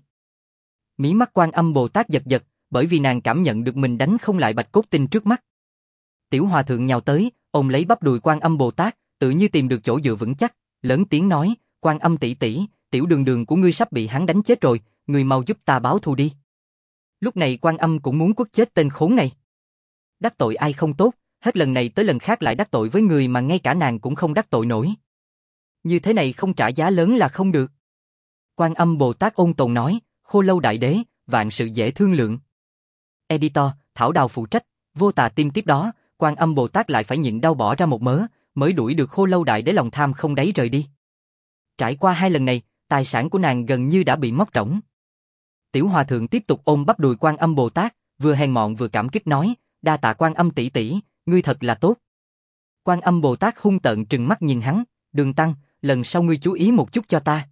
Mí mắt Quan Âm Bồ Tát giật giật, bởi vì nàng cảm nhận được mình đánh không lại Bạch Cốt Tinh trước mắt. Tiểu Hòa Thượng nhào tới, ôm lấy bắp đùi Quan Âm Bồ Tát, tự như tìm được chỗ dựa vững chắc, lớn tiếng nói, Quan Âm tỷ tỷ, tiểu đường đường của ngươi sắp bị hắn đánh chết rồi, ngươi mau giúp ta báo thù đi. Lúc này Quan Âm cũng muốn quất chết tên khốn này. Đắc tội ai không tốt, hết lần này tới lần khác lại đắc tội với người mà ngay cả nàng cũng không đắc tội nổi. Như thế này không trả giá lớn là không được. Quan Âm Bồ Tát ôn tồn nói, Khô Lâu Đại Đế, vạn sự dễ thương lượng. Editor, Thảo Đào phụ trách, Vô Tà Tim tiếp đó, Quan Âm Bồ Tát lại phải nhịn đau bỏ ra một mớ, mới đuổi được Khô Lâu Đại Đế lòng tham không đáy rời đi. Trải qua 2 lần này, tài sản của nàng gần như đã bị móc rỗng. Tiểu Hòa Thượng tiếp tục ôm bắp đùi Quan Âm Bồ Tát, vừa hèn mọn vừa cảm kích nói, đa tạ Quan Âm tỷ tỷ, ngươi thật là tốt. Quan Âm Bồ Tát hung tợn trừng mắt nhìn hắn, Đường Tăng, lần sau ngươi chú ý một chút cho ta.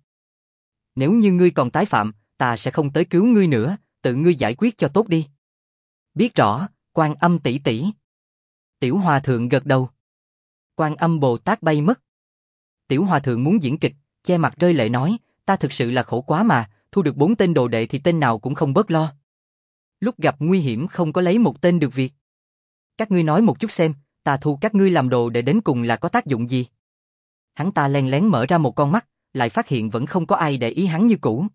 Nếu như ngươi còn tái phạm, ta sẽ không tới cứu ngươi nữa, tự ngươi giải quyết cho tốt đi. Biết rõ, Quan Âm tỷ tỷ. Tiểu Hòa Thượng gật đầu. Quan Âm Bồ Tát bay mất. Tiểu Hòa Thượng muốn diễn kịch, che mặt rơi lệ nói, ta thực sự là khổ quá mà, thu được 4 tên đồ đệ thì tên nào cũng không bớt lo. Lúc gặp nguy hiểm không có lấy một tên được việc. Các ngươi nói một chút xem, ta thu các ngươi làm đồ để đến cùng là có tác dụng gì? Hắn ta len lén mở ra một con mắt, lại phát hiện vẫn không có ai để ý hắn như cũ.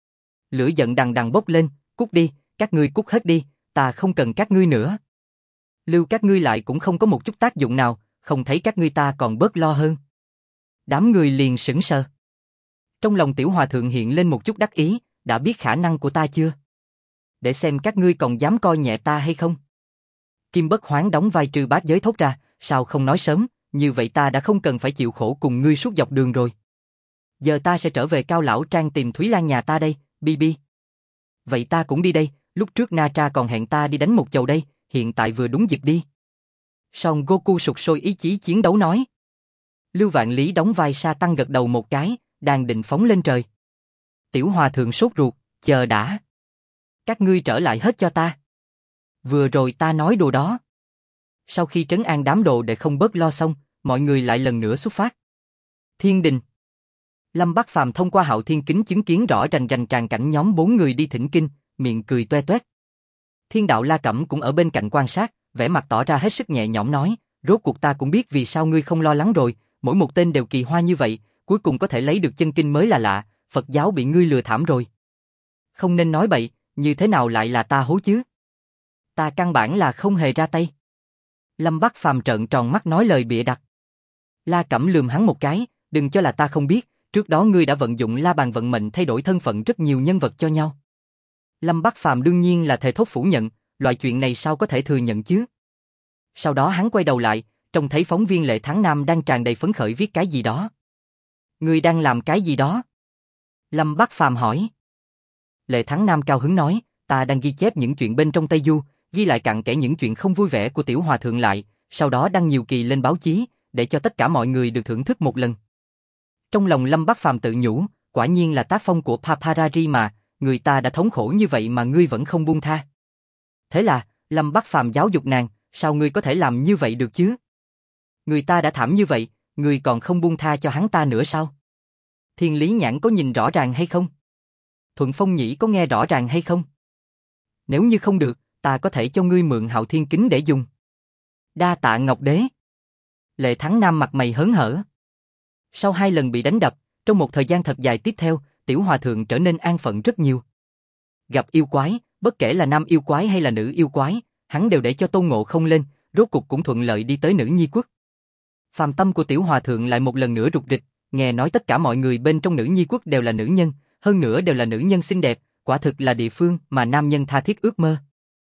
Lửa giận đằng đằng bốc lên, cút đi, các ngươi cút hết đi, ta không cần các ngươi nữa. Lưu các ngươi lại cũng không có một chút tác dụng nào, không thấy các ngươi ta còn bớt lo hơn. Đám người liền sững sờ. Trong lòng Tiểu Hòa Thượng hiện lên một chút đắc ý, đã biết khả năng của ta chưa? Để xem các ngươi còn dám coi nhẹ ta hay không? Kim Bất Hoán đóng vai Trư Bát Giới thốt ra, sao không nói sớm, như vậy ta đã không cần phải chịu khổ cùng ngươi suốt dọc đường rồi. Giờ ta sẽ trở về Cao Lão Trang tìm Thúy Lan nhà ta đây, Bi. Vậy ta cũng đi đây, lúc trước Na Tra còn hẹn ta đi đánh một chầu đây, hiện tại vừa đúng dịp đi. Son Goku sục sôi ý chí chiến đấu nói. Lưu Vạn Lý đóng vai Sa Tăng gật đầu một cái, đang định phóng lên trời. Tiểu Hòa Thượng sốt ruột, chờ đã. Các ngươi trở lại hết cho ta. Vừa rồi ta nói đồ đó. Sau khi trấn an đám đồ để không bớt lo xong, mọi người lại lần nữa xuất phát. Thiên Đình. Lâm Bắc Phàm thông qua Hạo Thiên Kính chứng kiến rõ rành rành tràng cảnh nhóm 4 người đi thỉnh kinh, miệng cười toe toét. Thiên đạo La Cẩm cũng ở bên cạnh quan sát, vẻ mặt tỏ ra hết sức nhẹ nhõm nói, rốt cuộc ta cũng biết vì sao ngươi không lo lắng rồi, mỗi một tên đều kỳ hoa như vậy, cuối cùng có thể lấy được chân kinh mới là lạ, Phật giáo bị ngươi lừa thảm rồi. Không nên nói bậy, như thế nào lại là ta hố chứ? Ta căn bản là không hề ra tay. Lâm Bắc Phàm trợn tròn mắt nói lời bịa đặt. La Cẩm lườm hắn một cái, đừng cho là ta không biết, trước đó ngươi đã vận dụng La Bàn vận mệnh thay đổi thân phận rất nhiều nhân vật cho nhau. Lâm Bắc Phàm đương nhiên là thề thốt phủ nhận, loại chuyện này sao có thể thừa nhận chứ? Sau đó hắn quay đầu lại, trông thấy phóng viên Lệ Thắng Nam đang tràn đầy phấn khởi viết cái gì đó. Ngươi đang làm cái gì đó? Lâm Bắc Phàm hỏi. Lệ Thắng Nam cao hứng nói, ta đang ghi chép những chuyện bên trong Tây Du, ghi lại cặn kẽ những chuyện không vui vẻ của Tiểu Hòa Thượng lại, sau đó đăng nhiều kỳ lên báo chí, để cho tất cả mọi người được thưởng thức một lần. Trong lòng Lâm Bắc Phàm tự nhủ, quả nhiên là tác phong của paparazzi mà, người ta đã thống khổ như vậy mà ngươi vẫn không buông tha. Thế là, Lâm Bắc Phàm giáo dục nàng, Sao ngươi có thể làm như vậy được chứ? Người ta đã thảm như vậy, ngươi còn không buông tha cho hắn ta nữa sao? Thiên Lý Nhãn có nhìn rõ ràng hay không? Thuận Phong Nhĩ có nghe rõ ràng hay không? Nếu như không được, ta có thể cho ngươi mượn Hạo Thiên Kính để dùng. Đa tạ Ngọc Đế. Lệ Thắng Nam mặt mày hớn hở. Sau 2 lần bị đánh đập, trong một thời gian thật dài tiếp theo, Tiểu Hòa Thượng trở nên an phận rất nhiều. Gặp yêu quái, bất kể là nam yêu quái hay là nữ yêu quái, hắn đều để cho Tôn Ngộ Không lên, rốt cục cũng thuận lợi đi tới Nữ Nhi Quốc. Phàm tâm của Tiểu Hòa Thượng lại một lần nữa rục rịch, nghe nói tất cả mọi người bên trong Nữ Nhi Quốc đều là nữ nhân, hơn nữa đều là nữ nhân xinh đẹp, quả thực là địa phương mà nam nhân tha thiết ước mơ.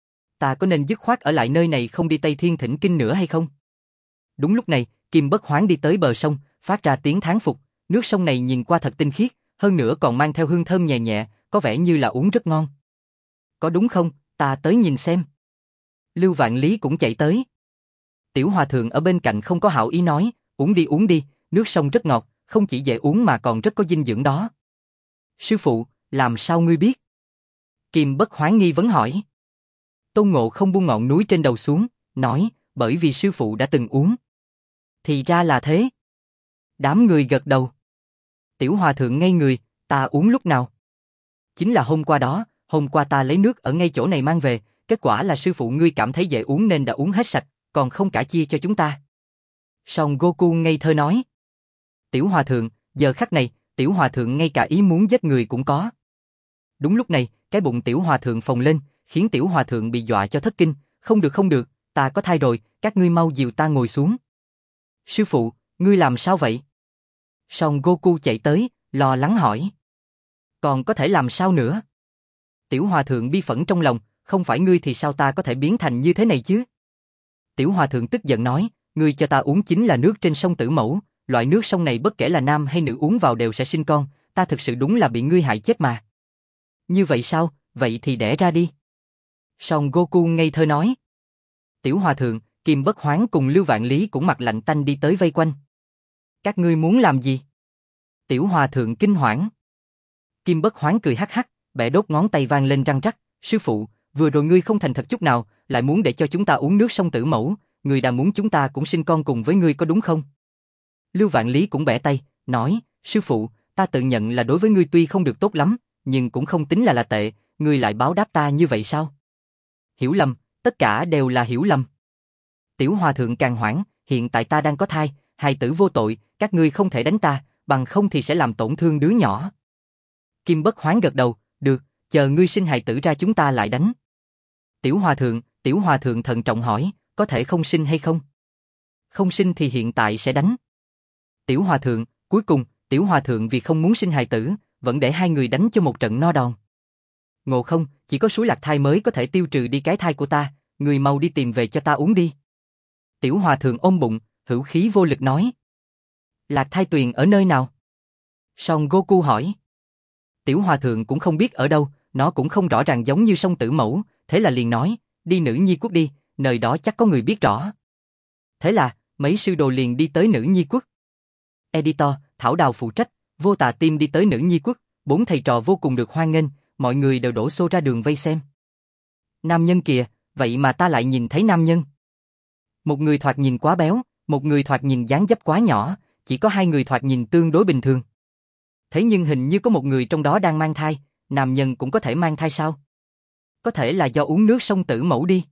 Ta có nên dứt khoát ở lại nơi này không đi Tây Thiên thỉnh kinh nữa hay không? Đúng lúc này, Kim Bất Hoán đi tới bờ sông, phát ra tiếng thán phục, nước sông này nhìn qua thật tinh khiết, hơn nữa còn mang theo hương thơm nhẹ nhẹ, có vẻ như là uống rất ngon. Có đúng không, ta tới nhìn xem. Lưu Vạn Lý cũng chạy tới. Tiểu Hòa Thượng ở bên cạnh không có hảo ý nói, uống đi, nước sông rất ngọt, không chỉ dễ uống mà còn rất có dinh dưỡng đó. Sư phụ, làm sao ngươi biết? Kim Bất Hoán nghi vấn hỏi. Tôn Ngộ Không buông ngọn núi trên đầu xuống, nói, bởi vì sư phụ đã từng uống. Thì ra là thế. Đám người gật đầu. Tiểu Hòa Thượng ngây người, ta uống lúc nào? Chính là hôm qua đó, hôm qua ta lấy nước ở ngay chỗ này mang về, kết quả là sư phụ ngươi cảm thấy dễ uống nên đã uống hết sạch, còn không cả chia cho chúng ta. Son Goku ngây thơ nói. Tiểu Hòa Thượng, giờ khắc này, Tiểu Hòa Thượng ngay cả ý muốn giết người cũng có. Đúng lúc này, cái bụng Tiểu Hòa Thượng phồng lên, khiến Tiểu Hòa Thượng bị dọa cho thất kinh, không được, ta có thai rồi, các ngươi mau dìu ta ngồi xuống. Sư phụ, ngươi làm sao vậy? Son Goku chạy tới, lo lắng hỏi. Còn có thể làm sao nữa? Tiểu Hòa Thượng bi phẫn trong lòng, không phải ngươi thì sao ta có thể biến thành như thế này chứ? Tiểu Hòa Thượng tức giận nói, ngươi cho ta uống chính là nước trên sông Tử Mẫu, loại nước sông này bất kể là nam hay nữ uống vào đều sẽ sinh con, ta thực sự đúng là bị ngươi hại chết mà. Như vậy sao, vậy thì đẻ ra đi. Son Goku ngây thơ nói. Tiểu Hòa Thượng, Kim Bất Hoán cùng Lưu Vạn Lý cũng mặt lạnh tanh đi tới vây quanh. Các ngươi muốn làm gì? Tiểu Hòa Thượng kinh hoảng. Kim Bất Hoán cười hắc hắc, bẻ đốt ngón tay vang lên răng rắc, sư phụ, vừa rồi ngươi không thành thật chút nào, lại muốn để cho chúng ta uống nước sông Tử Mẫu, ngươi đang muốn chúng ta cũng sinh con cùng với ngươi có đúng không? Lưu Vạn Lý cũng bẻ tay, nói, sư phụ, ta tự nhận là đối với ngươi tuy không được tốt lắm, nhưng cũng không tính là tệ, ngươi lại báo đáp ta như vậy sao? Hiểu lầm, tất cả đều là hiểu lầm. Tiểu Hòa Thượng càng hoảng, hiện tại ta đang có thai, hài tử vô tội, các ngươi không thể đánh ta, bằng không thì sẽ làm tổn thương đứa nhỏ. Kim Bất Hoán gật đầu, được, chờ ngươi sinh hài tử ra chúng ta lại đánh. Tiểu Hòa Thượng thận trọng hỏi, có thể không sinh hay không? Không sinh thì hiện tại sẽ đánh. Tiểu Hòa Thượng, cuối cùng, Tiểu Hòa Thượng vì không muốn sinh hài tử, vẫn để hai người đánh cho một trận no đòn. Ngộ Không, chỉ có suối Lạc Thai mới có thể tiêu trừ đi cái thai của ta, người mau đi tìm về cho ta uống đi. Tiểu Hòa Thượng ôm bụng, hữu khí vô lực nói. Lạc Thai Tuyền ở nơi nào? Son Goku hỏi. Tiểu Hòa Thượng cũng không biết ở đâu, nó cũng không rõ ràng giống như sông Tử Mẫu, thế là liền nói, đi Nữ Nhi Quốc đi, nơi đó chắc có người biết rõ. Thế là, mấy sư đồ liền đi tới Nữ Nhi Quốc. Editor, Thảo Đào phụ trách, Vô Tà Team đi tới Nữ Nhi Quốc, 4 thầy trò vô cùng được hoan nghênh, mọi người đều đổ xô ra đường vây xem. Nam nhân kìa, vậy mà ta lại nhìn thấy nam nhân. Một người thoạt nhìn quá béo, một người thoạt nhìn dáng dấp quá nhỏ, chỉ có 2 người thoạt nhìn tương đối bình thường. Thế nhưng hình như có một người trong đó đang mang thai, nam nhân cũng có thể mang thai sao? Có thể là do uống nước sông Tử Mẫu đi.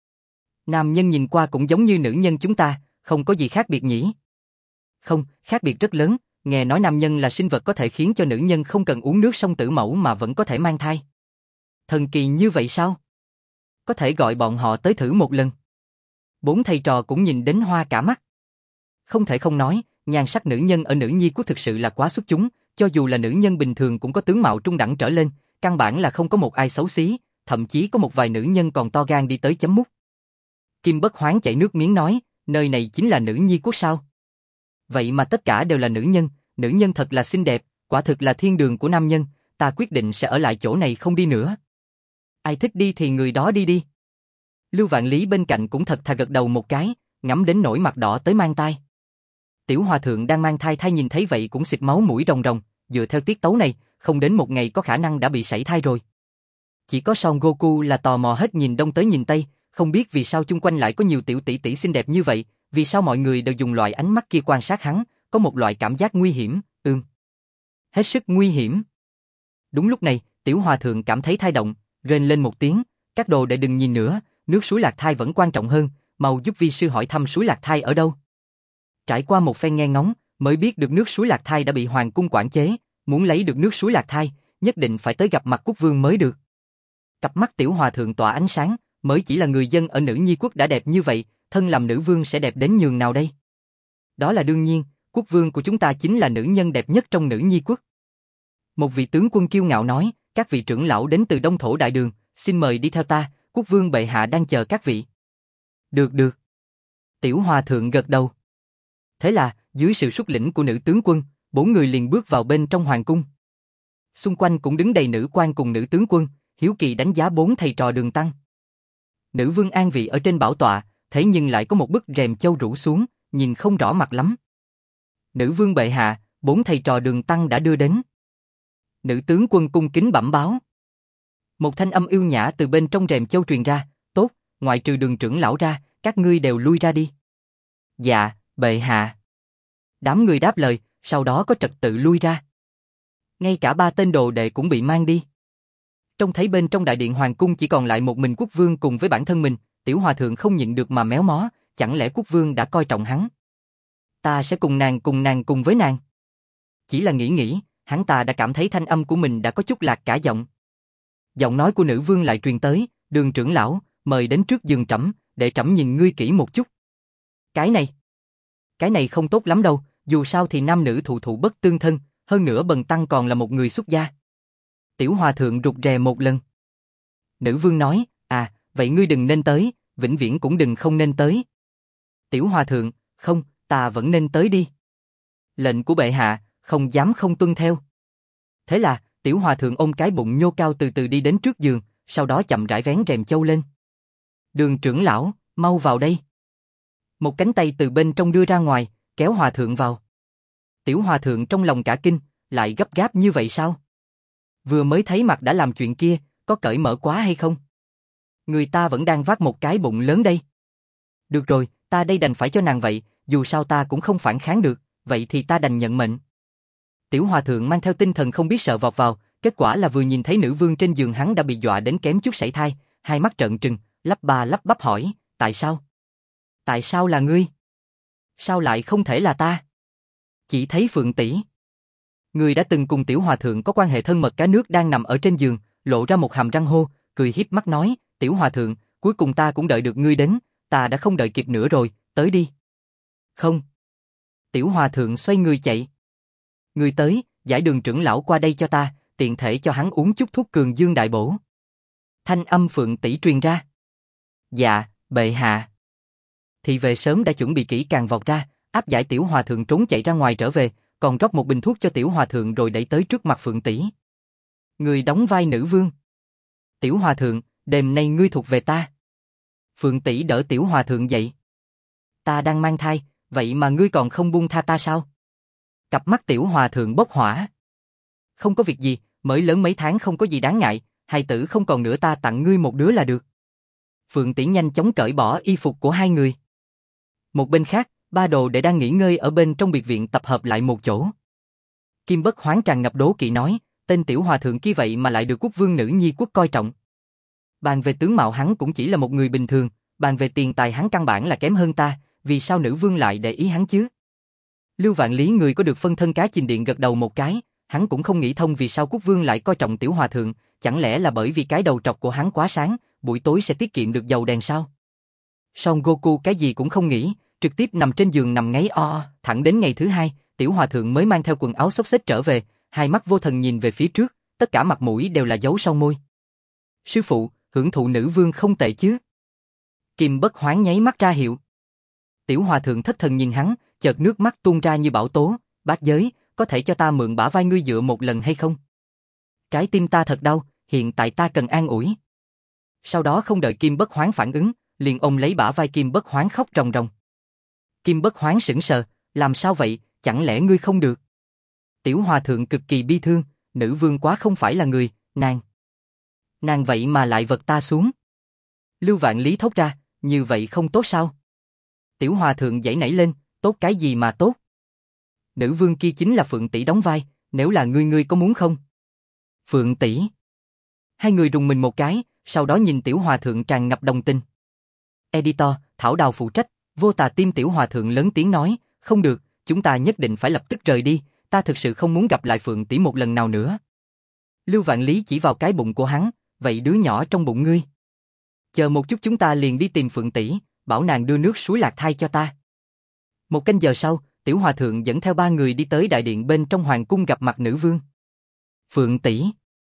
Nam nhân nhìn qua cũng giống như nữ nhân chúng ta, không có gì khác biệt nhỉ? Không, khác biệt rất lớn, nghe nói nam nhân là sinh vật có thể khiến cho nữ nhân không cần uống nước sông Tử Mẫu mà vẫn có thể mang thai. Thần kỳ như vậy sao? Có thể gọi bọn họ tới thử một lần. 4 thầy trò cũng nhìn đến hoa cả mắt. Không thể không nói, nhan sắc nữ nhân ở Nữ Nhi Quốc thực sự là quá xuất chúng, cho dù là nữ nhân bình thường cũng có tướng mạo trung đẳng trở lên, căn bản là không có một ai xấu xí, thậm chí có một vài nữ nhân còn to gan đi tới chấm mút. Kim Bất Hoán chảy nước miếng nói, nơi này chính là Nữ Nhi Quốc sao? Vậy mà tất cả đều là nữ nhân thật là xinh đẹp, quả thực là thiên đường của nam nhân, ta quyết định sẽ ở lại chỗ này không đi nữa. Ai thích đi thì người đó đi đi. Lưu Vạn Lý bên cạnh cũng thật thà gật đầu một cái, ngắm đến nỗi mặt đỏ tới mang tai. Tiểu Hòa Thượng đang mang thai nhìn thấy vậy cũng xịt máu mũi ròng ròng, dựa theo tiết tấu này, không đến một ngày có khả năng đã bị sảy thai rồi. Chỉ có Son Goku là tò mò hết nhìn đông tới nhìn tây, Không biết vì sao chung quanh lại có nhiều tiểu tỷ tỷ xinh đẹp như vậy, vì sao mọi người đều dùng loại ánh mắt kia quan sát hắn, có một loại cảm giác nguy hiểm, hết sức nguy hiểm. Đúng lúc này, tiểu hòa thượng cảm thấy thai động, rên lên một tiếng, các đồ đệ đừng nhìn nữa, nước suối Lạc Thai vẫn quan trọng hơn, mau giúp vi sư hỏi thăm suối Lạc Thai ở đâu. Trải qua một phen nghe ngóng, mới biết được nước suối Lạc Thai đã bị hoàng cung quản chế, muốn lấy được nước suối Lạc Thai, nhất định phải tới gặp mặt quốc vương mới được. Cặp mắt tiểu hòa thượng tỏa ánh sáng, mới chỉ là người dân ở Nữ Nhi quốc đã đẹp như vậy, thân làm nữ vương sẽ đẹp đến nhường nào đây? Đó là đương nhiên, quốc vương của chúng ta chính là nữ nhân đẹp nhất trong Nữ Nhi quốc. Một vị tướng quân kiêu ngạo nói, các vị trưởng lão đến từ Đông Thổ Đại Đường, xin mời đi theo ta, quốc vương bệ hạ đang chờ các vị. Được được. Tiểu hòa thượng gật đầu. Thế là, dưới sự xuất lĩnh của nữ tướng quân, 4 người liền bước vào bên trong hoàng cung. Xung quanh cũng đứng đầy nữ quan cùng nữ tướng quân, hiếu kỳ đánh giá 4 thầy trò Đường Tăng. Nữ vương an vị ở trên bảo tọa, thế nhưng lại có một bức rèm châu rủ xuống, nhìn không rõ mặt lắm. Nữ vương bệ hạ, 4 thầy trò Đường Tăng đã đưa đến. Nữ tướng quân cung kính bẩm báo. Một thanh âm yêu nhã từ bên trong rèm châu truyền ra, tốt, ngoại trừ Đường trưởng lão ra, các ngươi đều lui ra đi. Dạ, bệ hạ. Đám người đáp lời, sau đó có trật tự lui ra. Ngay cả 3 tên đồ đệ cũng bị mang đi. Trông thấy bên trong đại điện hoàng cung chỉ còn lại một mình quốc vương cùng với bản thân mình, tiểu hòa thượng không nhịn được mà méo mó, chẳng lẽ quốc vương đã coi trọng hắn? Ta sẽ cùng cùng với nàng. Chỉ là nghĩ, hắn ta đã cảm thấy thanh âm của mình đã có chút lạc cả giọng. Giọng nói của nữ vương lại truyền tới, Đường trưởng lão, mời đến trước giường trẫm, để trẫm nhìn ngươi kỹ một chút. Cái này không tốt lắm đâu, dù sao thì nam nữ thụ thụ bất tương thân, hơn nữa bần tăng còn là một người xuất gia. Tiểu hòa thượng rụt rè một lần. Nữ vương nói, vậy ngươi đừng nên tới, vĩnh viễn cũng đừng không nên tới. Tiểu hòa thượng, không, ta vẫn nên tới đi. Lệnh của bệ hạ, không dám không tuân theo. Thế là, tiểu hòa thượng ôm cái bụng nhô cao từ từ đi đến trước giường, sau đó chậm rãi vén rèm châu lên. Đường trưởng lão, mau vào đây. Một cánh tay từ bên trong đưa ra ngoài, kéo hòa thượng vào. Tiểu hòa thượng trong lòng cả kinh, lại gấp gáp như vậy sao? Vừa mới thấy mặt đã làm chuyện kia, có cởi mở quá hay không? Người ta vẫn đang vác một cái bụng lớn đây. Được rồi, ta đây đành phải cho nàng vậy, dù sao ta cũng không phản kháng được, vậy thì ta đành nhận mệnh. Tiểu hòa thượng mang theo tinh thần không biết sợ vọt vào, kết quả là vừa nhìn thấy nữ vương trên giường hắn đã bị dọa đến kém chút sảy thai, hai mắt trợn trừng, lắp ba lắp bắp hỏi, tại sao? Tại sao là ngươi? Sao lại không thể là ta? Chỉ thấy Phượng tỷ, người đã từng cùng tiểu hòa thượng có quan hệ thân mật cá nước đang nằm ở trên giường, lộ ra một hàm răng hô, cười hiếp mắt nói, tiểu hòa thượng, cuối cùng ta cũng đợi được ngươi đến, ta đã không đợi kịp nữa rồi, tới đi. Không. Tiểu hòa thượng xoay người chạy. Ngươi tới, giải Đường trưởng lão qua đây cho ta, tiện thể cho hắn uống chút thuốc cường dương đại bổ. Thanh âm Phượng tỷ truyền ra. Dạ, bệ hạ. Thị vệ sớm đã chuẩn bị kỹ càng vọt ra, áp giải tiểu hòa thượng trốn chạy ra ngoài trở về, còn rót một bình thuốc cho tiểu hòa thượng rồi đẩy tới trước mặt Phượng tỷ. Người đóng vai nữ vương. Tiểu hòa thượng, đêm nay ngươi thuộc về ta. Phượng tỷ đỡ tiểu hòa thượng dậy. Ta đang mang thai, vậy mà ngươi còn không buông tha ta sao? Cặp mắt tiểu hòa thượng bốc hỏa. Không có việc gì, mới lớn mấy tháng không có gì đáng ngại, hài tử không còn nữa ta tặng ngươi một đứa là được. Phượng tỷ nhanh chóng cởi bỏ y phục của hai người. Một bên khác, 3 đồ đệ đang nghỉ ngơi ở bên trong biệt viện tập hợp lại một chỗ. Kim Bất Hoán tràn ngập đố kỵ nói, tên tiểu hòa thượng kia vậy mà lại được quốc vương Nữ Nhi quốc coi trọng. Bàn về tướng mạo hắn cũng chỉ là một người bình thường, bàn về tiền tài hắn căn bản là kém hơn ta, vì sao nữ vương lại để ý hắn chứ? Lưu Vạn Lý người có được phân thân cá Chình Điện gật đầu một cái, hắn cũng không nghĩ thông vì sao quốc vương lại coi trọng tiểu hòa thượng, chẳng lẽ là bởi vì cái đầu trọc của hắn quá sáng, buổi tối sẽ tiết kiệm được dầu đèn sao? Son Goku cái gì cũng không nghĩ, trực tiếp nằm trên giường nằm ngáy thẳng đến ngày thứ 2, tiểu hòa thượng mới mang theo quần áo xốc xếch trở về, hai mắt vô thần nhìn về phía trước, tất cả mặt mũi đều là dấu son môi. Sư phụ, hưởng thụ nữ vương không tệ chứ? Kim Bất Hoán nháy mắt ra hiệu. Tiểu hòa thượng thất thần nhìn hắn, chợt nước mắt tuôn ra như bão tố, bát giới, có thể cho ta mượn bả vai ngươi dựa một lần hay không? Trái tim ta thật đau, hiện tại ta cần an ủi. Sau đó không đợi Kim Bất Hoán phản ứng, liền ôm lấy bả vai Kim Bất Hoán khóc ròng ròng. Kim Bất Hoán sững sờ, làm sao vậy, chẳng lẽ ngươi không được? Tiểu hòa thượng cực kỳ bi thương, nữ vương quá không phải là người, nàng vậy mà lại vật ta xuống. Lưu Vạn Lý thốt ra, như vậy không tốt sao? Tiểu hòa thượng giãy nảy lên, tốt cái gì mà tốt? Nữ vương kia chính là Phượng tỷ đóng vai, nếu là ngươi có muốn không? Phượng tỷ. Hai người rùng mình một cái, sau đó nhìn tiểu hòa thượng tràn ngập đồng tình. Editor, Thảo Đào phụ trách, Vô Tà Tim. Tiểu hòa thượng lớn tiếng nói, không được, chúng ta nhất định phải lập tức rời đi, ta thực sự không muốn gặp lại Phượng tỷ một lần nào nữa. Lưu Vạn Lý chỉ vào cái bụng của hắn, vậy đứa nhỏ trong bụng ngươi. Chờ một chút, chúng ta liền đi tìm Phượng tỷ, bảo nàng đưa nước suối lạc thai cho ta. Một canh giờ sau, tiểu hòa thượng dẫn theo ba người đi tới đại điện bên trong hoàng cung gặp mặt nữ vương. Phượng tỷ.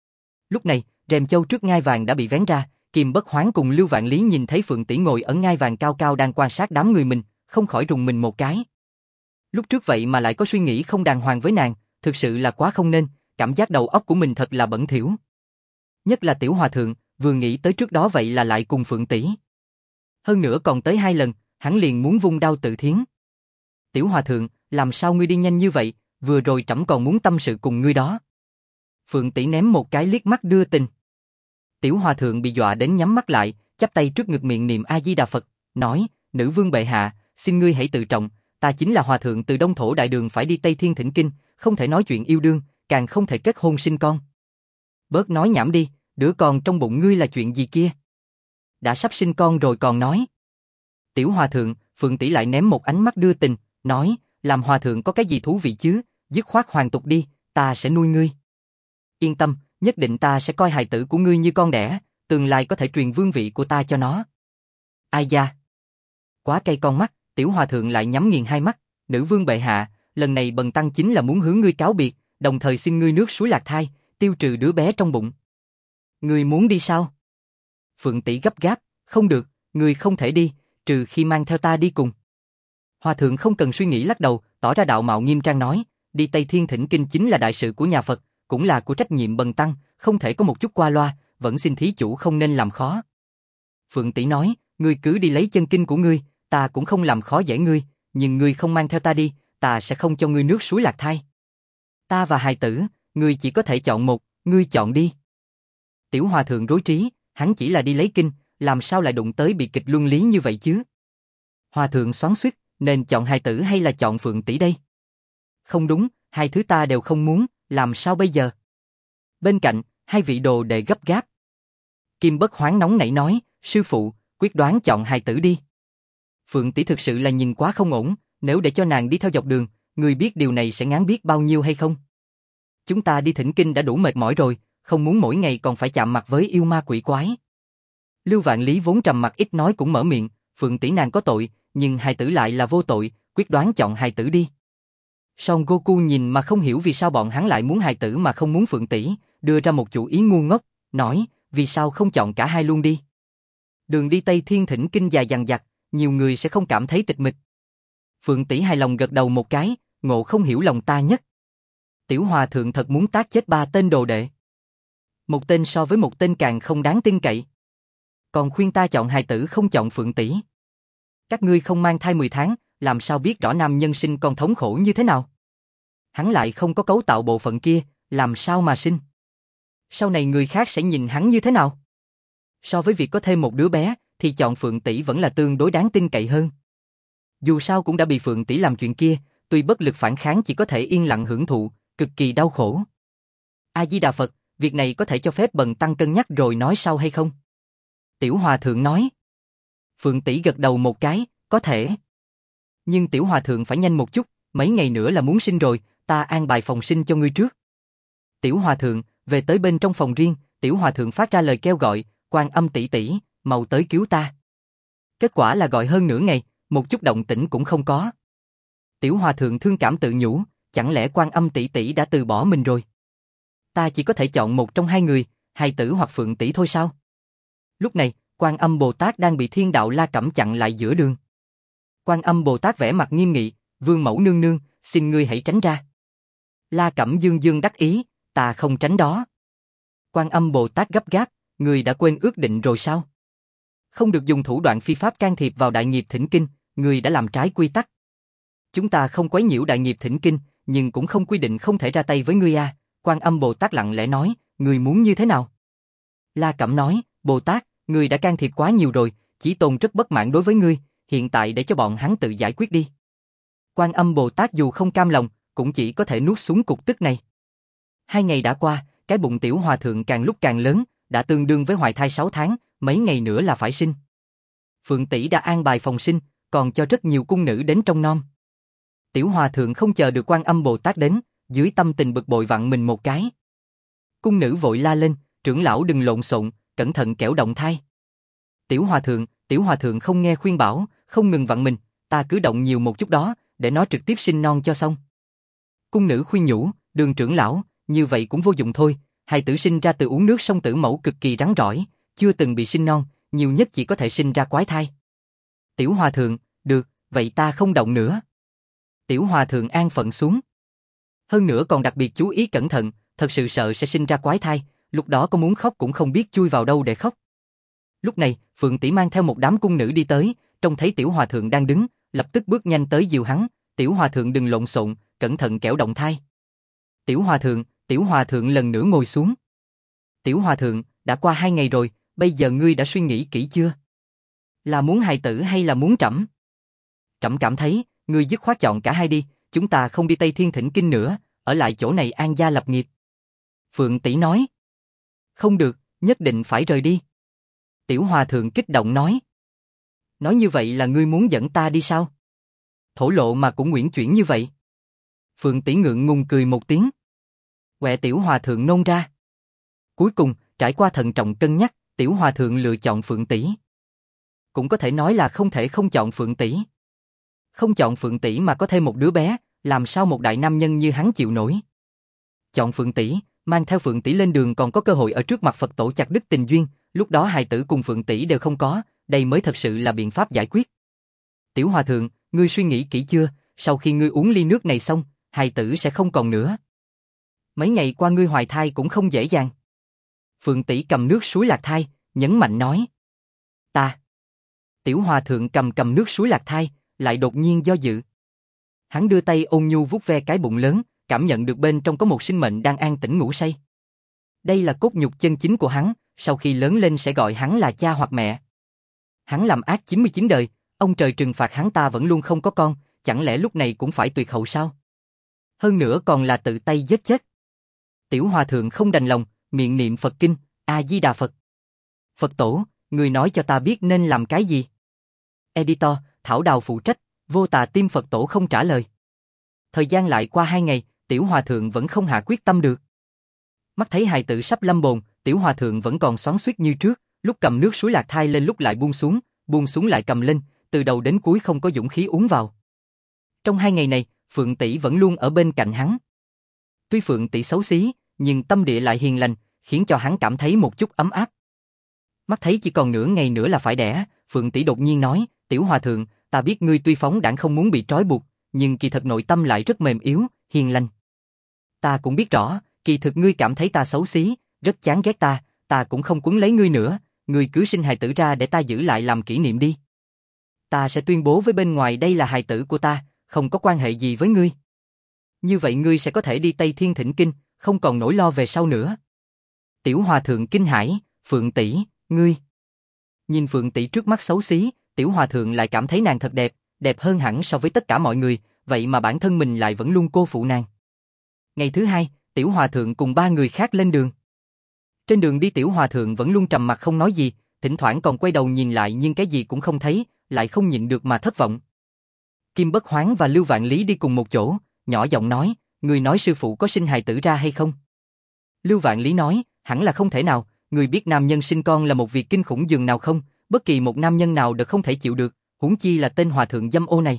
Lúc này, rèm châu trước ngai vàng đã bị vén ra, Kim Bất Hoán cùng Lưu Vạn Lý nhìn thấy Phượng tỷ ngồi ở ngai vàng cao cao đang quan sát đám người mình, không khỏi rùng mình một cái. Lúc trước vậy mà lại có suy nghĩ không đàng hoàng với nàng, thực sự là quá không nên, cảm giác đầu óc của mình thật là bẩn thỉu. Nhất là tiểu hòa thượng, vừa nghĩ tới trước đó vậy là lại cùng Phượng tỷ. Hơn nữa còn tới 2 lần, hắn liền muốn vung đao tự thiến. Tiểu hòa thượng, làm sao ngươi đi nhanh như vậy, vừa rồi trẫm còn muốn tâm sự cùng ngươi đó. Phượng tỷ ném một cái liếc mắt đưa tình. Tiểu hòa thượng bị dọa đến nhắm mắt lại, chắp tay trước ngực miệng niệm A Di Đà Phật, nói, nữ vương bệ hạ, xin ngươi hãy tự trọng, ta chính là hòa thượng từ Đông Thổ Đại Đường phải đi Tây Thiên thỉnh kinh, không thể nói chuyện yêu đương, càng không thể kết hôn sinh con. Bớt nói nhảm đi, đứa con trong bụng ngươi là chuyện gì kia? Đã sắp sinh con rồi còn nói. Tiểu hòa thượng, Phượng tỷ lại ném một ánh mắt đưa tình, nói, làm hòa thượng có cái gì thú vị chứ, dứt khoát hoàn tục đi, ta sẽ nuôi ngươi. Yên tâm, nhất định ta sẽ coi hài tử của ngươi như con đẻ, tương lai có thể truyền vương vị của ta cho nó. Ai da? Quá cay con mắt, tiểu hòa thượng lại nhắm nghiền hai mắt, nữ vương bệ hạ, lần này bần tăng chính là muốn hướng ngươi cáo biệt, đồng thời xin ngươi nước suối lạc thai, tiêu trừ đứa bé trong bụng. Ngươi muốn đi sao? Phượng tỷ gấp gáp, không được, ngươi không thể đi, trừ khi mang theo ta đi cùng. Hòa thượng không cần suy nghĩ lắc đầu, tỏ ra đạo mạo nghiêm trang nói, đi Tây Thiên thỉnh kinh chính là đại sự của nhà Phật, cũng là của trách nhiệm bần tăng, không thể có một chút qua loa, vẫn xin thí chủ không nên làm khó. Phượng tỷ nói, ngươi cứ đi lấy chân kinh của ngươi, ta cũng không làm khó dễ ngươi, nhưng ngươi không mang theo ta đi, ta sẽ không cho ngươi nước suối lạc thai. Ta và hài tử, ngươi chỉ có thể chọn một, ngươi chọn đi. Tiểu hòa thượng rối trí, hắn chỉ là đi lấy kinh, làm sao lại đụng tới bị kịch luân lý như vậy chứ? Hòa thượng xoắn xuýt, nên chọn hài tử hay là chọn Phượng tỷ đây? Không đúng, hai thứ ta đều không muốn, làm sao bây giờ? Bên cạnh, hai vị đồ đệ gấp gáp. Kim Bất Hoán nóng nảy nói, sư phụ, quyết đoán chọn hài tử đi. Phượng tỷ thực sự là nhìn quá không ổn, nếu để cho nàng đi theo dọc đường, người biết điều này sẽ ngán biết bao nhiêu hay không? Chúng ta đi thỉnh kinh đã đủ mệt mỏi rồi, không muốn mỗi ngày còn phải chạm mặt với yêu ma quỷ quái. Lưu Vạn Lý vốn trầm mặc ít nói cũng mở miệng, Phượng tỷ nàng có tội, nhưng hài tử lại là vô tội, quyết đoán chọn hài tử đi. Son Goku nhìn mà không hiểu vì sao bọn hắn lại muốn hài tử mà không muốn Phượng tỷ, đưa ra một chủ ý ngu ngốc, nói, vì sao không chọn cả hai luôn đi. Đường đi Tây Thiên thỉnh kinh dài dằng dặc, nhiều người sẽ không cảm thấy tịch mịch. Phượng tỷ hài lòng gật đầu một cái, ngộ không hiểu lòng ta nhất. Tiểu hòa thượng thật muốn tát chết 3 tên đồ đệ. Một tên so với một tên càng không đáng tin cậy. Còn khuyên ta chọn hài tử không chọn Phượng tỷ. Các ngươi không mang thai 10 tháng, làm sao biết rõ nam nhân sinh con thống khổ như thế nào? Hắn lại không có cấu tạo bộ phận kia, làm sao mà sinh? Sau này người khác sẽ nhìn hắn như thế nào? So với việc có thêm một đứa bé, thì chọn Phượng tỷ vẫn là tương đối đáng tin cậy hơn. Dù sao cũng đã bị Phượng tỷ làm chuyện kia, tuy bất lực phản kháng chỉ có thể yên lặng hưởng thụ, cực kỳ đau khổ. A Di Đà Phật, việc này có thể cho phép bần tăng cân nhắc rồi nói sau hay không? Tiểu hòa thượng nói. Phượng tỷ gật đầu một cái, có thể. Nhưng tiểu hòa thượng phải nhanh một chút, mấy ngày nữa là muốn sinh rồi, ta an bài phòng sinh cho ngươi trước. Tiểu hòa thượng, về tới bên trong phòng riêng, tiểu hòa thượng phát ra lời kêu gọi, Quan Âm tỷ tỷ, mau tới cứu ta. Kết quả là gọi hơn nửa ngày, một chút động tĩnh cũng không có. Tiểu hòa thượng thương cảm tự nhủ, chẳng lẽ Quan Âm tỷ tỷ đã từ bỏ mình rồi? Ta chỉ có thể chọn một trong hai người, hài tử hoặc Phượng tỷ thôi sao? Lúc này, Quan Âm Bồ Tát đang bị Thiên Đạo La Cẩm chặn lại giữa đường. Quan Âm Bồ Tát vẻ mặt nghiêm nghị, Vương mẫu nương nương, xin ngươi hãy tránh ra. La Cẩm dương dương đắc ý, ta không tránh đó. Quan Âm Bồ Tát gấp gáp, ngươi đã quên ước định rồi sao? Không được dùng thủ đoạn phi pháp can thiệp vào đại nghiệp thỉnh kinh, ngươi đã làm trái quy tắc. Chúng ta không quấy nhiễu đại nghiệp thỉnh kinh, nhưng cũng không quy định không thể ra tay với ngươi à. Quan Âm Bồ Tát lặng lẽ nói, ngươi muốn như thế nào? La Cẩm nói, Bồ Tát, ngươi đã can thiệp quá nhiều rồi, Chí Tôn rất bất mãn đối với ngươi, hiện tại để cho bọn hắn tự giải quyết đi. Quan Âm Bồ Tát dù không cam lòng, cũng chỉ có thể nuốt xuống cục tức này. 2 ngày đã qua, cái bụng tiểu hòa thượng càng lúc càng lớn, đã tương đương với hoài thai 6 tháng, mấy ngày nữa là phải sinh. Phượng tỷ đã an bài phòng sinh, còn cho rất nhiều cung nữ đến trông nom. Tiểu hòa thượng không chờ được Quan Âm Bồ Tát đến, dưới tâm tình bực bội vặn mình một cái. Cung nữ vội la lên, trưởng lão đừng lộn xộn, cẩn thận kẻo động thai. Tiểu hòa thượng không nghe khuyên bảo, không ngừng vặn mình, ta cứ động nhiều một chút đó, để nó trực tiếp sinh non cho xong. Cung nữ khuyên nhủ, Đường trưởng lão, như vậy cũng vô dụng thôi, hài tử sinh ra từ uống nước sông tử mẫu cực kỳ rắn rỏi, chưa từng bị sinh non, nhiều nhất chỉ có thể sinh ra quái thai. Tiểu hòa thượng, được, vậy ta không động nữa. Tiểu hòa thượng an phận xuống. Hơn nữa còn đặc biệt chú ý cẩn thận, thật sự sợ sẽ sinh ra quái thai, lúc đó có muốn khóc cũng không biết chui vào đâu để khóc. Lúc này, Phượng tỷ mang theo một đám cung nữ đi tới, trông thấy tiểu hòa thượng đang đứng, lập tức bước nhanh tới dìu hắn, tiểu hòa thượng đừng lộn xộn, cẩn thận kẻo động thai. Tiểu hòa thượng lần nữa ngồi xuống. Tiểu hòa thượng, đã qua 2 ngày rồi, bây giờ ngươi đã suy nghĩ kỹ chưa? Là muốn hài tử hay là muốn trẫm? Trẫm cảm thấy, ngươi dứt khoát chọn cả hai đi, chúng ta không đi Tây Thiên thỉnh kinh nữa, ở lại chỗ này an gia lập nghiệp. Phượng tỷ nói. Không được, nhất định phải rời đi. Tiểu hòa thượng kích động nói. Nói như vậy là ngươi muốn dẫn ta đi sao? Thổ lộ mà cũng uyển chuyển như vậy. Phượng tỷ ngượng ngùng cười một tiếng. Quẹ tiểu hòa thượng nôn ra. Cuối cùng, trải qua thận trọng cân nhắc, tiểu hòa thượng lựa chọn Phượng tỷ. Cũng có thể nói là không thể không chọn Phượng tỷ. Không chọn Phượng tỷ mà có thêm một đứa bé, làm sao một đại nam nhân như hắn chịu nổi. Chọn Phượng tỷ, mang theo Phượng tỷ lên đường còn có cơ hội ở trước mặt Phật tổ chặt đứt tình duyên, lúc đó hài tử cùng Phượng tỷ đều không có, đây mới thật sự là biện pháp giải quyết. Tiểu hòa thượng, ngươi suy nghĩ kỹ chưa, sau khi ngươi uống ly nước này xong, hài tử sẽ không còn nữa. Mấy ngày qua ngươi hoài thai cũng không dễ dàng. Phượng tỷ cầm nước suối lạc thai, nhấn mạnh nói. Ta. Tiểu hòa thượng cầm nước suối lạc thai, lại đột nhiên do dự. Hắn đưa tay ôn nhu vuốt ve cái bụng lớn, cảm nhận được bên trong có một sinh mệnh đang an tĩnh ngủ say. Đây là cốt nhục chân chính của hắn, sau khi lớn lên sẽ gọi hắn là cha hoặc mẹ. Hắn làm ác 99 đời, ông trời trừng phạt hắn ta vẫn luôn không có con, chẳng lẽ lúc này cũng phải tuyệt hậu sao? Hơn nữa còn là tự tay giết chết. Tiểu hòa thượng không đành lòng, miệng niệm Phật kinh, A-di-đà Phật. Phật tổ, người nói cho ta biết nên làm cái gì? Editor, Thảo Đào phụ trách, Vô Tà Tim Phật tổ không trả lời. Thời gian lại qua 2 ngày, tiểu hòa thượng vẫn không hạ quyết tâm được. Mắt thấy hài tử sắp lâm bồn, tiểu hòa thượng vẫn còn xoắn xuýt như trước, lúc cầm nước suối lạc thai lên lúc lại buông xuống lại cầm lên, từ đầu đến cuối không có dũng khí uống vào. Trong 2 ngày này, Phượng tỷ vẫn luôn ở bên cạnh hắn. Tuy Phượng tỷ xấu xí, nhưng tâm địa lại hiền lành, khiến cho hắn cảm thấy một chút ấm áp. Mắt thấy chỉ còn nửa ngày nữa là phải đẻ, Phượng tỷ đột nhiên nói, tiểu hòa thượng, ta biết ngươi tuy phóng đãng không muốn bị trói buộc, nhưng kỳ thật nội tâm lại rất mềm yếu, hiền lành. Ta cũng biết rõ, kỳ thực ngươi cảm thấy ta xấu xí, rất chán ghét ta cũng không quấn lấy ngươi nữa, ngươi cứ sinh hài tử ra để ta giữ lại làm kỷ niệm đi. Ta sẽ tuyên bố với bên ngoài đây là hài tử của ta, không có quan hệ gì với ngươi. Như vậy ngươi sẽ có thể đi Tây Thiên thỉnh kinh, không còn nỗi lo về sau nữa. Tiểu hòa thượng kinh hãi, Phượng tỷ, ngươi. Nhìn Phượng tỷ trước mắt xấu xí, tiểu hòa thượng lại cảm thấy nàng thật đẹp, đẹp hơn hẳn so với tất cả mọi người, vậy mà bản thân mình lại vẫn luôn cô phụ nàng. Ngày thứ 2, tiểu hòa thượng cùng 3 người khác lên đường. Trên đường đi tiểu hòa thượng vẫn luôn trầm mặc không nói gì, thỉnh thoảng còn quay đầu nhìn lại nhưng cái gì cũng không thấy, lại không nhịn được mà thất vọng. Kim Bất Hoán và Lưu Vạn Lý đi cùng một chỗ, nhỏ giọng nói, người nói sư phụ có sinh hài tử ra hay không? Lưu Vạn Lý nói, hẳn là không thể nào, người biết nam nhân sinh con là một việc kinh khủng dường nào không, bất kỳ một nam nhân nào đều không thể chịu được, huống chi là tên hòa thượng dâm ô này.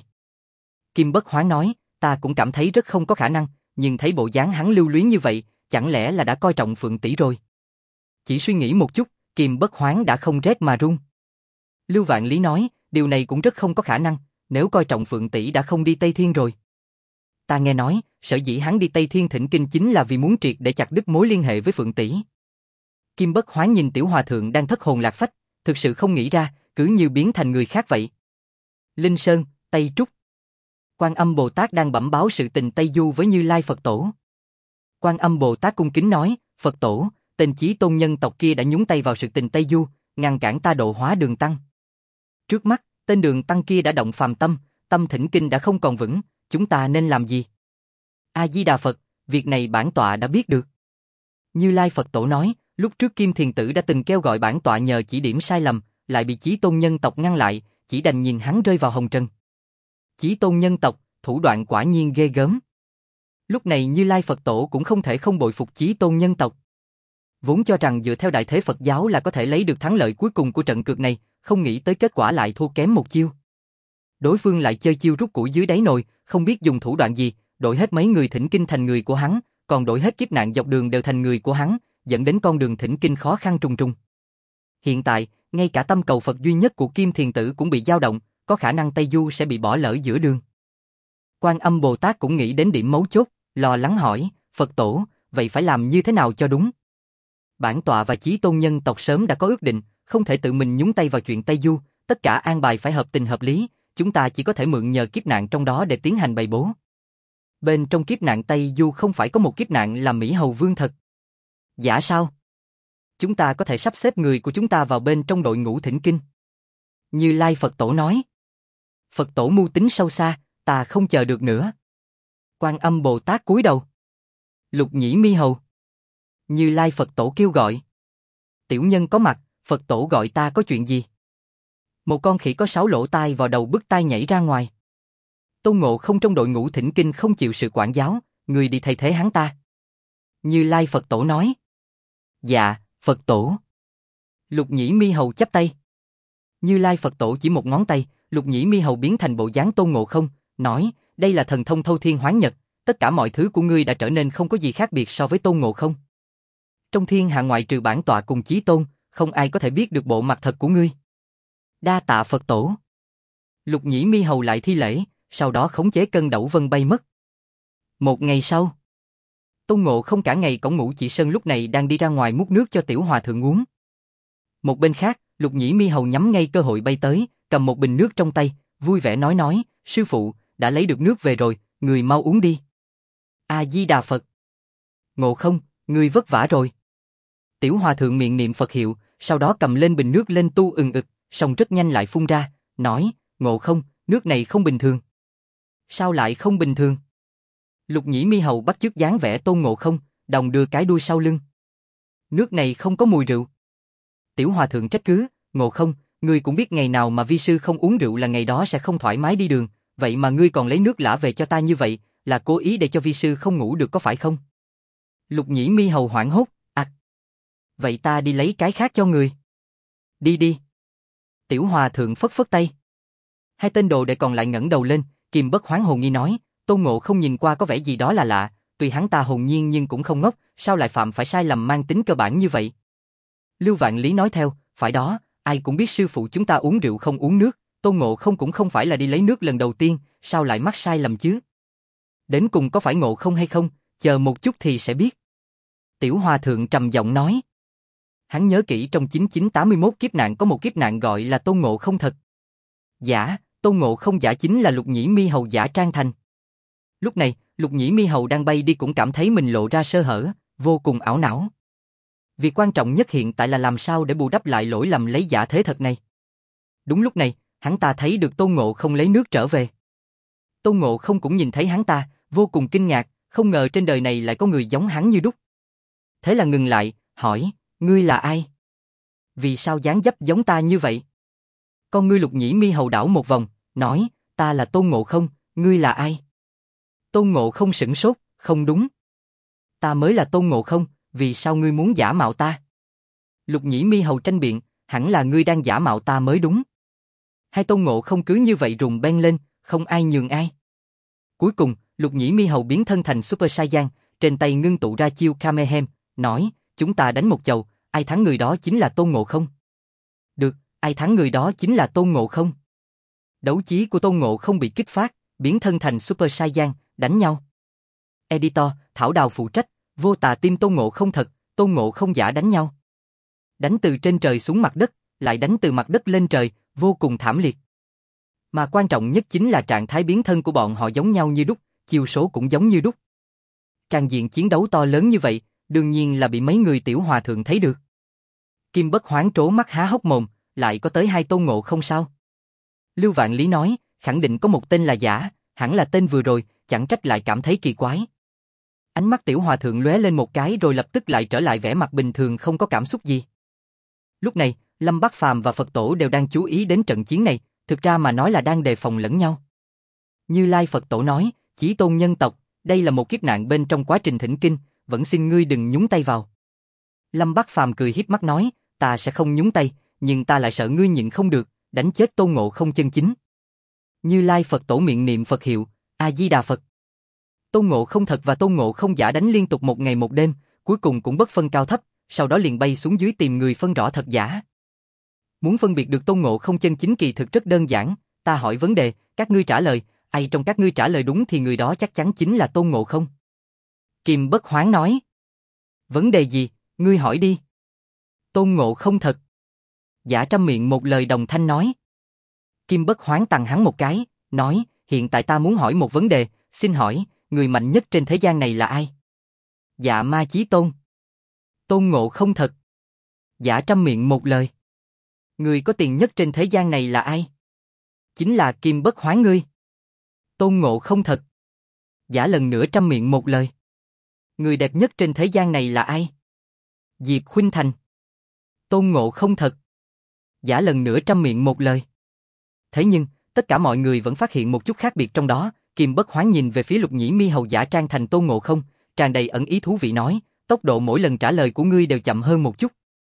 Kim Bất Hoán nói, ta cũng cảm thấy rất không có khả năng, nhưng thấy bộ dáng hắn lưu luyến như vậy, chẳng lẽ là đã coi trọng Phượng tỷ rồi? Chỉ suy nghĩ một chút, Kim Bất Hoán đã không rét mà run. Lưu Vạn Lý nói, điều này cũng rất không có khả năng, nếu coi trọng Phượng tỷ đã không đi Tây Thiên rồi. Ta nghe nói, sở dĩ hắn đi Tây Thiên thỉnh kinh chính là vì muốn triệt để chặt đứt mối liên hệ với Phượng tỷ. Kim Bất Hoán nhìn tiểu hòa thượng đang thất hồn lạc phách, thực sự không nghĩ ra, cứ như biến thành người khác vậy. Linh Sơn, Tây Trúc. Quan Âm Bồ Tát đang bẩm báo sự tình Tây Du với Như Lai Phật Tổ. Quan Âm Bồ Tát cung kính nói, Phật Tổ, tên Chí Tôn nhân tộc kia đã nhúng tay vào sự tình Tây Du, ngăn cản ta độ hóa Đường Tăng. Trước mắt, tên Đường Tăng kia đã động phàm tâm, tâm thỉnh kinh đã không còn vững, chúng ta nên làm gì? A-di-đà Phật, việc này bản tọa đã biết được. Như Lai Phật Tổ nói, lúc trước Kim Thiền Tử đã từng kêu gọi bản tọa nhờ chỉ điểm sai lầm, lại bị Chí Tôn nhân tộc ngăn lại, chỉ đành nhìn hắn rơi vào hồng trần. Chí Tôn nhân tộc, thủ đoạn quả nhiên ghê gớm. Lúc này Như Lai Phật Tổ cũng không thể không bội phục Chí Tôn nhân tộc. Vốn cho rằng dựa theo đại thế Phật giáo là có thể lấy được thắng lợi cuối cùng của trận cược này, không nghĩ tới kết quả lại thua kém một chiêu. Đối phương lại chơi chiêu rút củi dưới đáy nồi, không biết dùng thủ đoạn gì, đổi hết mấy người thỉnh kinh thành người của hắn, còn đổi hết kiếp nạn dọc đường đều thành người của hắn, dẫn đến con đường thỉnh kinh khó khăn trùng trùng. Hiện tại, ngay cả tâm cầu Phật duy nhất của Kim Thiền Tử cũng bị dao động, có khả năng Tây Du sẽ bị bỏ lỡ giữa đường. Quan Âm Bồ Tát cũng nghĩ đến điểm mấu chốt, lo lắng hỏi, Phật Tổ, vậy phải làm như thế nào cho đúng? Bản tọa và Chí Tôn nhân tộc sớm đã có ước định, không thể tự mình nhúng tay vào chuyện Tây Du, tất cả an bài phải hợp tình hợp lý, chúng ta chỉ có thể mượn nhờ kiếp nạn trong đó để tiến hành bày bố. Bên trong kiếp nạn Tây Du không phải có một kiếp nạn là Mỹ Hầu Vương thật. Giả sao? Chúng ta có thể sắp xếp người của chúng ta vào bên trong đội ngũ thỉnh kinh. Như Lai Phật Tổ nói. Phật Tổ mưu tính sâu xa, ta không chờ được nữa. Quan Âm Bồ Tát cúi đầu. Lục Nhĩ Mi Hầu. Như Lai Phật Tổ kêu gọi. Tiểu nhân có mặt, Phật Tổ gọi ta có chuyện gì? Một con khỉ có 6 lỗ tai vào đầu bứt tai nhảy ra ngoài. Tôn Ngộ Không trong đội ngũ thỉnh kinh không chịu sự quản giáo, người đi thay thế hắn ta. Như Lai Phật Tổ nói. Dạ, Phật Tổ. Lục Nhĩ Mi Hầu chắp tay. Như Lai Phật Tổ chỉ một ngón tay, Lục Nhĩ Mi Hầu biến thành bộ dáng Tôn Ngộ Không, nói, đây là thần thông thâu thiên hoán nhật, tất cả mọi thứ của ngươi đã trở nên không có gì khác biệt so với Tôn Ngộ Không. Trong thiên hạ ngoại trừ bản tọa cùng Chí Tôn, không ai có thể biết được bộ mặt thật của ngươi. Đa tạ Phật Tổ. Lục Nhĩ Mi Hầu lại thi lễ, sau đó khống chế cân đẩu vân bay mất. Một ngày sau, Tôn Ngộ Không cả ngày cõng Ngũ Chỉ Sơn lúc này đang đi ra ngoài múc nước cho Tiểu Hòa Thượng uống. Một bên khác, Lục Nhĩ Mi Hầu nhắm ngay cơ hội bay tới, cầm một bình nước trong tay, vui vẻ nói, sư phụ, đã lấy được nước về rồi, người mau uống đi. A-di-đà Phật. Ngộ Không, ngươi vất vả rồi. Tiểu Hòa Thượng miệng niệm Phật hiệu, sau đó cầm lên bình nước lên tu ực, xong rất nhanh lại phun ra, nói, Ngộ Không, nước này không bình thường. Sao lại không bình thường? Lục Nhĩ Mi Hầu bắt chước dáng vẻ Tôn Ngộ Không, đồng đưa cái đuôi sau lưng. Nước này không có mùi rượu. Tiểu Hòa Thượng trách cứ, Ngộ Không, ngươi cũng biết ngày nào mà vi sư không uống rượu là ngày đó sẽ không thoải mái đi đường, vậy mà ngươi còn lấy nước lã về cho ta như vậy, là cố ý để cho vi sư không ngủ được có phải không? Lục Nhĩ Mi Hầu hoảng hốt, vậy ta đi lấy cái khác cho người. Đi đi. Tiểu Hòa Thượng phất phất tay. Hai tên đồ đệ còn lại ngẩng đầu lên, Kim Bất Hoán hồ nghi nói, Tôn Ngộ Không nhìn qua có vẻ gì đó là lạ, tuy hắn ta hồn nhiên nhưng cũng không ngốc, sao lại phạm phải sai lầm mang tính cơ bản như vậy? Lưu Vạn Lý nói theo, phải đó, ai cũng biết sư phụ chúng ta uống rượu không uống nước, Tôn Ngộ Không cũng không phải là đi lấy nước lần đầu tiên, sao lại mắc sai lầm chứ? Đến cùng có phải Ngộ Không hay không, chờ một chút thì sẽ biết. Tiểu Hòa Thượng trầm giọng nói. Hắn nhớ kỹ trong 9981 kiếp nạn có một kiếp nạn gọi là Tôn Ngộ Không thật. Giả, Tôn Ngộ Không giả chính là Lục Nhĩ Mi Hầu giả trang thành. Lúc này, Lục Nhĩ Mi Hầu đang bay đi cũng cảm thấy mình lộ ra sơ hở, vô cùng ảo não. Việc quan trọng nhất hiện tại là làm sao để bù đắp lại lỗi lầm lấy giả thế thật này. Đúng lúc này, hắn ta thấy được Tôn Ngộ Không lấy nước trở về. Tôn Ngộ Không cũng nhìn thấy hắn ta, vô cùng kinh ngạc, không ngờ trên đời này lại có người giống hắn như đúc. Thế là ngừng lại, hỏi, ngươi là ai? Vì sao dáng dấp giống ta như vậy? Con ngươi Lục Nhĩ Mi Hầu đảo một vòng, nói, ta là Tôn Ngộ Không, ngươi là ai? Tôn Ngộ Không sửng sốt, không đúng. Ta mới là Tôn Ngộ Không, vì sao ngươi muốn giả mạo ta? Lục Nhĩ Mi Hầu tranh biện, hẳn là ngươi đang giả mạo ta mới đúng. Hai Tôn Ngộ Không cứ như vậy rùng beng lên, không ai nhường ai. Cuối cùng, Lục Nhĩ Mi Hầu biến thân thành Super Saiyan, trên tay ngưng tụ ra chiêu Kamehameha, nói, chúng ta đánh một chầu, ai thắng người đó chính là Tôn Ngộ Không. Được, ai thắng người đó chính là Tôn Ngộ Không. Đấu chí của Tôn Ngộ Không bị kích phát, biến thân thành Super Saiyan, đánh nhau. Editor, Thảo Đào phụ trách, vô tà tim Tôn Ngộ Không thật, Tôn Ngộ Không giả đánh nhau. Đánh từ trên trời xuống mặt đất, lại đánh từ mặt đất lên trời, vô cùng thảm liệt. Mà quan trọng nhất chính là trạng thái biến thân của bọn họ giống nhau như đúc, chiêu số cũng giống như đúc. Tràn diện chiến đấu to lớn như vậy, đương nhiên là bị mấy người Tiểu Hòa Thượng thấy được. Kim Bất Hoán trố mắt há hốc mồm, lại có tới 2 Tôn Ngộ Không sao? Lưu Vạn Lý nói, khẳng định có một tên là giả, hẳn là tên vừa rồi, chẳng trách lại cảm thấy kỳ quái. Ánh mắt Tiểu Hòa Thượng lóe lên một cái rồi lập tức lại trở lại vẻ mặt bình thường không có cảm xúc gì. Lúc này, Lâm Bắc Phàm và Phật Tổ đều đang chú ý đến trận chiến này, thực ra mà nói là đang đề phòng lẫn nhau. Như Lai Phật Tổ nói, Chí Tôn nhân tộc, đây là một kiếp nạn bên trong quá trình thỉnh kinh, vẫn xin ngươi đừng nhúng tay vào. Lâm Bắc Phàm cười híp mắt nói, ta sẽ không nhúng tay, nhưng ta lại sợ ngươi nhịn không được, đánh chết Tôn Ngộ Không chân chính. Như Lai Phật Tổ miệng niệm Phật hiệu, A-di-đà Phật. Tôn Ngộ Không thật và Tôn Ngộ Không giả đánh liên tục một ngày một đêm, cuối cùng cũng bất phân cao thấp, sau đó liền bay xuống dưới tìm người phân rõ thật giả. Muốn phân biệt được Tôn Ngộ Không chân chính kỳ thực rất đơn giản, ta hỏi vấn đề, các ngươi trả lời, ai trong các ngươi trả lời đúng thì người đó chắc chắn chính là Tôn Ngộ Không. Kim Bất Hoán nói. Vấn đề gì, ngươi hỏi đi. Tôn Ngộ Không thật. Giả trăm miệng một lời đồng thanh nói. Kim Bất Hoán tằng hắn một cái, nói, hiện tại ta muốn hỏi một vấn đề, xin hỏi, người mạnh nhất trên thế gian này là ai? Dạ Ma Chí Tôn. Tôn Ngộ Không thật. Giả trăm miệng một lời. Người có tiền nhất trên thế gian này là ai? Chính là Kim Bất Hoán ngươi. Tôn Ngộ Không thật. Giả lần nữa trăm miệng một lời. Người đẹp nhất trên thế gian này là ai? Diệp Khuynh Thành. Tôn Ngộ Không thật. Giả lần nữa trăm miệng một lời. Thế nhưng, tất cả mọi người vẫn phát hiện một chút khác biệt trong đó. Kim Bất Hoán nhìn về phía Lục Nhĩ Mi Hầu giả trang thành Tôn Ngộ Không, tràn đầy ẩn ý thú vị nói, tốc độ mỗi lần trả lời của ngươi đều chậm hơn một chút.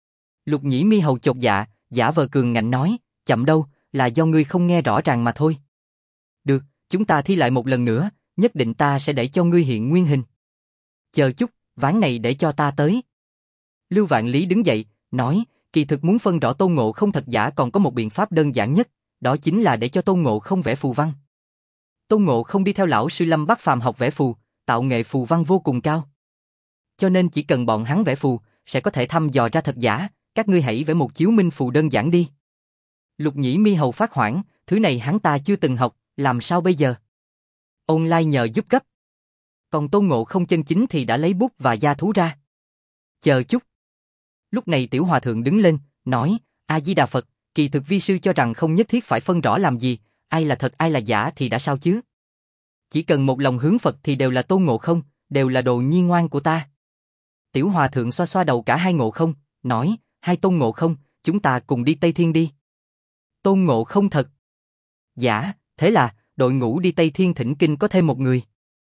Lục Nhĩ Mi Hầu chột dạ, giả vờ cường ngạnh nói, chậm đâu, là do ngươi không nghe rõ ràng mà thôi. Được, chúng ta thi lại một lần nữa, nhất định ta sẽ để cho ngươi hiện nguyên hình. Chờ chút, ván này để cho ta tới. Lưu Vạn Lý đứng dậy, nói, kỳ thực muốn phân rõ Tôn Ngộ Không thật giả còn có một biện pháp đơn giản nhất, đó chính là để cho Tôn Ngộ Không vẽ phù văn. Tôn Ngộ Không đi theo lão sư Lâm Bắc Phàm học vẽ phù, tạo nghệ phù văn vô cùng cao. Cho nên chỉ cần bọn hắn vẽ phù, sẽ có thể thăm dò ra thật giả, các ngươi hãy vẽ một chiếu minh phù đơn giản đi. Lục Nhĩ Mi Hầu phát hoảng, thứ này hắn ta chưa từng học, làm sao bây giờ? Online nhờ giúp gấp. Còn Tôn Ngộ Không chân chính thì đã lấy bút và da thú ra. Chờ chút. Lúc này Tiểu Hòa Thượng đứng lên, nói, A-di-đà Phật, kỳ thực vi sư cho rằng không nhất thiết phải phân rõ làm gì, ai là thật ai là giả thì đã sao chứ? Chỉ cần một lòng hướng Phật thì đều là Tôn Ngộ Không, đều là đồ nhi ngoan của ta. Tiểu Hòa Thượng xoa xoa đầu cả hai Ngộ Không, nói, hai Tôn Ngộ Không, chúng ta cùng đi Tây Thiên đi. Tôn Ngộ Không thật. Giả, thế là, đội ngũ đi Tây Thiên thỉnh kinh có thêm một người.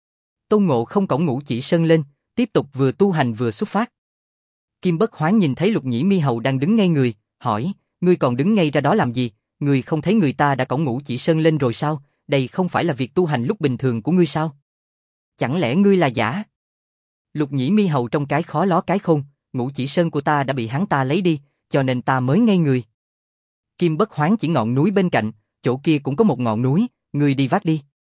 Tôn Ngộ Không cõng Ngũ Chỉ Sơn lên, tiếp tục vừa tu hành vừa xuất phát. Kim Bất Hoán nhìn thấy Lục Nhĩ Mi Hầu đang đứng ngay người, hỏi, ngươi còn đứng ngay ra đó làm gì, ngươi không thấy người ta đã cõng Ngũ Chỉ Sơn lên rồi sao, đây không phải là việc tu hành lúc bình thường của ngươi sao? Chẳng lẽ ngươi là giả? Lục Nhĩ Mi Hầu trong cái khó ló cái khôn, Ngũ Chỉ Sơn của ta đã bị hắn ta lấy đi, cho nên ta mới ngay người. Kim Bất Hoán chỉ ngọn núi bên cạnh, chỗ kia cũng có một ngọn núi, ngươi đi vác đi.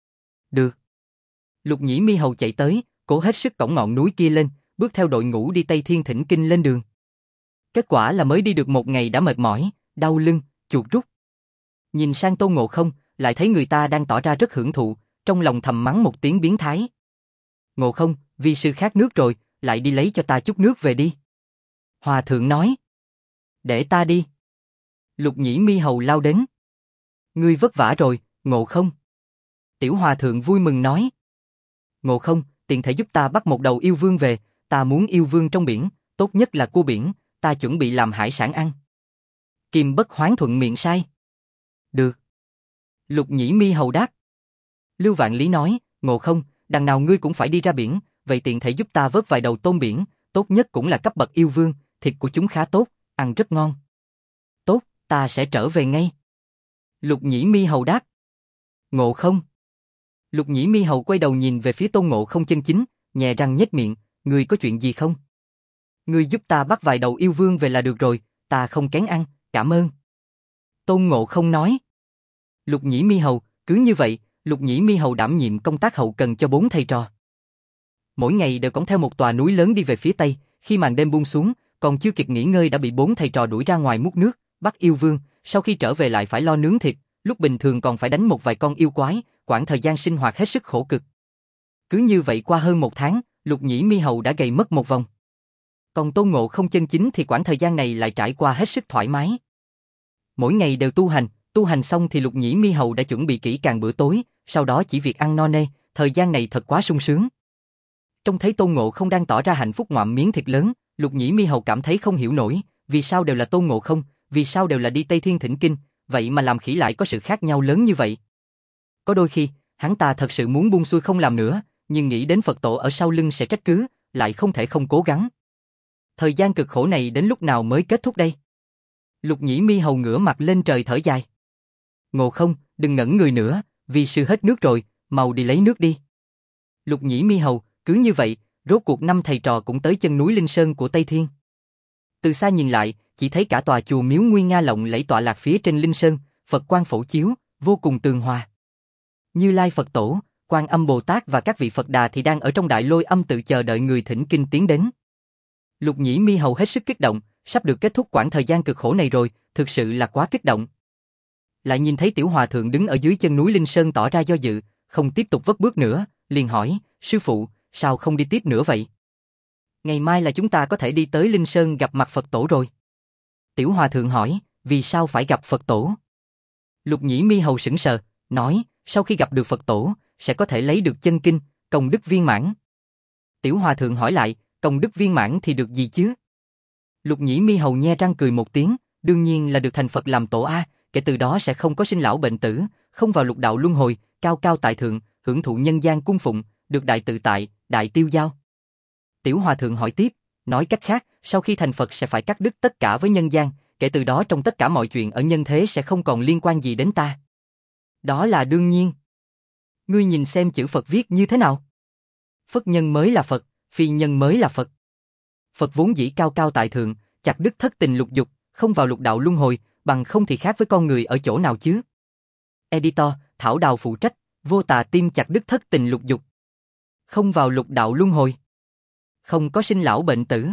Được. Lục Nhĩ Mi Hầu chạy tới, cố hết sức cõng ngọn núi kia lên, bước theo đội ngũ đi Tây Thiên thỉnh kinh lên đường. Kết quả là mới đi được một ngày đã mệt mỏi, đau lưng, chuột rút. Nhìn sang Tôn Ngộ Không, lại thấy người ta đang tỏ ra rất hưởng thụ, trong lòng thầm mắng một tiếng biến thái. Ngộ Không, vi sư khát nước rồi, lại đi lấy cho ta chút nước về đi. Hòa Thượng nói. Để ta đi. Lục Nhĩ Mi Hầu lao đến. Ngươi vất vả rồi, Ngộ Không. Tiểu Hòa Thượng vui mừng nói. Ngộ Không, tiện thể giúp ta bắt một đầu yêu vương về, ta muốn yêu vương trong biển, tốt nhất là cua biển, ta chuẩn bị làm hải sản ăn. Kim Bất Hoán thuận miệng sai. Được. Lục Nhĩ Mi Hầu đáp. Lưu Vạn Lý nói, Ngộ Không, đằng nào ngươi cũng phải đi ra biển, vậy tiện thể giúp ta vớt vài đầu tôm biển, tốt nhất cũng là cấp bậc yêu vương, thịt của chúng khá tốt, ăn rất ngon. Tốt, ta sẽ trở về ngay. Lục Nhĩ Mi Hầu đáp. Ngộ Không. Lục Nhĩ Mi Hầu quay đầu nhìn về phía Tôn Ngộ Không chân chính, nhè răng nhếch miệng, ngươi có chuyện gì không? Ngươi giúp ta bắt vài đầu yêu vương về là được rồi, ta không kén ăn, cảm ơn. Tôn Ngộ Không nói. Lục Nhĩ Mi Hầu, cứ như vậy, Lục Nhĩ Mi Hầu đảm nhiệm công tác hậu cần cho 4 thầy trò. Mỗi ngày đều cõng theo một tòa núi lớn đi về phía Tây, khi màn đêm buông xuống, còn chưa kịp nghỉ ngơi đã bị 4 thầy trò đuổi ra ngoài múc nước, bắt yêu vương, sau khi trở về lại phải lo nướng thịt, lúc bình thường còn phải đánh một vài con yêu quái, quãng thời gian sinh hoạt hết sức khổ cực. Cứ như vậy qua hơn 1 tháng, Lục Nhĩ Mi Hầu đã gầy mất một vòng. Còn Tôn Ngộ Không chân chính thì quãng thời gian này lại trải qua hết sức thoải mái. Mỗi ngày đều tu hành xong thì Lục Nhĩ Mi Hầu đã chuẩn bị kỹ càng bữa tối, sau đó chỉ việc ăn no nê, thời gian này thật quá sung sướng. Trông thấy Tôn Ngộ Không đang tỏ ra hạnh phúc ngoạm miếng thịt lớn, Lục Nhĩ Mi Hầu cảm thấy không hiểu nổi, vì sao đều là Tôn Ngộ Không, vì sao đều là đi Tây Thiên thỉnh kinh, vậy mà làm khỉ lại có sự khác nhau lớn như vậy. Có đôi khi, hắn ta thật sự muốn buông xuôi không làm nữa, nhưng nghĩ đến Phật tổ ở sau lưng sẽ trách cứ, lại không thể không cố gắng. Thời gian cực khổ này đến lúc nào mới kết thúc đây? Lục Nhĩ Mi Hầu ngửa mặt lên trời thở dài. Ngộ Không, đừng ngẩn người nữa, vì sư hết nước rồi, mau đi lấy nước đi. Lục Nhĩ Mi Hầu, cứ như vậy, rốt cuộc năm thầy trò cũng tới chân núi Linh Sơn của Tây Thiên. Từ xa nhìn lại, chỉ thấy cả tòa chùa miếu nguy nga lộng lẫy tọa lạc phía trên Linh Sơn, Phật quang phổ chiếu, vô cùng tường hòa. Như Lai Phật Tổ, Quan Âm Bồ Tát và các vị Phật Đà thì đang ở trong đại lôi âm tự chờ đợi người thỉnh kinh tiến đến. Lục Nhĩ Mi Hầu hết sức kích động, sắp được kết thúc quãng thời gian cực khổ này rồi, thực sự là quá kích động. Lại nhìn thấy Tiểu Hòa Thượng đứng ở dưới chân núi Linh Sơn tỏ ra do dự, không tiếp tục vất bước nữa, liền hỏi, sư phụ, sao không đi tiếp nữa vậy? Ngày mai là chúng ta có thể đi tới Linh Sơn gặp mặt Phật Tổ rồi. Tiểu Hòa Thượng hỏi, vì sao phải gặp Phật Tổ? Lục Nhĩ Mi Hầu sững sờ, nói, sau khi gặp được Phật Tổ, sẽ có thể lấy được chân kinh, công đức viên mãn. Tiểu Hòa Thượng hỏi lại, công đức viên mãn thì được gì chứ? Lục Nhĩ Mi Hầu nhe răng cười một tiếng, đương nhiên là được thành Phật làm tổ a, kể từ đó sẽ không có sinh lão bệnh tử, không vào lục đạo luân hồi, cao cao tại thượng, hưởng thụ nhân gian cung phụng, được đại tự tại, đại tiêu giao. Tiểu Hòa Thượng hỏi tiếp, nói cách khác, sau khi thành Phật sẽ phải cắt đứt tất cả với nhân gian, kể từ đó trong tất cả mọi chuyện ở nhân thế sẽ không còn liên quan gì đến ta. Đó là đương nhiên. Ngươi nhìn xem chữ Phật viết như thế nào? Phất nhân mới là Phật, phi nhân mới là Phật. Phật vốn dĩ cao cao tại thượng, chặt đứt thất tình lục dục, không vào lục đạo luân hồi, bằng không thì khác với con người ở chỗ nào chứ? Editor, Thảo Đào phụ trách, vô tà tim chặt đứt thất tình lục dục. Không vào lục đạo luân hồi. Không có sinh lão bệnh tử.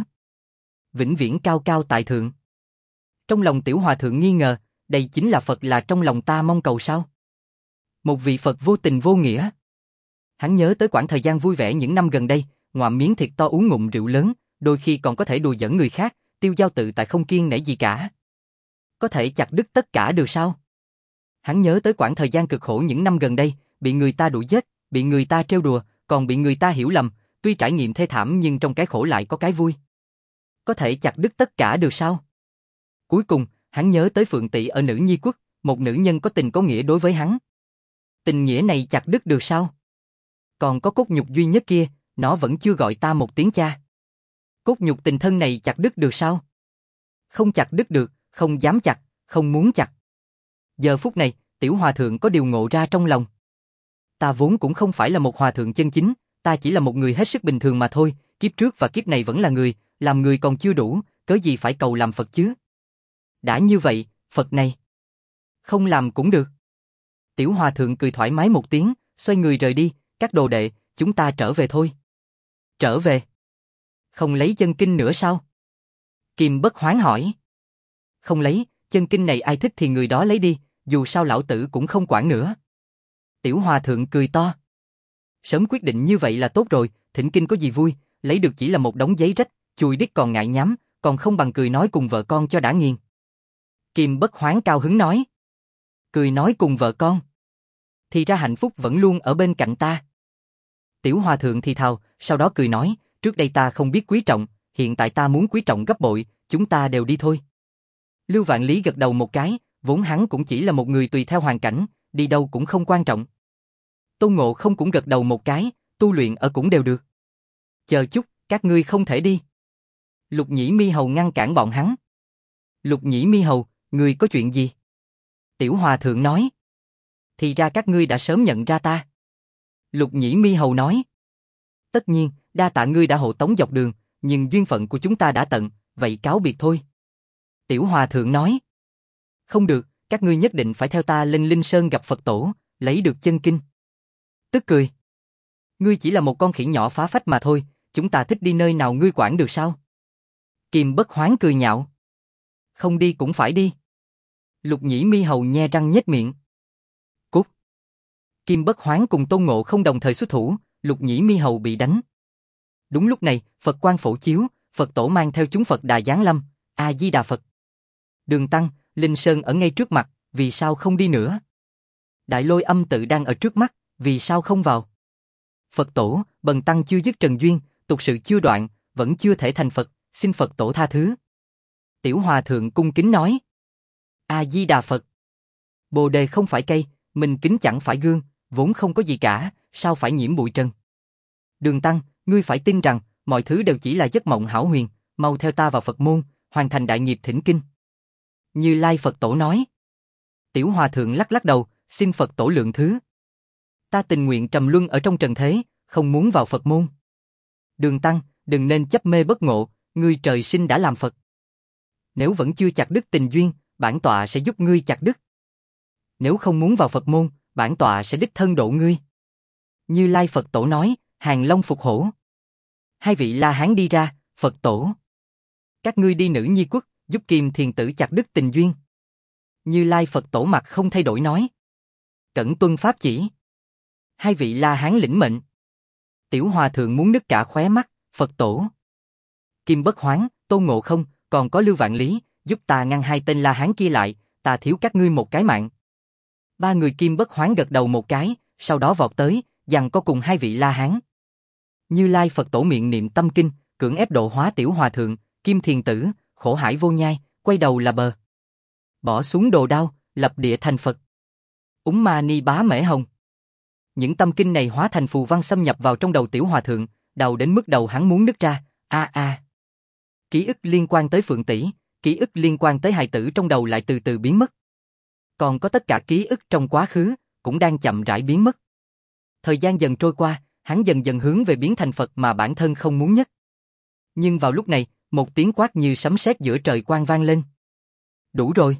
Vĩnh viễn cao cao tại thượng. Trong lòng Tiểu Hòa Thượng nghi ngờ, đây chính là Phật là trong lòng ta mong cầu sao? Một vị Phật vô tình vô nghĩa. Hắn nhớ tới quãng thời gian vui vẻ những năm gần đây, ngoạm miếng thịt to uống ngụm rượu lớn, đôi khi còn có thể đùa giỡn người khác, tiêu dao tự tại không kiêng nể gì cả. Có thể chặt đứt tất cả được sao? Hắn nhớ tới quãng thời gian cực khổ những năm gần đây, bị người ta đuổi giết, bị người ta trêu đùa, còn bị người ta hiểu lầm, tuy trải nghiệm thê thảm nhưng trong cái khổ lại có cái vui. Có thể chặt đứt tất cả được sao? Cuối cùng, hắn nhớ tới Phượng Tỵ ở Nữ Nhi Quốc, một nữ nhân có tình có nghĩa đối với hắn. Tình nghĩa này chặt đứt được sao? Còn có cốt nhục duy nhất kia, nó vẫn chưa gọi ta một tiếng cha. Cốt nhục tình thân này chặt đứt được sao? Không chặt đứt được, không dám chặt, không muốn chặt. Giờ phút này, Tiểu Hòa Thượng có điều ngộ ra trong lòng. Ta vốn cũng không phải là một hòa thượng chân chính, ta chỉ là một người hết sức bình thường mà thôi, kiếp trước và kiếp này vẫn là người, làm người còn chưa đủ, cớ gì phải cầu làm Phật chứ? Đã như vậy, Phật này không làm cũng được. Tiểu Hòa Thượng cười thoải mái một tiếng, xoay người rời đi, các đồ đệ, chúng ta trở về thôi. Trở về? Không lấy chân kinh nữa sao? Kim Bất Hoán hỏi. Không lấy, chân kinh này ai thích thì người đó lấy đi, dù sao lão tử cũng không quản nữa. Tiểu Hòa Thượng cười to. Sớm quyết định như vậy là tốt rồi, thỉnh kinh có gì vui, lấy được chỉ là một đống giấy rách, chùi đít còn ngại nhắm, còn không bằng cười nói cùng vợ con cho đã nghiền. Kim Bất Hoán cao hứng nói. Cười nói cùng vợ con. Thì ra hạnh phúc vẫn luôn ở bên cạnh ta. Tiểu Hòa Thượng thì thào, sau đó cười nói, trước đây ta không biết quý trọng, hiện tại ta muốn quý trọng gấp bội, chúng ta đều đi thôi. Lưu Vạn Lý gật đầu một cái, vốn hắn cũng chỉ là một người tùy theo hoàn cảnh, đi đâu cũng không quan trọng. Tôn Ngộ Không cũng gật đầu một cái, tu luyện ở cũng đều được. Chờ chút, các ngươi không thể đi. Lục Nhĩ Mi Hầu ngăn cản bọn hắn. Lục Nhĩ Mi Hầu, ngươi có chuyện gì? Tiểu Hòa Thượng nói. Thì ra các ngươi đã sớm nhận ra ta. Lục Nhĩ Mi Hầu nói. Tất nhiên, đa tạ ngươi đã hộ tống dọc đường, nhưng duyên phận của chúng ta đã tận, vậy cáo biệt thôi. Tiểu Hòa Thượng nói. Không được, các ngươi nhất định phải theo ta lên Linh Sơn gặp Phật Tổ, lấy được chân kinh. Tức cười. Ngươi chỉ là một con khỉ nhỏ phá phách mà thôi, chúng ta thích đi nơi nào ngươi quản được sao? Kim Bất Hoán cười nhạo. Không đi cũng phải đi. Lục Nhĩ Mi Hầu nhe răng nhếch miệng. Cút. Kim Bất Hoán cùng Tôn Ngộ Không đồng thời xuất thủ, Lục Nhĩ Mi Hầu bị đánh. Đúng lúc này, Phật quang phổ chiếu, Phật tổ mang theo chúng Phật Đà giáng lâm, A-di-đà Phật. Đường Tăng, Linh Sơn ở ngay trước mặt, vì sao không đi nữa? Đại Lôi Âm tự đang ở trước mắt, vì sao không vào? Phật tổ, bần tăng chưa dứt trần duyên, tục sự chưa đoạn, vẫn chưa thể thành Phật, xin Phật tổ tha thứ. Tiểu Hòa Thượng cung kính nói. A-di-đà Phật. Bồ đề không phải cây, mình kính chẳng phải gương, vốn không có gì cả, sao phải nhiễm bụi trần? Đường Tăng, ngươi phải tin rằng, mọi thứ đều chỉ là giấc mộng hão huyền, mau theo ta vào Phật môn, hoàn thành đại nghiệp thỉnh kinh. Như Lai Phật tổ nói. Tiểu Hòa Thượng lắc lắc đầu, xin Phật tổ lượng thứ. Ta tình nguyện trầm luân ở trong trần thế, không muốn vào Phật môn. Đường Tăng, đừng nên chấp mê bất ngộ, ngươi trời sinh đã làm Phật. Nếu vẫn chưa chặt đứt tình duyên, bản tọa sẽ giúp ngươi chặt đứt. Nếu không muốn vào Phật môn, bản tọa sẽ đích thân độ ngươi. Như Lai Phật tổ nói, Hàng Long phục hổ. Hai vị La Hán đi ra, Phật tổ. Các ngươi đi nữ nhi quốc, giúp Kim Thiền Tử chặt đứt tình duyên. Như Lai Phật tổ mặt không thay đổi nói. Cẩn tuân pháp chỉ. Hai vị La Hán lĩnh mệnh. Tiểu Hòa Thượng muốn nứt cả khóe mắt, Phật tổ. Kim Bất Hoán, Tôn Ngộ Không, còn có Lưu Vạn Lý, giúp ta ngăn hai tên La Hán kia lại, ta thiếu các ngươi một cái mạng. Ba người Kim Bất Hoán gật đầu một cái, sau đó vọt tới, giằng co cùng hai vị La Hán. Như Lai Phật tổ miệng niệm tâm kinh, cưỡng ép độ hóa Tiểu Hòa Thượng, Kim Thiền Tử, khổ hải vô nhai, quay đầu là bờ. Bỏ xuống đồ đao, lập địa thành Phật. Úng ma ni bá mễ hồng. Những tâm kinh này hóa thành phù văn xâm nhập vào trong đầu Tiểu Hòa Thượng, đầu đến mức đầu hắn muốn nứt ra, Ký ức liên quan tới Phượng Tỷ, ký ức liên quan tới hài tử trong đầu lại từ từ biến mất. Còn có tất cả ký ức trong quá khứ, cũng đang chậm rãi biến mất. Thời gian dần trôi qua, hắn dần dần hướng về biến thành Phật mà bản thân không muốn nhất. Nhưng vào lúc này, một tiếng quát như sấm sét giữa trời quang vang lên. Đủ rồi.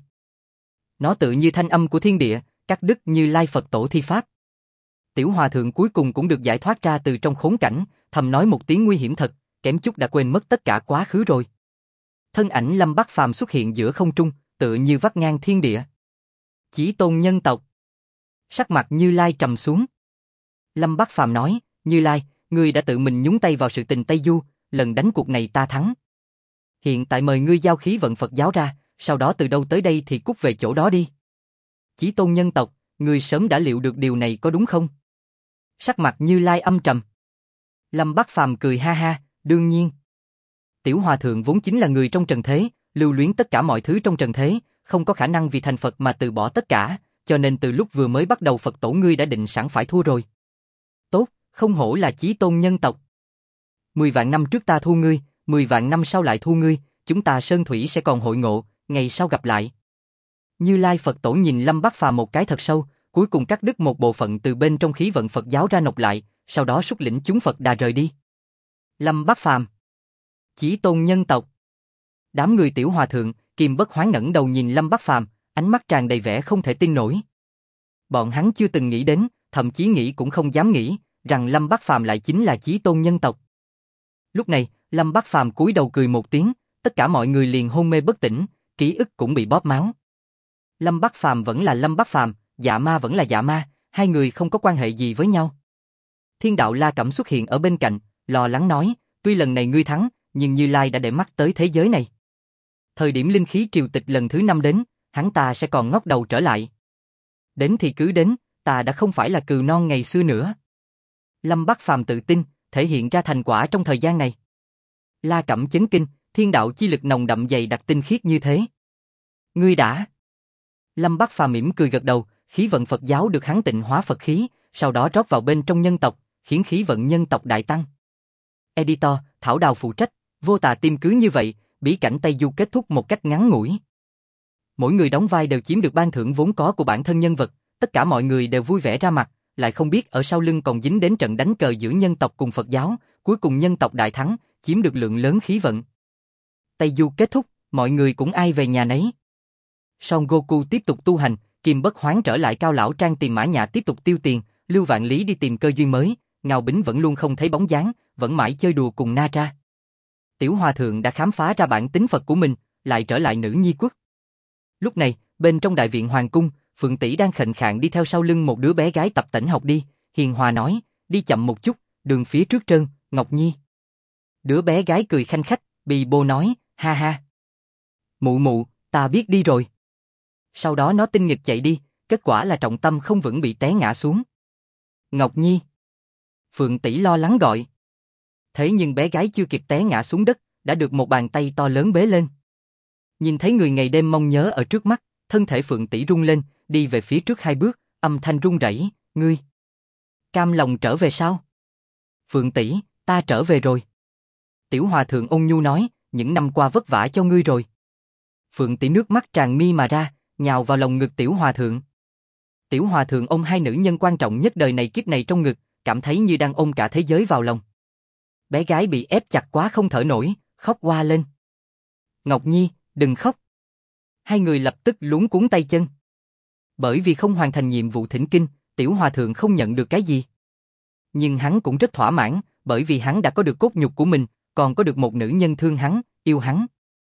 Nó tự như thanh âm của thiên địa, cắt đứt Như Lai Phật tổ thi pháp. Tiểu Hòa Thượng cuối cùng cũng được giải thoát ra từ trong khốn cảnh, thầm nói một tiếng nguy hiểm thật, kém chút đã quên mất tất cả quá khứ rồi. Thân ảnh Lâm Bắc Phàm xuất hiện giữa không trung, tựa như vắt ngang thiên địa. Chí tôn nhân tộc. Sắc mặt Như Lai trầm xuống. Lâm Bắc Phàm nói, Như Lai, ngươi đã tự mình nhúng tay vào sự tình Tây Du, lần đánh cuộc này ta thắng. Hiện tại mời ngươi giao khí vận Phật giáo ra, sau đó từ đâu tới đây thì cút về chỗ đó đi. Chí tôn nhân tộc, ngươi sớm đã liệu được điều này có đúng không? Sắc mặt Như Lai âm trầm. Lâm Bắc Phàm cười ha ha, đương nhiên. Tiểu Hòa Thượng vốn chính là người trong trần thế, lưu luyến tất cả mọi thứ trong trần thế, không có khả năng vì thành Phật mà từ bỏ tất cả, cho nên từ lúc vừa mới bắt đầu Phật tổ ngươi đã định sẵn phải thua rồi. Tốt, không hổ là chí tôn nhân tộc. 10 vạn năm trước ta thua ngươi, 10 vạn năm sau lại thua ngươi, chúng ta sơn thủy sẽ còn hội ngộ, ngày sau gặp lại. Như Lai Phật tổ nhìn Lâm Bắc Phàm một cái thật sâu, cuối cùng cắt đứt một bộ phận từ bên trong khí vận Phật giáo ra nộp lại, sau đó xuất lĩnh chúng Phật Đà rời đi. Lâm Bắc Phàm, chí tôn nhân tộc. Đám người Tiểu Hòa Thượng, Kim Bất Hoán ngẩng đầu nhìn Lâm Bắc Phàm, ánh mắt tràn đầy vẻ không thể tin nổi. Bọn hắn chưa từng nghĩ đến, thậm chí nghĩ cũng không dám nghĩ, rằng Lâm Bắc Phàm lại chính là chí tôn nhân tộc. Lúc này, Lâm Bắc Phàm cúi đầu cười một tiếng, tất cả mọi người liền hôn mê bất tỉnh, ký ức cũng bị bóp máu. Lâm Bắc Phàm vẫn là Lâm Bắc Phàm, Dạ Ma vẫn là Dạ Ma, hai người không có quan hệ gì với nhau. Thiên đạo La Cẩm xuất hiện ở bên cạnh, lo lắng nói, tuy lần này ngươi thắng, nhưng Như Lai đã để mắt tới thế giới này. Thời điểm linh khí triều tịch lần thứ 5 đến, hắn ta sẽ còn ngóc đầu trở lại. Đến thì cứ đến, ta đã không phải là cừu non ngày xưa nữa. Lâm Bắc Phàm tự tin, thể hiện ra thành quả trong thời gian này. La Cẩm chấn kinh, thiên đạo chi lực nồng đậm dày đặc tinh khiết như thế. Ngươi đã. Lâm Bắc Phàm mỉm cười gật đầu, khí vận Phật giáo được hắn tịnh hóa Phật khí, sau đó rót vào bên trong nhân tộc, khiến khí vận nhân tộc đại tăng. Editor, Thảo Đào phụ trách, vô tà tim cứ như vậy, bí cảnh Tây Du kết thúc một cách ngắn ngủi. Mỗi người đóng vai đều chiếm được ban thưởng vốn có của bản thân nhân vật, tất cả mọi người đều vui vẻ ra mặt, lại không biết ở sau lưng còn dính đến trận đánh cờ giữa nhân tộc cùng Phật giáo, cuối cùng nhân tộc đại thắng, chiếm được lượng lớn khí vận. Tây Du kết thúc, mọi người cũng ai về nhà nấy. Son Goku tiếp tục tu hành, Kim Bất Hoán trở lại Cao Lão Trang tìm Mã Nhã tiếp tục tiêu tiền, Lưu Vạn Lý đi tìm cơ duyên mới, Ngao Bính vẫn luôn không thấy bóng dáng, vẫn mãi chơi đùa cùng Na Tra. Tiểu Hòa Thượng đã khám phá ra bản tính Phật của mình, lại trở lại nữ nhi quốc. Lúc này, bên trong đại viện hoàng cung, Phượng Tỷ đang khệnh khạng đi theo sau lưng một đứa bé gái tập tễnh học đi, hiền hòa nói, đi chậm một chút, đường phía trước trơn, Ngọc Nhi. Đứa bé gái cười khanh khách, Bì bô nói, ha ha. Mụ mụ, ta biết đi rồi. Sau đó nó tinh nghịch chạy đi, kết quả là trọng tâm không vững bị té ngã xuống. Ngọc Nhi. Phượng tỷ lo lắng gọi. Thế nhưng bé gái chưa kịp té ngã xuống đất, đã được một bàn tay to lớn bế lên. Nhìn thấy người ngày đêm mong nhớ ở trước mắt, thân thể Phượng tỷ rung lên, đi về phía trước 2 bước, âm thanh run rẩy, ngươi cam lòng trở về sao? Phượng tỷ, ta trở về rồi. Tiểu Hòa thượng ôn nhu nói, những năm qua vất vả cho ngươi rồi. Phượng tỷ nước mắt tràn mi mà ra, nhào vào lòng ngực Tiểu Hòa thượng. Tiểu Hòa thượng ôm hai nữ nhân quan trọng nhất đời này kiếp này trong ngực, cảm thấy như đang ôm cả thế giới vào lòng. Bé gái bị ép chặt quá không thở nổi, khóc oa lên. Ngọc Nhi, đừng khóc. Hai người lập tức luống cuống tay chân. Bởi vì không hoàn thành nhiệm vụ thỉnh kinh, Tiểu Hòa thượng không nhận được cái gì. Nhưng hắn cũng rất thỏa mãn, bởi vì hắn đã có được cốt nhục của mình, còn có được một nữ nhân thương hắn, yêu hắn.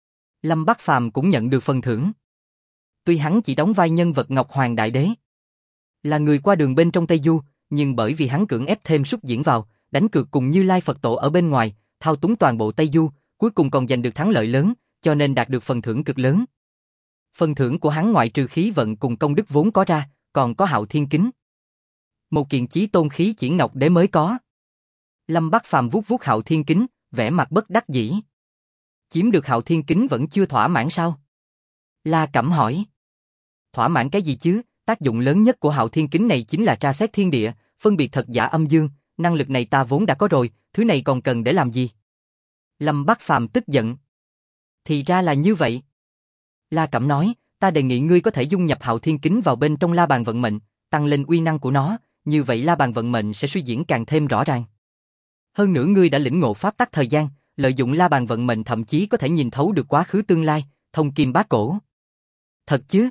Lâm Bắc Phàm cũng nhận được phần thưởng. Tuy hắn chỉ đóng vai nhân vật Ngọc Hoàng Đại Đế, là người qua đường bên trong Tây Du, nhưng bởi vì hắn cưỡng ép thêm xuất diễn vào, đánh cược cùng Như Lai Phật Tổ ở bên ngoài, thao túng toàn bộ Tây Du, cuối cùng còn giành được thắng lợi lớn, cho nên đạt được phần thưởng cực lớn. Phần thưởng của hắn ngoại trừ khí vận cùng công đức vốn có ra, còn có Hạo Thiên Kính. Một kiện chí tôn khí chỉ Ngọc Đế mới có. Lâm Bắc Phàm vuốt vuốt Hạo Thiên Kính, vẻ mặt bất đắc dĩ. Chiếm được Hạo Thiên Kính vẫn chưa thỏa mãn sao? La Cẩm hỏi. Thỏa mãn cái gì chứ? Tác dụng lớn nhất của Hạo Thiên Kính này chính là tra xét thiên địa, phân biệt thật giả âm dương, năng lực này ta vốn đã có rồi, thứ này còn cần để làm gì? Lâm Bắc Phàm tức giận. Thì ra là như vậy. La Cẩm nói, ta đề nghị ngươi có thể dung nhập Hạo Thiên Kính vào bên trong La Bàn vận mệnh, tăng lên uy năng của nó, như vậy La Bàn vận mệnh sẽ suy diễn càng thêm rõ ràng. Hơn nữa ngươi đã lĩnh ngộ pháp tắc thời gian, lợi dụng La Bàn vận mệnh thậm chí có thể nhìn thấu được quá khứ tương lai, thông kim bát cổ. Thật chứ?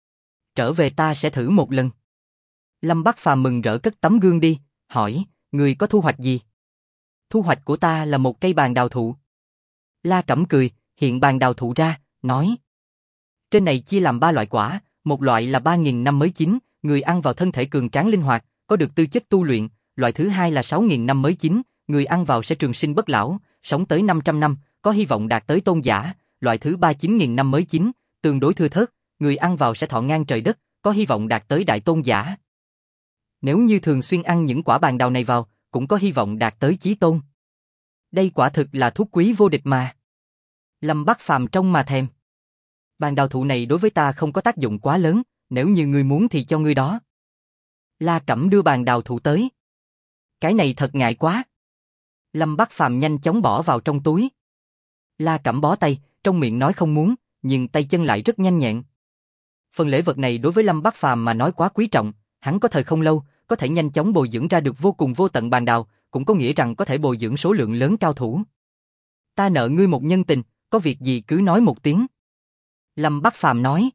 Trở về ta sẽ thử một lần. Lâm Bắc Phàm mừng rỡ cất tấm gương đi, hỏi, ngươi có thu hoạch gì? Thu hoạch của ta là một cây bàn đào thụ. La Cẩm cười, hiện bàn đào thụ ra, nói. Trên này chia làm 3 loại quả, một loại là 3.000 năm mới chín, người ăn vào thân thể cường tráng linh hoạt, có được tư chất tu luyện, loại thứ hai là 6.000 năm mới chín, người ăn vào sẽ trường sinh bất lão, sống tới 500 năm, có hy vọng đạt tới tôn giả, loại thứ ba 9.000 năm mới chín, tương đối thưa thớt, người ăn vào sẽ thọ ngang trời đất, có hy vọng đạt tới đại tôn giả. Nếu như thường xuyên ăn những quả bàn đào này vào, cũng có hy vọng đạt tới chí tôn. Đây quả thực là thuốc quý vô địch mà. Lâm Bắc Phàm trông mà thèm. Bàn đào thụ này đối với ta không có tác dụng quá lớn, nếu như ngươi muốn thì cho ngươi đó. La Cẩm đưa bàn đào thụ tới. Cái này thật ngại quá. Lâm Bắc Phàm nhanh chóng bỏ vào trong túi. La Cẩm bó tay, trong miệng nói không muốn, nhưng tay chân lại rất nhanh nhẹn. Phần lễ vật này đối với Lâm Bắc Phàm mà nói quá quý trọng, hắn có thời không lâu, có thể nhanh chóng bồi dưỡng ra được vô cùng vô tận bàn đào, cũng có nghĩa rằng có thể bồi dưỡng số lượng lớn cao thủ. Ta nợ ngươi một nhân tình, có việc gì cứ nói một tiếng. Lâm Bắc Phàm nói.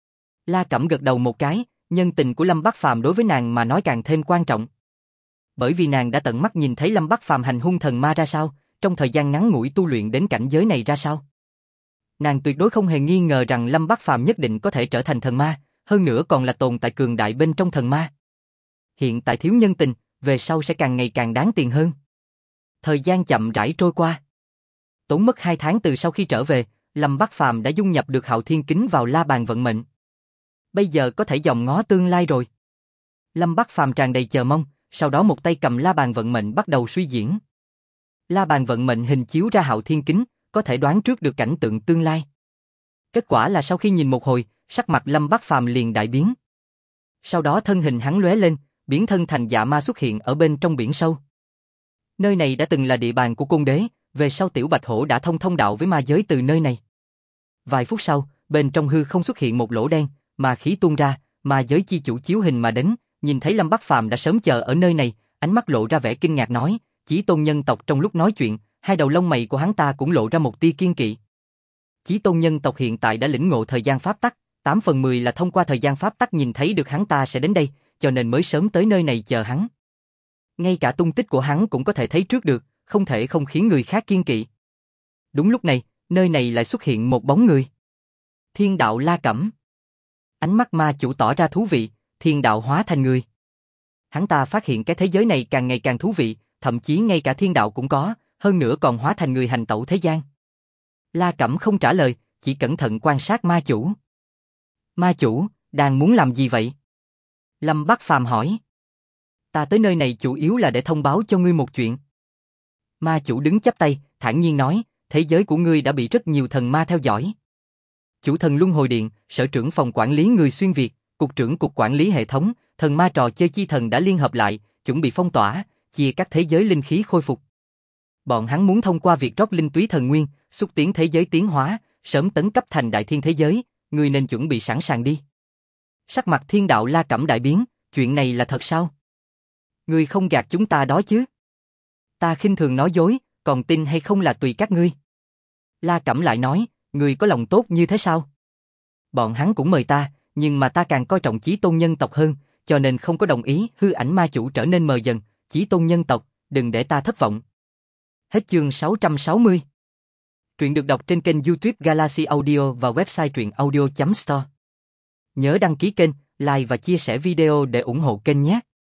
La Cẩm gật đầu một cái, nhân tình của Lâm Bắc Phàm đối với nàng mà nói càng thêm quan trọng. Bởi vì nàng đã tận mắt nhìn thấy Lâm Bắc Phàm hành hung thần ma ra sao, trong thời gian ngắn ngủi tu luyện đến cảnh giới này ra sao. Nàng tuyệt đối không hề nghi ngờ rằng Lâm Bắc Phàm nhất định có thể trở thành thần ma, hơn nữa còn là tồn tại cường đại bên trong thần ma. Hiện tại thiếu nhân tình, về sau sẽ càng ngày càng đáng tiền hơn. Thời gian chậm rãi trôi qua. Tốn mất 2 tháng từ sau khi trở về, Lâm Bắc Phàm đã dung nhập được Hạo Thiên Kính vào La Bàn vận mệnh. Bây giờ có thể dòm ngó tương lai rồi. Lâm Bắc Phàm tràn đầy chờ mong, sau đó một tay cầm La Bàn vận mệnh bắt đầu suy diễn. La Bàn vận mệnh hình chiếu ra Hạo Thiên Kính, có thể đoán trước được cảnh tượng tương lai. Kết quả là sau khi nhìn một hồi, sắc mặt Lâm Bắc Phàm liền đại biến. Sau đó thân hình hắn lóe lên, biến thân thành dạ ma xuất hiện ở bên trong biển sâu. Nơi này đã từng là địa bàn của Côn Đế, về sau Tiểu Bạch Hổ đã thông đạo với ma giới từ nơi này. Vài phút sau, bên trong hư không xuất hiện một lỗ đen, ma khí tuôn ra, ma giới chi chủ chiếu hình mà đến, nhìn thấy Lâm Bắc Phàm đã sớm chờ ở nơi này, ánh mắt lộ ra vẻ kinh ngạc nói, Chí Tôn nhân tộc. Trong lúc nói chuyện, hai đầu lông mày của hắn ta cũng lộ ra một tia kiên kỵ. Chí Tôn nhân tộc hiện tại đã lĩnh ngộ thời gian pháp tắc, 8/10 là thông qua thời gian pháp tắc nhìn thấy được hắn ta sẽ đến đây, cho nên mới sớm tới nơi này chờ hắn. Ngay cả tung tích của hắn cũng có thể thấy trước được, không thể không khiến người khác kiên kỵ. Đúng lúc này, nơi này lại xuất hiện một bóng người. Thiên đạo La Cẩm. Ánh mắt ma chủ tỏ ra thú vị, thiên đạo hóa thành người. Hắn ta phát hiện cái thế giới này càng ngày càng thú vị, thậm chí ngay cả thiên đạo cũng có, hơn nữa còn hóa thành người hành tẩu thế gian. La Cẩm không trả lời, chỉ cẩn thận quan sát ma chủ. Ma chủ, đang muốn làm gì vậy? Lâm Bắc Phàm hỏi. Ta tới nơi này chủ yếu là để thông báo cho ngươi một chuyện. Ma chủ đứng chắp tay, thản nhiên nói, thế giới của ngươi đã bị rất nhiều thần ma theo dõi. Chủ thần Luân Hồi Điện, sở trưởng phòng quản lý người xuyên Việt, cục trưởng cục quản lý hệ thống, thần ma trò chơi chi thần đã liên hợp lại, chuẩn bị phong tỏa, chia các thế giới linh khí khôi phục. Bọn hắn muốn thông qua việc rót linh túy thần nguyên, xúc tiến thế giới tiến hóa, sớm tấn cấp thành đại thiên thế giới, ngươi nên chuẩn bị sẵn sàng đi. Sắc mặt Thiên Đạo La Cẩm đại biến, chuyện này là thật sao? Ngươi không gạt chúng ta đó chứ? Ta khinh thường nói dối, còn tin hay không là tùy các ngươi. La Cẩm lại nói, ngươi có lòng tốt như thế sao? Bọn hắn cũng mời ta, nhưng mà ta càng coi trọng chí tôn nhân tộc hơn, cho nên không có đồng ý. Hư Ảnh Ma chủ trở nên mờ dần, chí tôn nhân tộc, đừng để ta thất vọng. Hết chương 660. Truyện được đọc trên kênh YouTube Galaxy Audio và website truyệnaudio.store. Nhớ đăng ký kênh, like và chia sẻ video để ủng hộ kênh nhé.